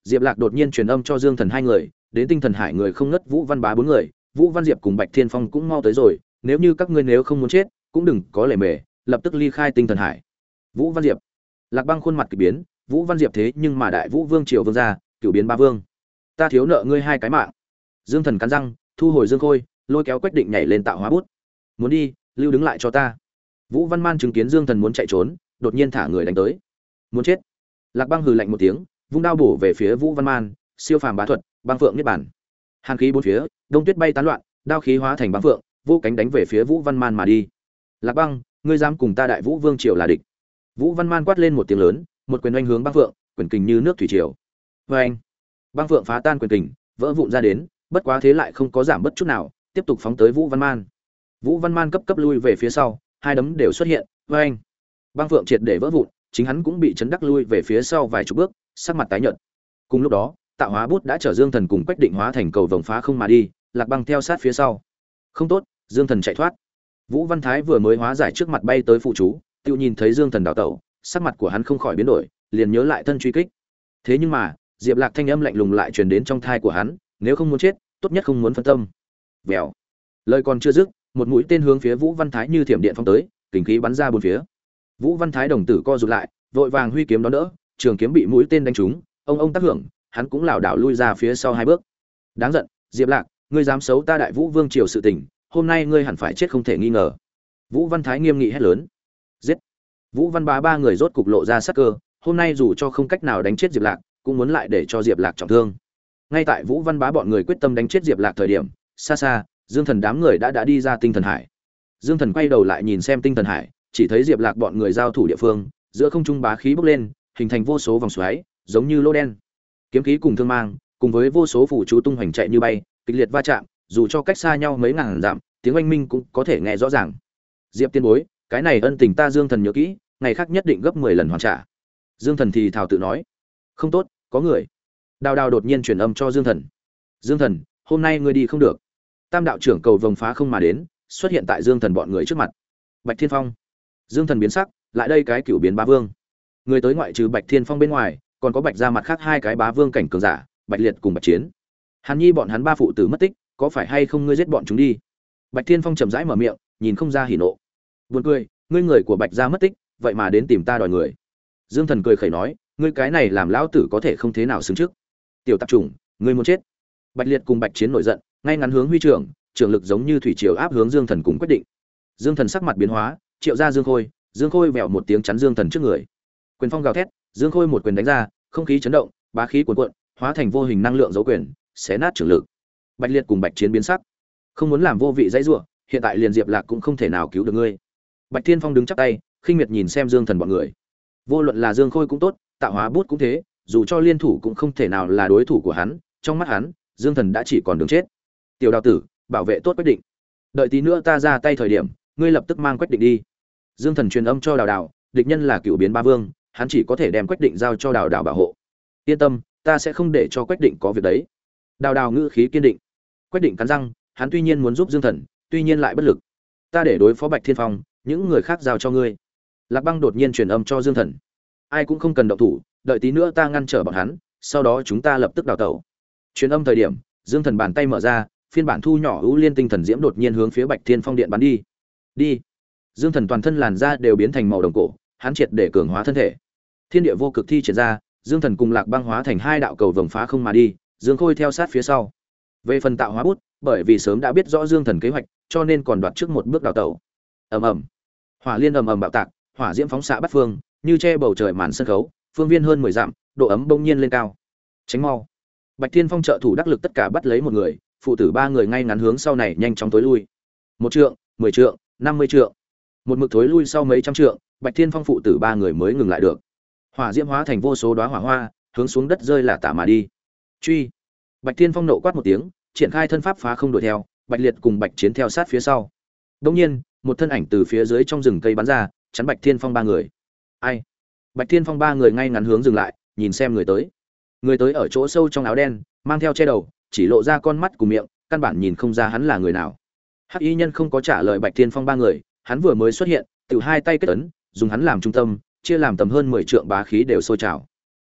Diệp Lạc đột nhiên truyền âm cho Dương Thần hai người, đến Tinh Thần Hải người không ngất Vũ Văn Bá bốn người, Vũ Văn Diệp cùng Bạch Thiên Phong cũng mau tới rồi, nếu như các ngươi nếu không muốn chết, cũng đừng có lề mề, lập tức ly khai Tinh Thần Hải. Vũ Văn Diệp. Lạc Băng khuôn mặt kỳ biến, Vũ Văn Diệp thế nhưng mà Đại Vũ Vương triều vương gia, cửu biến ba vương. Ta thiếu nợ ngươi hai cái mạng. Dương Thần cắn răng, thu hồi Dương Khôi, lôi kéo Quách Định nhảy lên tạo hóa bút. Muốn đi, lưu đứng lại cho ta. Vũ Văn Man chứng kiến Dương Thần muốn chạy trốn, đột nhiên thả người đánh tới. Muốn chết. Lạc Băng hừ lạnh một tiếng, vung đao bổ về phía Vũ Văn Man, siêu phàm bá thuật, băng phượng niết bản. Hàn khí bốn phía, đông tuyết bay tán loạn, đao khí hóa thành băng phượng, vô cánh đánh về phía Vũ Văn Man mà đi. Lạc Băng, ngươi dám cùng ta Đại Vũ Vương triều là địch? Vũ Văn Man quát lên một tiếng lớn, một quyền oanh hướng băng phượng, quyền kình như nước thủy triều. Oanh! Băng phượng phá tan quyền kình, vỡ vụn ra đến, bất quá thế lại không có giảm bất chút nào, tiếp tục phóng tới Vũ Văn Man. Vũ Văn Man cấp cấp lui về phía sau, hai đấm đều xuất hiện, oanh! Băng phượng triệt để vỡ vụn, chính hắn cũng bị chấn đắc lui về phía sau vài chục bước, sắc mặt tái nhợt. Cùng lúc đó, tạo hóa bút đã chở Dương Thần cùng Quách Định hóa thành cầu vồng phá không mà đi, Lạc Băng theo sát phía sau. Không tốt, Dương Thần chạy thoát. Vũ Văn Thái vừa mới hóa giải trước mặt bay tới phụ chú, tự nhìn thấy Dương Thần đảo tẩu, sắc mặt của hắn không khỏi biến đổi, liền nhớ lại thân truy kích. Thế nhưng mà, Diệp Lạc thanh âm lạnh lùng lại truyền đến trong thai của hắn, nếu không muốn chết, tốt nhất không muốn phân tâm. Vèo. Lời còn chưa dứt, một mũi tên hướng phía Vũ Văn Thái như thiểm điện phóng tới, kình khí bắn ra bốn phía. Vũ Văn Thái đồng tử co rụt lại, vội vàng huy kiếm đón đỡ, trường kiếm bị mũi tên đánh trúng, ông ông tác hưởng, hắn cũng lảo đảo lui ra phía sau hai bước. Đáng giận, Diệp Lạc, ngươi dám xấu ta Đại Vũ Vương triều sự tình, hôm nay ngươi hẳn phải chết không thể nghi ngờ. Vũ Văn Thái nghiêm nghị hét lớn. Giết. Vũ Văn Bá ba người rốt cục lộ ra sắc cơ, hôm nay dù cho không cách nào đánh chết Diệp Lạc, cũng muốn lại để cho Diệp Lạc trọng thương. Ngay tại Vũ Văn Bá bọn người quyết tâm đánh chết Diệp Lạc thời điểm, xa xa, Dương Thần đám người đã đã đi ra Tinh Thần Hải. Dương Thần quay đầu lại nhìn xem Tinh Thần Hải, chỉ thấy Diệp Lạc bọn người giao thủ địa phương, giữa không trung bá khí bốc lên, hình thành vô số vòng xoáy, giống như lô đen. Kiếm khí cùng thương mang, cùng với vô số phù chú tung hoành chạy như bay, kịch liệt va chạm, dù cho cách xa nhau mấy ngàn dặm, tiếng oanh minh cũng có thể nghe rõ ràng. Diệp tiên bối, cái này ân tình ta Dương Thần nhớ kỹ, ngày khác nhất định gấp mười lần hoàn trả. Dương Thần thì thào tự nói. Không tốt, có người. Đào Đào đột nhiên truyền âm cho Dương Thần. Dương Thần, hôm nay ngươi đi không được. Tam đạo trưởng cầu vồng phá không mà đến, xuất hiện tại Dương Thần bọn người trước mặt. Bạch Thiên Phong. Dương Thần biến sắc, lại đây cái cửu biến bá vương. Người tới ngoại trừ Bạch Thiên Phong bên ngoài, còn có Bạch gia mặt khác hai cái bá vương cảnh cường giả, Bạch Liệt cùng Bạch Chiến. Hàn Nhi bọn hắn ba phụ tử mất tích, có phải hay không ngươi giết bọn chúng đi? Bạch Thiên Phong chậm rãi mở miệng, nhìn không ra hỉ nộ. Buồn cười, ngươi người của Bạch gia mất tích, vậy mà đến tìm ta đòi người. Dương Thần cười khẩy nói, ngươi cái này làm lão tử có thể không thế nào xứng trước. Tiểu tạp chủng, ngươi muốn chết. Bạch Liệt cùng Bạch Chiến nổi giận, ngay ngắn hướng huy trưởng, trưởng lực giống như thủy triều áp hướng Dương Thần cùng quyết định. Dương Thần sắc mặt biến hóa, triệu ra Dương Khôi, Dương Khôi vèo một tiếng chắn Dương Thần trước người. Quyền phong gào thét, Dương Khôi một quyền đánh ra, không khí chấn động, bá khí cuồn cuộn, hóa thành vô hình năng lượng dấu quyền, xé nát trưởng lực. Bạch Liệt cùng Bạch Chiến biến sắc, không muốn làm vô vị dãy rủa, hiện tại liền Diệp Lạc cũng không thể nào cứu được ngươi. Bạch Thiên Phong đứng chắp tay, khinh miệt nhìn xem Dương Thần bọn người. Vô luận là Dương Khôi cũng tốt, Tạo Hóa Bút cũng thế, dù cho liên thủ cũng không thể nào là đối thủ của hắn, trong mắt hắn, Dương Thần đã chỉ còn đường chết. Tiểu Đào tử, bảo vệ tốt quyết định. Đợi tí nữa ta ra tay thời điểm, ngươi lập tức mang quyết định đi. Dương Thần truyền âm cho Đào Đào, địch nhân là Cựu Biến Ba Vương, hắn chỉ có thể đem quyết định giao cho Đào Đào bảo hộ. Yên tâm, ta sẽ không để cho quyết định có việc đấy. Đào Đào ngữ khí kiên định. Quyết định cắn răng, hắn tuy nhiên muốn giúp Dương Thần, tuy nhiên lại bất lực. Ta để đối phó Bạch Thiên Phong, những người khác giao cho ngươi. Lạc Băng đột nhiên truyền âm cho Dương Thần. Ai cũng không cần động thủ, đợi tí nữa ta ngăn trở bọn hắn, sau đó chúng ta lập tức đào tẩu. Truyền âm thời điểm, Dương Thần bàn tay mở ra, phiên bản thu nhỏ ưu liên tinh thần diễm đột nhiên hướng phía Bạch Thiên Phong điện bắn đi. Đi. Dương Thần toàn thân làn da đều biến thành màu đồng cổ, hắn triệt để cường hóa thân thể. Thiên địa vô cực thi triển ra, Dương Thần cùng Lạc Băng hóa thành hai đạo cầu vồng phá không mà đi, Dương Khôi theo sát phía sau. Về phần Tạo Hóa Bút, bởi vì sớm đã biết rõ Dương Thần kế hoạch, cho nên còn đoạt trước một bước đào tẩu. Ầm ầm. Hỏa liên ầm ầm bạo tạc, hỏa diễm phóng xạ bắt phương, như che bầu trời màn sân khấu, phương viên hơn mười dặm, độ ấm bỗng nhiên lên cao. Tránh mau. Bạch Thiên Phong trợ thủ đắc lực tất cả bắt lấy một người, phụ tử ba người ngay ngắn hướng sau này nhanh chóng tối lui. Một trượng, mười trượng, năm mươi trượng. Một mực thối lui sau mấy trăm trượng, Bạch Thiên Phong phụ tử ba người mới ngừng lại được. Hỏa diễm hóa thành vô số đóa hỏa hoa, hướng xuống đất rơi là tả mà đi. Truy. Bạch Thiên Phong nộ quát một tiếng, triển khai thân pháp phá không đuổi theo, Bạch Liệt cùng Bạch Chiến theo sát phía sau. Đột nhiên, một thân ảnh từ phía dưới trong rừng cây bắn ra, chắn Bạch Thiên Phong ba người. Ai? Bạch Thiên Phong ba người ngay ngắn hướng dừng lại, nhìn xem người tới. Người tới ở chỗ sâu trong áo đen, mang theo che đầu, chỉ lộ ra con mắt cùng miệng, căn bản nhìn không ra hắn là người nào. Hắc Y Nhân không có trả lời Bạch Thiên Phong ba người, hắn vừa mới xuất hiện, tự hai tay kết ấn, dùng hắn làm trung tâm, chia làm tầm hơn mười trượng bá khí đều sôi trào.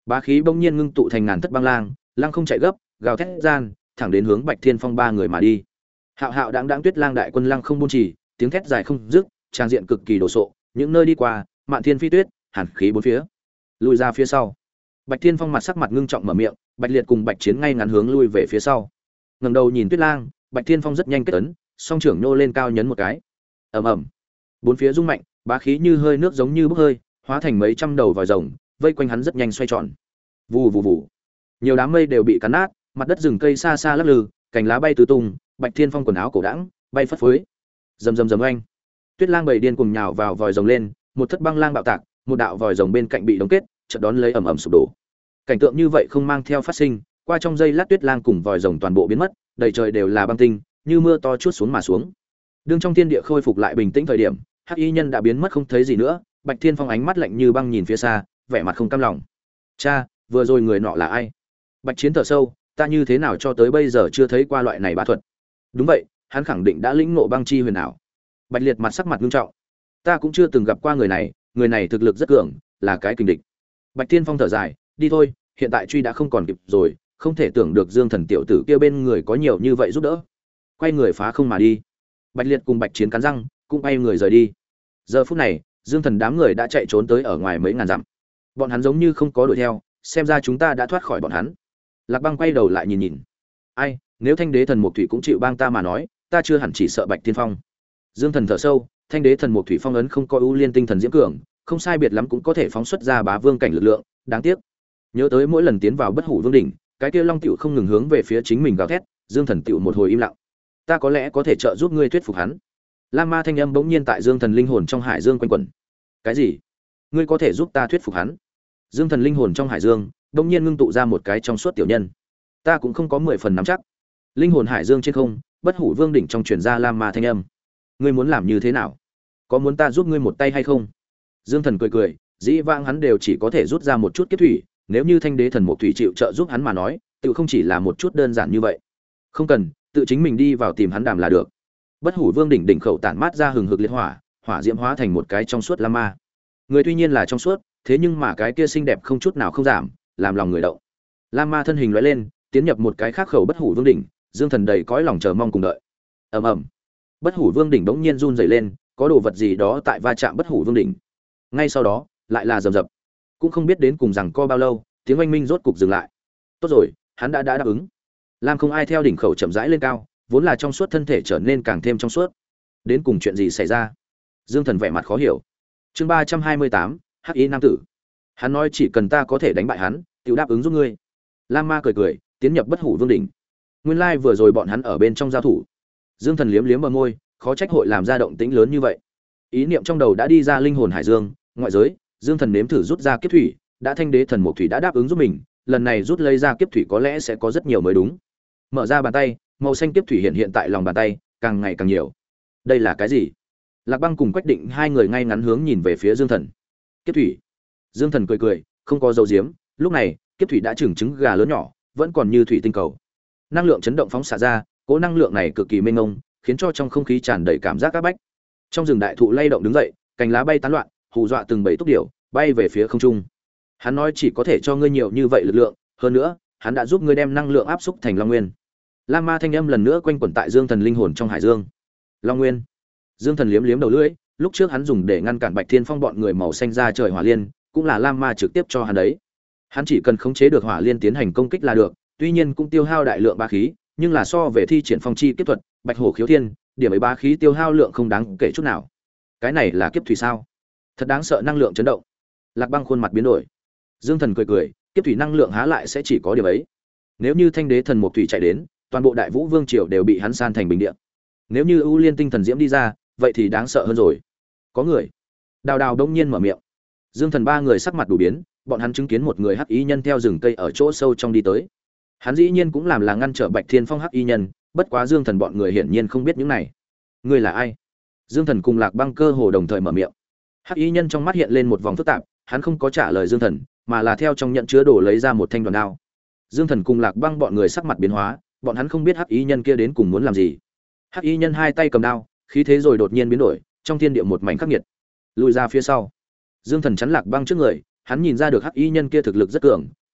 Bá khí bỗng nhiên ngưng tụ thành ngàn thất băng lang, lang không chạy gấp, gào thét gian, thẳng đến hướng Bạch Thiên Phong ba người mà đi. Hạo hạo đãng đãng tuyết lang đại quân lang không buôn trì, tiếng thét dài không dứt, trang diện cực kỳ đồ sộ, những nơi đi qua, mạn thiên phi tuyết, hàn khí bốn phía. Lùi ra phía sau. Bạch Thiên Phong mặt sắc mặt ngưng trọng mở miệng, Bạch Liệt cùng Bạch Chiến ngay ngắn hướng lui về phía sau. Ngẩng đầu nhìn Tuyết Lang, Bạch Thiên Phong rất nhanh kết ấn, song trưởng nhô lên cao nhấn một cái. Ầm ầm. Bốn phía rung mạnh, bá khí như hơi nước giống như bốc hơi, hóa thành mấy trăm đầu vòi rồng, vây quanh hắn rất nhanh xoay tròn. Vù vù vù. Nhiều đám mây đều bị cắn nát, mặt đất rừng cây xa xa lắc lư, cành lá bay tứ tung, Bạch Thiên Phong quần áo cổ đãng, bay phất phới. Rầm rầm rầm oanh. Tuyết Lang bầy điên cùng nhào vào vòi rồng lên, một thất băng lang bạo tạc, một đạo vòi rồng bên cạnh bị đóng kết, chợt đón lấy ầm ầm sụp đổ. Cảnh tượng như vậy không mang theo phát sinh, qua trong giây lát Tuyết Lang cùng vòi rồng toàn bộ biến mất, đầy trời đều là băng tinh, như mưa to chuốt xuống mà xuống. Đương trong thiên địa khôi phục lại bình tĩnh thời điểm, Hắc Y Nhân đã biến mất không thấy gì nữa, Bạch Thiên Phong ánh mắt lạnh như băng nhìn phía xa, vẻ mặt không cam lòng. "Cha, vừa rồi người nọ là ai?" Bạch Chiến thở sâu, "Ta như thế nào cho tới bây giờ chưa thấy qua loại này bá thuật." "Đúng vậy, hắn khẳng định đã lĩnh ngộ băng chi huyền ảo." Bạch Liệt mặt sắc mặt nghiêm trọng. "Ta cũng chưa từng gặp qua người này, người này thực lực rất cường, là cái kình địch." Bạch Thiên Phong thở dài, "Đi thôi, hiện tại truy đã không còn kịp rồi, không thể tưởng được Dương Thần tiểu tử kia bên người có nhiều như vậy giúp đỡ." Quay người phá không mà đi. Bạch Liệt cùng Bạch Chiến cắn răng, cũng bay người rời đi. Giờ phút này, Dương Thần đám người đã chạy trốn tới ở ngoài mấy ngàn dặm. Bọn hắn giống như không có đuổi theo, xem ra chúng ta đã thoát khỏi bọn hắn. Lạc Băng quay đầu lại nhìn nhìn. "Ai, nếu Thanh Đế Thần Mục Thủy cũng chịu bang ta mà nói, ta chưa hẳn chỉ sợ Bạch Thiên Phong." Dương Thần thở sâu, Thanh Đế Thần Mục Thủy phong ấn không có ưu liên tinh thần diễm cường, không sai biệt lắm cũng có thể phóng xuất ra bá vương cảnh lực lượng, đáng tiếc. Nhớ tới mỗi lần tiến vào Bất Hủ Vương đỉnh, cái kia Long Tiểu không ngừng hướng về phía chính mình gào thét, Dương Thần Tiểu một hồi im lặng. "Ta có lẽ có thể trợ giúp ngươi thuyết phục hắn." Lam Ma thanh âm bỗng nhiên tại Dương Thần linh hồn trong hải dương quanh quẩn. "Cái gì? Ngươi có thể giúp ta thuyết phục hắn?" Dương Thần linh hồn trong hải dương bỗng nhiên ngưng tụ ra một cái trong suốt tiểu nhân. "Ta cũng không có mười phần nắm chắc." Linh hồn hải dương trên không, Bất Hủ Vương đỉnh trong truyền ra Lam Ma thanh âm. "Ngươi muốn làm như thế nào? Có muốn ta giúp ngươi một tay hay không?" Dương Thần cười cười, dĩ vãng hắn đều chỉ có thể rút ra một chút kiếp thủy, nếu như Thanh Đế Thần Mục Thủy chịu trợ giúp hắn mà nói, tự không chỉ là một chút đơn giản như vậy. Không cần, tự chính mình đi vào tìm hắn đàm là được. Bất Hủ Vương đỉnh đỉnh khẩu tản mát ra hừng hực liệt hỏa, hỏa diễm hóa thành một cái trong suốt lam ma. Người tuy nhiên là trong suốt, thế nhưng mà cái kia xinh đẹp không chút nào không giảm, làm lòng người động. Lam ma thân hình lóe lên, tiến nhập một cái khác khẩu Bất Hủ Vương đỉnh, Dương Thần đầy cõi lòng chờ mong cùng đợi. Ầm ầm. Bất Hủ Vương đỉnh bỗng nhiên run rẩy lên, có đồ vật gì đó tại va chạm Bất Hủ Vương đỉnh. Ngay sau đó, lại là rầm rập. Cũng không biết đến cùng rằng co bao lâu, tiếng oanh minh rốt cục dừng lại. Tốt rồi, hắn đã đã đáp ứng. Lam không ai theo đỉnh khẩu chậm rãi lên cao, vốn là trong suốt thân thể trở nên càng thêm trong suốt. Đến cùng chuyện gì xảy ra? Dương Thần vẻ mặt khó hiểu. Chương ba trăm hai mươi tám, Hắc Y nam tử. Hắn nói chỉ cần ta có thể đánh bại hắn, tiểu đáp ứng giúp ngươi. Lam Ma cười cười, tiến nhập Bất Hủ Vương đỉnh. Nguyên lai like vừa rồi bọn hắn ở bên trong giao thủ. Dương Thần liếm liếm bờ môi, khó trách hội làm ra động tĩnh lớn như vậy. Ý niệm trong đầu đã đi ra linh hồn hải dương, ngoại giới, Dương Thần nếm thử rút ra kiếp thủy, đã Thanh Đế Thần Mục Thủy đã đáp ứng giúp mình, lần này rút lấy ra kiếp thủy có lẽ sẽ có rất nhiều mới đúng. Mở ra bàn tay, màu xanh kiếp thủy hiện hiện tại lòng bàn tay, càng ngày càng nhiều. Đây là cái gì? Lạc Băng cùng Quách Định hai người ngay ngắn hướng nhìn về phía Dương Thần. Kiếp thủy. Dương Thần cười cười, không có dấu diếm, lúc này, kiếp thủy đã chừng trứng gà lớn nhỏ, vẫn còn như thủy tinh cầu. Năng lượng chấn động phóng xạ ra, cỗ năng lượng này cực kỳ mênh mông, khiến cho trong không khí tràn đầy cảm giác áp bách. Trong rừng đại thụ lay động đứng dậy, cành lá bay tán loạn, hù dọa từng bầy túc điểu, bay về phía không trung. Hắn nói chỉ có thể cho ngươi nhiều như vậy lực lượng, hơn nữa, hắn đã giúp ngươi đem năng lượng áp xúc thành Long Nguyên. Lam Ma thanh âm lần nữa quanh quẩn tại Dương Thần linh hồn trong hải dương. Long Nguyên. Dương Thần liếm liếm đầu lưỡi, lúc trước hắn dùng để ngăn cản Bạch Thiên Phong bọn người màu xanh ra trời hỏa liên, cũng là Lam Ma trực tiếp cho hắn đấy. Hắn chỉ cần khống chế được hỏa liên tiến hành công kích là được, tuy nhiên cũng tiêu hao đại lượng bá khí, nhưng là so về thi triển phong chi kiếp thuật, Bạch Hổ khiếu thiên, điểm ấy bá khí tiêu hao lượng không đáng kể chút nào. Cái này là kiếp thủy sao? Thật đáng sợ năng lượng chấn động. Lạc Băng khuôn mặt biến đổi. Dương Thần cười cười, kiếp thủy năng lượng há lại sẽ chỉ có điều ấy. Nếu như Thanh Đế Thần Mục Thủy chạy đến, toàn bộ Đại Vũ Vương triều đều bị hắn san thành bình địa. Nếu như ưu liên tinh thần diễm đi ra, vậy thì đáng sợ hơn rồi. Có người. Đào Đào đông nhiên mở miệng. Dương Thần ba người sắc mặt đủ biến, bọn hắn chứng kiến một người hắc y nhân theo rừng cây ở chỗ sâu trong đi tới. Hắn dĩ nhiên cũng làm là ngăn trở Bạch Thiên Phong hắc y nhân, bất quá Dương Thần bọn người hiển nhiên không biết những này. Ngươi là ai? Dương Thần cùng Lạc Băng cơ hồ đồng thời mở miệng. Hắc y nhân trong mắt hiện lên một vòng phức tạp, hắn không có trả lời Dương Thần, mà là theo trong nhận chứa đồ lấy ra một thanh đoàn đao. Dương Thần cùng Lạc Băng bọn người sắc mặt biến hóa, bọn hắn không biết hắc y nhân kia đến cùng muốn làm gì. Hắc y nhân hai tay cầm đao, khí thế rồi đột nhiên biến đổi, trong thiên địa một mảnh khắc nghiệt. Lùi ra phía sau. Dương Thần chắn Lạc Băng trước người, hắn nhìn ra được hắc y nhân kia thực lực rất cường,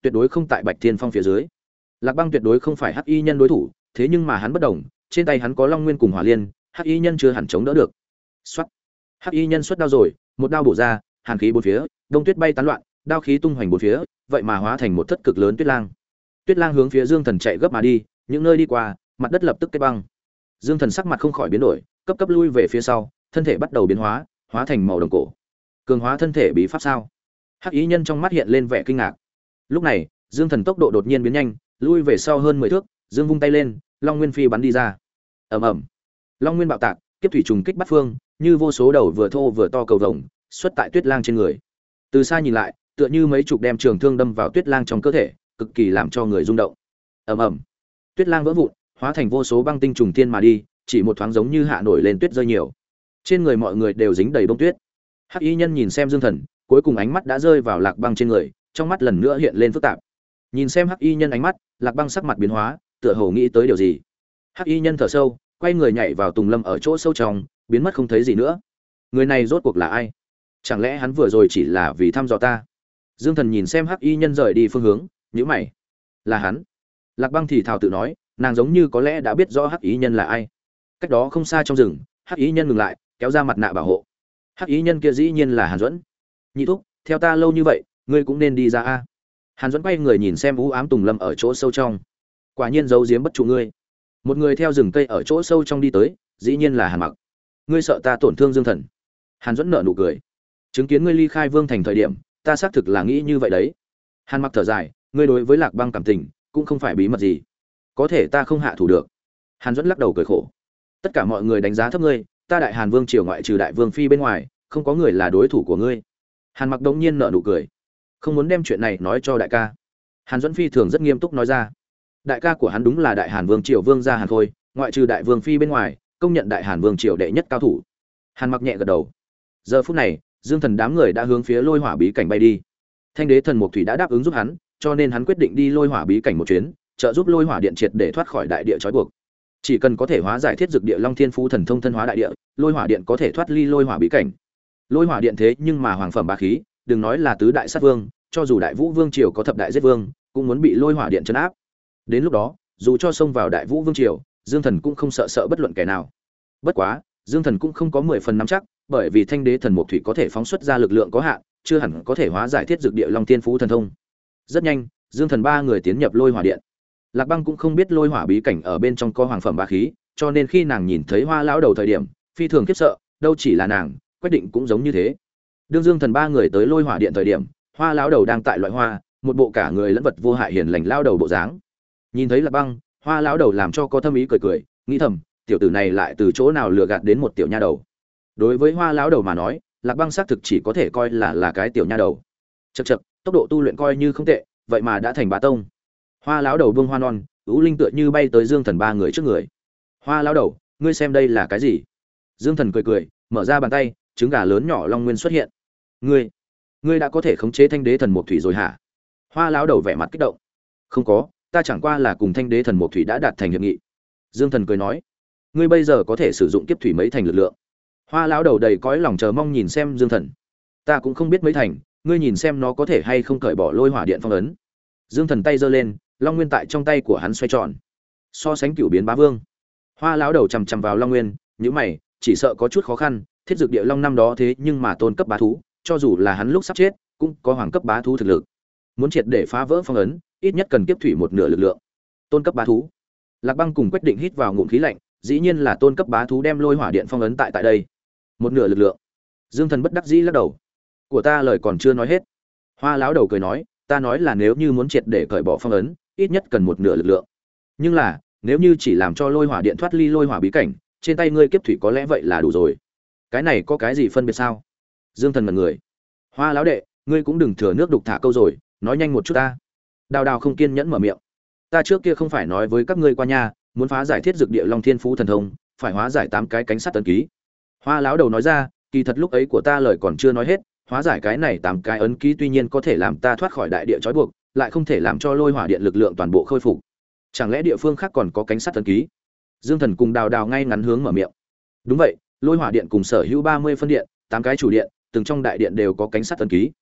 tuyệt đối không tại Bạch Thiên Phong phía dưới. Lạc Băng tuyệt đối không phải Hắc Y Nhân đối thủ, thế nhưng mà hắn bất đồng, trên tay hắn có Long Nguyên cùng Hỏa Liên, Hắc Y Nhân chưa hẳn chống đỡ được. Soát. Hắc Y Nhân xuất đao rồi, một đao bổ ra, hàn khí bốn phía, đông tuyết bay tán loạn, đao khí tung hoành bốn phía, vậy mà hóa thành một thất cực lớn tuyết lang. Tuyết lang hướng phía Dương Thần chạy gấp mà đi, những nơi đi qua, mặt đất lập tức kết băng. Dương Thần sắc mặt không khỏi biến đổi, cấp cấp lui về phía sau, thân thể bắt đầu biến hóa, hóa thành màu đồng cổ. Cường hóa thân thể bí pháp sao? Hắc Y Nhân trong mắt hiện lên vẻ kinh ngạc. Lúc này, Dương Thần tốc độ đột nhiên biến nhanh, lui về sau hơn mười thước, Dương vung tay lên, Long Nguyên phi bắn đi ra. Ầm ầm. Long Nguyên bạo tạc, kiếp thủy trùng kích bắt phương, như vô số đầu vừa thô vừa to cầu vồng, xuất tại Tuyết Lang trên người. Từ xa nhìn lại, tựa như mấy chục đem trường thương đâm vào Tuyết Lang trong cơ thể, cực kỳ làm cho người rung động. Ầm ầm. Tuyết Lang vỡ vụn, hóa thành vô số băng tinh trùng thiên mà đi, chỉ một thoáng giống như hạ nổi lên tuyết rơi nhiều. Trên người mọi người đều dính đầy bông tuyết. Hắc Y Nhân nhìn xem Dương Thần, cuối cùng ánh mắt đã rơi vào Lạc Băng trên người, trong mắt lần nữa hiện lên phức tạp. Nhìn xem Hắc Y Nhân ánh mắt, Lạc Băng sắc mặt biến hóa, tựa hồ nghĩ tới điều gì. Hắc Y Nhân thở sâu, quay người nhảy vào tùng lâm ở chỗ sâu trong, biến mất không thấy gì nữa. Người này rốt cuộc là ai? Chẳng lẽ hắn vừa rồi chỉ là vì thăm dò ta? Dương Thần nhìn xem Hắc Y Nhân rời đi phương hướng, nhíu mày. Là hắn. Lạc Băng thì thào tự nói, nàng giống như có lẽ đã biết rõ Hắc Y Nhân là ai. Cách đó không xa trong rừng, Hắc Y Nhân ngừng lại, kéo ra mặt nạ bảo hộ. Hắc Y Nhân kia dĩ nhiên là Hàn Duẫn. Nhị thúc, theo ta lâu như vậy, ngươi cũng nên đi ra a. Hàn Duẫn quay người nhìn xem u ám tùng lâm ở chỗ sâu trong. Quả nhiên giấu giếm bất trụ ngươi. Một người theo rừng cây ở chỗ sâu trong đi tới, dĩ nhiên là Hàn Mặc. Ngươi sợ ta tổn thương Dương Thần? Hàn Duẫn nở nụ cười. Chứng kiến ngươi ly khai Vương Thành thời điểm, ta xác thực là nghĩ như vậy đấy. Hàn Mặc thở dài, ngươi đối với Lạc Băng cảm tình, cũng không phải bí mật gì. Có thể ta không hạ thủ được. Hàn Duẫn lắc đầu cười khổ. Tất cả mọi người đánh giá thấp ngươi, ta Đại Hàn Vương triều ngoại trừ Đại Vương phi bên ngoài, không có người là đối thủ của ngươi. Hàn Mặc đống nhiên nở nụ cười. Không muốn đem chuyện này nói cho đại ca. Hàn Duẫn phi thường rất nghiêm túc nói ra. Đại ca của hắn đúng là Đại Hàn Vương triều vương gia Hàn Khôi, ngoại trừ Đại Vương phi bên ngoài, công nhận Đại Hàn Vương triều đệ nhất cao thủ. Hàn Mặc nhẹ gật đầu. Giờ phút này, Dương Thần đám người đã hướng phía Lôi Hỏa bí cảnh bay đi. Thanh Đế Thần Mục Thủy đã đáp ứng giúp hắn, cho nên hắn quyết định đi Lôi Hỏa bí cảnh một chuyến, trợ giúp Lôi Hỏa điện triệt để thoát khỏi đại địa trói buộc. Chỉ cần có thể hóa giải thiết dược địa Long Thiên Phú thần thông thân hóa đại địa, Lôi Hỏa điện có thể thoát ly Lôi Hỏa bí cảnh. Lôi Hỏa điện thế nhưng mà hoàng phẩm bá khí, đừng nói là tứ đại sát vương, cho dù Đại Vũ Vương triều có thập đại giết vương, cũng muốn bị Lôi Hỏa điện trấn áp. Đến lúc đó, dù cho xông vào Đại Vũ Vương triều, Dương Thần cũng không sợ sợ bất luận kẻ nào. Bất quá, Dương Thần cũng không có mười phần nắm chắc, bởi vì Thanh Đế Thần Mục Thủy có thể phóng xuất ra lực lượng có hạn, chưa hẳn có thể hóa giải thiết dược địa Long Thiên Phú thần thông. Rất nhanh, Dương Thần ba người tiến nhập Lôi Hỏa điện. Lạc Băng cũng không biết Lôi Hỏa bí cảnh ở bên trong có hoàng phẩm bá khí, cho nên khi nàng nhìn thấy Hoa lão đầu thời điểm, phi thường khiếp sợ, đâu chỉ là nàng, quyết định cũng giống như thế. Đương Dương Thần ba người tới Lôi Hỏa điện thời điểm, Hoa lão đầu đang tại loại hoa, một bộ cả người lẫn vật vô hại hiền lành lão đầu bộ dáng. Nhìn thấy Lạc Băng, Hoa lão đầu làm cho có thâm ý cười cười, nghĩ thầm, tiểu tử này lại từ chỗ nào lừa gạt đến một tiểu nha đầu. Đối với Hoa lão đầu mà nói, Lạc Băng xác thực chỉ có thể coi là là cái tiểu nha đầu. Chậc chậc, tốc độ tu luyện coi như không tệ, vậy mà đã thành bá tông. Hoa lão đầu buông hoa non, ưu linh tựa như bay tới Dương Thần ba người trước người. Hoa lão đầu, ngươi xem đây là cái gì? Dương Thần cười cười, mở ra bàn tay, trứng gà lớn nhỏ long nguyên xuất hiện. Ngươi, ngươi đã có thể khống chế Thanh Đế Thần Mục Thủy rồi hả? Hoa lão đầu vẻ mặt kích động. Không có, ta chẳng qua là cùng Thanh Đế Thần Mục Thủy đã đạt thành hiệp nghị. Dương Thần cười nói, ngươi bây giờ có thể sử dụng kiếp thủy mấy thành lực lượng. Hoa lão đầu đầy cõi lòng chờ mong nhìn xem Dương Thần. Ta cũng không biết mấy thành, ngươi nhìn xem nó có thể hay không cởi bỏ Lôi Hỏa điện phong ấn. Dương Thần tay giơ lên, long nguyên tại trong tay của hắn xoay tròn. So sánh cửu biến bá vương. Hoa lão đầu chằm chằm vào long nguyên, nhíu mày, chỉ sợ có chút khó khăn, thiết dược địa long năm đó thế nhưng mà tôn cấp bá thú, cho dù là hắn lúc sắp chết, cũng có hoàng cấp bá thú thực lực. Muốn triệt để phá vỡ phong ấn, ít nhất cần kiếp thủy một nửa lực lượng. Tôn cấp bá thú. Lạc Băng cùng quyết định hít vào ngụm khí lạnh, dĩ nhiên là tôn cấp bá thú đem Lôi Hỏa điện phong ấn tại tại đây. Một nửa lực lượng. Dương Thần bất đắc dĩ lắc đầu. Của ta lời còn chưa nói hết. Hoa lão đầu cười nói, ta nói là nếu như muốn triệt để cởi bỏ phong ấn, ít nhất cần một nửa lực lượng. Nhưng là, nếu như chỉ làm cho Lôi Hỏa điện thoát ly Lôi Hỏa bí cảnh, trên tay ngươi kiếp thủy có lẽ vậy là đủ rồi. Cái này có cái gì phân biệt sao? Dương Thần ngẩn người. Hoa lão đệ, ngươi cũng đừng thừa nước đục thả câu rồi, nói nhanh một chút ta. Đào Đào không kiên nhẫn mở miệng. Ta trước kia không phải nói với các ngươi qua nha, muốn phá giải thiết dược địa Long Thiên Phú thần thông, phải hóa giải tám cái cánh sắt ấn ký. Hoa lão đầu nói ra, kỳ thật lúc ấy của ta lời còn chưa nói hết, hóa giải cái này tám cái ấn ký tuy nhiên có thể làm ta thoát khỏi đại địa trói buộc, lại không thể làm cho Lôi Hỏa điện lực lượng toàn bộ khôi phục. Chẳng lẽ địa phương khác còn có cánh sắt ấn ký? Dương Thần cùng Đào Đào ngay ngắn hướng mở miệng. Đúng vậy, Lôi Hỏa điện cùng sở hữu ba mươi phân điện, tám cái chủ điện, từng trong đại điện đều có cánh sắt ấn ký.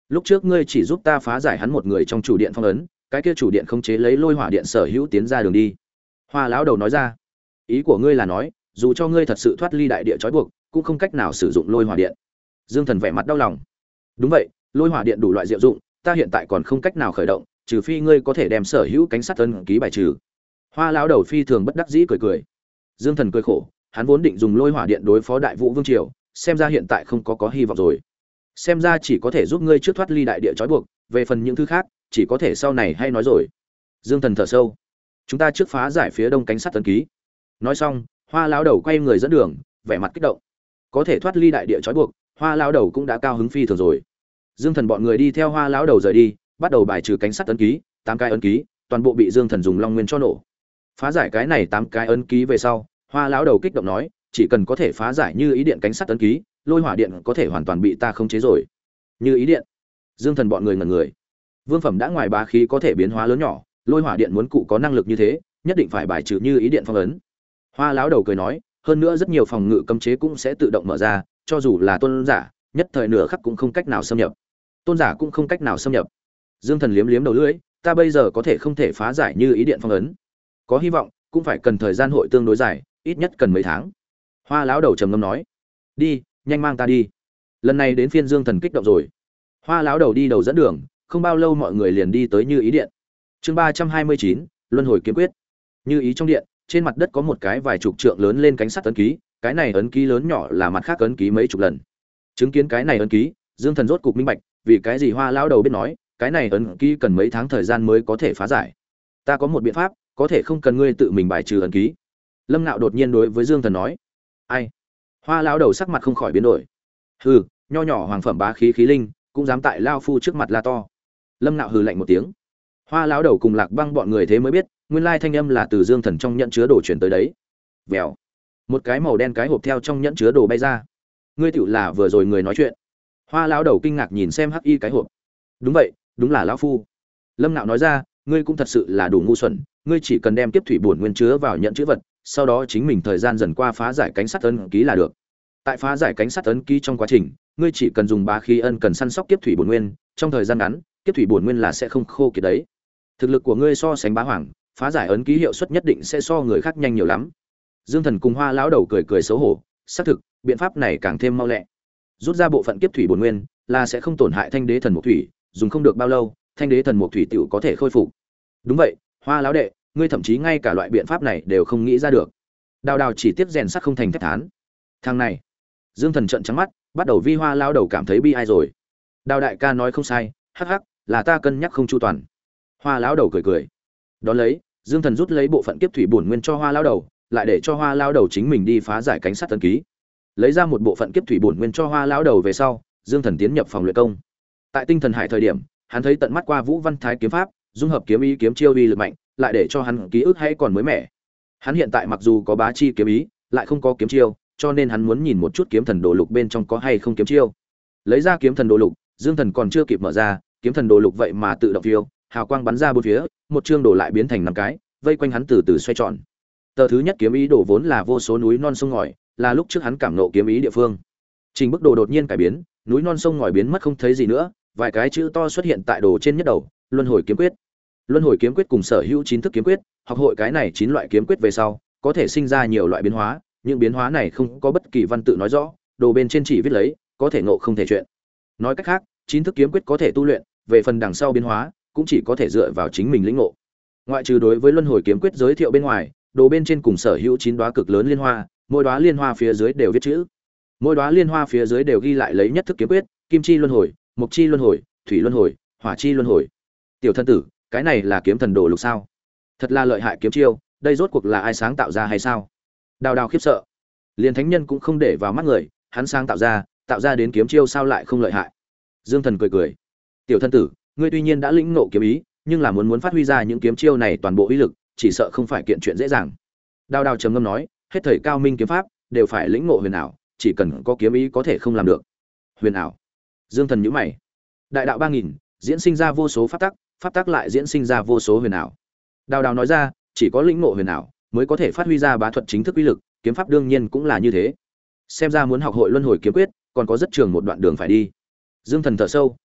Lúc trước ngươi chỉ giúp ta phá giải hắn một người trong chủ điện phong ấn, cái kia chủ điện không chế lấy lôi hỏa điện sở hữu tiến ra đường đi. Hoa lão đầu nói ra, ý của ngươi là nói, dù cho ngươi thật sự thoát ly đại địa trói buộc, cũng không cách nào sử dụng lôi hỏa điện. Dương Thần vẻ mặt đau lòng. Đúng vậy, lôi hỏa điện đủ loại diệu dụng, ta hiện tại còn không cách nào khởi động, trừ phi ngươi có thể đem sở hữu cánh sắt ấn ký bài trừ. Hoa lão đầu phi thường bất đắc dĩ cười cười. Dương Thần cười khổ, hắn vốn định dùng lôi hỏa điện đối phó Đại Vũ Vương triều, xem ra hiện tại không có có hy vọng rồi. Xem ra chỉ có thể giúp ngươi trước thoát ly đại địa trói buộc, về phần những thứ khác, chỉ có thể sau này hay nói rồi. Dương Thần thở sâu. Chúng ta trước phá giải phía đông cánh sắt ấn ký. Nói xong, Hoa lão đầu quay người dẫn đường, vẻ mặt kích động. Có thể thoát ly đại địa trói buộc, Hoa lão đầu cũng đã cao hứng phi thường rồi. Dương Thần bọn người đi theo Hoa lão đầu rời đi, bắt đầu bài trừ cánh sắt ấn ký, tám cái ấn ký, toàn bộ bị Dương Thần dùng Long Nguyên cho nổ. Phá giải cái này tám cái ấn ký về sau, Hoa lão đầu kích động nói, chỉ cần có thể phá giải như ý điện cánh sắt ấn ký, lôi hỏa điện có thể hoàn toàn bị ta khống chế rồi. Như ý điện. Dương Thần bọn người ngẩn người. Vương phẩm đã ngoài bá khí có thể biến hóa lớn nhỏ, lôi hỏa điện muốn cụ có năng lực như thế, nhất định phải bài trừ như ý điện phong ấn. Hoa lão đầu cười nói, hơn nữa rất nhiều phòng ngự cấm chế cũng sẽ tự động mở ra, cho dù là tôn giả, nhất thời nửa khắc cũng không cách nào xâm nhập. Tôn giả cũng không cách nào xâm nhập. Dương Thần liếm liếm đầu lưỡi, ta bây giờ có thể không thể phá giải như ý điện phong ấn. Có hy vọng, cũng phải cần thời gian hội tương đối dài, ít nhất cần mấy tháng. Hoa lão đầu trầm ngâm nói, đi, nhanh mang ta đi. Lần này đến phiên Dương Thần kích động rồi. Hoa lão đầu đi đầu dẫn đường, không bao lâu mọi người liền đi tới như ý điện. Chương ba trăm hai mươi chín, luân hồi kiếm quyết. Như ý trong điện, trên mặt đất có một cái vài chục trượng lớn lên cánh sắt ấn ký, cái này ấn ký lớn nhỏ là mặt khác ấn ký mấy chục lần. Chứng kiến cái này ấn ký, Dương Thần rốt cục minh bạch, vì cái gì Hoa lão đầu biết nói, cái này ấn ký cần mấy tháng thời gian mới có thể phá giải. Ta có một biện pháp, có thể không cần ngươi tự mình bài trừ ấn ký. Lâm Nạo đột nhiên đối với Dương Thần nói. Ai? Hoa lão đầu sắc mặt không khỏi biến đổi. Hừ, nho nhỏ hoàng phẩm bá khí khí linh, cũng dám tại lao phu trước mặt la to. Lâm Nạo hừ lạnh một tiếng. Hoa lão đầu cùng Lạc Băng bọn người thế mới biết, nguyên lai thanh âm là từ Dương Thần trong nhẫn chứa đồ truyền tới đấy. Vèo. Một cái màu đen cái hộp theo trong nhẫn chứa đồ bay ra. Ngươi tiểu là vừa rồi người nói chuyện. Hoa lão đầu kinh ngạc nhìn xem hắc y cái hộp. Đúng vậy, đúng là lão phu. Lâm Nạo nói ra, ngươi cũng thật sự là đủ ngu xuẩn, ngươi chỉ cần đem tiếp thủy bổn nguyên chứa vào nhận chữ vật, sau đó chính mình thời gian dần qua phá giải cánh sắt ấn ký là được. Tại phá giải cánh sắt ấn ký trong quá trình, ngươi chỉ cần dùng bá khí ân cần săn sóc tiếp thủy bổn nguyên, trong thời gian ngắn, tiếp thủy bổn nguyên là sẽ không khô kiệt đấy. Thực lực của ngươi so sánh bá hoàng, phá giải ấn ký hiệu suất nhất định sẽ so người khác nhanh nhiều lắm. Dương Thần cùng Hoa lão đầu cười cười xấu hổ, xác thực, biện pháp này càng thêm mau lẹ. Rút ra bộ phận kiếp thủy bổn nguyên, là sẽ không tổn hại thanh đế thần mục thủy, dùng không được bao lâu, thanh đế thần mục thủy tiểu có thể khôi phục. Đúng vậy, Hoa lão đệ, ngươi thậm chí ngay cả loại biện pháp này đều không nghĩ ra được. Đào Đào chỉ tiếc rèn sắt không thành thép thán. Thằng này. Dương Thần trợn trắng mắt, bắt đầu vi Hoa lão đầu cảm thấy bi ai rồi. Đào đại ca nói không sai, hắc hắc, là ta cân nhắc không chu toàn. Hoa lão đầu cười cười. Đón lấy, Dương Thần rút lấy bộ phận kiếp thủy bổn nguyên cho Hoa lão đầu, lại để cho Hoa lão đầu chính mình đi phá giải cánh sắt ấn ký. Lấy ra một bộ phận kiếp thủy bổn nguyên cho Hoa lão đầu về sau, Dương Thần tiến nhập phòng luyện công. Tại Tinh Thần Hải thời điểm, hắn thấy tận mắt qua Vũ Văn Thái kiếm pháp, dung hợp kiếm ý kiếm chiêu uy lực mạnh, lại để cho hắn ký ức hay còn mới mẻ. Hắn hiện tại mặc dù có bá chi kiếm ý, lại không có kiếm chiêu, cho nên hắn muốn nhìn một chút kiếm thần đồ lục bên trong có hay không kiếm chiêu. Lấy ra kiếm thần đồ lục, Dương Thần còn chưa kịp mở ra, kiếm thần đồ lục vậy mà tự động phiêu, hào quang bắn ra bốn phía, một chương đồ lại biến thành năm cái, vây quanh hắn từ từ xoay tròn. Tờ thứ nhất kiếm ý đồ vốn là vô số núi non sông ngòi, là lúc trước hắn cảm nộ kiếm ý địa phương. Trình bức đồ đột nhiên cải biến, núi non sông ngòi biến mất không thấy gì nữa, vài cái chữ to xuất hiện tại đồ trên nhất đầu, luân hồi kiếm quyết. Luân hồi kiếm quyết cùng sở hữu chín thức kiếm quyết, học hội cái này chín loại kiếm quyết về sau, có thể sinh ra nhiều loại biến hóa, những biến hóa này không có bất kỳ văn tự nói rõ, đồ bên trên chỉ viết lấy, có thể ngộ không thể chuyện. Nói cách khác, chín thức kiếm quyết có thể tu luyện, về phần đằng sau biến hóa, cũng chỉ có thể dựa vào chính mình lĩnh ngộ. Ngoại trừ đối với luân hồi kiếm quyết giới thiệu bên ngoài, đồ bên trên cùng sở hữu chín đóa cực lớn liên hoa, mỗi đóa liên hoa phía dưới đều viết chữ. Mỗi đóa liên hoa phía dưới đều ghi lại lấy nhất thức kiếm quyết, kim chi luân hồi, mộc chi luân hồi, thủy luân hồi, hỏa chi luân hồi. Tiểu thân tử, cái này là kiếm thần đồ lục sao? Thật là lợi hại kiếm chiêu, đây rốt cuộc là ai sáng tạo ra hay sao? Đào Đào khiếp sợ. Liên thánh nhân cũng không để vào mắt người, hắn sáng tạo ra, tạo ra đến kiếm chiêu sao lại không lợi hại? Dương Thần cười cười. Tiểu thân tử, ngươi tuy nhiên đã lĩnh ngộ kiếm ý, nhưng là muốn muốn phát huy ra những kiếm chiêu này toàn bộ uy lực, chỉ sợ không phải kiện chuyện dễ dàng. Đào Đào trầm ngâm nói, hết thảy cao minh kiếm pháp đều phải lĩnh ngộ huyền ảo, chỉ cần có kiếm ý có thể không làm được. Huyền ảo? Dương Thần nhíu mày. Đại đạo ba nghìn, diễn sinh ra vô số pháp tắc, pháp tắc lại diễn sinh ra vô số huyền ảo. Đào Đào nói ra, chỉ có lĩnh ngộ huyền ảo mới có thể phát huy ra bá thuật chính thức uy lực, kiếm pháp đương nhiên cũng là như thế. Xem ra muốn học hội luân hồi kiếm quyết, còn có rất trường một đoạn đường phải đi. Dương Thần thở sâu,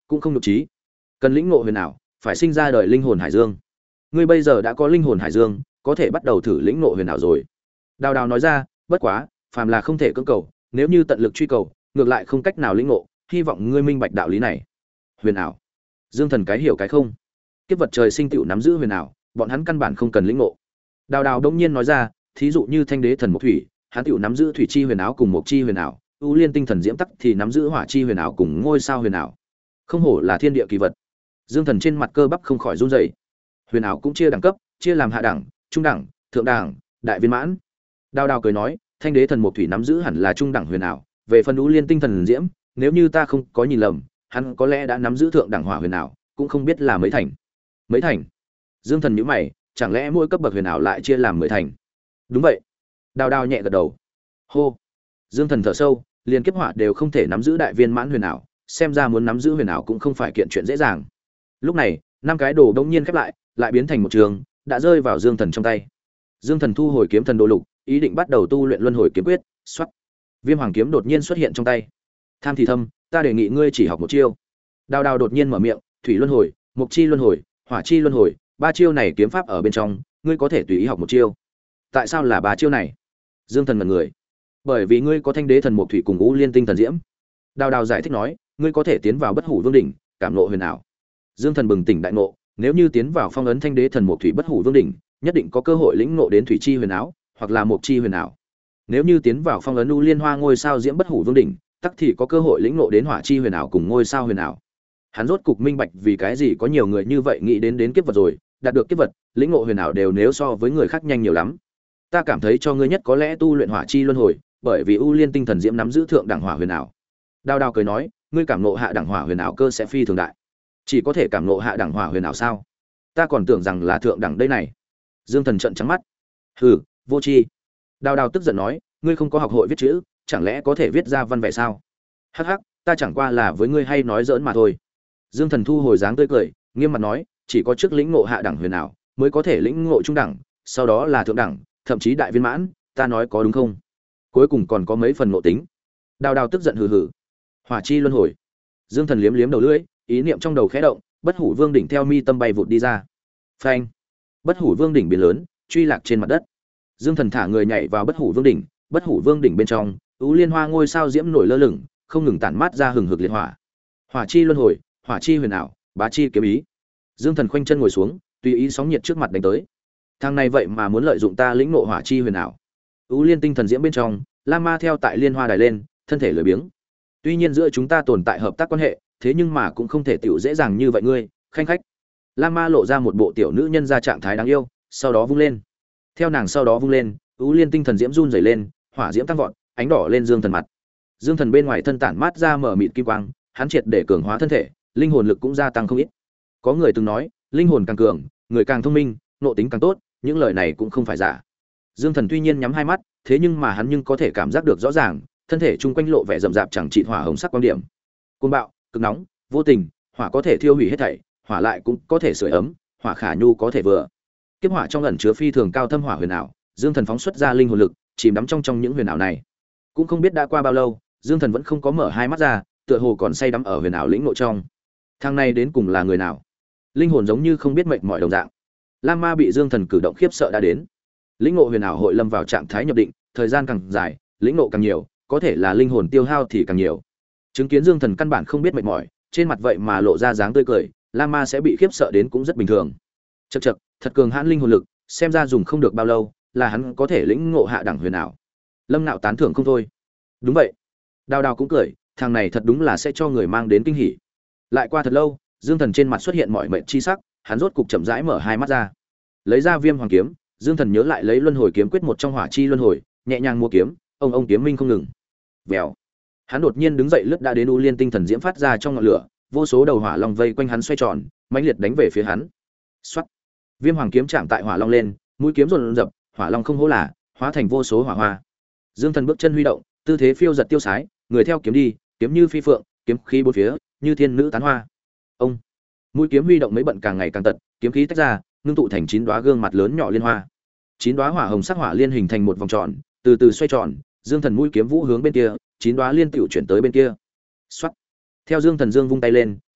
cũng không nhục trí. Cần lĩnh ngộ huyền ảo, phải sinh ra đời linh hồn hải dương. Ngươi bây giờ đã có linh hồn hải dương, có thể bắt đầu thử lĩnh ngộ huyền ảo rồi. Đào Đào nói ra, bất quá, phàm là không thể cưỡng cầu, nếu như tận lực truy cầu, ngược lại không cách nào lĩnh ngộ, hy vọng ngươi minh bạch đạo lý này. Huyền ảo. Dương Thần cái hiểu cái không. Kiếp vật trời sinh tựu nắm giữ huyền ảo, bọn hắn căn bản không cần lĩnh ngộ. Đào Đào đông nhiên nói ra, thí dụ như Thanh Đế thần Mộc Thủy, hắn tựu nắm giữ thủy chi huyền ảo cùng mộc chi huyền ảo, U Liên tinh thần diễm tắc thì nắm giữ hỏa chi huyền ảo cùng ngôi sao huyền ảo. Không hổ là thiên địa kỳ vật. Dương Thần trên mặt cơ bắp không khỏi run rẩy. Huyền ảo cũng chia đẳng cấp, chia làm hạ đẳng, trung đẳng, thượng đẳng, đại viên mãn. Đào Đào cười nói, Thanh Đế thần Mộc Thủy nắm giữ hẳn là trung đẳng huyền ảo, về phần U Liên tinh thần diễm, nếu như ta không có nhìn lầm, hắn có lẽ đã nắm giữ thượng đẳng hỏa huyền ảo, cũng không biết là mấy thành. Mấy thành? Dương Thần nhíu mày, chẳng lẽ mỗi cấp bậc huyền ảo lại chia làm mười thành? Đúng vậy. Đào Đào nhẹ gật đầu. Hô. Dương Thần thở sâu, liền kiếp hỏa đều không thể nắm giữ đại viên mãn huyền ảo, xem ra muốn nắm giữ huyền ảo cũng không phải kiện chuyện dễ dàng. Lúc này, năm cái đồ đống nhiên khép lại, lại biến thành một trường, đã rơi vào Dương Thần trong tay. Dương Thần thu hồi kiếm thần đồ lục, ý định bắt đầu tu luyện luân hồi kiếm quyết, xoát. Viêm hoàng kiếm đột nhiên xuất hiện trong tay. Tham thì thâm, ta đề nghị ngươi chỉ học một chiêu. Đào Đào đột nhiên mở miệng, thủy luân hồi, mộc chi luân hồi, hỏa chi luân hồi, ba chiêu này kiếm pháp ở bên trong, ngươi có thể tùy ý học một chiêu. Tại sao là ba chiêu này? Dương Thần ngẩn người. Bởi vì ngươi có Thanh Đế thần Mộc Thủy cùng U Liên tinh thần diễm. Đào Đào giải thích nói, ngươi có thể tiến vào bất hủ vương đỉnh, cảm ngộ huyền ảo. Dương Thần bừng tỉnh đại ngộ, nếu như tiến vào phong ấn Thanh Đế thần Mộc Thủy bất hủ vương đỉnh, nhất định có cơ hội lĩnh ngộ đến thủy chi huyền ảo, hoặc là mộc chi huyền ảo. Nếu như tiến vào phong ấn U Liên Hoa ngôi sao diễm bất hủ vương đỉnh, tắc thì có cơ hội lĩnh ngộ đến hỏa chi huyền ảo cùng ngôi sao huyền ảo. Hắn rốt cục minh bạch vì cái gì có nhiều người như vậy nghĩ đến đến kiếp vật rồi, đạt được kiếp vật, lĩnh ngộ huyền ảo đều nếu so với người khác nhanh nhiều lắm. Ta cảm thấy cho ngươi nhất có lẽ tu luyện hỏa chi luân hồi, bởi vì U Liên tinh thần diễm nắm giữ thượng đẳng hỏa huyền ảo. Đào Đào cười nói, ngươi cảm ngộ hạ đẳng hỏa huyền ảo cơ sẽ phi thường đại. Chỉ có thể cảm ngộ hạ đẳng hỏa huyền ảo sao? Ta còn tưởng rằng là thượng đẳng đây này. Dương Thần trợn trắng mắt. Hừ, vô tri. Đào Đào tức giận nói, ngươi không có học hội viết chữ, chẳng lẽ có thể viết ra văn vẻ sao? Hắc hắc, ta chẳng qua là với ngươi hay nói giỡn mà thôi. Dương Thần thu hồi dáng tươi cười, nghiêm mặt nói, chỉ có trước lĩnh ngộ hạ đẳng huyền ảo, mới có thể lĩnh ngộ trung đẳng, sau đó là thượng đẳng, thậm chí đại viên mãn, ta nói có đúng không? Cuối cùng còn có mấy phần ngộ tính. Đào Đào tức giận hừ hừ. Hỏa chi luân hồi. Dương Thần liếm liếm đầu lưỡi, ý niệm trong đầu khẽ động, bất hủ vương đỉnh theo mi tâm bay vụt đi ra. Phanh. Bất hủ vương đỉnh biến lớn, truy lạc trên mặt đất. Dương Thần thả người nhảy vào bất hủ vương đỉnh, bất hủ vương đỉnh bên trong, U Liên Hoa ngôi sao diễm nổi lơ lửng, không ngừng tản mát ra hừng hực liệt hỏa. Hỏa chi luân hồi, hỏa chi huyền ảo, bá chi kiếm ý. Dương Thần khoanh chân ngồi xuống, tùy ý sóng nhiệt trước mặt đánh tới. Thằng này vậy mà muốn lợi dụng ta lĩnh ngộ hỏa chi huyền ảo. U Liên tinh thần diễm bên trong, Lam Ma theo tại Liên Hoa đài lên, thân thể lười biếng. Tuy nhiên giữa chúng ta tồn tại hợp tác quan hệ, thế nhưng mà cũng không thể tiểu dễ dàng như vậy ngươi, khanh khách. Lam Ma lộ ra một bộ tiểu nữ nhân ra trạng thái đáng yêu, sau đó vung lên. Theo nàng sau đó vung lên, U Liên tinh thần diễm run rẩy lên, hỏa diễm tăng vọt, ánh đỏ lên Dương Thần mặt. Dương Thần bên ngoài thân tản mát ra mở mịt kim quang, hắn triệt để cường hóa thân thể, linh hồn lực cũng gia tăng không ít. Có người từng nói, linh hồn càng cường, người càng thông minh, nội tính càng tốt, những lời này cũng không phải giả. Dương Thần tuy nhiên nhắm hai mắt, thế nhưng mà hắn nhưng có thể cảm giác được rõ ràng, thân thể chung quanh lộ vẻ rậm rạp chẳng trị hỏa hồng sắc quang điểm. Côn bạo, cực nóng, vô tình, hỏa có thể thiêu hủy hết thảy, hỏa lại cũng có thể sưởi ấm, hỏa khả nhu có thể vừa. Kiếp hỏa trong ẩn chứa phi thường cao thâm hỏa huyền ảo, Dương Thần phóng xuất ra linh hồn lực, chìm đắm trong trong những huyền ảo này. Cũng không biết đã qua bao lâu, Dương Thần vẫn không có mở hai mắt ra, tựa hồ còn say đắm ở huyền ảo lĩnh ngộ trong. Thằng này đến cùng là người nào? Linh hồn giống như không biết mệt mỏi đồng dạng. Lam Ma bị Dương Thần cử động khiếp sợ đã đến. Lĩnh ngộ huyền ảo hội lâm vào trạng thái nhập định, thời gian càng dài, lĩnh ngộ càng nhiều, có thể là linh hồn tiêu hao thì càng nhiều. Chứng kiến Dương Thần căn bản không biết mệt mỏi, trên mặt vậy mà lộ ra dáng tươi cười, Lam Ma sẽ bị khiếp sợ đến cũng rất bình thường. Chậc chậc, thật cường hãn linh hồn lực, xem ra dùng không được bao lâu, là hắn có thể lĩnh ngộ hạ đẳng huyền ảo. Lâm Nạo tán thưởng không thôi. Đúng vậy. Đào Đào cũng cười, thằng này thật đúng là sẽ cho người mang đến kinh hỉ. Lại qua thật lâu, Dương Thần trên mặt xuất hiện mọi mệt chi sắc, hắn rốt cục chậm rãi mở hai mắt ra. Lấy ra Viêm Hoàng kiếm, Dương Thần nhớ lại lấy Luân Hồi kiếm quyết một trong hỏa chi luân hồi, nhẹ nhàng mua kiếm, ông ông kiếm minh không ngừng. Vèo. Hắn đột nhiên đứng dậy lướt đã đến U Liên tinh thần diễm phát ra trong ngọn lửa, vô số đầu hỏa long vây quanh hắn xoay tròn, mãnh liệt đánh về phía hắn. Soát. Viêm Hoàng kiếm chạm tại hỏa long lên, mũi kiếm run rập, hỏa long không hố là, hóa thành vô số hỏa hoa. Dương Thần bước chân huy động, tư thế phiêu giật tiêu sái, người theo kiếm đi, kiếm như phi phượng, kiếm khí bốn phía, như thiên nữ tán hoa. Ông. Mũi kiếm huy động mấy bận càng ngày càng tật, kiếm khí tách ra, ngưng tụ thành chín đóa gương mặt lớn nhỏ liên hoa. Chín đóa hỏa hồng sắc hỏa liên hình thành một vòng tròn, từ từ xoay tròn, Dương Thần mũi kiếm vũ hướng bên kia, chín đóa liên tiểu chuyển tới bên kia. Soát. Theo Dương Thần dương vung tay lên,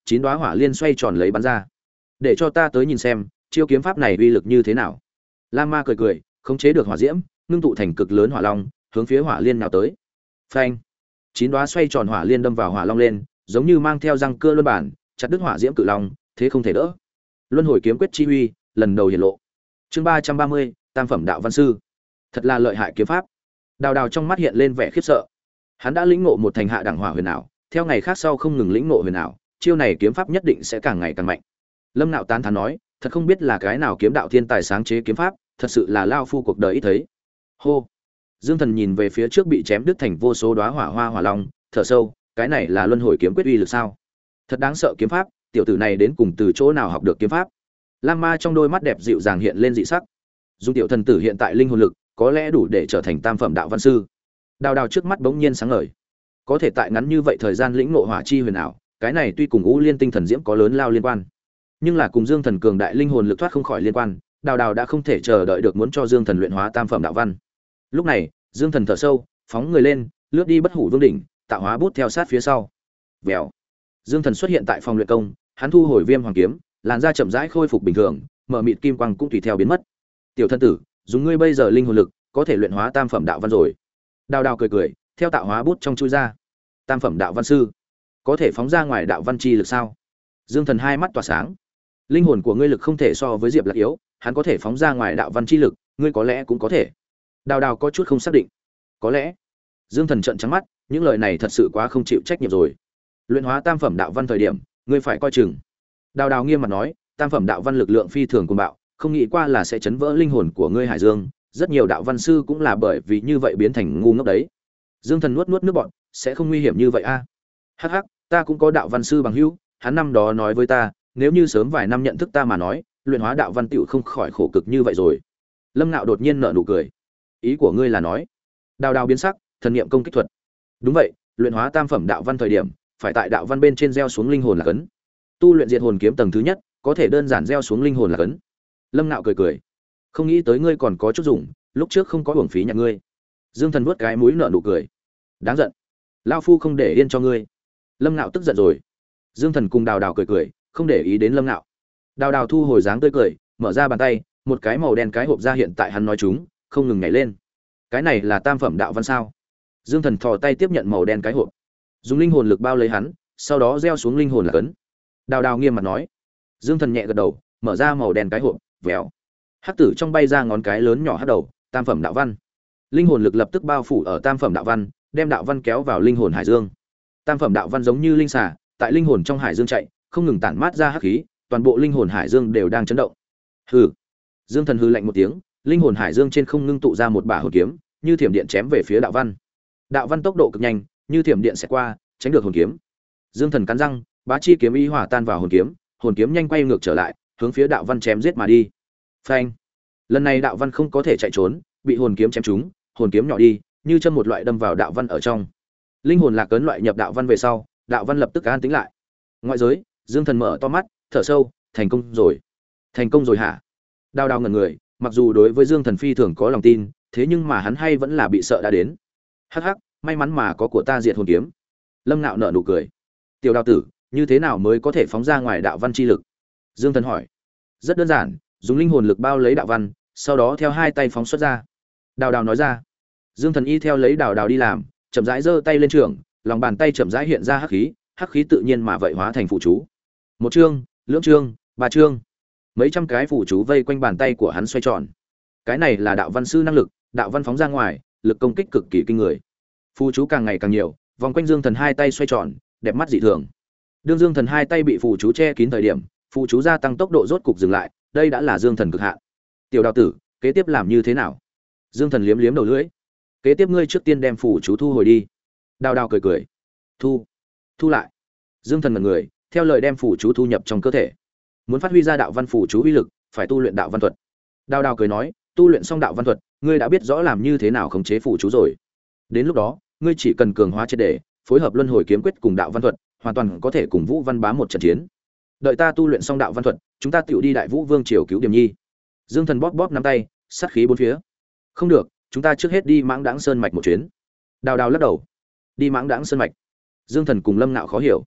chín đóa hỏa liên xoay tròn lấy bắn ra. Để cho ta tới nhìn xem, chiêu kiếm pháp này uy lực như thế nào. Lam Ma cười cười, khống chế được hỏa diễm, ngưng tụ thành cực lớn hỏa long, hướng phía hỏa liên nào tới. Phanh! Chín đóa xoay tròn hỏa liên đâm vào hỏa long lên, giống như mang theo răng cưa luân bản, chặt đứt hỏa diễm cự long, thế không thể đỡ. Luân hồi kiếm quyết chi uy, lần đầu hiện lộ. Chương ba trăm ba mươi, Tam phẩm đạo văn sư. Thật là lợi hại kiếm pháp. Đào Đào trong mắt hiện lên vẻ khiếp sợ. Hắn đã lĩnh ngộ một thành hạ đẳng hỏa huyền ảo, theo ngày khác sau không ngừng lĩnh ngộ huyền ảo, chiêu này kiếm pháp nhất định sẽ càng ngày càng mạnh. Lâm Nạo tán thán nói, thật không biết là cái nào kiếm đạo thiên tài sáng chế kiếm pháp, thật sự là lao phu cuộc đời ít thấy. Hô. Dương Thần nhìn về phía trước bị chém đứt thành vô số đóa hỏa hoa hỏa long, thở sâu, cái này là luân hồi kiếm quyết uy lực sao? Thật đáng sợ kiếm pháp, tiểu tử này đến cùng từ chỗ nào học được kiếm pháp? Lam Ma trong đôi mắt đẹp dịu dàng hiện lên dị sắc. Dung tiểu thần tử hiện tại linh hồn lực, có lẽ đủ để trở thành tam phẩm đạo văn sư. Đào Đào trước mắt bỗng nhiên sáng ngời. Có thể tại ngắn như vậy thời gian lĩnh ngộ hỏa chi huyền ảo, cái này tuy cùng U Liên tinh thần diễm có lớn lao liên quan, nhưng là cùng Dương Thần cường đại linh hồn lực thoát không khỏi liên quan, Đào Đào đã không thể chờ đợi được muốn cho Dương Thần luyện hóa tam phẩm đạo văn. Lúc này, Dương Thần thở sâu, phóng người lên, lướt đi Bất Hủ Vương đỉnh, tạo hóa bút theo sát phía sau. Vèo. Dương Thần xuất hiện tại phòng luyện công, hắn thu hồi Viêm Hoàng kiếm, làn da chậm rãi khôi phục bình thường, mở mịt kim quang cũng tùy theo biến mất. Tiểu thân tử, dùng ngươi bây giờ linh hồn lực, có thể luyện hóa tam phẩm đạo văn rồi. Đào Đào cười cười, theo tạo hóa bút trong chui ra. Tam phẩm đạo văn sư, có thể phóng ra ngoài đạo văn chi lực sao? Dương Thần hai mắt tỏa sáng. Linh hồn của ngươi lực không thể so với Diệp Lạc yếu, hắn có thể phóng ra ngoài đạo văn chi lực, ngươi có lẽ cũng có thể. Đào Đào có chút không xác định. Có lẽ. Dương Thần trợn trắng mắt, những lời này thật sự quá không chịu trách nhiệm rồi. Luyện hóa tam phẩm đạo văn thời điểm, ngươi phải coi chừng. Đào Đào nghiêm mặt nói, tam phẩm đạo văn lực lượng phi thường cuồng bạo, không nghĩ qua là sẽ chấn vỡ linh hồn của ngươi Hải Dương, rất nhiều đạo văn sư cũng là bởi vì như vậy biến thành ngu ngốc đấy. Dương Thần nuốt nuốt nước bọt, sẽ không nguy hiểm như vậy a? À? Hắc hắc, ta cũng có đạo văn sư bằng hữu, hắn năm đó nói với ta, nếu như sớm vài năm nhận thức ta mà nói, luyện hóa đạo văn tiểu không khỏi khổ cực như vậy rồi. Lâm Nạo đột nhiên nở nụ cười. Ý của ngươi là nói? Đào Đào biến sắc, thần niệm công kích thuật. Đúng vậy, luyện hóa tam phẩm đạo văn thời điểm, phải tại đạo văn bên trên gieo xuống linh hồn là cấn. Tu luyện diệt hồn kiếm tầng thứ nhất, có thể đơn giản gieo xuống linh hồn là cấn. Lâm Nạo cười cười. Không nghĩ tới ngươi còn có chút dùng, lúc trước không có uổng phí nhặt ngươi. Dương Thần vuốt cái mũi nở nụ cười. Đáng giận, lão phu không để yên cho ngươi. Lâm Nạo tức giận rồi. Dương Thần cùng Đào Đào cười cười, không để ý đến Lâm Nạo. Đào Đào thu hồi dáng tươi cười, mở ra bàn tay, một cái màu đen cái hộp ra hiện tại hắn nói chúng, không ngừng nhảy lên. Cái này là tam phẩm đạo văn sao? Dương Thần thò tay tiếp nhận màu đen cái hộp, dùng linh hồn lực bao lấy hắn, sau đó gieo xuống linh hồn là cấn. Đào Đào nghiêm mặt nói. Dương Thần nhẹ gật đầu, mở ra màu đen cái hộp, vèo. Hắc tử trong bay ra ngón cái lớn nhỏ hắc đầu, tam phẩm đạo văn. Linh hồn lực lập tức bao phủ ở tam phẩm đạo văn, đem đạo văn kéo vào linh hồn hải dương. Tam phẩm đạo văn giống như linh xà, tại linh hồn trong hải dương chạy, không ngừng tản mát ra hắc khí, toàn bộ linh hồn hải dương đều đang chấn động. Hừ. Dương Thần hừ lạnh một tiếng, linh hồn hải dương trên không ngưng tụ ra một bả hồn kiếm, như thiểm điện chém về phía đạo văn. Đạo văn tốc độ cực nhanh, như thiểm điện sẽ qua, tránh được hồn kiếm. Dương Thần cắn răng, bá chi kiếm ý hòa tan vào hồn kiếm, hồn kiếm nhanh quay ngược trở lại, hướng phía đạo văn chém giết mà đi. Phanh. Lần này đạo văn không có thể chạy trốn, bị hồn kiếm chém trúng, hồn kiếm nhỏ đi, như châm một loại đâm vào đạo văn ở trong. Linh hồn lạc cấn loại nhập đạo văn về sau, đạo văn lập tức an tĩnh lại. Ngoại giới, Dương Thần mở to mắt, thở sâu, thành công rồi. Thành công rồi hả? Đào Đào ngẩn người, mặc dù đối với Dương Thần phi thường có lòng tin, thế nhưng mà hắn hay vẫn là bị sợ đã đến. Hắc hắc, may mắn mà có của ta diệt hồn kiếm. Lâm Nạo nở nụ cười. Tiểu Đào tử, như thế nào mới có thể phóng ra ngoài đạo văn chi lực? Dương Thần hỏi. Rất đơn giản, dùng linh hồn lực bao lấy đạo văn, sau đó theo hai tay phóng xuất ra. Đào Đào nói ra. Dương Thần y theo lấy Đào Đào đi làm, chậm rãi giơ tay lên trường, lòng bàn tay chậm rãi hiện ra hắc khí, hắc khí tự nhiên mà vậy hóa thành phụ chú. Một chương, lưỡng chương, ba chương. Mấy trăm cái phụ chú vây quanh bàn tay của hắn xoay tròn. Cái này là đạo văn sư năng lực, đạo văn phóng ra ngoài, lực công kích cực kỳ kinh người. Phụ chú càng ngày càng nhiều, vòng quanh Dương Thần hai tay xoay tròn, đẹp mắt dị thường. Đương Dương Thần hai tay bị phụ chú che kín thời điểm, phụ chú gia tăng tốc độ rốt cục dừng lại, đây đã là Dương Thần cực hạn. Tiểu Đào tử, kế tiếp làm như thế nào? Dương Thần liếm liếm đầu lưỡi. Kế tiếp ngươi trước tiên đem phụ chú thu hồi đi. Đào Đào cười cười. Thu? Thu lại? Dương Thần ngẩn người, theo lời đem phụ chú thu nhập trong cơ thể. Muốn phát huy ra đạo văn phụ chú uy lực, phải tu luyện đạo văn thuật. Đào Đào cười nói, tu luyện xong đạo văn thuật, ngươi đã biết rõ làm như thế nào khống chế phụ chú rồi. Đến lúc đó, ngươi chỉ cần cường hóa triệt để, phối hợp luân hồi kiếm quyết cùng đạo văn thuật, hoàn toàn có thể cùng Vũ Văn Bá một trận chiến. Đợi ta tu luyện xong đạo văn thuật, chúng ta tựu đi Đại Vũ Vương triều cứu Điềm Nhi. Dương Thần bóp bóp nắm tay, sát khí bốn phía. Không được, chúng ta trước hết đi Mãng Đãng Sơn mạch một chuyến. Đào Đào lắc đầu. Đi Mãng Đãng Sơn mạch? Dương Thần cùng Lâm Nạo khó hiểu.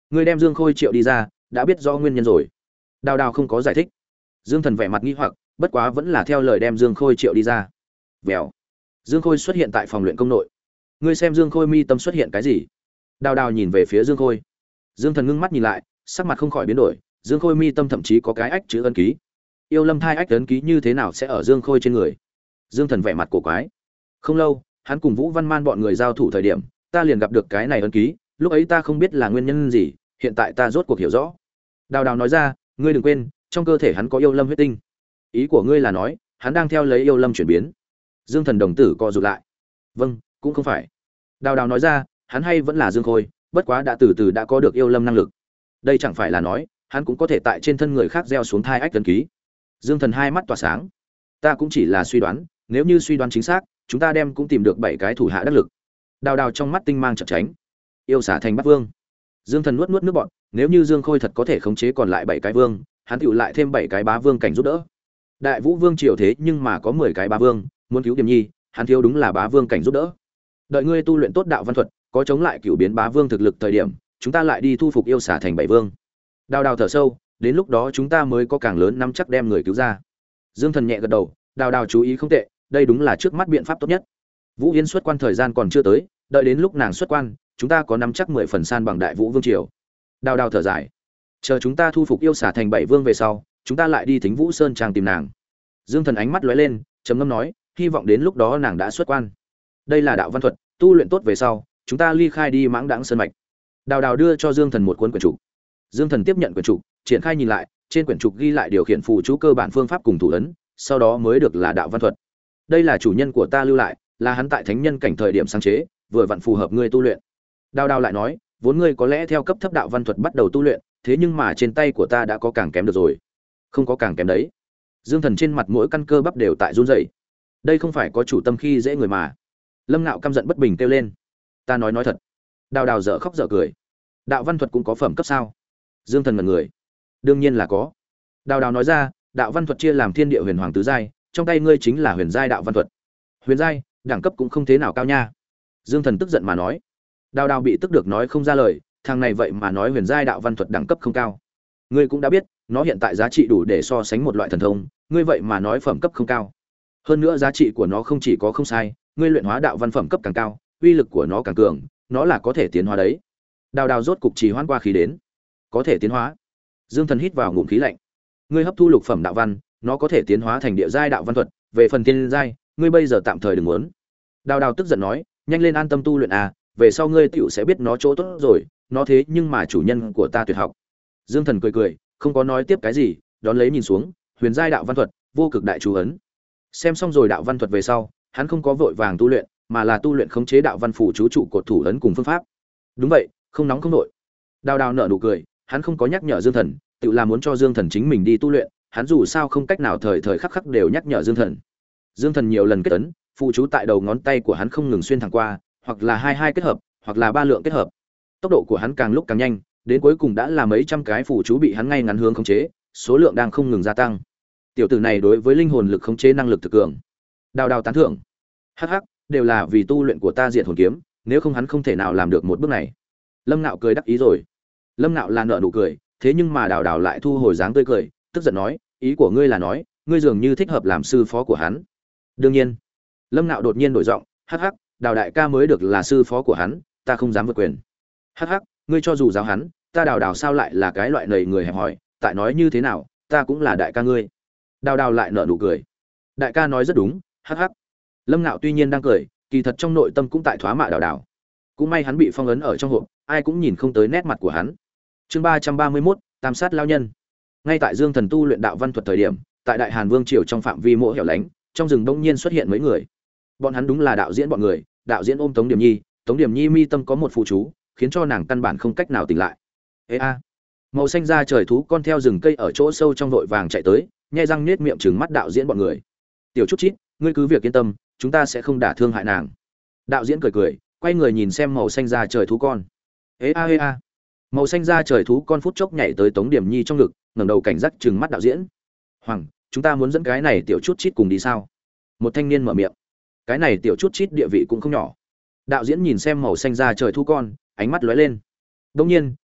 Ngươi đem Dương Khôi triệu đi ra, đã biết rõ nguyên nhân rồi. Đào Đào không có giải thích. Dương Thần vẻ mặt nghi hoặc, bất quá vẫn là theo lời đem Dương Khôi triệu đi ra. Vèo. Dương Khôi xuất hiện tại phòng luyện công nội. Ngươi xem Dương Khôi mi tâm xuất hiện cái gì? Đào Đào nhìn về phía Dương Khôi. Dương Thần ngưng mắt nhìn lại, sắc mặt không khỏi biến đổi, Dương Khôi mi tâm thậm chí có cái ách chữ ấn ký. Yêu Lâm thai ách ấn ký như thế nào sẽ ở Dương Khôi trên người? Dương Thần vẻ mặt cổ quái. Không lâu, hắn cùng Vũ Văn Man bọn người giao thủ thời điểm, ta liền gặp được cái này ấn ký, lúc ấy ta không biết là nguyên nhân gì, hiện tại ta rốt cuộc hiểu rõ. Đào Đào nói ra, ngươi đừng quên, trong cơ thể hắn có yêu lâm huyết tinh. Ý của ngươi là nói, hắn đang theo lấy yêu lâm chuyển biến? Dương Thần đồng tử co rụt lại. Vâng, cũng không phải. Đào Đào nói ra, hắn hay vẫn là Dương Khôi, bất quá đã từ từ đã có được yêu lâm năng lực. Đây chẳng phải là nói, hắn cũng có thể tại trên thân người khác gieo xuống thai ách ấn ký. Dương Thần hai mắt tỏa sáng. Ta cũng chỉ là suy đoán, nếu như suy đoán chính xác, chúng ta đem cũng tìm được bảy cái thủ hạ đắc lực. Đào Đào trong mắt tinh mang chợt tránh. Yêu xả thành bắt vương. Dương Thần nuốt nuốt nước bọt, nếu như Dương Khôi thật có thể khống chế còn lại bảy cái vương, hắn tựu lại thêm bảy cái bá vương cảnh giúp đỡ. Đại Vũ Vương triều thế nhưng mà có mười cái bá vương, muốn cứu Điềm Nhi, hắn thiếu đúng là bá vương cảnh giúp đỡ. Đợi ngươi tu luyện tốt đạo văn thuật, có chống lại cửu biến bá vương thực lực thời điểm, chúng ta lại đi thu phục yêu xả thành bảy vương. Đào Đào thở sâu, đến lúc đó chúng ta mới có càng lớn nắm chắc đem người cứu ra. Dương Thần nhẹ gật đầu, Đào Đào chú ý không tệ, đây đúng là trước mắt biện pháp tốt nhất. Vũ Yên xuất quan thời gian còn chưa tới, đợi đến lúc nàng xuất quan, chúng ta có nắm chắc mười phần san bằng Đại Vũ Vương triều. Đào Đào thở dài, chờ chúng ta thu phục yêu xả thành bảy vương về sau, chúng ta lại đi Thính Vũ Sơn trang tìm nàng. Dương Thần ánh mắt lóe lên, trầm ngâm nói, hy vọng đến lúc đó nàng đã xuất quan. Đây là đạo văn thuật, tu luyện tốt về sau, chúng ta ly khai đi Mãng Đãng Sơn mạch. Đào Đào đưa cho Dương Thần một cuốn quyển trục. Dương Thần tiếp nhận quyển trục, triển khai nhìn lại, trên quyển trục ghi lại điều khiển phù chú cơ bản phương pháp cùng thủ ấn, sau đó mới được là đạo văn thuật. Đây là chủ nhân của ta lưu lại, là hắn tại thánh nhân cảnh thời điểm sáng chế, vừa vặn phù hợp ngươi tu luyện. Đào Đào lại nói, vốn ngươi có lẽ theo cấp thấp đạo văn thuật bắt đầu tu luyện, thế nhưng mà trên tay của ta đã có càng kém được rồi. Không có càng kém đấy. Dương Thần trên mặt mỗi căn cơ bắp đều tại run rẩy. Đây không phải có chủ tâm khi dễ người mà. Lâm Nạo căm giận bất bình kêu lên, ta nói nói thật. Đào Đào dở khóc dở cười. Đạo văn thuật cũng có phẩm cấp sao? Dương Thần ngẩn người. Đương nhiên là có. Đào Đào nói ra, đạo văn thuật chia làm thiên địa huyền hoàng tứ giai, trong tay ngươi chính là huyền giai đạo văn thuật. Huyền giai, đẳng cấp cũng không thế nào cao nha. Dương Thần tức giận mà nói. Đào Đào bị tức được nói không ra lời, thằng này vậy mà nói huyền giai đạo văn thuật đẳng cấp không cao. Ngươi cũng đã biết, nó hiện tại giá trị đủ để so sánh một loại thần thông, ngươi vậy mà nói phẩm cấp không cao. Hơn nữa giá trị của nó không chỉ có không sai, ngươi luyện hóa đạo văn phẩm cấp càng cao, uy lực của nó càng cường, nó là có thể tiến hóa đấy. Đào Đào rốt cục trì hoãn qua khí đến. Có thể tiến hóa? Dương Thần hít vào ngụm khí lạnh. Ngươi hấp thu lục phẩm đạo văn, nó có thể tiến hóa thành địa giai đạo văn thuật, về phần tiên giai, ngươi bây giờ tạm thời đừng muốn. Đào Đào tức giận nói, nhanh lên an tâm tu luyện à, về sau ngươi tiểu sẽ biết nó chỗ tốt rồi, nó thế nhưng mà chủ nhân của ta tuyệt học. Dương Thần cười cười, không có nói tiếp cái gì, đón lấy nhìn xuống, huyền giai đạo văn thuật, vô cực đại chú ấn. Xem xong rồi đạo văn thuật về sau, hắn không có vội vàng tu luyện, mà là tu luyện khống chế đạo văn phủ chú trụ cột thủ ấn cùng phương pháp. Đúng vậy, không nóng không nội. Đào Đào nở nụ cười, hắn không có nhắc nhở Dương Thần, tự là muốn cho Dương Thần chính mình đi tu luyện, hắn dù sao không cách nào thời thời khắc khắc đều nhắc nhở Dương Thần. Dương Thần nhiều lần kết ấn, phụ chú tại đầu ngón tay của hắn không ngừng xuyên thẳng qua, hoặc là hai hai kết hợp, hoặc là ba lượng kết hợp. Tốc độ của hắn càng lúc càng nhanh, đến cuối cùng đã là mấy trăm cái phụ chú bị hắn ngay ngắn hướng khống chế, số lượng đang không ngừng gia tăng. Tiểu tử này đối với linh hồn lực khống chế năng lực thực cường. Đào Đào tán thưởng. Hắc hắc, đều là vì tu luyện của ta Diệt Hồn kiếm, nếu không hắn không thể nào làm được một bước này. Lâm Nạo cười đắc ý rồi. Lâm Nạo là nở nụ cười, thế nhưng mà Đào Đào lại thu hồi dáng tươi cười, tức giận nói, ý của ngươi là nói, ngươi dường như thích hợp làm sư phó của hắn. Đương nhiên. Lâm Nạo đột nhiên đổi giọng, hắc hắc, Đào đại ca mới được là sư phó của hắn, ta không dám vượt quyền. Hắc hắc, ngươi cho dù giáo hắn, ta Đào Đào sao lại là cái loại nầy người hẹp hòi, tại nói như thế nào, ta cũng là đại ca ngươi. Đào Đào lại nở nụ cười. Đại ca nói rất đúng, hắc hắc. Lâm Nạo tuy nhiên đang cười, kỳ thật trong nội tâm cũng tại thoá mạ Đào Đào. Cũng may hắn bị phong ấn ở trong hộp, ai cũng nhìn không tới nét mặt của hắn. Chương ba trăm ba mươi mốt, Tam sát lao nhân. Ngay tại Dương Thần tu luyện đạo văn thuật thời điểm, tại Đại Hàn Vương triều trong phạm vi mộ hẻo lánh, trong rừng đông nhiên xuất hiện mấy người. Bọn hắn đúng là đạo diễn bọn người, đạo diễn ôm Tống Điểm Nhi, Tống Điểm Nhi mi tâm có một phù chú, khiến cho nàng căn bản không cách nào tỉnh lại. Ê a. Màu xanh da trời thú con theo rừng cây ở chỗ sâu trong vội vàng chạy tới, nhếch răng nhếch miệng trừng mắt đạo diễn bọn người. Tiểu chút chít, ngươi cứ việc yên tâm, chúng ta sẽ không đả thương hại nàng. Đạo diễn cười cười, quay người nhìn xem màu xanh da trời thú con. Ê a ê a. Màu xanh da trời thú con phút chốc nhảy tới Tống Điểm Nhi trong ngực, ngẩng đầu cảnh giác trừng mắt đạo diễn. Hoàng, chúng ta muốn dẫn cái này tiểu chút chít cùng đi sao? Một thanh niên mở miệng. Cái này tiểu chút chít địa vị cũng không nhỏ. Đạo diễn nhìn xem màu xanh da trời thú con, ánh mắt lóe lên. Đương nhiên,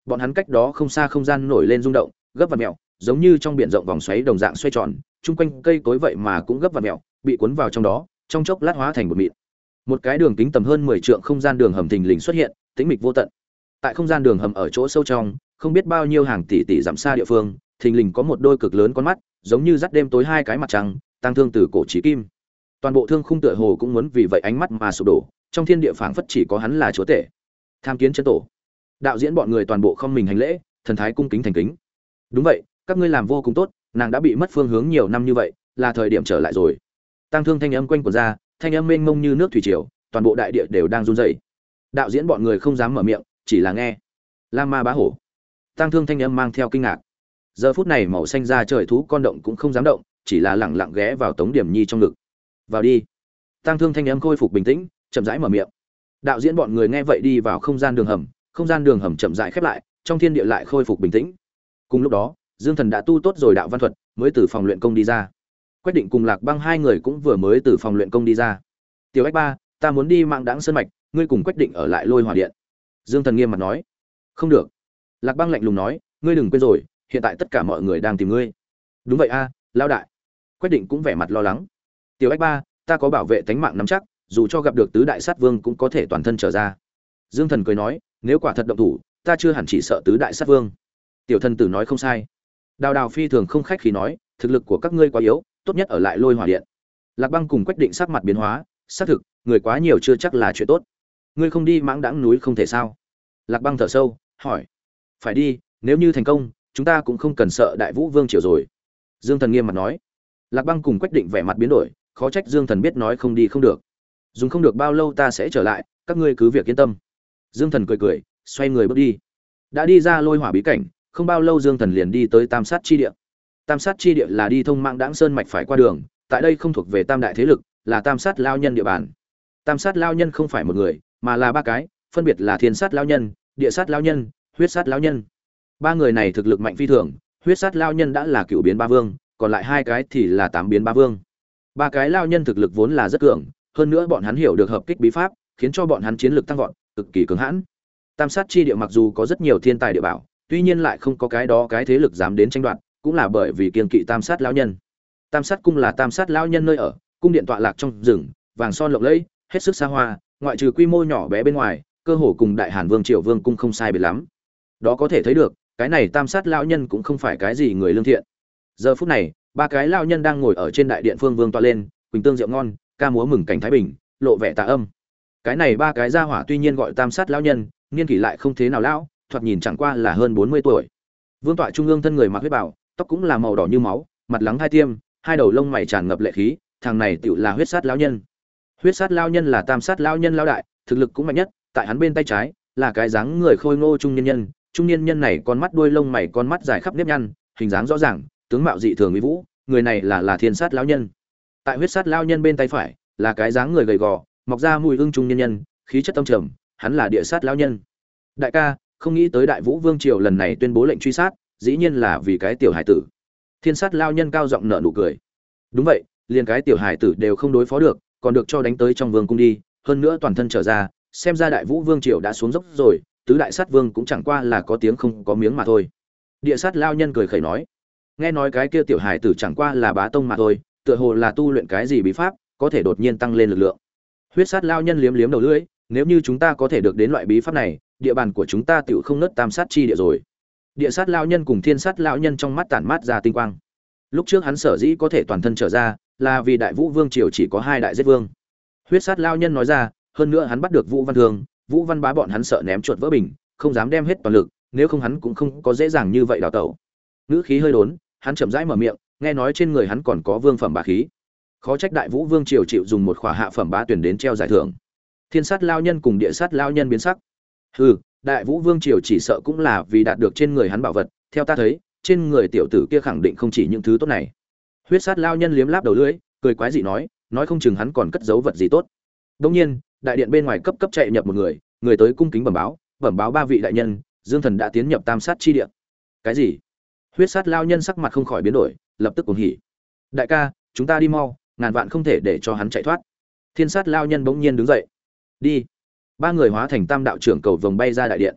Bọn hắn cách đó không xa không gian nổi lên rung động, gấp vặn mèo, giống như trong biển rộng vòng xoáy đồng dạng xoay tròn, chung quanh cây cối vậy mà cũng gấp vặn mèo, bị cuốn vào trong đó, trong chốc lát hóa thành một mịn. Một cái đường kính tầm hơn mười trượng không gian đường hầm thình lình xuất hiện, tĩnh mịch vô tận. Tại không gian đường hầm ở chỗ sâu trong, không biết bao nhiêu hàng tỷ tỷ dặm xa địa phương, thình lình có một đôi cực lớn con mắt, giống như dắt đêm tối hai cái mặt trăng, tăng thương từ cổ chí kim. Toàn bộ thương khung tựa hồ cũng muốn vì vậy ánh mắt mà sụp đổ, trong thiên địa phảng phất chỉ có hắn là chúa tể. Tham kiến chân tổ. Đạo diễn bọn người toàn bộ không mình hành lễ, thần thái cung kính thành kính. Đúng vậy, các ngươi làm vô cùng tốt, nàng đã bị mất phương hướng nhiều năm như vậy, là thời điểm trở lại rồi. Tăng thương thanh âm quanh quẩn ra, thanh âm mênh mông như nước thủy triều, toàn bộ đại địa đều đang run rẩy. Đạo diễn bọn người không dám mở miệng, chỉ là nghe. Lam ma bá hổ. Tăng thương thanh âm mang theo kinh ngạc. Giờ phút này màu xanh da trời thú con động cũng không dám động, chỉ là lẳng lặng ghé vào Tống Điểm Nhi trong ngực. Vào đi. Tăng thương thanh âm khôi phục bình tĩnh, chậm rãi mở miệng. Đạo diễn bọn người nghe vậy đi vào không gian đường hầm, không gian đường hầm chậm rãi khép lại, trong thiên địa lại khôi phục bình tĩnh. Cùng lúc đó, Dương Thần đã tu tốt rồi đạo văn thuật, mới từ phòng luyện công đi ra. Quách Định cùng Lạc Băng hai người cũng vừa mới từ phòng luyện công đi ra. Tiểu Ách Ba, ta muốn đi Mạng Đãng Sơn mạch, ngươi cùng Quách Định ở lại Lôi Hỏa điện. Dương Thần nghiêm mặt nói. Không được. Lạc Băng lạnh lùng nói, ngươi đừng quên rồi, hiện tại tất cả mọi người đang tìm ngươi. Đúng vậy a, à, lão đại. Quách Định cũng vẻ mặt lo lắng. Tiểu Ách Ba, ta có bảo vệ tánh mạng nắm chắc, dù cho gặp được tứ đại sát vương cũng có thể toàn thân trở ra. Dương Thần cười nói, nếu quả thật động thủ, ta chưa hẳn chỉ sợ tứ đại sát vương. Tiểu Thần tử nói không sai. Đào Đào phi thường không khách khí nói, thực lực của các ngươi quá yếu, tốt nhất ở lại Lôi Hỏa điện. Lạc Băng cùng Quách Định sắc mặt biến hóa, xác thực, người quá nhiều chưa chắc là chuyện tốt. Ngươi không đi Mãng Đãng núi không thể sao? Lạc Băng thở sâu, hỏi. Phải đi, nếu như thành công, chúng ta cũng không cần sợ Đại Vũ Vương triều rồi. Dương Thần nghiêm mặt nói. Lạc Băng cùng Quách Định vẻ mặt biến đổi, khó trách Dương Thần biết nói không đi không được. Dùng không được bao lâu ta sẽ trở lại, các ngươi cứ việc yên tâm. Dương Thần cười cười, xoay người bước đi. Đã đi ra Lôi Hỏa bí cảnh, không bao lâu Dương Thần liền đi tới Tam Sát chi địa. Tam Sát chi địa là đi thông Mãng Đãng Sơn mạch phải qua đường, tại đây không thuộc về Tam đại thế lực, là Tam Sát lao nhân địa bàn. Tam Sát lao nhân không phải một người, mà là ba cái, phân biệt là Thiên Sát lao nhân, Địa Sát lao nhân, Huyết Sát lao nhân. Ba người này thực lực mạnh phi thường, Huyết Sát lao nhân đã là cựu biến ba vương, còn lại hai cái thì là tám biến ba vương. Ba cái lao nhân thực lực vốn là rất cường, hơn nữa bọn hắn hiểu được hợp kích bí pháp, khiến cho bọn hắn chiến lực tăng vọt, cực kỳ cứng hãn. Tam Sát chi địa mặc dù có rất nhiều thiên tài địa bảo, tuy nhiên lại không có cái đó cái thế lực dám đến tranh đoạt, cũng là bởi vì kiêng kỵ Tam Sát lão nhân. Tam Sát cung là Tam Sát lão nhân nơi ở, cung điện tọa lạc trong rừng, vàng son lộng lẫy, hết sức xa hoa, ngoại trừ quy mô nhỏ bé bên ngoài, cơ hồ cùng Đại Hàn Vương Triều Vương cung không sai biệt lắm. Đó có thể thấy được, cái này Tam Sát lão nhân cũng không phải cái gì người lương thiện. Giờ phút này, ba cái lão nhân đang ngồi ở trên đại điện phương vương tọa lên, quỳnh tương rượu ngon, ca múa mừng cảnh thái bình, lộ vẻ tà âm. Cái này ba cái gia hỏa tuy nhiên gọi Tam Sát lão nhân, niên kỷ lại không thế nào lão, thoạt nhìn chẳng qua là hơn bốn mươi tuổi. Vương tọa trung ương thân người mặc huyết bào, tóc cũng là màu đỏ như máu, mặt lắng hai tiêm, hai đầu lông mày tràn ngập lệ khí, thằng này tựu là Huyết Sát lão nhân. Huyết Sát lão nhân là Tam Sát lão nhân lão đại, thực lực cũng mạnh nhất, tại hắn bên tay trái là cái dáng người khôi ngô trung niên nhân, trung niên nhân này con mắt đuôi lông mày con mắt dài khắp nếp nhăn, hình dáng rõ ràng, tướng mạo dị thường uy vũ, người này là là Thiên Sát lão nhân. Tại Huyết Sát lão nhân bên tay phải là cái dáng người gầy gò, mọc ra mùi ưng trung niên nhân, khí chất tâm trầm, hắn là Địa Sát lão nhân. Đại ca, không nghĩ tới Đại Vũ Vương triều lần này tuyên bố lệnh truy sát, dĩ nhiên là vì cái tiểu hải tử. Thiên Sát lão nhân cao giọng nở nụ cười. Đúng vậy, liền cái tiểu hải tử đều không đối phó được, còn được cho đánh tới trong vương cung đi, hơn nữa toàn thân trở ra, xem ra Đại Vũ Vương triều đã xuống dốc rồi, tứ đại sát vương cũng chẳng qua là có tiếng không có miếng mà thôi. Địa Sát lão nhân cười khẩy nói, nghe nói cái kia tiểu hải tử chẳng qua là bá tông mà thôi, tựa hồ là tu luyện cái gì bí pháp, có thể đột nhiên tăng lên lực lượng. Huyết Sát lão nhân liếm liếm đầu lưỡi, nếu như chúng ta có thể được đến loại bí pháp này, địa bàn của chúng ta tựu không nứt Tam Sát chi địa rồi. Địa Sát lão nhân cùng Thiên Sát lão nhân trong mắt tản mát ra tinh quang. Lúc trước hắn sở dĩ có thể toàn thân trở ra, là vì Đại Vũ Vương triều chỉ có hai đại giết vương. Huyết Sát lão nhân nói ra, hơn nữa hắn bắt được Vũ Văn Thương, Vũ Văn Bá bọn hắn sợ ném chuột vỡ bình, không dám đem hết toàn lực, nếu không hắn cũng không có dễ dàng như vậy đào tẩu. Ngữ khí hơi đốn, hắn chậm rãi mở miệng, nghe nói trên người hắn còn có vương phẩm bá khí. Khó trách Đại Vũ Vương triều chịu dùng một khỏa hạ phẩm bá tuyển đến treo giải thưởng. Thiên Sát lão nhân cùng Địa Sát lão nhân biến sắc. Hừ, Đại Vũ Vương triều chỉ sợ cũng là vì đạt được trên người hắn bảo vật, theo ta thấy, trên người tiểu tử kia khẳng định không chỉ những thứ tốt này. Huyết Sát lão nhân liếm láp đầu lưỡi, cười quái dị nói, nói không chừng hắn còn cất giấu vật gì tốt. Đương nhiên, đại điện bên ngoài cấp cấp chạy nhập một người, người tới cung kính bẩm báo, bẩm báo ba vị đại nhân, Dương Thần đã tiến nhập Tam Sát chi địa. Cái gì? Huyết Sát lão nhân sắc mặt không khỏi biến đổi, lập tức cuồng hỉ. Đại ca, chúng ta đi mau, ngàn vạn không thể để cho hắn chạy thoát. Thiên Sát lão nhân bỗng nhiên đứng dậy. Đi. Ba người hóa thành tam đạo trưởng cầu vồng bay ra đại điện.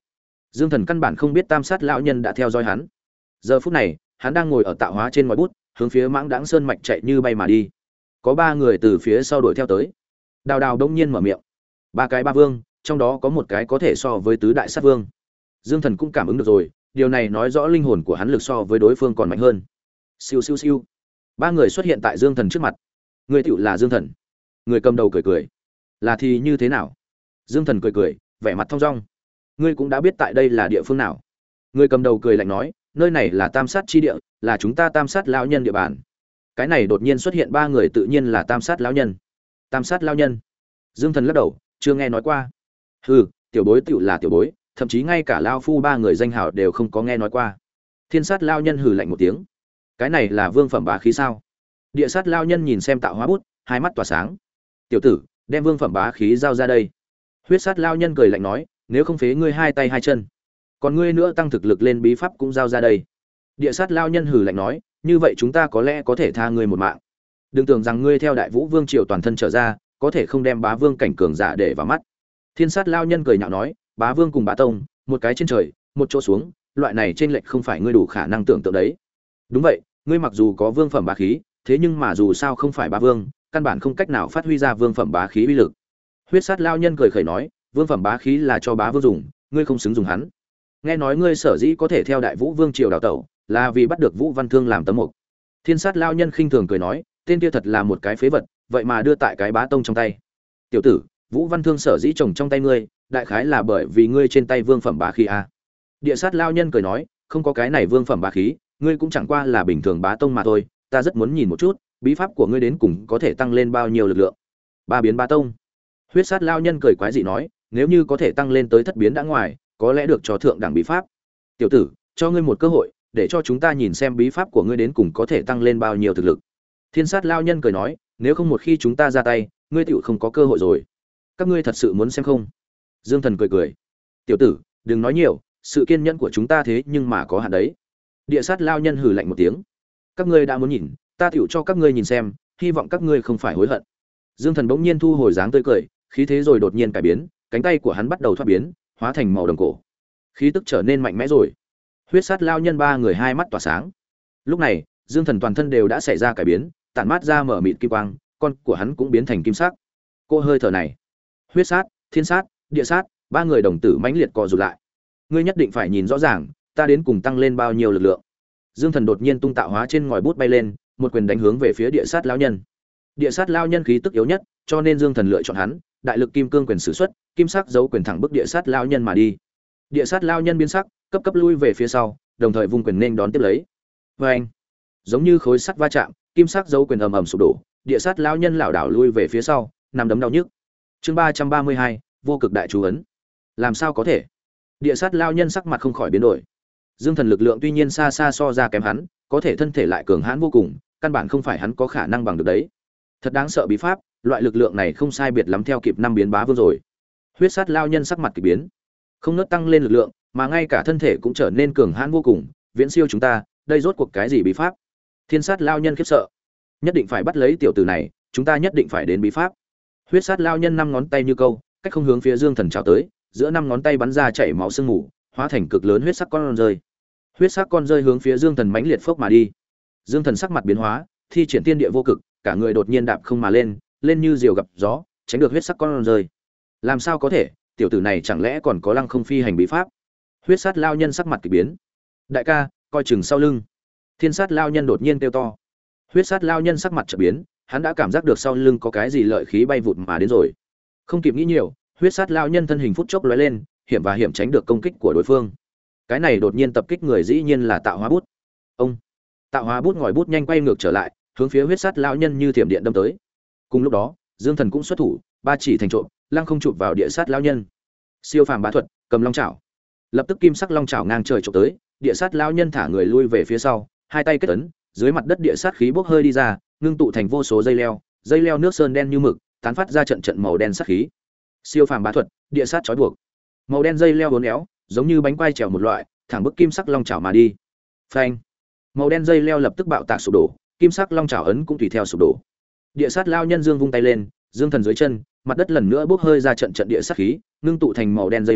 Dương Thần căn bản không biết Tam Sát lão nhân đã theo dõi hắn. Giờ phút này, hắn đang ngồi ở tạo hóa trên ngòi bút, hướng phía Mãng Đãng Sơn mạch chạy như bay mà đi. Có ba người từ phía sau đuổi theo tới. Đào Đào đông nhiên mở miệng. Ba cái ba vương, trong đó có một cái có thể so với tứ đại sát vương. Dương Thần cũng cảm ứng được rồi, điều này nói rõ linh hồn của hắn lực so với đối phương còn mạnh hơn. Siêu siêu siêu. Ba người xuất hiện tại Dương Thần trước mặt. Người tựu là Dương Thần. Người cầm đầu cười cười. Là thì như thế nào? Dương Thần cười cười, vẻ mặt thong dong. Ngươi cũng đã biết tại đây là địa phương nào? Người cầm đầu cười lạnh nói, nơi này là Tam Sát chi địa, là chúng ta Tam Sát lão nhân địa bàn. Cái này đột nhiên xuất hiện ba người tự nhiên là Tam Sát lão nhân. Tam Sát lão nhân? Dương Thần lắc đầu, chưa nghe nói qua. Hừ, tiểu bối tựu là tiểu bối, thậm chí ngay cả lão phu ba người danh hào đều không có nghe nói qua. Thiên Sát lão nhân hừ lạnh một tiếng. Cái này là vương phẩm bá khí sao? Địa Sát lão nhân nhìn xem tạo hóa bút, hai mắt tỏa sáng. Tiểu tử, đem vương phẩm bá khí giao ra đây. Huyết Sát lão nhân cười lạnh nói, nếu không phế ngươi hai tay hai chân, còn ngươi nữa tăng thực lực lên bí pháp cũng giao ra đây. Địa Sát lão nhân hừ lạnh nói, như vậy chúng ta có lẽ có thể tha ngươi một mạng. Đừng tưởng rằng ngươi theo Đại Vũ Vương triều toàn thân trở ra, có thể không đem bá vương cảnh cường giả để vào mắt. Thiên Sát lão nhân cười nhạo nói, bá vương cùng bá tông, một cái trên trời, một chỗ xuống, loại này trên lệch không phải ngươi đủ khả năng tưởng tượng đấy. Đúng vậy, ngươi mặc dù có vương phẩm bá khí, thế nhưng mà dù sao không phải bá vương, căn bản không cách nào phát huy ra vương phẩm bá khí uy lực. Huyết Sát lão nhân cười khẩy nói, vương phẩm bá khí là cho bá vương dùng, ngươi không xứng dùng hắn. Nghe nói ngươi sở dĩ có thể theo Đại Vũ Vương triều đào tẩu, là vì bắt được Vũ Văn Thương làm tấm mục. Thiên Sát lão nhân khinh thường cười nói, tên kia thật là một cái phế vật, vậy mà đưa tại cái bá tông trong tay. Tiểu tử, Vũ Văn Thương sở dĩ trồng trong tay ngươi, đại khái là bởi vì ngươi trên tay vương phẩm bá khí a. Địa Sát lão nhân cười nói, không có cái này vương phẩm bá khí, ngươi cũng chẳng qua là bình thường bá tông mà thôi, ta rất muốn nhìn một chút, bí pháp của ngươi đến cùng có thể tăng lên bao nhiêu lực lượng. Ba biến bá tông. Huyết Sát lão nhân cười quái dị nói, nếu như có thể tăng lên tới thất biến đã ngoài, có lẽ được cho thượng đẳng bí pháp. Tiểu tử, cho ngươi một cơ hội, để cho chúng ta nhìn xem bí pháp của ngươi đến cùng có thể tăng lên bao nhiêu thực lực. Thiên Sát lão nhân cười nói, nếu không một khi chúng ta ra tay, ngươi tiểu không có cơ hội rồi. Các ngươi thật sự muốn xem không? Dương Thần cười cười. Tiểu tử, đừng nói nhiều, sự kiên nhẫn của chúng ta thế nhưng mà có hạn đấy. Địa Sát lão nhân hừ lạnh một tiếng. Các ngươi đã muốn nhìn, ta tiểu cho các ngươi nhìn xem, hy vọng các ngươi không phải hối hận. Dương Thần bỗng nhiên thu hồi dáng tươi cười, khí thế rồi đột nhiên cải biến, cánh tay của hắn bắt đầu thoát biến, hóa thành màu đồng cổ. Khí tức trở nên mạnh mẽ rồi. Huyết Sát lão nhân ba người hai mắt tỏa sáng. Lúc này, Dương Thần toàn thân đều đã xảy ra cải biến, tản mát ra mở mịt kim quang, con của hắn cũng biến thành kim sắc. Cô hơi thở này, Huyết Sát, Thiên Sát, Địa Sát, ba người đồng tử mãnh liệt co rụt lại. Ngươi nhất định phải nhìn rõ ràng, ta đến cùng tăng lên bao nhiêu lực lượng. Dương Thần đột nhiên tung tạo hóa trên ngòi bút bay lên, một quyền đánh hướng về phía Địa Sát lão nhân. Địa Sát lão nhân khí tức yếu nhất, cho nên Dương Thần lựa chọn hắn, đại lực kim cương quyền sử xuất, kim sắc dấu quyền thẳng bức Địa Sát lão nhân mà đi. Địa Sát lão nhân biến sắc, cấp cấp lui về phía sau, đồng thời vung quyền nên đón tiếp lấy. Oeng! Giống như khối sắt va chạm, kim sắc dấu quyền ầm ầm sụp đổ, Địa Sát lão nhân lảo đảo lui về phía sau, nằm đấm đau nhức. Chương ba trăm ba mươi hai, vô cực đại chú ấn. Làm sao có thể? Địa Sát lão nhân sắc mặt không khỏi biến đổi. Dương Thần lực lượng tuy nhiên xa xa so ra kém hắn, có thể thân thể lại cường hãn vô cùng, căn bản không phải hắn có khả năng bằng được đấy. Thật đáng sợ bí pháp, loại lực lượng này không sai biệt lắm theo kịp năm biến bá vương rồi. Huyết Sát lão nhân sắc mặt kỳ biến, không ngớt tăng lên lực lượng, mà ngay cả thân thể cũng trở nên cường hãn vô cùng, viễn siêu chúng ta, đây rốt cuộc cái gì bí pháp? Thiên Sát lão nhân khiếp sợ, nhất định phải bắt lấy tiểu tử này, chúng ta nhất định phải đến bí pháp. Huyết Sát lão nhân năm ngón tay như câu, cách không hướng phía Dương Thần chào tới, giữa năm ngón tay bắn ra chảy máu sương mù, hóa thành cực lớn huyết sắc con rơi. Huyết sắc con rơi hướng phía Dương Thần mãnh liệt phốc mà đi. Dương Thần sắc mặt biến hóa, thi triển tiên địa vô cực, cả người đột nhiên đạp không mà lên, lên như diều gặp gió, tránh được huyết sắc con rơi. Làm sao có thể, tiểu tử này chẳng lẽ còn có lăng không phi hành bí pháp? Huyết Sát lão nhân sắc mặt kỳ biến. Đại ca, coi chừng sau lưng. Thiên Sát lão nhân đột nhiên kêu to. Huyết Sát lão nhân sắc mặt chợt biến, hắn đã cảm giác được sau lưng có cái gì lợi khí bay vụt mà đến rồi. Không kịp nghĩ nhiều, Huyết Sát lão nhân thân hình phút chốc lóe lên, hiểm và hiểm tránh được công kích của đối phương. Cái này đột nhiên tập kích người dĩ nhiên là Tạo Hóa bút. Ông Tạo Hóa bút ngòi bút nhanh quay ngược trở lại, hướng phía Huyết Sát lão nhân như thiểm điện đâm tới. Cùng lúc đó, Dương Thần cũng xuất thủ, ba chỉ thành trộm, lăng không chụp vào Địa Sát lão nhân. Siêu phàm bá thuật, cầm long chảo. Lập tức kim sắc long chảo ngang trời chụp tới, Địa Sát lão nhân thả người lui về phía sau, hai tay kết ấn, dưới mặt đất địa sát khí bốc hơi đi ra, ngưng tụ thành vô số dây leo, dây leo nước sơn đen như mực, tán phát ra trận trận màu đen sát khí. Siêu phàm bá thuật, địa sát chói buộc. Màu đen dây leo uốn éo, giống như bánh quai trèo một loại, thẳng bức kim sắc long chảo mà đi. Phanh! Màu đen dây leo lập tức bạo tạc sụp đổ, kim sắc long chảo ấn cũng tùy theo sụp đổ. Địa sát lao nhân dương vung tay lên, dương thần dưới chân, mặt đất lần nữa bốc hơi ra trận trận địa sát khí, ngưng tụ thành màu đen dây leo,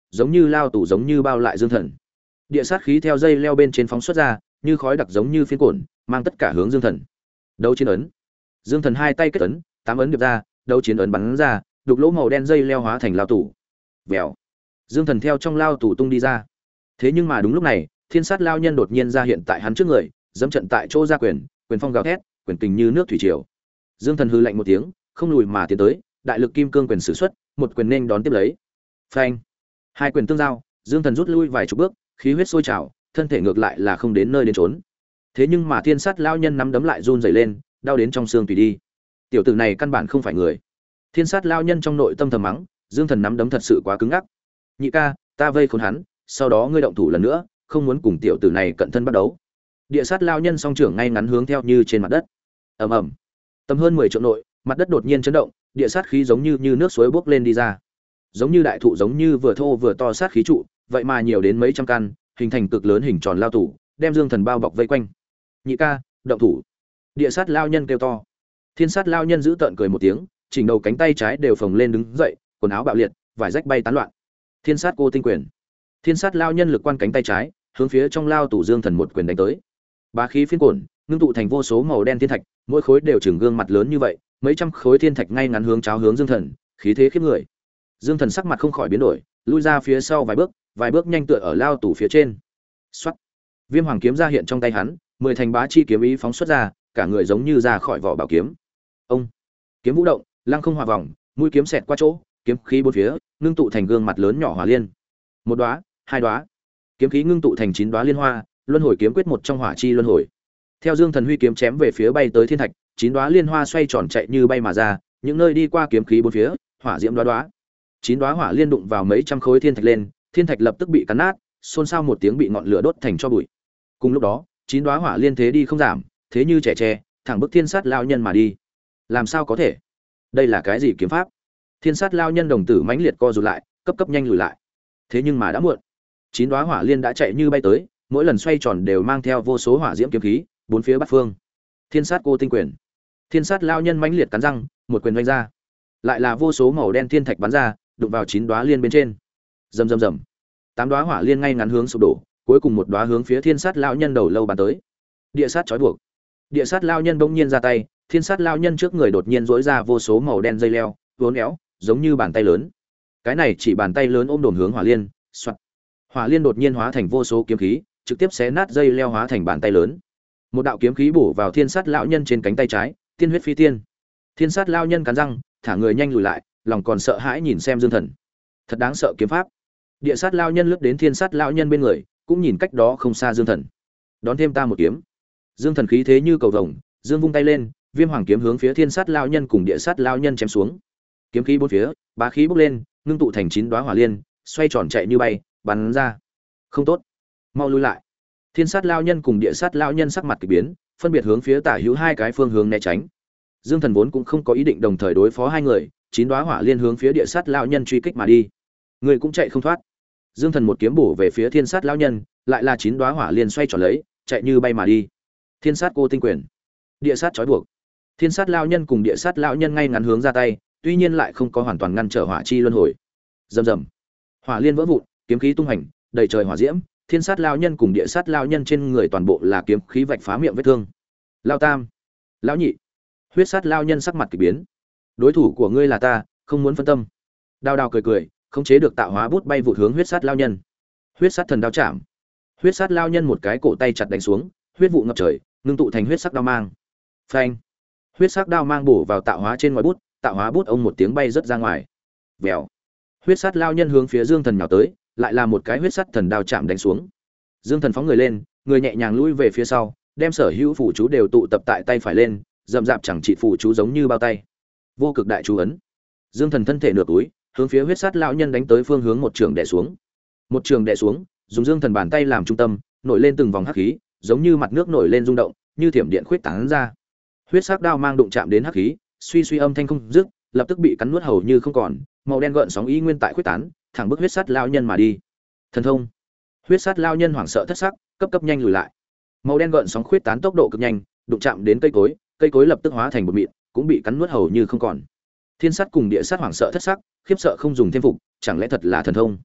giống như lao tù giống như bao lại Dương Thần. Địa sát khí theo dây leo bên trên phóng xuất ra, như khói đặc giống như phiến cổn, mang tất cả hướng Dương Thần. Đấu chiến ấn. Dương Thần hai tay kết ấn, tám ấn điệp ra, đấu chiến ấn bắn ra, đục lỗ màu đen dây leo hóa thành lao tù. Vèo. Dương Thần theo trong lao tù tung đi ra. Thế nhưng mà đúng lúc này, Thiên Sát lao nhân đột nhiên ra hiện tại hắn trước người, dẫm trận tại chỗ ra quyền, quyền phong gào thét, quyền kình như nước thủy triều. Dương Thần hư lạnh một tiếng, không lùi mà tiến tới, đại lực kim cương quyền sử xuất, một quyền nên đón tiếp lấy. Phanh! Hai quyền tương giao, Dương Thần rút lui vài chục bước, khí huyết sôi trào, thân thể ngược lại là không đến nơi đến trốn. Thế nhưng mà Thiên Sát lao nhân nắm đấm lại run rẩy lên, đau đến trong xương tùy đi. Tiểu tử này căn bản không phải người. Thiên Sát lao nhân trong nội tâm thầm mắng, Dương Thần nắm đấm thật sự quá cứng ngắc. Nhị ca, ta vây khốn hắn, sau đó ngươi động thủ lần nữa, không muốn cùng tiểu tử này cận thân bắt đấu. Địa sát lao nhân song trưởng ngay ngắn hướng theo như trên mặt đất. Ầm ầm. Tầm hơn mười trượng nội, mặt đất đột nhiên chấn động, địa sát khí giống như như nước suối bốc lên đi ra. Giống như đại thụ giống như vừa thô vừa to sát khí trụ, vậy mà nhiều đến mấy trăm căn, hình thành cực lớn hình tròn lao tủ, đem Dương Thần bao bọc vây quanh. Nhị ca, động thủ. Địa sát lao nhân kêu to. Thiên sát lao nhân giữ tợn cười một tiếng, chỉnh đầu cánh tay trái đều phồng lên đứng dậy, quần áo bạo liệt, vải rách bay tán loạn. Thiên sát cô tinh quyền. Thiên sát lao nhân lực quan cánh tay trái, hướng phía trong lao tủ Dương Thần một quyền đánh tới. Bá khí phiên cổn, ngưng tụ thành vô số màu đen thiên thạch, mỗi khối đều chừng gương mặt lớn như vậy, mấy trăm khối thiên thạch ngay ngắn hướng cháo hướng Dương Thần, khí thế khiếp người. Dương Thần sắc mặt không khỏi biến đổi, lui ra phía sau vài bước, vài bước nhanh tựa ở lao tủ phía trên. Soát. Viêm hoàng kiếm ra hiện trong tay hắn, mười thành bá chi kiếm ý phóng xuất ra, cả người giống như ra khỏi vỏ bảo kiếm. Ông. Kiếm vũ động, lăng không hòa vòng, mũi kiếm xẹt qua chỗ, kiếm khí bốn phía, ngưng tụ thành gương mặt lớn nhỏ hòa liên. Một đóa, hai đóa. Kiếm khí ngưng tụ thành chín đóa liên hoa, luân hồi kiếm quyết một trong hỏa chi luân hồi. Theo Dương Thần huy kiếm chém về phía bay tới thiên thạch, chín đóa liên hoa xoay tròn chạy như bay mà ra, những nơi đi qua kiếm khí bốn phía, hỏa diễm đóa đóa. Chín đóa hỏa liên đụng vào mấy trăm khối thiên thạch lên, thiên thạch lập tức bị cắn nát, xôn xao một tiếng bị ngọn lửa đốt thành tro bụi. Cùng lúc đó, chín đóa hỏa liên thế đi không giảm, thế như trẻ tre, thẳng bức Thiên Sát lao nhân mà đi. Làm sao có thể? Đây là cái gì kiếm pháp? Thiên Sát lao nhân đồng tử mãnh liệt co rụt lại, cấp cấp nhanh lùi lại. Thế nhưng mà đã muộn. Chín đóa hỏa liên đã chạy như bay tới, mỗi lần xoay tròn đều mang theo vô số hỏa diễm kiếm khí, bốn phía bát phương. Thiên Sát cô tinh quyền. Thiên Sát lao nhân mãnh liệt cắn răng, một quyền vung ra. Lại là vô số màu đen thiên thạch bắn ra, đụng vào chín đóa liên bên trên. Rầm rầm rầm. Tám đóa hỏa liên ngay ngắn hướng sụp đổ, cuối cùng một đóa hướng phía Thiên Sát lao nhân đầu lâu bắn tới. Địa sát chói buộc. Địa sát lao nhân bỗng nhiên ra tay, Thiên Sát lao nhân trước người đột nhiên rỗi ra vô số màu đen dây leo, uốn éo, giống như bàn tay lớn. Cái này chỉ bàn tay lớn ôm đồn hướng hỏa liên, soạt. Hỏa liên đột nhiên hóa thành vô số kiếm khí, trực tiếp xé nát dây leo hóa thành bàn tay lớn. Một đạo kiếm khí bổ vào Thiên Sát lão nhân trên cánh tay trái, tiên huyết phi tiên. Thiên Sát lão nhân cắn răng, thả người nhanh lùi lại, lòng còn sợ hãi nhìn xem Dương Thần. Thật đáng sợ kiếm pháp. Địa sát lão nhân lướt đến Thiên Sát lão nhân bên người, cũng nhìn cách đó không xa Dương Thần. Đón thêm ta một kiếm. Dương Thần khí thế như cầu vồng, dương vung tay lên, viêm hoàng kiếm hướng phía Thiên Sát lão nhân cùng Địa sát lão nhân chém xuống. Kiếm khí bốn phía, bá khí bốc lên, ngưng tụ thành chín đóa hỏa liên, xoay tròn chạy như bay, bắn ra. Không tốt, mau lui lại. Thiên Sát lão nhân cùng Địa sát lão nhân sắc mặt kỳ biến, phân biệt hướng phía tả hữu hai cái phương hướng né tránh. Dương Thần vốn cũng không có ý định đồng thời đối phó hai người, chín đóa hỏa liên hướng phía Địa sát lão nhân truy kích mà đi. Người cũng chạy không thoát. Dương Thần một kiếm bổ về phía Thiên Sát lão nhân, lại là chín đóa hỏa liên xoay tròn lấy, chạy như bay mà đi. Thiên Sát cô tinh quyền, Địa sát chói buộc. Thiên Sát lão nhân cùng Địa sát lão nhân ngay ngắn hướng ra tay, tuy nhiên lại không có hoàn toàn ngăn trở hỏa chi luân hồi. Rầm rầm. Hỏa liên vỡ vụn, kiếm khí tung hành, đầy trời hỏa diễm, Thiên Sát lão nhân cùng Địa sát lão nhân trên người toàn bộ là kiếm khí vạch phá miệng vết thương. Lão tam, lão nhị. Huyết sát lão nhân sắc mặt kỳ biến. Đối thủ của ngươi là ta, không muốn phân tâm. Đao đao cười cười, khống chế được tạo hóa bút bay vụt hướng huyết sát lão nhân. Huyết sát thần đao chạm. Huyết sát lão nhân một cái cổ tay chặt đánh xuống, huyết vụ ngập trời, ngưng tụ thành huyết sắc đao mang. Phanh. Huyết sắc đao mang bổ vào tạo hóa trên ngoài bút, tạo hóa bút ông một tiếng bay rất ra ngoài. Vèo. Huyết sát lão nhân hướng phía Dương Thần nhào tới, lại là một cái huyết sát thần đao chạm đánh xuống. Dương Thần phóng người lên, người nhẹ nhàng lùi về phía sau, đem sở hữu phù chú đều tụ tập tại tay phải lên, rậm rạp chẳng trị phù chú giống như bao tay. Vô cực đại chú ấn. Dương Thần thân thể nửa túi, hướng phía huyết sát lão nhân đánh tới phương hướng một trường đè xuống. Một trường đè xuống, dùng Dương Thần bàn tay làm trung tâm, nổi lên từng vòng hắc khí, giống như mặt nước nổi lên rung động, như thiểm điện khuyết tán ra. Huyết sắc đao mang đụng chạm đến hắc khí, suy suy âm thanh không dứt, lập tức bị cắn nuốt hầu như không còn, màu đen gợn sóng ý nguyên tại khuyết tán, thẳng bức huyết sát lão nhân mà đi. Thần thông. Huyết sát lão nhân hoảng sợ thất sắc, cấp cấp nhanh lùi lại. Màu đen gợn sóng khuyết tán tốc độ cực nhanh, đụng chạm đến cây cối, cây cối lập tức hóa thành bột mịn, cũng bị cắn nuốt hầu như không còn. Thiên sát cùng Địa sát hoảng sợ thất sắc, khiếp sợ không dùng thêm phục, chẳng lẽ thật là thần thông?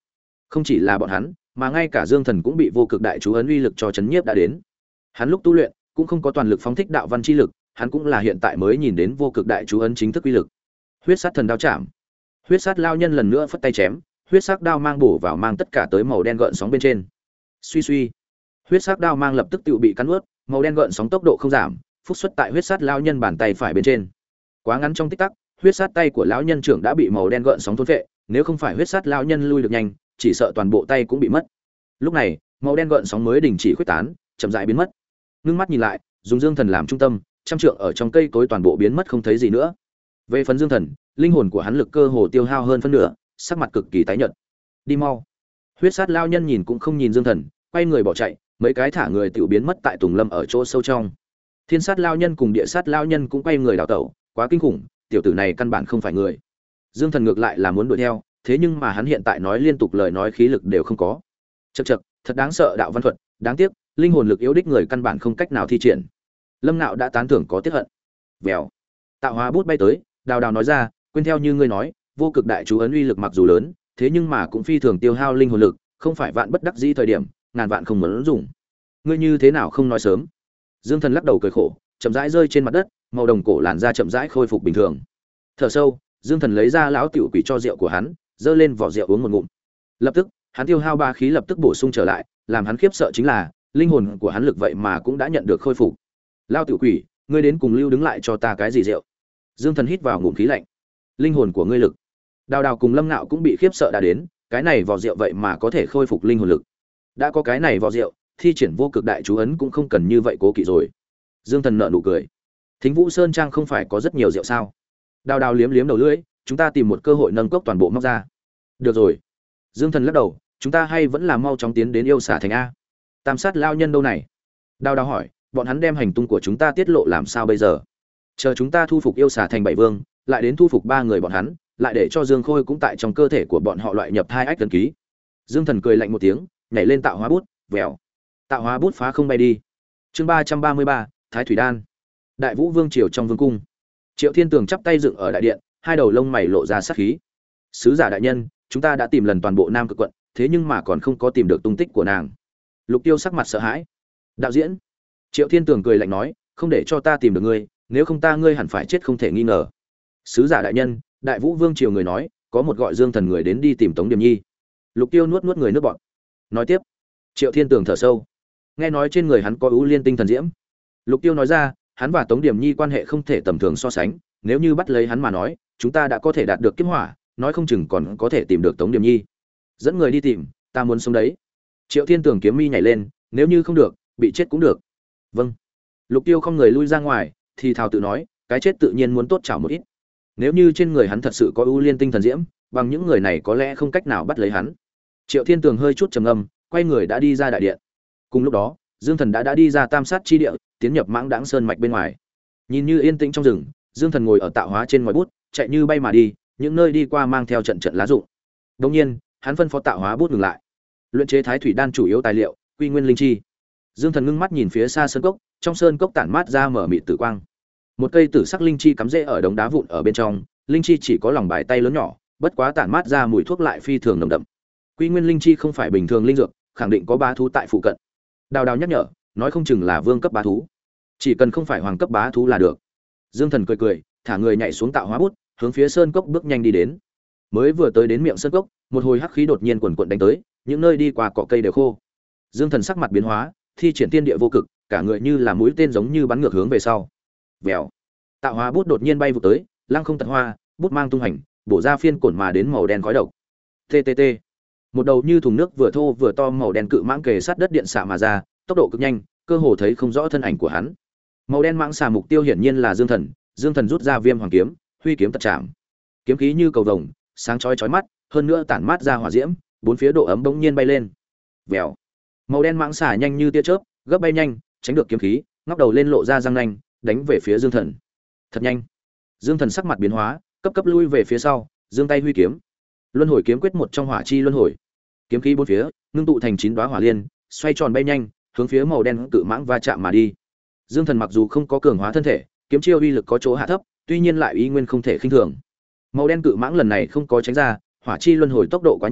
Không chỉ là bọn hắn, mà ngay cả Dương Thần cũng bị vô cực đại chú ấn uy lực cho chấn nhiếp đã đến. Hắn lúc tu luyện cũng không có toàn lực phóng thích đạo văn chi lực, hắn cũng là hiện tại mới nhìn đến vô cực đại chú ấn chính thức uy lực. Huyết sát thần đao chạm. Huyết sát lao nhân lần nữa phất tay chém, huyết sắc đao mang bổ vào mang tất cả tới màu đen gợn sóng bên trên. Suy suy, huyết sắc đao mang lập tức tự bị cắn nuốt, màu đen gợn sóng tốc độ không giảm, phúc xuất tại huyết sát lao nhân bàn tay phải bên trên. Quá ngắn trong tích tắc, huyết sát tay của lão nhân trưởng đã bị màu đen gợn sóng thôn phệ, nếu không phải huyết sát lao nhân lui được nhanh, chỉ sợ toàn bộ tay cũng bị mất. Lúc này, màu đen gợn sóng mới đình chỉ khuếch tán, chậm rãi biến mất. Ngưng mắt nhìn lại, dùng Dương Thần làm trung tâm, trăm trượng ở trong cây cối toàn bộ biến mất không thấy gì nữa. Về phần Dương Thần, linh hồn của hắn lực cơ hồ tiêu hao hơn phân nửa, sắc mặt cực kỳ tái nhợt. Đi mau. Huyết sát lao nhân nhìn cũng không nhìn Dương Thần, quay người bỏ chạy, mấy cái thả người tiểu biến mất tại tùng lâm ở chỗ sâu trong. Thiên sát lao nhân cùng địa sát lao nhân cũng quay người đào tẩu, quá kinh khủng, tiểu tử này căn bản không phải người. Dương Thần ngược lại là muốn đuổi theo, thế nhưng mà hắn hiện tại nói liên tục lời nói khí lực đều không có. Chậc chậc, thật đáng sợ đạo văn thuật, đáng tiếc, linh hồn lực yếu đích người căn bản không cách nào thi triển. Lâm Nạo đã tán thưởng có tiếc hận. Vèo. Tạo hóa bút bay tới, Đào Đào nói ra, quên theo như ngươi nói, vô cực đại chú ấn uy lực mặc dù lớn, thế nhưng mà cũng phi thường tiêu hao linh hồn lực, không phải vạn bất đắc dĩ thời điểm, ngàn vạn không muốn dùng. Ngươi như thế nào không nói sớm? Dương Thần lắc đầu cười khổ, chậm rãi rơi trên mặt đất, màu đồng cổ làn da chậm rãi khôi phục bình thường. Thở sâu, Dương Thần lấy ra lão tiểu quỷ cho rượu của hắn, dơ lên vỏ rượu uống một ngụm. Lập tức, hắn tiêu hao ba khí lập tức bổ sung trở lại, làm hắn khiếp sợ chính là, linh hồn của hắn lực vậy mà cũng đã nhận được khôi phục. Lão tiểu quỷ, ngươi đến cùng lưu đứng lại cho ta cái gì rượu? Dương Thần hít vào ngụm khí lạnh. Linh hồn của ngươi lực. Đào Đào cùng Lâm Nạo cũng bị khiếp sợ đã đến, cái này vỏ rượu vậy mà có thể khôi phục linh hồn lực. Đã có cái này vỏ rượu, thi triển vô cực đại chú ấn cũng không cần như vậy cố kỵ rồi. Dương Thần nở nụ cười. Thính Vũ Sơn Trang không phải có rất nhiều rượu sao? Đào Đào liếm liếm đầu lưỡi, chúng ta tìm một cơ hội nâng cốc toàn bộ móc ra. Được rồi. Dương Thần lắc đầu, chúng ta hay vẫn là mau chóng tiến đến yêu xả thành a. Tam sát lao nhân đâu này? Đào Đào hỏi, bọn hắn đem hành tung của chúng ta tiết lộ làm sao bây giờ? Chờ chúng ta thu phục yêu xả thành bảy vương, lại đến thu phục ba người bọn hắn, lại để cho Dương Khôi cũng tại trong cơ thể của bọn họ loại nhập hai ách tấn ký. Dương Thần cười lạnh một tiếng, nhảy lên tạo hóa bút, vèo. Tạo hóa bút phá không bay đi. Chương ba trăm ba mươi ba, Thái Thủy Đan. Đại Vũ Vương triều trong vương cung. Triệu Thiên Tường chắp tay dựng ở đại điện, hai đầu lông mày lộ ra sát khí. Sứ giả đại nhân, chúng ta đã tìm lần toàn bộ Nam Cực quận, thế nhưng mà còn không có tìm được tung tích của nàng. Lục Tiêu sắc mặt sợ hãi. Đạo diễn. Triệu Thiên Tường cười lạnh nói, không để cho ta tìm được ngươi, nếu không ta ngươi hẳn phải chết không thể nghi ngờ. Sứ giả đại nhân, Đại Vũ Vương triều người nói, có một gọi Dương Thần người đến đi tìm Tống Điềm Nhi. Lục Tiêu nuốt nuốt người nước bọt. Nói tiếp. Triệu Thiên Tường thở sâu. Nghe nói trên người hắn có ưu liên tinh thần diễm. Lục Tiêu nói ra, hắn và Tống Điềm Nhi quan hệ không thể tầm thường so sánh, nếu như bắt lấy hắn mà nói, chúng ta đã có thể đạt được kiếp hỏa, nói không chừng còn có thể tìm được Tống Điềm Nhi. Dẫn người đi tìm, ta muốn sống đấy. Triệu Thiên Tường kiếm mi nhảy lên, nếu như không được, bị chết cũng được. Vâng. Lục Tiêu không người lui ra ngoài, thì thào tự nói, cái chết tự nhiên muốn tốt chảo một ít. Nếu như trên người hắn thật sự có ưu liên tinh thần diễm, bằng những người này có lẽ không cách nào bắt lấy hắn. Triệu Thiên Tường hơi chút trầm ngâm, quay người đã đi ra đại điện. Cùng lúc đó, Dương Thần đã đã đi ra Tam Sát chi địa, tiến nhập Mãng Đãng Sơn mạch bên ngoài. Nhìn như yên tĩnh trong rừng, Dương Thần ngồi ở tạo hóa trên ngòi bút, chạy như bay mà đi, những nơi đi qua mang theo trận trận lá rụng. Đương nhiên, hắn phân phó tạo hóa bút ngừng lại. Luyện chế Thái Thủy Đan chủ yếu tài liệu, Quy Nguyên Linh Chi. Dương Thần ngưng mắt nhìn phía xa sơn cốc, trong sơn cốc tản mát ra mở mịt tử quang. Một cây tử sắc linh chi cắm rễ ở đống đá vụn ở bên trong, linh chi chỉ có lòng bàn tay lớn nhỏ, bất quá tản mát ra mùi thuốc lại phi thường nồng đậm. Quy Nguyên Linh Chi không phải bình thường linh dược, khẳng định có bá thú tại phụ cận. Đào Đào nhắc nhở, nói không chừng là vương cấp bá thú, chỉ cần không phải hoàng cấp bá thú là được. Dương Thần cười cười, thả người nhảy xuống tạo hóa bút, hướng phía sơn cốc bước nhanh đi đến. Mới vừa tới đến miệng sơn cốc, một hồi hắc khí đột nhiên quần quần đánh tới, những nơi đi qua cỏ cây đều khô. Dương Thần sắc mặt biến hóa, thi triển tiên địa vô cực, cả người như là mũi tên giống như bắn ngược hướng về sau. Vèo. Tạo hóa bút đột nhiên bay vụt tới, lăng không tật hoa, bút mang tung hành, bổ ra phiên cổn mà đến màu đen khói độc. tê tê tê. Một đầu như thùng nước vừa thô vừa to màu đen cự mãng kề sát đất điện xạ mà ra, tốc độ cực nhanh, cơ hồ thấy không rõ thân ảnh của hắn. Màu đen mãng xà mục tiêu hiển nhiên là Dương Thần, Dương Thần rút ra Viêm Hoàng kiếm, huy kiếm tật chạm. Kiếm khí như cầu vồng, sáng chói chói mắt, hơn nữa tản mát ra hỏa diễm, bốn phía độ ấm bỗng nhiên bay lên. Vèo. Màu đen mãng xà nhanh như tia chớp, gấp bay nhanh, tránh được kiếm khí, ngóc đầu lên lộ ra răng nanh, đánh về phía Dương Thần. Thật nhanh. Dương Thần sắc mặt biến hóa, cấp cấp lui về phía sau, giương tay huy kiếm. Luân hồi kiếm quyết một trong hỏa chi luân hồi. Kiếm khí bốn phía, ngưng tụ thành chín đóa hỏa liên, xoay tròn bay nhanh, hướng phía màu đen cự mãng va chạm mà đi. Dương Thần mặc dù không có cường hóa thân thể, kiếm chiêu uy lực có chỗ hạ thấp, tuy nhiên lại ý nguyên không thể khinh thường. Màu đen cự mãng lần này không có tránh ra, hỏa chi luân hồi tốc độ quá nhanh,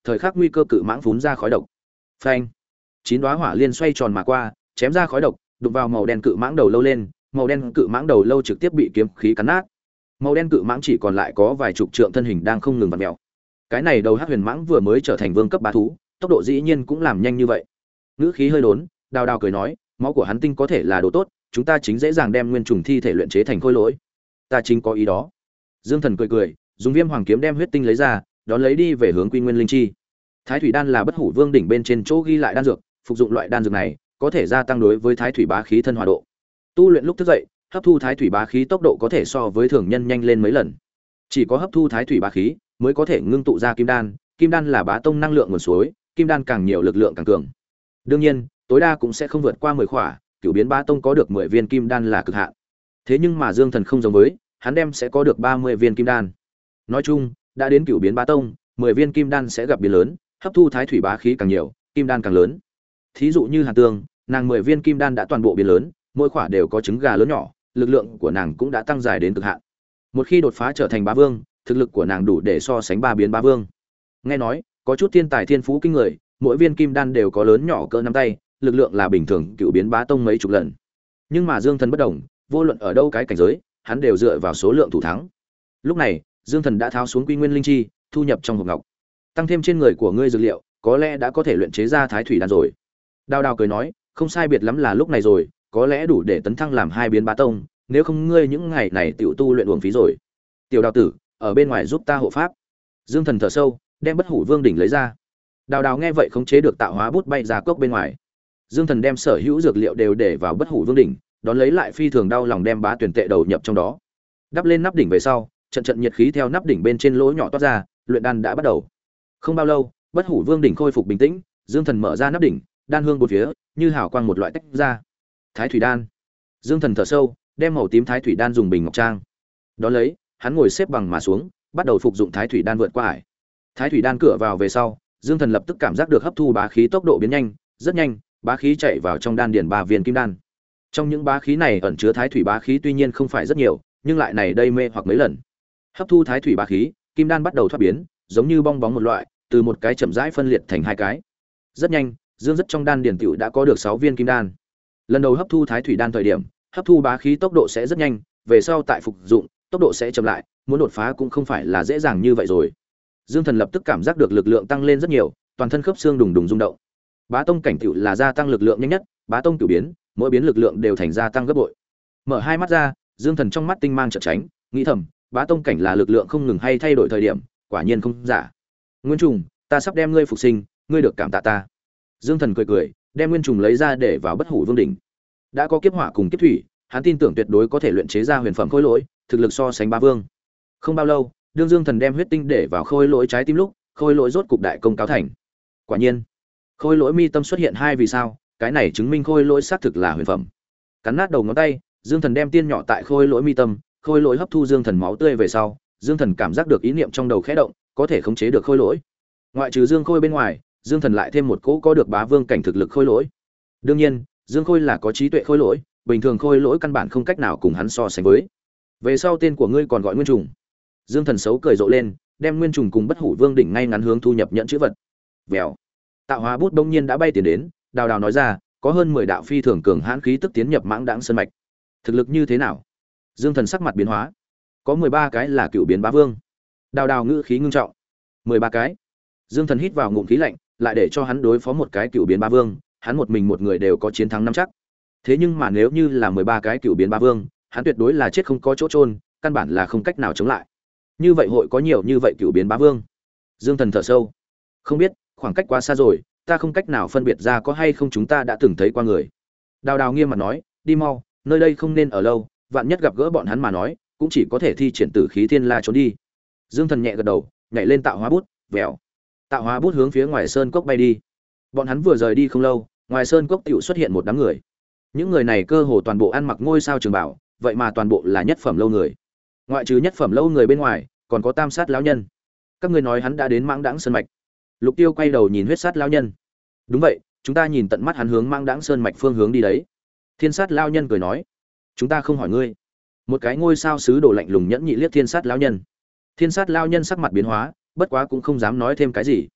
thời khắc nguy cơ cự mãng phún ra khói độc. Phanh! Chín đóa hỏa liên xoay tròn mà qua, chém ra khói độc, đụng vào màu đen cự mãng đầu lâu lên, màu đen cự mãng đầu lâu trực tiếp bị kiếm khí cắn nát. Màu đen cự mãng chỉ còn lại có vài chục trượng thân hình đang không ngừng vặn vẹo. Cái này đầu hắc huyền mãng vừa mới trở thành vương cấp bá thú, tốc độ dĩ nhiên cũng làm nhanh như vậy. Ngữ khí hơi đốn, Đào Đào cười nói, máu của hắn tinh có thể là đồ tốt, chúng ta chính dễ dàng đem nguyên trùng thi thể luyện chế thành khôi lỗi. Ta chính có ý đó. Dương Thần cười cười, dùng Viêm Hoàng kiếm đem huyết tinh lấy ra, đón lấy đi về hướng Quy Nguyên Linh Chi. Thái thủy đan là bất hủ vương đỉnh bên trên chỗ ghi lại đan dược, phục dụng loại đan dược này có thể gia tăng đối với thái thủy bá khí thân hòa độ. Tu luyện lúc thức dậy, hấp thu thái thủy bá khí tốc độ có thể so với thường nhân nhanh lên mấy lần. Chỉ có hấp thu thái thủy bá khí mới có thể ngưng tụ ra kim đan, kim đan là bá tông năng lượng nguồn suối, kim đan càng nhiều lực lượng càng cường. Đương nhiên, tối đa cũng sẽ không vượt qua mười khỏa, cửu biến bá tông có được mười viên kim đan là cực hạn. Thế nhưng mà Dương Thần không giống với, hắn đem sẽ có được ba mươi viên kim đan. Nói chung, đã đến cửu biến bá tông, mười viên kim đan sẽ gặp biến lớn, hấp thu thái thủy bá khí càng nhiều, kim đan càng lớn. Thí dụ như Hàn Tương, nàng mười viên kim đan đã toàn bộ biến lớn, mỗi khỏa đều có trứng gà lớn nhỏ, lực lượng của nàng cũng đã tăng dài đến cực hạn. Một khi đột phá trở thành bá vương, thực lực của nàng đủ để so sánh ba biến bá vương. Nghe nói, có chút thiên tài thiên phú kinh người, mỗi viên kim đan đều có lớn nhỏ cỡ nắm tay, lực lượng là bình thường cựu biến bá tông mấy chục lần. Nhưng mà Dương Thần bất đồng, vô luận ở đâu cái cảnh giới, hắn đều dựa vào số lượng thủ thắng. Lúc này, Dương Thần đã tháo xuống Quy Nguyên Linh Chi, thu nhập trong hộp ngọc. Tăng thêm trên người của ngươi dược liệu, có lẽ đã có thể luyện chế ra thái thủy đan rồi. Đào Đào cười nói, không sai biệt lắm là lúc này rồi, có lẽ đủ để tấn thăng làm hai biến bá tông, nếu không ngươi những ngày này tiểu tu luyện uổng phí rồi. Tiểu Đào tử, ở bên ngoài giúp ta hộ pháp. Dương Thần thở sâu, đem bất hủ vương đỉnh lấy ra. Đào Đào nghe vậy khống chế được tạo hóa bút bay ra cốc bên ngoài. Dương Thần đem sở hữu dược liệu đều để vào bất hủ vương đỉnh, đón lấy lại phi thường đau lòng đem bá tuyển tệ đầu nhập trong đó. Đắp lên nắp đỉnh về sau, trận trận nhiệt khí theo nắp đỉnh bên trên lỗ nhỏ toát ra, luyện đan đã bắt đầu. Không bao lâu, bất hủ vương đỉnh khôi phục bình tĩnh, Dương Thần mở ra nắp đỉnh, đan hương bốn phía, như hào quang một loại tách ra. Thái thủy đan. Dương Thần thở sâu, đem màu tím thái thủy đan dùng bình ngọc trang. Đón lấy, hắn ngồi xếp bằng mà xuống, bắt đầu phục dụng thái thủy đan vượt qua ải. Thái thủy đan cửa vào về sau, Dương Thần lập tức cảm giác được hấp thu bá khí tốc độ biến nhanh, rất nhanh, bá khí chạy vào trong đan điền ba viên kim đan. Trong những bá khí này ẩn chứa thái thủy bá khí tuy nhiên không phải rất nhiều, nhưng lại này đây mê hoặc mấy lần. Hấp thu thái thủy bá khí, kim đan bắt đầu thoát biến, giống như bong bóng một loại, từ một cái chậm rãi phân liệt thành hai cái. Rất nhanh, Dương rất trong đan điền tiểu đã có được sáu viên kim đan. Lần đầu hấp thu thái thủy đan thời điểm, hấp thu bá khí tốc độ sẽ rất nhanh, về sau tại phục dụng, tốc độ sẽ chậm lại, muốn đột phá cũng không phải là dễ dàng như vậy rồi. Dương Thần lập tức cảm giác được lực lượng tăng lên rất nhiều, toàn thân khớp xương đùng đùng rung động. Bá tông cảnh tiểu là gia tăng lực lượng nhanh nhất, bá tông cửu biến, mỗi biến lực lượng đều thành gia tăng gấp bội. Mở hai mắt ra, Dương Thần trong mắt tinh mang chợt tránh, nghĩ thầm, bá tông cảnh là lực lượng không ngừng hay thay đổi thời điểm, quả nhiên không giả. Nguyên trùng, ta sắp đem ngươi phục sinh, ngươi được cảm tạ ta. Dương Thần cười cười, đem nguyên trùng lấy ra để vào bất hủ vương đỉnh. Đã có kiếp hỏa cùng kiếp thủy, hắn tin tưởng tuyệt đối có thể luyện chế ra huyền phẩm khôi lỗi, thực lực so sánh bá vương. Không bao lâu, đương Dương Thần đem huyết tinh để vào khôi lỗi trái tim lúc, khôi lỗi rốt cục đại công cáo thành. Quả nhiên, khôi lỗi mi tâm xuất hiện hai vì sao, cái này chứng minh khôi lỗi xác thực là huyền phẩm. Cắn nát đầu ngón tay, Dương Thần đem tiên nhỏ tại khôi lỗi mi tâm, khôi lỗi hấp thu Dương Thần máu tươi về sau, Dương Thần cảm giác được ý niệm trong đầu khẽ động, có thể khống chế được khôi lỗi. Ngoại trừ Dương Khôi bên ngoài, Dương Thần lại thêm một cỗ có được bá vương cảnh thực lực khôi lỗi. Đương nhiên, Dương Khôi là có trí tuệ khôi lỗi, bình thường khôi lỗi căn bản không cách nào cùng hắn so sánh với. Về sau tên của ngươi còn gọi Nguyên Trùng. Dương Thần xấu cười rộ lên, đem Nguyên Trùng cùng bất hủ vương đỉnh ngay ngắn hướng thu nhập nhận chữ vật. Vèo. Tạo hóa bút đông nhiên đã bay tiền đến, Đào Đào nói ra, có hơn mười đạo phi thường cường hãn khí tức tiến nhập mãng đãng sơn mạch. Thực lực như thế nào? Dương Thần sắc mặt biến hóa. Có mười ba cái là cựu biến bá vương. Đào Đào ngữ khí ngưng trọng. mười ba cái. Dương Thần hít vào ngụm khí lạnh, lại để cho hắn đối phó một cái cựu biến bá vương, hắn một mình một người đều có chiến thắng năm chắc. Thế nhưng mà nếu như là mười ba cái cựu biến bá vương, hắn tuyệt đối là chết không có chỗ chôn, căn bản là không cách nào chống lại. Như vậy hội có nhiều như vậy cựu biến bá vương. Dương Thần thở sâu. Không biết, khoảng cách quá xa rồi, ta không cách nào phân biệt ra có hay không chúng ta đã từng thấy qua người. Đào Đào nghiêm mặt nói, đi mau, nơi đây không nên ở lâu, vạn nhất gặp gỡ bọn hắn mà nói, cũng chỉ có thể thi triển tử khí thiên la trốn đi. Dương Thần nhẹ gật đầu, nhảy lên tạo hóa bút, vèo. Tạo hóa bút hướng phía ngoài sơn cốc bay đi. Bọn hắn vừa rời đi không lâu, ngoài sơn cốc tiểu xuất hiện một đám người. Những người này cơ hồ toàn bộ ăn mặc ngôi sao trường bảo, vậy mà toàn bộ là nhất phẩm lâu người. Ngoại trừ nhất phẩm lâu người bên ngoài, còn có tam sát lão nhân. Các ngươi nói hắn đã đến Mãng Đãng sơn mạch? Lục Tiêu quay đầu nhìn huyết sát lão nhân. Đúng vậy, chúng ta nhìn tận mắt hắn hướng Mãng Đãng sơn mạch phương hướng đi đấy. Thiên sát lão nhân cười nói, chúng ta không hỏi ngươi. Một cái ngôi sao sứ đồ lạnh lùng nhẫn nhị liếc thiên sát lão nhân. Thiên sát lão nhân sắc mặt biến hóa, bất quá cũng không dám nói thêm cái gì.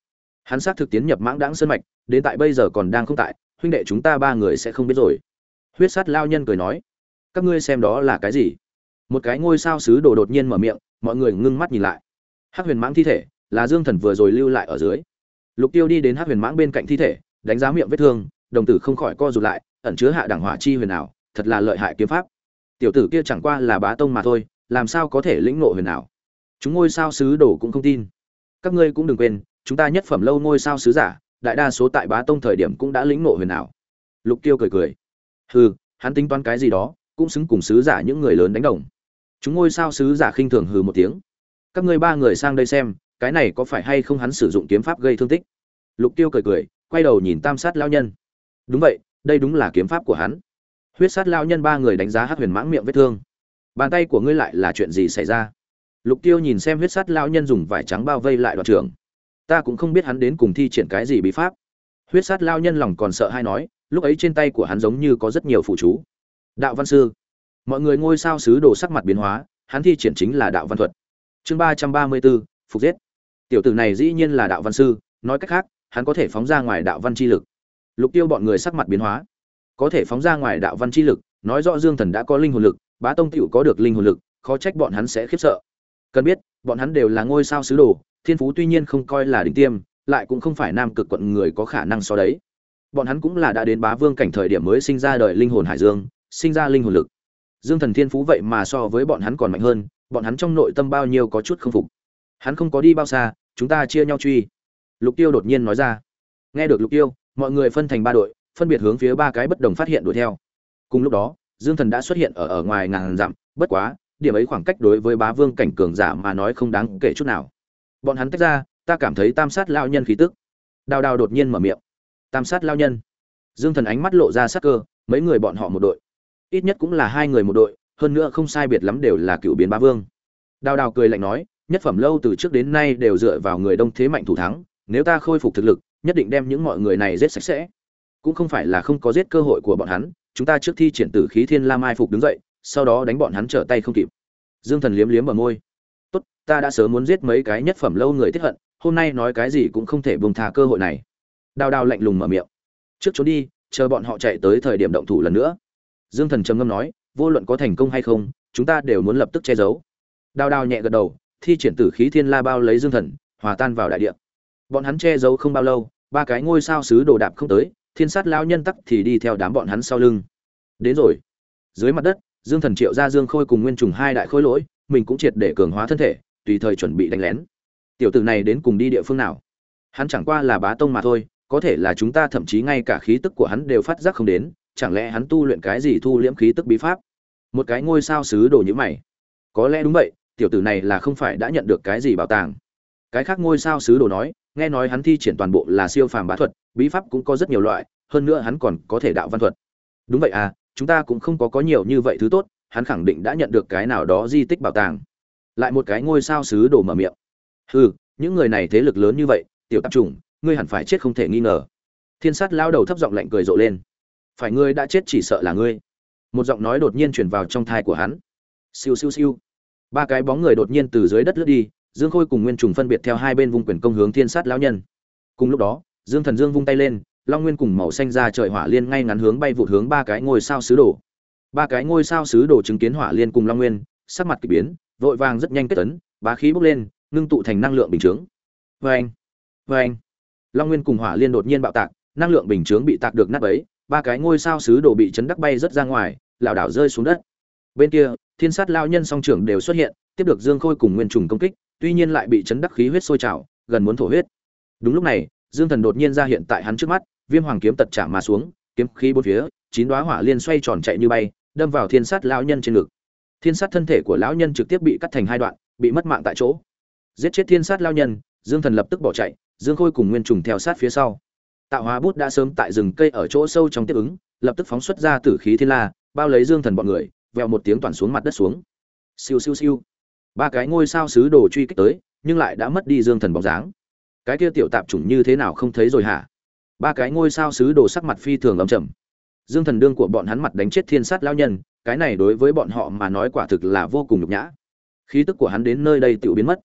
Hắn xác thực tiến nhập Mãng Đãng Sơn mạch, đến tại bây giờ còn đang không tại, huynh đệ chúng ta ba người sẽ không biết rồi. Huyết Sát lao nhân cười nói, các ngươi xem đó là cái gì? Một cái ngôi sao sứ đồ đột nhiên mở miệng, mọi người ngưng mắt nhìn lại. Hắc Huyền Mãng thi thể, là Dương Thần vừa rồi lưu lại ở dưới. Lục Tiêu đi đến Hắc Huyền Mãng bên cạnh thi thể, đánh giá miệng vết thương, đồng tử không khỏi co rụt lại, ẩn chứa hạ đẳng hỏa chi huyền ảo, thật là lợi hại kiếm pháp. Tiểu tử kia chẳng qua là bá tông mà thôi, làm sao có thể lĩnh ngộ huyền ảo? Chúng ngôi sao sứ đồ cũng không tin. Các ngươi cũng đừng quên, chúng ta nhất phẩm lâu ngôi sao sứ giả, đại đa số tại bá tông thời điểm cũng đã lĩnh ngộ huyền ảo. Lục Tiêu cười cười. Hừ, hắn tính toán cái gì đó, cũng xứng cùng sứ giả những người lớn đánh đồng. Chúng ngôi sao sứ giả khinh thường hừ một tiếng. Các ngươi ba người sang đây xem, cái này có phải hay không hắn sử dụng kiếm pháp gây thương tích? Lục Tiêu cười cười, quay đầu nhìn Tam Sát lão nhân. Đúng vậy, đây đúng là kiếm pháp của hắn. Huyết Sát lão nhân ba người đánh giá Hắc Huyền Mãng miệng vết thương. Bàn tay của ngươi lại là chuyện gì xảy ra? Lục Tiêu nhìn xem Huyết Sát lão nhân dùng vải trắng bao vây lại đoạn trưởng. Ta cũng không biết hắn đến cùng thi triển cái gì bí pháp. Huyết Sát lão nhân lòng còn sợ hai nói, lúc ấy trên tay của hắn giống như có rất nhiều phụ chú. Đạo văn sư. Mọi người ngôi sao sứ đồ sắc mặt biến hóa, hắn thi triển chính là đạo văn thuật. Chương ba trăm ba mươi tư, phục giết. Tiểu tử này dĩ nhiên là đạo văn sư, nói cách khác, hắn có thể phóng ra ngoài đạo văn chi lực. Lục Tiêu bọn người sắc mặt biến hóa. Có thể phóng ra ngoài đạo văn chi lực, nói rõ Dương Thần đã có linh hồn lực, Bá Tông tiểu có được linh hồn lực, khó trách bọn hắn sẽ khiếp sợ. Cần biết, bọn hắn đều là ngôi sao sứ đồ, thiên phú tuy nhiên không coi là đỉnh tiêm, lại cũng không phải nam cực quận người có khả năng so đấy. Bọn hắn cũng là đã đến bá vương cảnh thời điểm mới sinh ra đời linh hồn hải dương, sinh ra linh hồn lực. Dương Thần thiên phú vậy mà so với bọn hắn còn mạnh hơn, bọn hắn trong nội tâm bao nhiêu có chút không phục. Hắn không có đi bao xa, chúng ta chia nhau truy. Lục Tiêu đột nhiên nói ra. Nghe được Lục Tiêu, mọi người phân thành ba đội, phân biệt hướng phía ba cái bất đồng phát hiện đuổi theo. Cùng lúc đó, Dương Thần đã xuất hiện ở ở ngoài ngàn dặm, bất quá, điểm ấy khoảng cách đối với bá vương cảnh cường giả mà nói không đáng kể chút nào. Bọn hắn tách ra, ta cảm thấy Tam Sát lão nhân khí tức. Đào Đào đột nhiên mở miệng. Tam Sát lão nhân. Dương Thần ánh mắt lộ ra sắc cơ, mấy người bọn họ một đội. Ít nhất cũng là hai người một đội, hơn nữa không sai biệt lắm đều là cựu biến bá vương. Đào Đào cười lạnh nói, nhất phẩm lâu từ trước đến nay đều dựa vào người đông thế mạnh thủ thắng, nếu ta khôi phục thực lực, nhất định đem những mọi người này giết sạch sẽ. Cũng không phải là không có giết cơ hội của bọn hắn, chúng ta trước thi triển tử khí thiên la mai phục đứng dậy, sau đó đánh bọn hắn trở tay không kịp. Dương Thần liếm liếm bờ môi. Tốt, ta đã sớm muốn giết mấy cái nhất phẩm lâu người tiết hận, hôm nay nói cái gì cũng không thể buông tha cơ hội này. Đào Đào lạnh lùng mở miệng. Trước trốn đi, chờ bọn họ chạy tới thời điểm động thủ lần nữa. Dương Thần trầm ngâm nói, vô luận có thành công hay không, chúng ta đều muốn lập tức che giấu. Đào Đào nhẹ gật đầu, thi triển tử khí thiên la bao lấy Dương Thần, hòa tan vào đại địa. Bọn hắn che giấu không bao lâu, ba cái ngôi sao sứ đồ đạp không tới, Thiên Sát lão nhân tắc thì đi theo đám bọn hắn sau lưng. Đến rồi. Dưới mặt đất, Dương Thần triệu ra Dương Khôi cùng Nguyên Trùng hai đại khối lỗi, mình cũng triệt để cường hóa thân thể, tùy thời chuẩn bị đánh lén. Tiểu tử này đến cùng đi địa phương nào? Hắn chẳng qua là bá tông mà thôi, có thể là chúng ta thậm chí ngay cả khí tức của hắn đều phát giác không đến, chẳng lẽ hắn tu luyện cái gì thu liễm khí tức bí pháp? Một cái ngôi sao sứ đồ như mày. Có lẽ đúng vậy, tiểu tử này là không phải đã nhận được cái gì bảo tàng. Cái khác ngôi sao sứ đồ nói, nghe nói hắn thi triển toàn bộ là siêu phàm bá thuật, bí pháp cũng có rất nhiều loại, hơn nữa hắn còn có thể đạo văn thuật. Đúng vậy à, chúng ta cũng không có có nhiều như vậy thứ tốt, hắn khẳng định đã nhận được cái nào đó di tích bảo tàng. Lại một cái ngôi sao sứ đồ mở miệng. Hừ, những người này thế lực lớn như vậy, tiểu tạp chủng, ngươi hẳn phải chết không thể nghi ngờ. Thiên Sát lao đầu thấp giọng lạnh cười rộ lên. Phải ngươi đã chết chỉ sợ là ngươi. Một giọng nói đột nhiên truyền vào trong tai của hắn. Siêu siêu siêu. Ba cái bóng người đột nhiên từ dưới đất lướt đi, Dương Khôi cùng Nguyên Trùng phân biệt theo hai bên vung quyền công hướng Thiên Sát lão nhân. Cùng lúc đó, Dương Thần Dương vung tay lên, Long Nguyên cùng màu xanh ra trời hỏa liên ngay ngắn hướng bay vụt hướng ba cái ngôi sao sứ đồ. Ba cái ngôi sao sứ đồ chứng kiến hỏa liên cùng Long Nguyên, sắc mặt kỳ biến, vội vàng rất nhanh kết tấn, bá khí bốc lên, ngưng tụ thành năng lượng bình chướng. Oeng, oeng. Long Nguyên cùng hỏa liên đột nhiên bạo tạc, năng lượng bình chướng bị tạc được nát bấy, ba cái ngôi sao sứ đồ bị chấn đắc bay rất ra ngoài, lảo đảo rơi xuống đất. Bên kia, Thiên Sát lão nhân song trưởng đều xuất hiện, tiếp được Dương Khôi cùng Nguyên Trùng công kích, tuy nhiên lại bị chấn đắc khí huyết sôi trào, gần muốn thổ huyết. Đúng lúc này, Dương Thần đột nhiên ra hiện tại hắn trước mắt, Viêm Hoàng kiếm tật chạm mà xuống, kiếm khí bốn phía, chín đóa hỏa liên xoay tròn chạy như bay, đâm vào Thiên Sát lão nhân trên ngực. Thiên Sát thân thể của lão nhân trực tiếp bị cắt thành hai đoạn, bị mất mạng tại chỗ. Giết chết Thiên Sát lão nhân, Dương Thần lập tức bỏ chạy, Dương Khôi cùng Nguyên Trùng theo sát phía sau. Tạo hóa bút đã sớm tại rừng cây ở chỗ sâu trong tiếp ứng, lập tức phóng xuất ra tử khí thiên la, bao lấy Dương Thần bọn người, vèo một tiếng toàn xuống mặt đất xuống. Siêu siêu siêu. Ba cái ngôi sao sứ đồ truy kích tới, nhưng lại đã mất đi Dương Thần bóng dáng. Cái kia tiểu tạp chủng như thế nào không thấy rồi hả? Ba cái ngôi sao sứ đồ sắc mặt phi thường âm trầm. Dương Thần đương của bọn hắn mặt đánh chết Thiên Sát lão nhân, cái này đối với bọn họ mà nói quả thực là vô cùng nhục nhã. Khí tức của hắn đến nơi đây tiểu biến mất.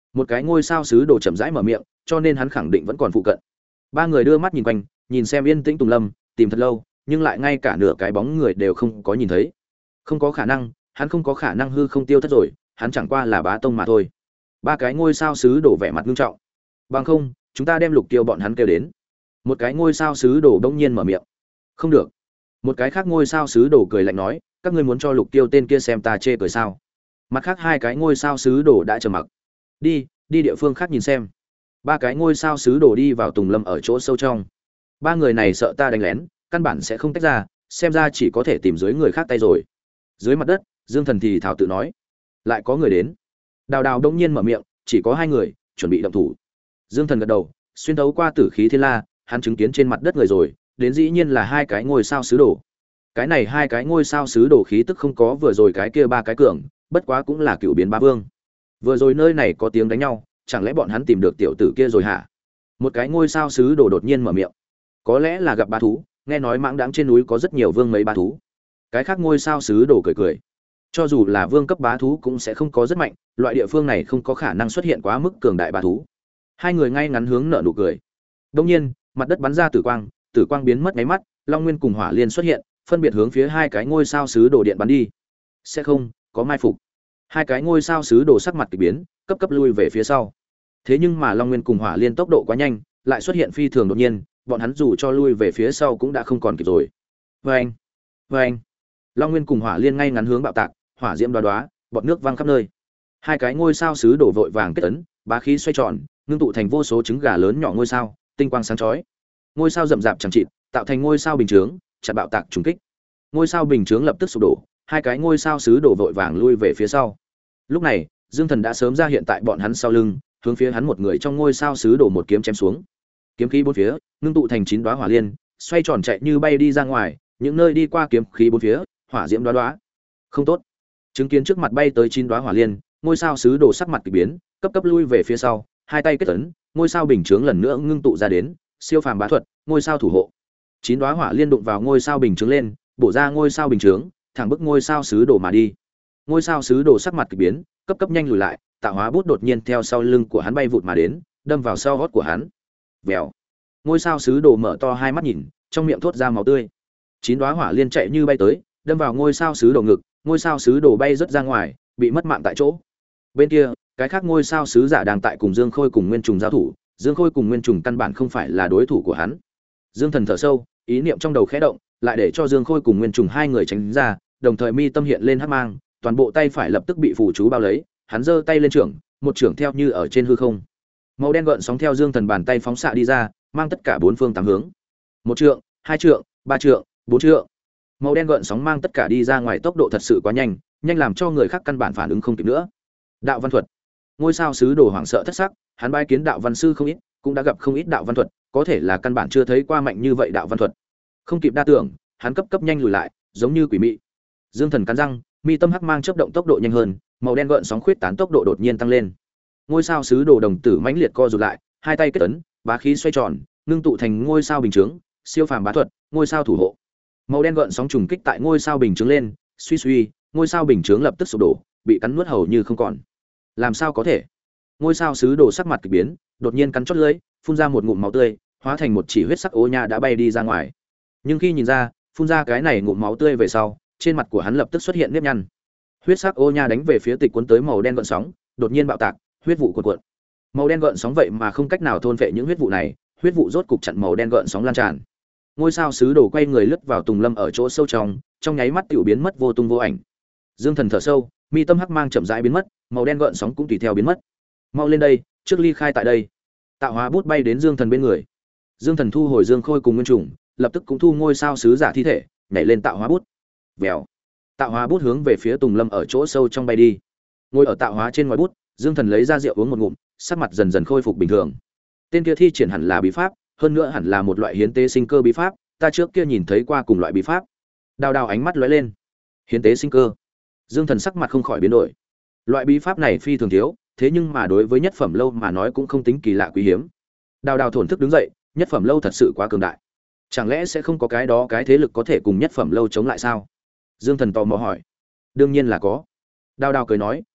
Một cái ngôi sao sứ đồ chậm rãi mở miệng, cho nên hắn khẳng định vẫn còn phụ cận. Ba người đưa mắt nhìn quanh, nhìn xem yên tĩnh Tùng Lâm, tìm thật lâu, nhưng lại ngay cả nửa cái bóng người đều không có nhìn thấy. Không có khả năng, hắn không có khả năng hư không tiêu thất rồi, hắn chẳng qua là bá tông mà thôi. Ba cái ngôi sao sứ đổ vẻ mặt nghiêm trọng. Bằng không, chúng ta đem Lục Tiêu bọn hắn kêu đến. Một cái ngôi sao sứ đổ bỗng nhiên mở miệng. Không được. Một cái khác ngôi sao sứ đổ cười lạnh nói, các ngươi muốn cho Lục Tiêu tên kia xem ta chê cười sao? Mặt khác hai cái ngôi sao sứ đổ đã trầm mặc. Đi, đi địa phương khác nhìn xem. Ba cái ngôi sao sứ đổ đi vào Tùng Lâm ở chỗ sâu trong. Ba người này sợ ta đánh lén, căn bản sẽ không tách ra, xem ra chỉ có thể tìm dưới người khác tay rồi. Dưới mặt đất, Dương Thần thì thảo tự nói, lại có người đến. Đào Đào đông nhiên mở miệng, chỉ có hai người, chuẩn bị động thủ. Dương Thần gật đầu, xuyên thấu qua tử khí thiên la, hắn chứng kiến trên mặt đất người rồi, đến dĩ nhiên là hai cái ngôi sao sứ đồ. Cái này hai cái ngôi sao sứ đồ khí tức không có vừa rồi cái kia ba cái cường, bất quá cũng là cựu biến ba vương. Vừa rồi nơi này có tiếng đánh nhau, chẳng lẽ bọn hắn tìm được tiểu tử kia rồi hả? Một cái ngôi sao sứ đồ đột nhiên mở miệng. Có lẽ là gặp bá thú, nghe nói mãng đãng trên núi có rất nhiều vương mấy bá thú. Cái khác ngôi sao sứ đồ cười cười. Cho dù là vương cấp bá thú cũng sẽ không có rất mạnh, loại địa phương này không có khả năng xuất hiện quá mức cường đại bá thú. Hai người ngay ngắn hướng nở nụ cười. Đương nhiên, mặt đất bắn ra tử quang, tử quang biến mất mấy mắt, Long Nguyên cùng Hỏa Liên xuất hiện, phân biệt hướng phía hai cái ngôi sao sứ đồ điện bắn đi. Sẽ không có mai phục. Hai cái ngôi sao sứ đồ sắc mặt kỳ biến, cấp cấp lui về phía sau. Thế nhưng mà Long Nguyên cùng Hỏa Liên tốc độ quá nhanh, lại xuất hiện phi thường đột nhiên, bọn hắn dù cho lui về phía sau cũng đã không còn kịp rồi. Vâng, vâng. Long Nguyên cùng Hỏa Liên ngay ngắn hướng bạo tạc, hỏa diễm đoá đoá, bọt nước văng khắp nơi. Hai cái ngôi sao sứ đổ vội vàng kết ấn, bá khí xoay tròn, ngưng tụ thành vô số trứng gà lớn nhỏ ngôi sao, tinh quang sáng chói. Ngôi sao rậm rạp chẳng chịt, tạo thành ngôi sao bình chướng, chặn bạo tạc trùng kích. Ngôi sao bình chướng lập tức sụp đổ, hai cái ngôi sao sứ đổ vội vàng lui về phía sau. Lúc này, Dương Thần đã sớm ra hiện tại bọn hắn sau lưng, hướng phía hắn một người trong ngôi sao sứ đổ một kiếm chém xuống. Kiếm khí bốn phía, ngưng tụ thành chín đóa hỏa liên, xoay tròn chạy như bay đi ra ngoài, những nơi đi qua kiếm khí bốn phía, hỏa diễm đóa đóa. Không tốt. Chứng kiến trước mặt bay tới chín đóa hỏa liên, ngôi sao sứ đồ sắc mặt kỳ biến, cấp cấp lui về phía sau, hai tay kết ấn, ngôi sao bình chướng lần nữa ngưng tụ ra đến, siêu phàm bá thuật, ngôi sao thủ hộ. Chín đóa hỏa liên đụng vào ngôi sao bình chướng lên, bổ ra ngôi sao bình chướng, thẳng bức ngôi sao sứ đồ mà đi. Ngôi sao sứ đồ sắc mặt kỳ biến, cấp cấp nhanh lùi lại, tạo hóa bút đột nhiên theo sau lưng của hắn bay vụt mà đến, đâm vào sau gót của hắn. Vèo. Ngôi sao sứ đồ mở to hai mắt nhìn, trong miệng thốt ra máu tươi. Chín đóa hỏa liên chạy như bay tới, đâm vào ngôi sao sứ đồ ngực, ngôi sao sứ đồ bay rất ra ngoài, bị mất mạng tại chỗ. Bên kia, cái khác ngôi sao sứ giả đang tại cùng Dương Khôi cùng Nguyên Trùng giao thủ, Dương Khôi cùng Nguyên Trùng căn bản không phải là đối thủ của hắn. Dương Thần thở sâu, ý niệm trong đầu khẽ động, lại để cho Dương Khôi cùng Nguyên Trùng hai người tránh ra, đồng thời mi tâm hiện lên hắc mang, toàn bộ tay phải lập tức bị phù chú bao lấy, hắn giơ tay lên trưởng, một trưởng theo như ở trên hư không. Màu đen gợn sóng theo Dương Thần bàn tay phóng xạ đi ra, mang tất cả bốn phương tám hướng. Một trượng, hai trượng, ba trượng, bốn trượng. Màu đen gợn sóng mang tất cả đi ra ngoài tốc độ thật sự quá nhanh, nhanh làm cho người khác căn bản phản ứng không kịp nữa. Đạo văn thuật. Ngôi sao sứ đồ hoảng sợ thất sắc, hắn bái kiến đạo văn sư không ít, cũng đã gặp không ít đạo văn thuật, có thể là căn bản chưa thấy qua mạnh như vậy đạo văn thuật. Không kịp đa tưởng, hắn cấp cấp nhanh lùi lại, giống như quỷ mị. Dương Thần cắn răng, mi tâm hắc mang chớp động tốc độ nhanh hơn, màu đen gợn sóng khuyết tán tốc độ đột nhiên tăng lên. Ngôi sao sứ đồ đồng tử mãnh liệt co rụt lại, hai tay kết ấn, bá khí xoay tròn, ngưng tụ thành ngôi sao bình chướng, siêu phàm bá thuật, ngôi sao thủ hộ. Màu đen gợn sóng trùng kích tại ngôi sao bình chướng lên, suy suy, ngôi sao bình chướng lập tức sụp đổ, bị cắn nuốt hầu như không còn. Làm sao có thể? Ngôi sao sứ đồ sắc mặt kỳ biến, đột nhiên cắn chót lưỡi, phun ra một ngụm máu tươi, hóa thành một chỉ huyết sắc ô nha đã bay đi ra ngoài. Nhưng khi nhìn ra, phun ra cái này ngụm máu tươi về sau, trên mặt của hắn lập tức xuất hiện nếp nhăn. Huyết sắc ô nha đánh về phía tịch cuốn tới màu đen gợn sóng, đột nhiên bạo tạc, huyết vụ cuộn cuộn. Màu đen gợn sóng vậy mà không cách nào thôn phệ những huyết vụ này, huyết vụ rốt cục chặn màu đen gợn sóng lan tràn. Ngôi sao sứ đồ quay người lướt vào Tùng Lâm ở chỗ sâu trong, trong nháy mắt tiểu biến mất vô tung vô ảnh. Dương Thần thở sâu, mi tâm hắc mang chậm rãi biến mất, màu đen gợn sóng cũng tùy theo biến mất. Mau lên đây, trước ly khai tại đây. Tạo hóa bút bay đến Dương Thần bên người. Dương Thần thu hồi Dương Khôi cùng Nguyên Trùng, lập tức cũng thu ngôi sao sứ giả thi thể, nhảy lên tạo hóa bút. Vèo. Tạo hóa bút hướng về phía Tùng Lâm ở chỗ sâu trong bay đi. Ngồi ở tạo hóa trên ngoài bút, Dương Thần lấy ra rượu uống một ngụm, sắc mặt dần dần khôi phục bình thường. Tên kia thi triển hẳn là bí pháp, hơn nữa hẳn là một loại hiến tế sinh cơ bí pháp, ta trước kia nhìn thấy qua cùng loại bí pháp. Đào Đào ánh mắt lóe lên. Hiến tế sinh cơ. Dương Thần sắc mặt không khỏi biến đổi. Loại bí pháp này phi thường thiếu, thế nhưng mà đối với nhất phẩm lâu mà nói cũng không tính kỳ lạ quý hiếm. Đào Đào thổn thức đứng dậy, nhất phẩm lâu thật sự quá cường đại. Chẳng lẽ sẽ không có cái đó cái thế lực có thể cùng nhất phẩm lâu chống lại sao? Dương Thần tò mò hỏi. Đương nhiên là có. Đào Đào cười nói,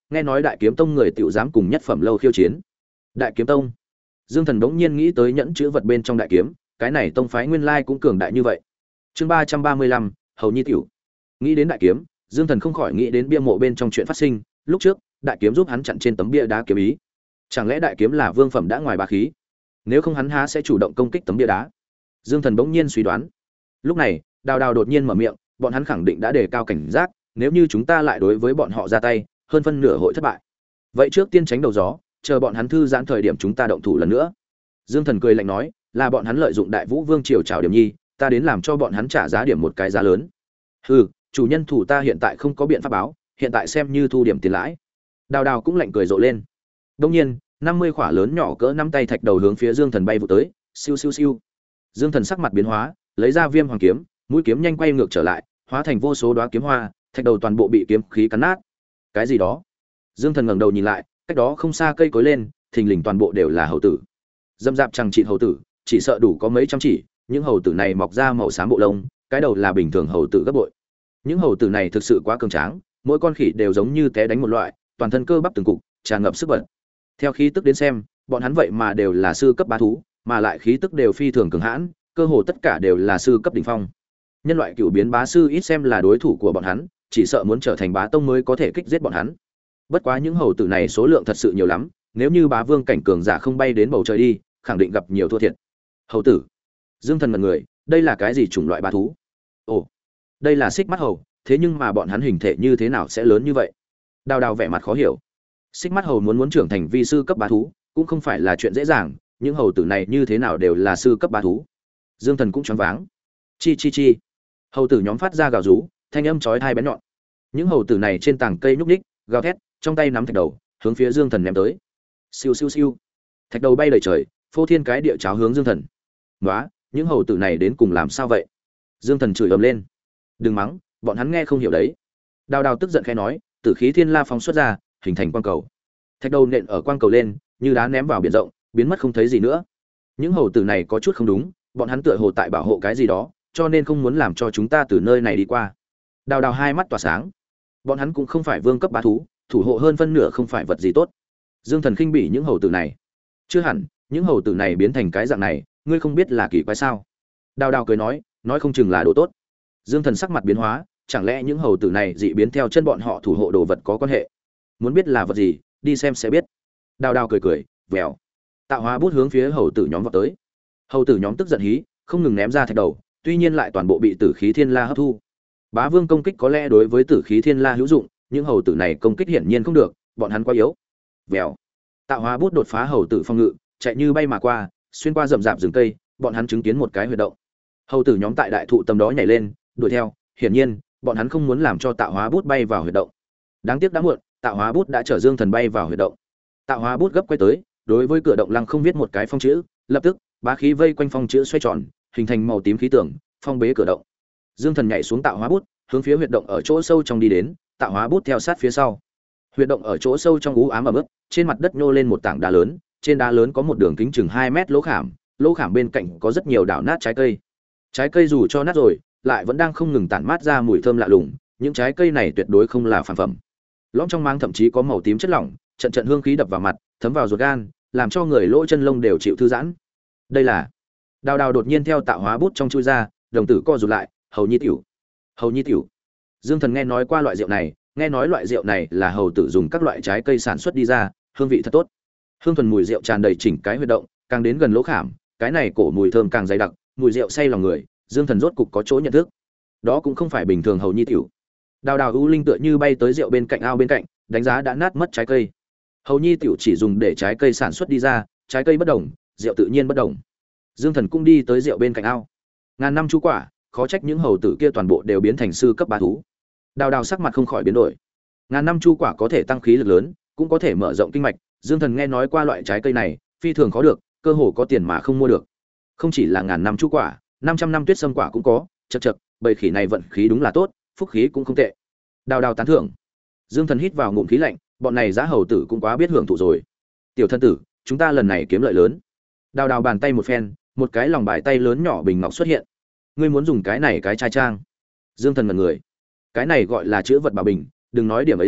nghe nói Đại Kiếm Tông người tiểu dám cùng nhất phẩm lâu khiêu chiến. Đại Kiếm Tông. Dương Thần bỗng nhiên nghĩ tới nhẫn chữ vật bên trong đại kiếm, cái này tông phái nguyên lai cũng cường đại như vậy. Chương ba trăm ba mươi lăm, Hầu Nhi tiểu. Nghĩ đến đại kiếm, Dương Thần không khỏi nghĩ đến bia mộ bên trong chuyện phát sinh, lúc trước, đại kiếm giúp hắn chặn trên tấm bia đá kiếm ý. Chẳng lẽ đại kiếm là vương phẩm đã ngoài bá khí? Nếu không hắn há sẽ chủ động công kích tấm bia đá? Dương Thần bỗng nhiên suy đoán. Lúc này, Đào Đào đột nhiên mở miệng, bọn hắn khẳng định đã đề cao cảnh giác, nếu như chúng ta lại đối với bọn họ ra tay, hơn phân nửa hội thất bại. Vậy trước tiên tránh đầu gió, chờ bọn hắn thư giãn thời điểm chúng ta động thủ lần nữa. Dương Thần cười lạnh nói, là bọn hắn lợi dụng Đại Vũ Vương triều trảo điểm nhi, ta đến làm cho bọn hắn trả giá điểm một cái giá lớn. Hừ, chủ nhân thủ ta hiện tại không có biện pháp báo, hiện tại xem như thu điểm tiền lãi. Đào Đào cũng lạnh cười rộ lên. Đương nhiên, năm mươi khỏa lớn nhỏ cỡ nắm tay thạch đầu hướng phía Dương Thần bay vụ tới, siêu siêu siêu. Dương Thần sắc mặt biến hóa, lấy ra Viêm Hoàng kiếm, mũi kiếm nhanh quay ngược trở lại, hóa thành vô số đóa kiếm hoa, thạch đầu toàn bộ bị kiếm khí cắn nát. Cái gì đó? Dương Thần ngẩng đầu nhìn lại, cách đó không xa cây cối lên, thình lình toàn bộ đều là hầu tử. Dâm dạp chẳng trị hầu tử, chỉ sợ đủ có mấy trăm chỉ, những hầu tử này mọc ra màu xám bộ lông, cái đầu là bình thường hầu tử gấp bội. Những hầu tử này thực sự quá cường tráng, mỗi con khỉ đều giống như té đánh một loại, toàn thân cơ bắp từng cục, tràn ngập sức bật. Theo khí tức đến xem, bọn hắn vậy mà đều là sư cấp bá thú, mà lại khí tức đều phi thường cường hãn, cơ hồ tất cả đều là sư cấp đỉnh phong. Nhân loại cửu biến bá sư ít xem là đối thủ của bọn hắn, chỉ sợ muốn trở thành bá tông mới có thể kích giết bọn hắn. Bất quá những hầu tử này số lượng thật sự nhiều lắm, nếu như bá vương cảnh cường giả không bay đến bầu trời đi, khẳng định gặp nhiều thua thiệt. Hầu tử. Dương Thần ngẩn người, đây là cái gì chủng loại bá thú? Ồ, đây là xích mắt hầu, thế nhưng mà bọn hắn hình thể như thế nào sẽ lớn như vậy? Đào Đào vẻ mặt khó hiểu. Xích mắt hầu muốn muốn trưởng thành vi sư cấp bá thú, cũng không phải là chuyện dễ dàng, những hầu tử này như thế nào đều là sư cấp bá thú. Dương Thần cũng choáng váng. Chi chi chi. Hầu tử nhóm phát ra gào rú, thanh âm chói tai bén nhọn. Những hầu tử này trên tảng cây nhúc nhích, gào thét, trong tay nắm thạch đầu, hướng phía Dương Thần ném tới. Siêu siêu siêu. Thạch đầu bay đầy trời, phô thiên cái địa cháo hướng Dương Thần. "Nóa, những hầu tử này đến cùng làm sao vậy?" Dương Thần chửi ầm lên. "Đừng mắng, bọn hắn nghe không hiểu đấy." Đào Đào tức giận khẽ nói, tử khí thiên la phóng xuất ra, hình thành quang cầu. Thạch đầu nện ở quang cầu lên, như đá ném vào biển rộng, biến mất không thấy gì nữa. Những hầu tử này có chút không đúng, bọn hắn tựa hồ tại bảo hộ cái gì đó, cho nên không muốn làm cho chúng ta từ nơi này đi qua. Đào Đào hai mắt tỏa sáng. Bọn hắn cũng không phải vương cấp bá thú, thủ hộ hơn phân nửa không phải vật gì tốt. Dương Thần khinh bỉ những hầu tử này. Chưa hẳn, những hầu tử này biến thành cái dạng này, ngươi không biết là kỳ quái sao? Đào Đào cười nói, nói không chừng là đồ tốt. Dương Thần sắc mặt biến hóa, chẳng lẽ những hầu tử này dị biến theo chân bọn họ thủ hộ đồ vật có quan hệ? Muốn biết là vật gì, đi xem sẽ biết. Đào Đào cười cười, vèo. Tạo hóa bút hướng phía hầu tử nhóm vào tới. Hầu tử nhóm tức giận hí, không ngừng ném ra thạch đầu, tuy nhiên lại toàn bộ bị tử khí thiên la hấp thu. Bá vương công kích có lẽ đối với tử khí thiên la hữu dụng, nhưng hầu tử này công kích hiển nhiên không được, bọn hắn quá yếu. Vèo. Tạo hóa bút đột phá hầu tử phong ngự, chạy như bay mà qua, xuyên qua rậm rạp rừng cây, bọn hắn chứng kiến một cái huy động. Hầu tử nhóm tại đại thụ tầm đó nhảy lên, đuổi theo, hiển nhiên, bọn hắn không muốn làm cho tạo hóa bút bay vào huy động. Đáng tiếc đã muộn, tạo hóa bút đã chở Dương Thần bay vào huy động. Tạo hóa bút gấp quay tới, đối với cửa động lăng không viết một cái phong chữ, lập tức, bá khí vây quanh phong chữ xoay tròn, hình thành màu tím khí tượng, phong bế cửa động. Dương Thần nhảy xuống tạo hóa bút, hướng phía huyệt động ở chỗ sâu trong đi đến, tạo hóa bút theo sát phía sau. Huyệt động ở chỗ sâu trong u ám ẩm ướt, trên mặt đất nhô lên một tảng đá lớn, trên đá lớn có một đường kính chừng hai mét lỗ khảm, lỗ khảm bên cạnh có rất nhiều đảo nát trái cây. Trái cây dù cho nát rồi, lại vẫn đang không ngừng tản mát ra mùi thơm lạ lùng, những trái cây này tuyệt đối không là phản phẩm. Lõm trong máng thậm chí có màu tím chất lỏng, trận trận hương khí đập vào mặt, thấm vào ruột gan, làm cho người lỗ chân lông đều chịu thư giãn. Đây là Đào Đào đột nhiên theo tạo hóa bút trong chui ra, đồng tử co rụt lại, Hầu Nhi tiểu. Hầu Nhi tiểu. Dương Thần nghe nói qua loại rượu này, nghe nói loại rượu này là hầu tử dùng các loại trái cây sản xuất đi ra, hương vị thật tốt. Hương thuần mùi rượu tràn đầy chỉnh cái huyệt động, càng đến gần lỗ khảm, cái này cổ mùi thơm càng dày đặc, mùi rượu say lòng người, Dương Thần rốt cục có chỗ nhận thức. Đó cũng không phải bình thường Hầu Nhi tiểu. Đào Đào u linh tựa như bay tới rượu bên cạnh ao bên cạnh, đánh giá đã nát mất trái cây. Hầu Nhi tiểu chỉ dùng để trái cây sản xuất đi ra, trái cây bất đồng, rượu tự nhiên bất đồng. Dương Thần cũng đi tới rượu bên cạnh ao. Ngàn năm chú quả, khó trách những hầu tử kia toàn bộ đều biến thành sư cấp bá thú. Đào Đào sắc mặt không khỏi biến đổi. Ngàn năm chu quả có thể tăng khí lực lớn, cũng có thể mở rộng kinh mạch, Dương Thần nghe nói qua loại trái cây này, phi thường khó được, cơ hồ có tiền mà không mua được. Không chỉ là ngàn năm chu quả, năm trăm năm tuyết sâm quả cũng có, chậc chậc, bầy khỉ này vận khí đúng là tốt, phúc khí cũng không tệ. Đào Đào tán thưởng. Dương Thần hít vào ngụm khí lạnh, bọn này giá hầu tử cũng quá biết hưởng thụ rồi. Tiểu thân tử, chúng ta lần này kiếm lợi lớn. Đào Đào bàn tay một phen, một cái lòng bài tay lớn nhỏ bình ngọc xuất hiện. Ngươi muốn dùng cái này cái chai trang? Dương Thần ngẩn người. Cái này gọi là chữ vật bảo bình, đừng nói điểm ấy rượu,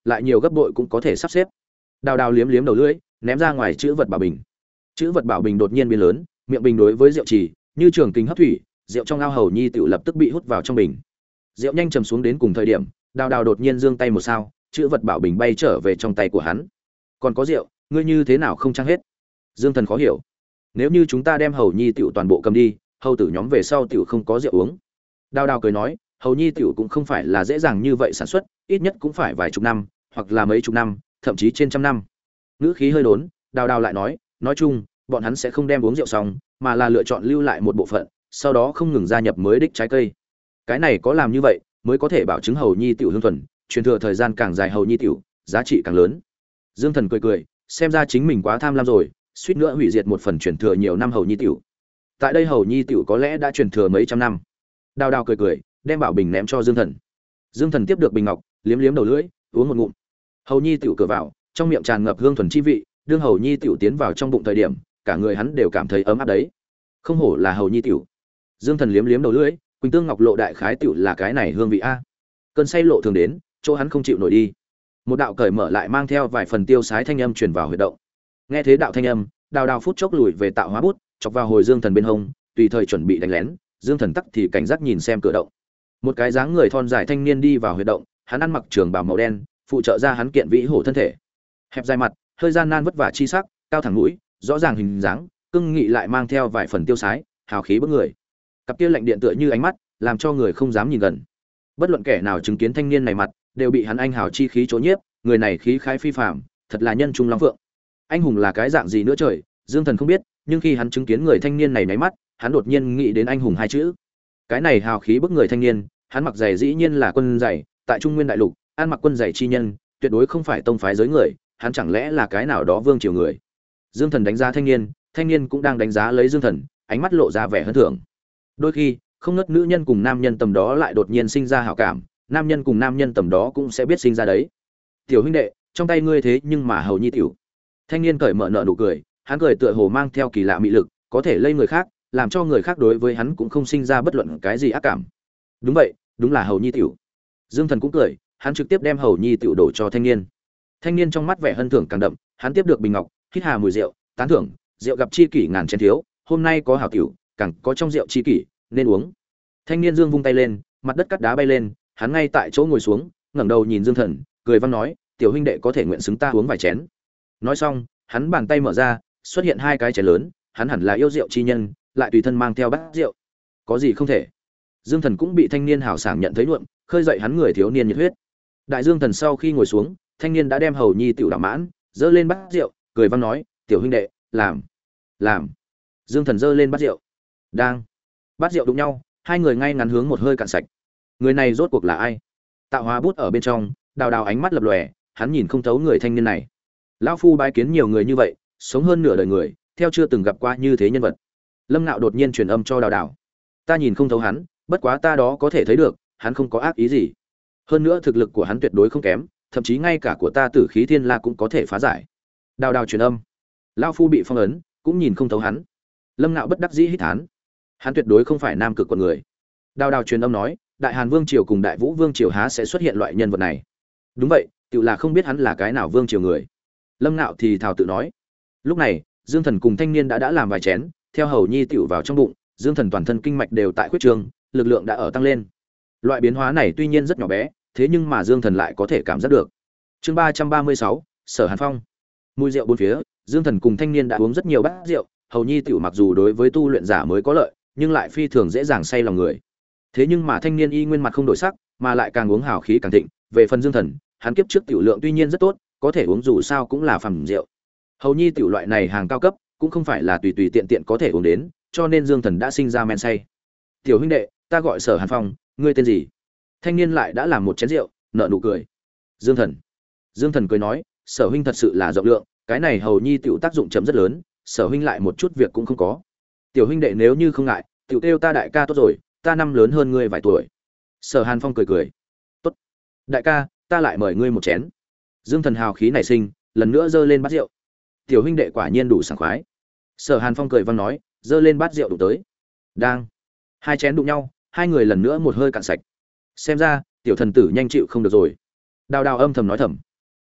lại nhiều gấp bội cũng có thể sắp xếp. Đào đào liếm liếm đầu lưỡi, ném ra ngoài chữ vật bảo bình. Chữ vật bảo bình đột nhiên biến lớn, miệng bình đối với rượu trì như trường kính hấp thủy, rượu trong ao hầu nhi tiểu lập tức bị hút vào trong bình. Rượu nhanh chầm xuống đến cùng thời điểm, đào đào đột nhiên giương tay một sao, chữ vật bảo bình bay trở về trong tay của hắn. Còn có rượu, ngươi như thế nào không trang hết? Dương Thần khó hiểu. Nếu như chúng ta đem hầu nhi tiểu toàn bộ cầm đi, hầu tử nhóm về sau tiểu không có rượu uống. Đào đào cười nói, hầu nhi tiểu cũng không phải là dễ dàng như vậy sản xuất, ít nhất cũng phải vài chục năm, hoặc là mấy chục năm, thậm chí trên trăm năm. Ngữ khí hơi đốn, đào đào lại nói, nói chung, bọn hắn sẽ không đem uống rượu xong, mà là lựa chọn lưu lại một bộ phận, sau đó không ngừng gia nhập mới đích trái cây. Cái này có làm như vậy, mới có thể bảo chứng hầu nhi tiểu hương thuần, truyền thừa thời gian càng dài hầu nhi tiểu, giá trị càng lớn. Dương Thần cười cười, xem ra chính mình quá tham lam rồi, suýt nữa hủy diệt một phần truyền thừa nhiều năm hầu nhi tiểu. Tại đây hầu nhi tiểu có lẽ đã truyền thừa mấy trăm năm. Đào đào cười cười, đem bảo bình ném cho Dương Thần. Dương Thần tiếp được bình ngọc, liếm liếm đầu lưỡi, uống một ngụm. Hầu nhi tiểu cửa vào, trong miệng tràn ngập hương thuần chi vị, đương hầu nhi tiểu tiến vào trong bụng thời điểm, cả người hắn đều cảm thấy ấm áp đấy. Không hổ là hầu nhi tiểu. Dương Thần liếm liếm đầu lưỡi, Quỳnh Tương Ngọc Lộ đại khái tiểu là cái này hương vị a. Cơn say lộ thường đến, chỗ hắn không chịu nổi đi. Một đạo cởi mở lại mang theo vài phần tiêu sái thanh âm truyền vào huyệt động. Nghe thế đạo thanh âm, Đào Đào phút chốc lùi về tạo hóa bút, chọc vào hồi Dương Thần bên hông, tùy thời chuẩn bị đánh lén. Dương Thần tắc thì cảnh giác nhìn xem cửa động. Một cái dáng người thon dài thanh niên đi vào huyệt động, hắn ăn mặc trường bào màu đen, phụ trợ ra hắn kiện vĩ hổ thân thể. Hẹp dài mặt, hơi gian nan vất vả chi sắc, cao thẳng mũi, rõ ràng hình dáng, cương nghị lại mang theo vài phần tiêu sái, hào khí bức người. Cặp kia lạnh điện tựa như ánh mắt, làm cho người không dám nhìn gần. Bất luận kẻ nào chứng kiến thanh niên này mặt, đều bị hắn anh hào chi khí chố nhiếp, người này khí khái phi phàm, thật là nhân trung long phượng. Anh hùng là cái dạng gì nữa trời, Dương Thần không biết, nhưng khi hắn chứng kiến người thanh niên này nháy mắt, hắn đột nhiên nghĩ đến anh hùng hai chữ. Cái này hào khí bức người thanh niên, hắn mặc giày dĩ nhiên là quân giày, tại Trung Nguyên đại lục, ăn mặc quân giày chi nhân, tuyệt đối không phải tông phái giới người, hắn chẳng lẽ là cái nào đó vương triều người. Dương Thần đánh giá thanh niên, thanh niên cũng đang đánh giá lấy Dương Thần, ánh mắt lộ ra vẻ hân thưởng. Đôi khi, không ngớt nữ nhân cùng nam nhân tầm đó lại đột nhiên sinh ra hảo cảm, nam nhân cùng nam nhân tầm đó cũng sẽ biết sinh ra đấy. Tiểu huynh đệ, trong tay ngươi thế nhưng mà hầu nhi tiểu. Thanh niên cởi mở nợ nụ cười, hắn cười tựa hồ mang theo kỳ lạ mị lực, có thể lây người khác, làm cho người khác đối với hắn cũng không sinh ra bất luận cái gì ác cảm. Đúng vậy, đúng là hầu nhi tiểu. Dương Thần cũng cười, hắn trực tiếp đem hầu nhi tiểu đổ cho thanh niên. Thanh niên trong mắt vẻ hân thưởng càng đậm, hắn tiếp được bình ngọc, hít hà mùi rượu, tán thưởng, rượu gặp chi kỷ ngàn chén thiếu, hôm nay có hảo tiểu, càng có trong rượu chi kỷ, nên uống. Thanh niên Dương vung tay lên, mặt đất cắt đá bay lên, hắn ngay tại chỗ ngồi xuống, ngẩng đầu nhìn Dương Thần, cười văn nói, tiểu huynh đệ có thể nguyện xứng ta uống vài chén. Nói xong, hắn bàn tay mở ra, xuất hiện hai cái chén lớn, hắn hẳn là yêu rượu chi nhân, lại tùy thân mang theo bát rượu. Có gì không thể? Dương Thần cũng bị thanh niên hào sảng nhận thấy nhuộm, khơi dậy hắn người thiếu niên nhiệt huyết. Đại Dương Thần sau khi ngồi xuống, thanh niên đã đem hầu nhi tiểu đảo mãn, dơ lên bát rượu, cười văn nói, tiểu huynh đệ, làm, làm. Dương Thần dơ lên bát rượu, đang, bát rượu đụng nhau, hai người ngay ngắn hướng một hơi cạn sạch. Người này rốt cuộc là ai? Tạo hóa bút ở bên trong, Đào Đào ánh mắt lập lòe, hắn nhìn không thấu người thanh niên này. Lão phu bái kiến nhiều người như vậy, sống hơn nửa đời người, theo chưa từng gặp qua như thế nhân vật. Lâm Nạo đột nhiên truyền âm cho Đào Đào, ta nhìn không thấu hắn, bất quá ta đó có thể thấy được, hắn không có ác ý gì. Hơn nữa thực lực của hắn tuyệt đối không kém, thậm chí ngay cả của ta Tử Khí Thiên La cũng có thể phá giải. Đào Đào truyền âm, lão phu bị phong ấn, cũng nhìn không thấu hắn. Lâm Nạo bất đắc dĩ hít thán, hắn tuyệt đối không phải nam cực quận người. Đào Đào truyền âm nói, Đại Hàn Vương triều cùng Đại Vũ Vương triều há sẽ xuất hiện loại nhân vật này? Đúng vậy, tự là không biết hắn là cái nào vương triều người. Lâm Nạo thì thào tự nói. Lúc này, Dương Thần cùng thanh niên đã đã làm vài chén, theo hầu nhi tiểu vào trong bụng, Dương Thần toàn thân kinh mạch đều tại khuyết trường, lực lượng đã ở tăng lên. Loại biến hóa này tuy nhiên rất nhỏ bé, thế nhưng mà Dương Thần lại có thể cảm giác được. Chương ba trăm ba mươi sáu, Sở Hàn Phong. Mùi rượu bốn phía, Dương Thần cùng thanh niên đã uống rất nhiều bát rượu, hầu nhi tiểu mặc dù đối với tu luyện giả mới có lợi, nhưng lại phi thường dễ dàng say lòng người. Thế nhưng mà thanh niên y nguyên mặt không đổi sắc, mà lại càng uống hào khí càng thịnh, về phần Dương Thần, hắn kiếp trước tiểu lượng tuy nhiên rất tốt, có thể uống dù sao cũng là phẩm rượu. Hầu nhi tiểu loại này hàng cao cấp, cũng không phải là tùy tùy tiện tiện có thể uống đến, cho nên Dương Thần đã sinh ra men say. "Tiểu huynh đệ, ta gọi Sở Hàn Phong, ngươi tên gì?" Thanh niên lại đã làm một chén rượu, nở nụ cười. "Dương Thần." Dương Thần cười nói, "Sở huynh thật sự là rộng lượng, cái này hầu nhi tiểu tác dụng chấm rất lớn, Sở huynh lại một chút việc cũng không có. Tiểu huynh đệ nếu như không ngại, tiểu kêu ta đại ca tốt rồi, ta năm lớn hơn ngươi vài tuổi." Sở Hàn Phong cười cười. "Tốt. Đại ca, ta lại mời ngươi một chén." Dương Thần hào khí nảy sinh, lần nữa giơ lên bát rượu. "Tiểu huynh đệ quả nhiên đủ sảng khoái." Sở Hàn Phong cười vang nói, giơ lên bát rượu đụng tới. Đang. Hai chén đụng nhau, hai người lần nữa một hơi cạn sạch. Xem ra, tiểu thần tử nhanh chịu không được rồi. Đào Đào âm thầm nói thầm,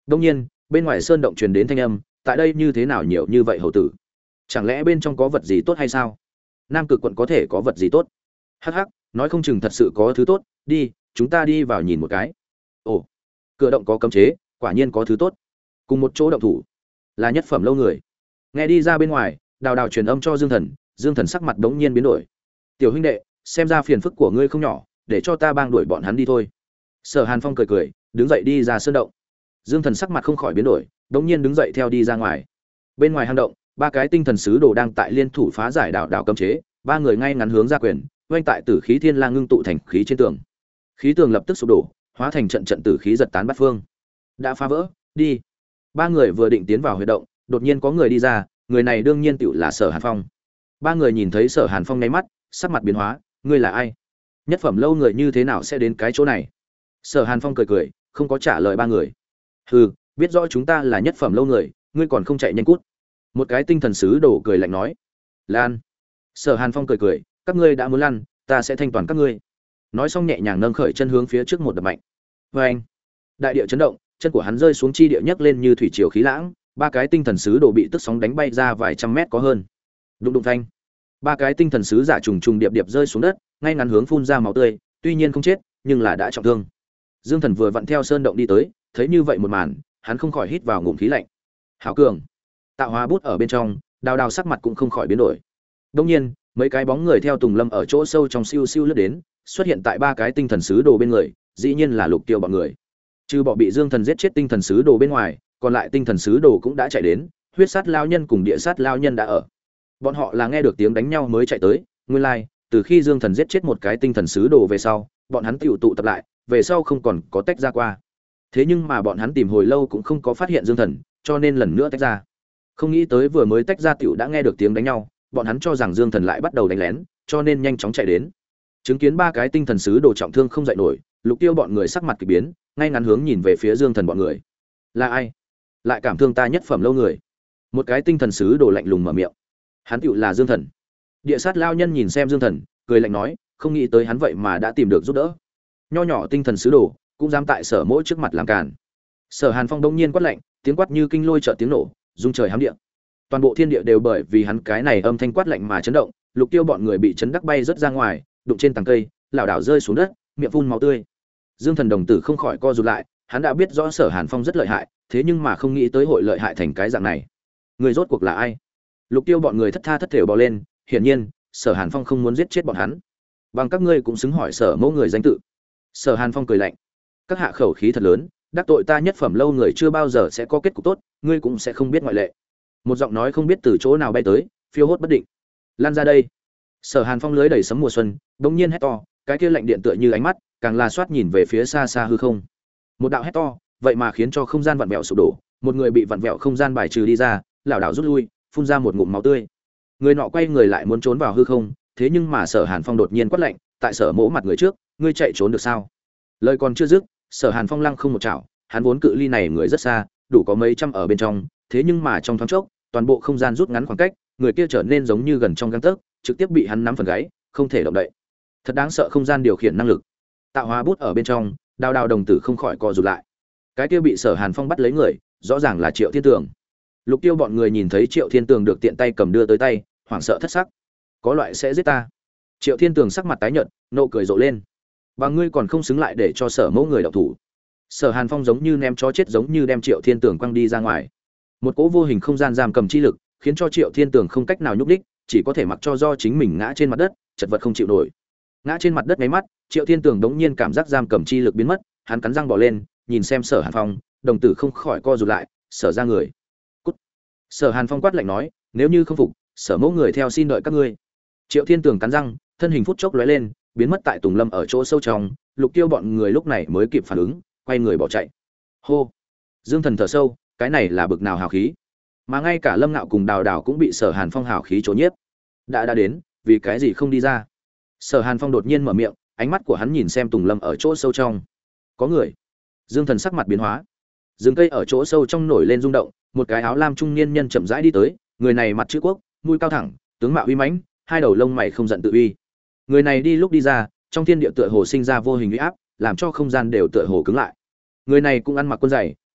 Đông nhiên, bên ngoài sơn động truyền đến thanh âm, tại đây như thế nào nhiều như vậy hầu tử? Chẳng lẽ bên trong có vật gì tốt hay sao? Nam Cực quận có thể có vật gì tốt? Hắc hắc, nói không chừng thật sự có thứ tốt, đi, chúng ta đi vào nhìn một cái. Ồ, cửa động có cấm chế, quả nhiên có thứ tốt. Cùng một chỗ động thủ, là nhất phẩm lâu người. Nghe đi ra bên ngoài, Đào Đào truyền âm cho Dương Thần, Dương Thần sắc mặt đống nhiên biến đổi. Tiểu huynh đệ, xem ra phiền phức của ngươi không nhỏ, để cho ta bang đuổi bọn hắn đi thôi. Sở Hàn Phong cười cười, đứng dậy đi ra sơn động. Dương Thần sắc mặt không khỏi biến đổi, đống nhiên đứng dậy theo đi ra ngoài. Bên ngoài hang động, ba cái tinh thần sứ đồ đang tại liên thủ phá giải Đào Đào cấm chế, ba người ngay ngắn hướng ra quyền, oanh tại tử khí thiên lang ngưng tụ thành khí trên tường. Khí tường lập tức sụp đổ, hóa thành trận trận tử khí giật tán bát phương. Đã phá vỡ, đi. Ba người vừa định tiến vào huyệt động, đột nhiên có người đi ra, người này đương nhiên tựu là Sở Hàn Phong. Ba người nhìn thấy Sở Hàn Phong nháy mắt, sắc mặt biến hóa, ngươi là ai? Nhất phẩm lâu người như thế nào sẽ đến cái chỗ này? Sở Hàn Phong cười cười, không có trả lời ba người. Hừ, biết rõ chúng ta là nhất phẩm lâu người, ngươi còn không chạy nhanh cút. Một cái tinh thần sứ đổ cười lạnh nói. Lan. Sở Hàn Phong cười cười, các ngươi đã muốn lăn, ta sẽ thanh toàn các ngươi. Nói xong nhẹ nhàng nâng khởi chân hướng phía trước một đập mạnh. Và anh, đại địa chấn động, chân của hắn rơi xuống chi địa nhấc lên như thủy triều khí lãng, ba cái tinh thần sứ đồ bị tức sóng đánh bay ra vài trăm mét có hơn. Đụng đụng thanh, ba cái tinh thần sứ giả trùng trùng điệp điệp rơi xuống đất, ngay ngắn hướng phun ra máu tươi, tuy nhiên không chết, nhưng là đã trọng thương. Dương Thần vừa vặn theo sơn động đi tới, thấy như vậy một màn, hắn không khỏi hít vào ngụm khí lạnh. Hảo cường, tạo hóa bút ở bên trong, Đào Đào sắc mặt cũng không khỏi biến đổi. Đương nhiên, mấy cái bóng người theo Tùng Lâm ở chỗ sâu trong siêu siêu lướt đến, xuất hiện tại ba cái tinh thần sứ đồ bên người, dĩ nhiên là Lục Tiêu bọn người. Trừ bỏ bị Dương Thần giết chết tinh thần sứ đồ bên ngoài, còn lại tinh thần sứ đồ cũng đã chạy đến, huyết sát lao nhân cùng địa sát lao nhân đã ở. Bọn họ là nghe được tiếng đánh nhau mới chạy tới, nguyên lai, like, từ khi Dương Thần giết chết một cái tinh thần sứ đồ về sau, bọn hắn tiểu tụ tập lại, về sau không còn có tách ra qua. Thế nhưng mà bọn hắn tìm hồi lâu cũng không có phát hiện Dương Thần, cho nên lần nữa tách ra. Không nghĩ tới vừa mới tách ra tiểu đã nghe được tiếng đánh nhau, bọn hắn cho rằng Dương Thần lại bắt đầu đánh lén, cho nên nhanh chóng chạy đến. Chứng kiến ba cái tinh thần sứ đồ trọng thương không dậy nổi, Lục Tiêu bọn người sắc mặt kỳ biến, ngay ngắn hướng nhìn về phía Dương Thần bọn người. Là ai? Lại cảm thương ta nhất phẩm lâu người? Một cái tinh thần sứ đồ lạnh lùng mở miệng. Hắn tựu là Dương Thần. Địa sát lao nhân nhìn xem Dương Thần, cười lạnh nói, không nghĩ tới hắn vậy mà đã tìm được giúp đỡ. Nho nhỏ tinh thần sứ đồ, cũng dám tại Sở Mỗ trước mặt làm càn. Sở Hàn Phong đông nhiên quát lạnh, tiếng quát như kinh lôi chợt tiếng nổ, rung trời hám địa. Toàn bộ thiên địa đều bởi vì hắn cái này âm thanh quát lạnh mà chấn động, Lục Tiêu bọn người bị chấn đắc bay rất ra ngoài, đụng trên tầng cây, lảo đảo rơi xuống đất, miệng phun máu tươi. Dương Thần đồng tử không khỏi co rụt lại, hắn đã biết rõ Sở Hàn Phong rất lợi hại, thế nhưng mà không nghĩ tới hội lợi hại thành cái dạng này. Người rốt cuộc là ai? Lục Tiêu bọn người thất tha thất thểu bò lên, hiển nhiên, Sở Hàn Phong không muốn giết chết bọn hắn. Bằng các ngươi cũng xứng hỏi Sở Mẫu người danh tự. Sở Hàn Phong cười lạnh, các hạ khẩu khí thật lớn, đắc tội ta nhất phẩm lâu người chưa bao giờ sẽ có kết cục tốt, ngươi cũng sẽ không biết ngoại lệ. Một giọng nói không biết từ chỗ nào bay tới, phiêu hốt bất định. Lan ra đây. Sở Hàn Phong lưới đầy sấm mùa xuân, đột nhiên hét to, cái kia lạnh điện tựa như ánh mắt, càng là xoát nhìn về phía xa xa hư không. Một đạo hét to, vậy mà khiến cho không gian vặn vẹo sụp đổ, một người bị vặn vẹo không gian bài trừ đi ra, lảo đảo rút lui, phun ra một ngụm máu tươi. Người nọ quay người lại muốn trốn vào hư không, thế nhưng mà Sở Hàn Phong đột nhiên quát lạnh, tại Sở Mỗ mặt người trước, ngươi chạy trốn được sao? Lời còn chưa dứt, Sở Hàn Phong lăng không một chảo, hắn vốn cự ly này người rất xa, đủ có mấy trăm ở bên trong, thế nhưng mà trong thoáng chốc, toàn bộ không gian rút ngắn khoảng cách, người kia trở nên giống như gần trong gang tấc, trực tiếp bị hắn nắm phần gáy, không thể động đậy. Thật đáng sợ không gian điều khiển năng lực. Tạo hóa bút ở bên trong, Đào Đào đồng tử không khỏi co rụt lại. Cái kia bị Sở Hàn Phong bắt lấy người, rõ ràng là Triệu Thiên Tường. Lục Tiêu bọn người nhìn thấy Triệu Thiên Tường được tiện tay cầm đưa tới tay, hoảng sợ thất sắc. Có loại sẽ giết ta. Triệu Thiên Tường sắc mặt tái nhợt, nộ cười rộ lên. Và ngươi còn không xứng lại để cho Sở Mẫu người động thủ. Sở Hàn Phong giống như ném chó chết, giống như đem Triệu Thiên Tường quăng đi ra ngoài. Một cỗ vô hình không gian giam cầm chi lực, khiến cho Triệu Thiên Tường không cách nào nhúc đích, chỉ có thể mặc cho do chính mình ngã trên mặt đất, chật vật không chịu nổi. Ngã trên mặt đất mấy mắt, Triệu Thiên Tường đống nhiên cảm giác giam cầm chi lực biến mất, hắn cắn răng bỏ lên, nhìn xem Sở Hàn Phong, đồng tử không khỏi co rụt lại, Sở ra người. Cút. Sở Hàn Phong quát lạnh nói, nếu như không phục, Sở Mẫu người theo xin đợi các ngươi. Triệu Thiên Tường cắn răng, thân hình phút chốc lóe lên, biến mất tại Tùng Lâm ở chỗ sâu trong, Lục Tiêu bọn người lúc này mới kịp phản ứng, quay người bỏ chạy. Hô. Dương Thần thở sâu, cái này là bực nào hào khí. Mà ngay cả Lâm Nạo cùng Đào Đào cũng bị Sở Hàn Phong hào khí trố nhiếp. Đã đã đến, vì cái gì không đi ra? Sở Hàn Phong đột nhiên mở miệng, ánh mắt của hắn nhìn xem Tùng Lâm ở chỗ sâu trong. Có người. Dương Thần sắc mặt biến hóa. Rừng cây ở chỗ sâu trong nổi lên rung động, một cái áo lam trung niên nhân chậm rãi đi tới, người này mặt chữ quốc, mũi cao thẳng, tướng mạo uy mãnh, hai đầu lông mày không giận tự uy. Người này đi lúc đi ra, trong thiên địa tựa hồ sinh ra vô hình uy áp, làm cho không gian đều tựa hồ cứng lại. Người này cũng ăn mặc quân dày,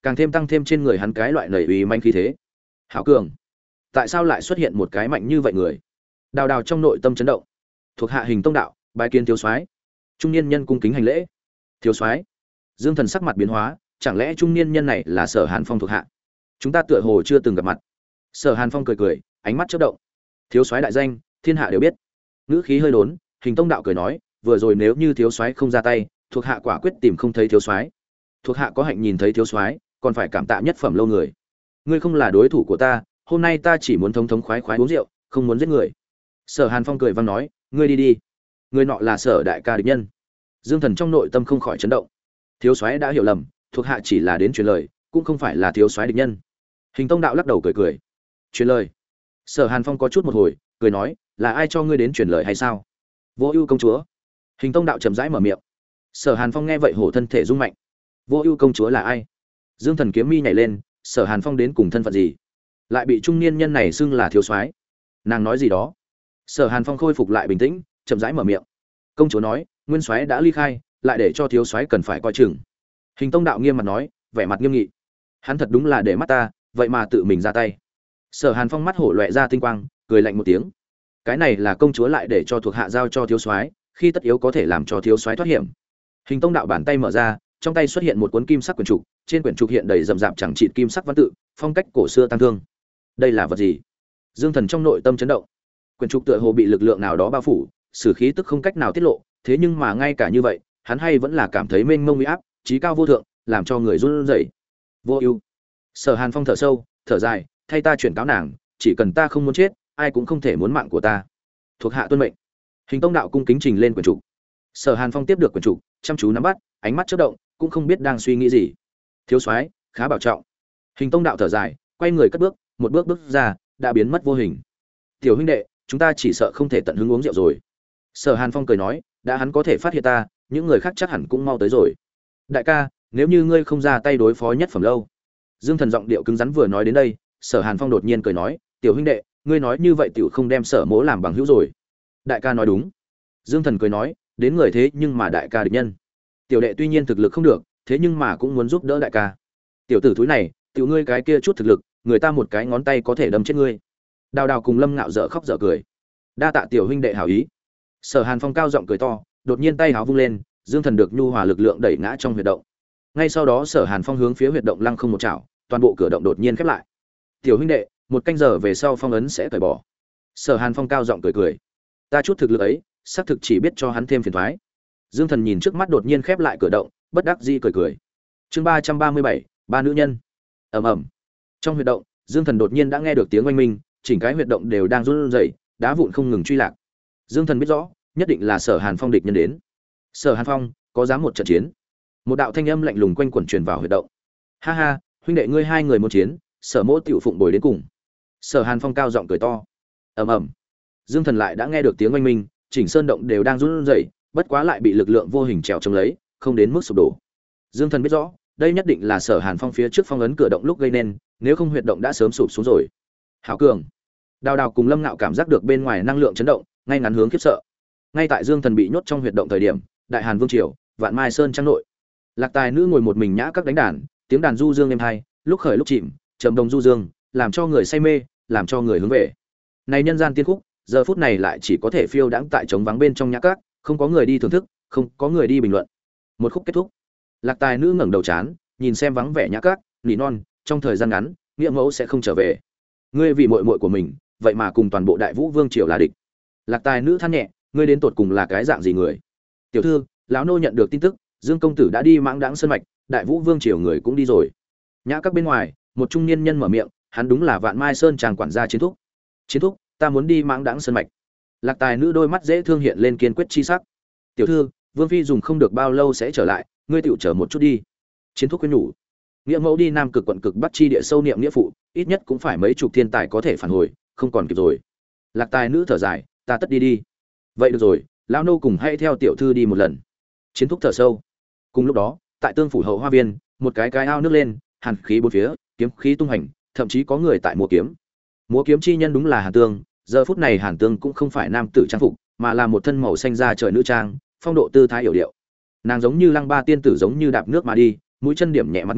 càng thêm tăng thêm trên người hắn cái loại nảy uy manh khí thế. Hảo cường, tại sao lại xuất hiện một cái mạnh như vậy người? Đào Đào trong nội tâm chấn động. Thuộc hạ Hình Tông đạo, bái kiến thiếu soái. Trung niên nhân cung kính hành lễ. Thiếu soái. Dương Thần sắc mặt biến hóa, chẳng lẽ trung niên nhân này là Sở Hàn Phong thuộc hạ? Chúng ta tựa hồ chưa từng gặp mặt. Sở Hàn Phong cười cười, ánh mắt chớp động. Thiếu soái đại danh, thiên hạ đều biết. Ngữ khí hơi đốn, Hình Tông đạo cười nói, vừa rồi nếu như thiếu soái không ra tay, thuộc hạ quả quyết tìm không thấy thiếu soái. Thuộc hạ có hạnh nhìn thấy thiếu soái, còn phải cảm tạ nhất phẩm lâu người. Ngươi không là đối thủ của ta, hôm nay ta chỉ muốn thống thống khoái khoái uống rượu, không muốn giết người. Sở Hàn Phong cười vang nói, ngươi đi đi. Người nọ là Sở đại ca địch nhân. Dương Thần trong nội tâm không khỏi chấn động. Thiếu soái đã hiểu lầm, thuộc hạ chỉ là đến truyền lời, cũng không phải là thiếu soái địch nhân. Hình Tông đạo lắc đầu cười cười. Truyền lời? Sở Hàn Phong có chút một hồi, cười nói, là ai cho ngươi đến truyền lời hay sao? Vô Ưu công chúa. Hình Tông đạo chậm rãi mở miệng. Sở Hàn Phong nghe vậy hổ thân thể rung mạnh. Vô Ưu công chúa là ai? Dương Thần kiếm mi nhảy lên, Sở Hàn Phong đến cùng thân phận gì? Lại bị trung niên nhân này xưng là thiếu soái. Nàng nói gì đó? Sở Hàn Phong khôi phục lại bình tĩnh, chậm rãi mở miệng. Công chúa nói, nguyên soái đã ly khai, lại để cho thiếu soái cần phải coi chừng. Hình Tông đạo nghiêm mặt nói, vẻ mặt nghiêm nghị. Hắn thật đúng là để mắt ta, vậy mà tự mình ra tay. Sở Hàn Phong mắt hổ loẹt ra tinh quang, cười lạnh một tiếng. Cái này là công chúa lại để cho thuộc hạ giao cho thiếu soái, khi tất yếu có thể làm cho thiếu soái thoát hiểm. Hình Tông đạo bàn tay mở ra, trong tay xuất hiện một cuốn kim sắc quyển trục, trên quyển trục hiện đầy rậm rạp chẳng chịt kim sắc văn tự, phong cách cổ xưa tăng thương. Đây là vật gì? Dương Thần trong nội tâm chấn động. Quyển trục tựa hồ bị lực lượng nào đó bao phủ, sử khí tức không cách nào tiết lộ, thế nhưng mà ngay cả như vậy, hắn hay vẫn là cảm thấy mênh mông uy áp, trí cao vô thượng, làm cho người run rẩy. Vô Ưu. Sở Hàn Phong thở sâu, thở dài, thay ta chuyển cáo nàng, chỉ cần ta không muốn chết, ai cũng không thể muốn mạng của ta. Thuộc hạ tuân mệnh. Hình Tông đạo cung kính trình lên quyển trục. Sở Hàn Phong tiếp được quyển trục, chăm chú nắm bắt, ánh mắt chớp động, cũng không biết đang suy nghĩ gì. Thiếu soái, khá bảo trọng. Hình Tông đạo thở dài, quay người cất bước, một bước bước ra, đã biến mất vô hình. Tiểu huynh đệ, chúng ta chỉ sợ không thể tận hứng uống rượu rồi. Sở Hàn Phong cười nói, đã hắn có thể phát hiện ta, những người khác chắc hẳn cũng mau tới rồi. Đại ca, nếu như ngươi không ra tay đối phó nhất phẩm lâu. Dương Thần giọng điệu cứng rắn vừa nói đến đây, Sở Hàn Phong đột nhiên cười nói, tiểu huynh đệ, ngươi nói như vậy tiểu không đem Sở Mỗ làm bằng hữu rồi. Đại ca nói đúng. Dương Thần cười nói, đến người thế nhưng mà đại ca địch nhân. Tiểu đệ tuy nhiên thực lực không được, thế nhưng mà cũng muốn giúp đỡ đại ca. Tiểu tử thúi này, tiểu ngươi cái kia chút thực lực, người ta một cái ngón tay có thể đâm chết ngươi. Đào Đào cùng Lâm Ngạo dở khóc dở cười. Đa tạ tiểu huynh đệ hảo ý. Sở Hàn Phong cao giọng cười to, đột nhiên tay háo vung lên, Dương Thần được nhu hòa lực lượng đẩy ngã trong huyệt động. Ngay sau đó Sở Hàn Phong hướng phía huyệt động lăng không một chảo, toàn bộ cửa động đột nhiên khép lại. Tiểu huynh đệ, một canh giờ về sau phong ấn sẽ cởi bỏ. Sở Hàn Phong cao giọng cười cười. Ta chút thực lực ấy, xác thực chỉ biết cho hắn thêm phiền toái. Dương Thần nhìn trước mắt đột nhiên khép lại cửa động, bất đắc dĩ cười cười. Chương ba trăm ba mươi bảy, ba nữ nhân. Ầm ầm. Trong huyệt động, Dương Thần đột nhiên đã nghe được tiếng oanh minh, chỉnh cái huyệt động đều đang run rẩy, đá vụn không ngừng truy lạc. Dương Thần biết rõ, nhất định là Sở Hàn Phong địch nhân đến. Sở Hàn Phong, có dám một trận chiến? Một đạo thanh âm lạnh lùng quanh quẩn truyền vào huyệt động. Ha ha, huynh đệ ngươi hai người một chiến, Sở Mỗ tiểu phụng bồi đến cùng. Sở Hàn Phong cao giọng cười to. Ầm ầm. Dương Thần lại đã nghe được tiếng oanh minh, chỉnh sơn động đều đang run rẩy, bất quá lại bị lực lượng vô hình trèo chống lấy, không đến mức sụp đổ. Dương Thần biết rõ, đây nhất định là Sở Hàn Phong phía trước phong ấn cửa động lúc gây nên, nếu không huyệt động đã sớm sụp xuống rồi. Hảo cường. Đào Đào cùng Lâm Ngạo cảm giác được bên ngoài năng lượng chấn động, ngay ngắn hướng khiếp sợ. Ngay tại Dương Thần bị nhốt trong huyệt động thời điểm, Đại Hàn Vương triều, Vạn Mai Sơn trang nội, Lạc Tài nữ ngồi một mình nhã các đánh đàn, tiếng đàn du dương êm hay, lúc khởi lúc chìm, trầm đồng du dương, làm cho người say mê, làm cho người hướng về. Này nhân gian tiên khúc, giờ phút này lại chỉ có thể phiêu đãng tại trống vắng bên trong nhã các, không có người đi thưởng thức, không có người đi bình luận. Một khúc kết thúc, Lạc Tài nữ ngẩng đầu chán, nhìn xem vắng vẻ nhã các, nỉ non, trong thời gian ngắn, nghĩa mẫu sẽ không trở về. Ngươi vì muội muội của mình, vậy mà cùng toàn bộ Đại Vũ Vương triều là địch. Lạc Tài nữ than nhẹ, ngươi đến tột cùng là cái dạng gì người? Tiểu thư, lão nô nhận được tin tức, Dương công tử đã đi Mãng Đãng Sơn mạch, Đại Vũ Vương triều người cũng đi rồi. Nhã các bên ngoài, một trung niên nhân mở miệng, hắn đúng là Vạn Mai Sơn chàng quản gia Chiến Thúc. Chiến Thúc, ta muốn đi Mãng Đãng Sơn mạch. Lạc Tài nữ đôi mắt dễ thương hiện lên kiên quyết chi sắc. Tiểu thư, Vương phi dùng không được bao lâu sẽ trở lại, ngươi tiểu chờ một chút đi. Chiến Thúc khuyên nhủ. Nghĩa mẫu đi Nam Cực quận cực Bắc chi địa sâu niệm nghĩa phụ, ít nhất cũng phải mấy chục thiên tài có thể phản hồi, không còn kịp rồi. Lạc Tài nữ thở dài, ta tất đi đi. Vậy được rồi, lão nô cùng hãy theo tiểu thư đi một lần. Chiến Thúc thở sâu. Cùng lúc đó, tại Tương phủ hậu hoa viên, một cái cái ao nước lên, hàn khí bốn phía, kiếm khí tung hành, thậm chí có người tại múa kiếm. Múa kiếm chi nhân đúng là Hàn Tương, giờ phút này Hàn Tương cũng không phải nam tử trang phục, mà là một thân màu xanh da trời nữ trang, phong độ tư thái hiểu điệu. Nàng giống như Lăng Ba tiên tử giống như đạp nước mà đi, mũi chân điểm nhẹ mặt nước,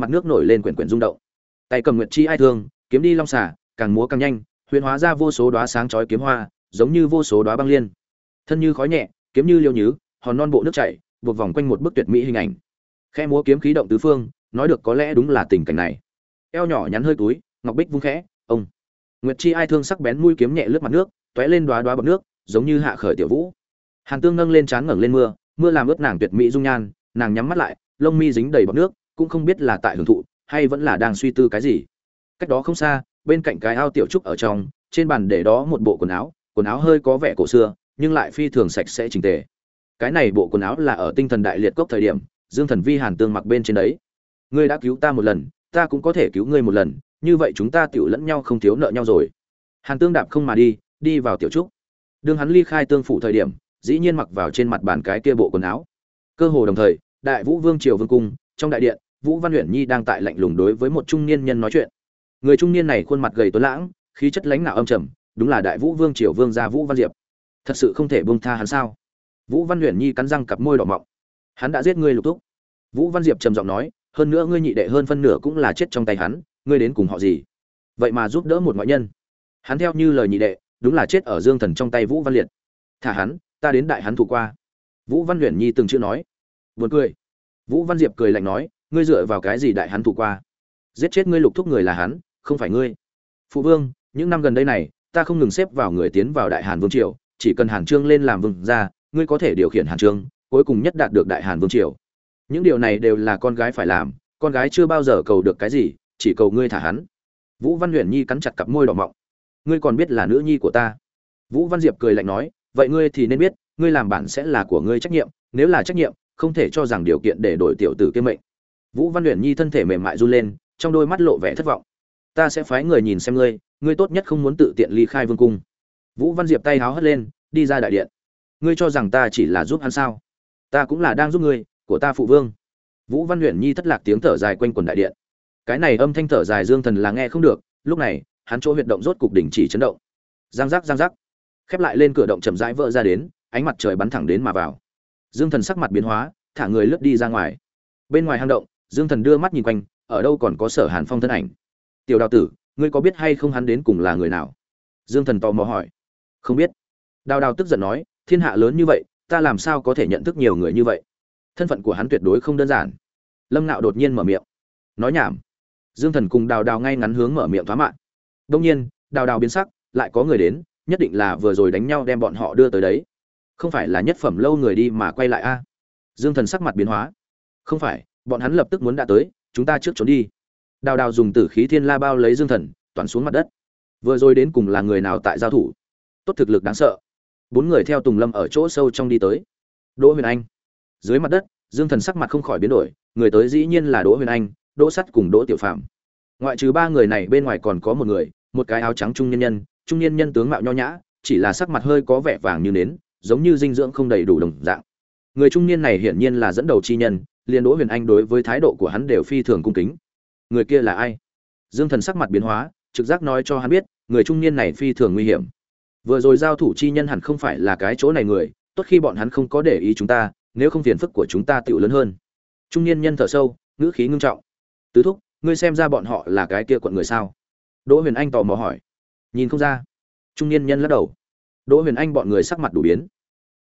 mặt nước nổi lên quyển quyển rung động. Tay cầm nguyệt chi ai thương, kiếm đi long xả, càng múa càng nhanh, huyền hóa ra vô số đóa sáng chói kiếm hoa, giống như vô số đóa băng liên. Thân như khói nhẹ, kiếm như liêu nhứ, hòn non bộ nước chảy, buộc vòng quanh một bức tuyệt mỹ hình ảnh. Khẽ múa kiếm khí động tứ phương, nói được có lẽ đúng là tình cảnh này. Eo nhỏ nhắn hơi túi, ngọc bích vung khẽ, ông. Nguyệt chi ai thương sắc bén mũi kiếm nhẹ lướt mặt nước, tóe lên đóa đóa bọt nước, giống như hạ khởi tiểu vũ. Hàn Tương nâng lên trán ngẩng lên mưa, mưa làm ướt nàng tuyệt mỹ dung nhan, nàng nhắm mắt lại, lông mi dính đầy bọt nước, cũng không biết là tại hưởng thụ hay vẫn là đang suy tư cái gì. Cách đó không xa, bên cạnh cái ao tiểu trúc ở trong, trên bàn để đó một bộ quần áo, quần áo hơi có vẻ cổ xưa, nhưng lại phi thường sạch sẽ chỉnh tề. Cái này bộ quần áo là ở Tinh Thần Đại Liệt Cốc thời điểm, Dương Thần Vi Hàn Tương mặc bên trên đấy. Ngươi đã cứu ta một lần, ta cũng có thể cứu ngươi một lần, như vậy chúng ta tiểu lẫn nhau không thiếu nợ nhau rồi. Hàn Tương đạp không mà đi, đi vào tiểu trúc. Đương hắn ly khai tương phủ thời điểm, dĩ nhiên mặc vào trên mặt bàn cái kia bộ quần áo. Cơ hồ đồng thời, Đại Vũ Vương triều vương cung, trong đại điện, Vũ Văn Uyển Nhi đang tại lạnh lùng đối với một trung niên nhân nói chuyện. Người trung niên này khuôn mặt gầy tuấn lãng, khí chất lãnh nạo âm trầm, đúng là Đại Vũ Vương triều vương gia Vũ Văn Diệp. Thật sự không thể buông tha hắn sao? Vũ Văn Uyển Nhi cắn răng cặp môi đỏ mọng. Hắn đã giết ngươi Lục Túc. Vũ Văn Diệp trầm giọng nói, hơn nữa ngươi nhị đệ hơn phân nửa cũng là chết trong tay hắn, ngươi đến cùng họ gì? Vậy mà giúp đỡ một ngoại nhân. Hắn theo như lời nhị đệ, đúng là chết ở Dương Thần trong tay Vũ Văn Liệt. Thả hắn, ta đến đại hắn thủ qua. Vũ Văn Uyển Nhi từng chữ nói. Buồn cười. Vũ Văn Diệp cười lạnh nói, ngươi dựa vào cái gì đại hắn thủ qua? Giết chết ngươi Lục Thúc người là hắn, không phải ngươi. Phụ vương, những năm gần đây này, ta không ngừng xếp vào người tiến vào Đại Hàn Vương triều, chỉ cần Hàn Trương lên làm vương gia, ngươi có thể điều khiển Hàn Trương, cuối cùng nhất đạt được Đại Hàn Vương triều. Những điều này đều là con gái phải làm, con gái chưa bao giờ cầu được cái gì, chỉ cầu ngươi thả hắn. Vũ Văn Uyển Nhi cắn chặt cặp môi đỏ mọng. Ngươi còn biết là nữ nhi của ta? Vũ Văn Diệp cười lạnh nói, vậy ngươi thì nên biết, ngươi làm bản sẽ là của ngươi trách nhiệm, nếu là trách nhiệm, không thể cho rằng điều kiện để đổi tiểu tử kia mệnh. Vũ Văn Uyển Nhi thân thể mềm mại run lên, trong đôi mắt lộ vẻ thất vọng. Ta sẽ phái người nhìn xem ngươi, ngươi tốt nhất không muốn tự tiện ly khai vương cung. Vũ Văn Diệp tay háo hất lên, đi ra đại điện. Ngươi cho rằng ta chỉ là giúp hắn sao? Ta cũng là đang giúp ngươi, của ta phụ vương. Vũ Văn Uyển Nhi thất lạc tiếng thở dài quanh quần đại điện. Cái này âm thanh thở dài Dương Thần là nghe không được, lúc này, hắn chỗ huyệt động rốt cục đỉnh chỉ chấn động. Giang giác giang giác. Khép lại lên cửa động chậm rãi vỡ ra đến, ánh mặt trời bắn thẳng đến mà vào. Dương Thần sắc mặt biến hóa, thả người lướt đi ra ngoài. Bên ngoài hang động, Dương Thần đưa mắt nhìn quanh, ở đâu còn có Sở Hàn Phong thân ảnh. Tiểu Đào tử, ngươi có biết hay không hắn đến cùng là người nào? Dương Thần tò mò hỏi. Không biết. Đào Đào tức giận nói, thiên hạ lớn như vậy, ta làm sao có thể nhận thức nhiều người như vậy? Thân phận của hắn tuyệt đối không đơn giản. Lâm Nạo đột nhiên mở miệng. Nói nhảm. Dương Thần cùng Đào Đào ngay ngắn hướng mở miệng thoá mạn. Đông nhiên, Đào Đào biến sắc, lại có người đến, nhất định là vừa rồi đánh nhau đem bọn họ đưa tới đấy. Không phải là nhất phẩm lâu người đi mà quay lại a? À? Dương Thần sắc mặt biến hóa. Không phải, bọn hắn lập tức muốn đã tới, chúng ta trước trốn đi. Đào Đào dùng tử khí thiên la bao lấy Dương Thần, toàn xuống mặt đất. Vừa rồi đến cùng là người nào tại giao thủ? Tốt thực lực đáng sợ. Bốn người theo Tùng Lâm ở chỗ sâu trong đi tới. Đỗ Huyền Anh. Dưới mặt đất, Dương Thần sắc mặt không khỏi biến đổi, người tới dĩ nhiên là Đỗ Huyền Anh, Đỗ Sắt cùng Đỗ Tiểu Phạm. Ngoại trừ ba người này bên ngoài còn có một người, một cái áo trắng trung niên nhân, trung niên nhân tướng mạo nho nhã, chỉ là sắc mặt hơi có vẻ vàng như nến, giống như dinh dưỡng không đầy đủ đồng dạng. Người trung niên này hiển nhiên là dẫn đầu chi nhân, liền Đỗ Huyền Anh đối với thái độ của hắn đều phi thường cung kính. Người kia là ai? Dương Thần sắc mặt biến hóa, trực giác nói cho hắn biết, người trung niên này phi thường nguy hiểm. Vừa rồi giao thủ chi nhân hẳn không phải là cái chỗ này người, tốt khi bọn hắn không có để ý chúng ta, nếu không phiền phức của chúng ta tựu lớn hơn. Trung niên nhân thở sâu, ngữ khí ngưng trọng. Tứ thúc, ngươi xem ra bọn họ là cái kia quận người sao? Đỗ Huyền Anh tò mò hỏi. Nhìn không ra. Trung niên nhân lắc đầu. Đỗ Huyền Anh bọn người sắc mặt đủ biến.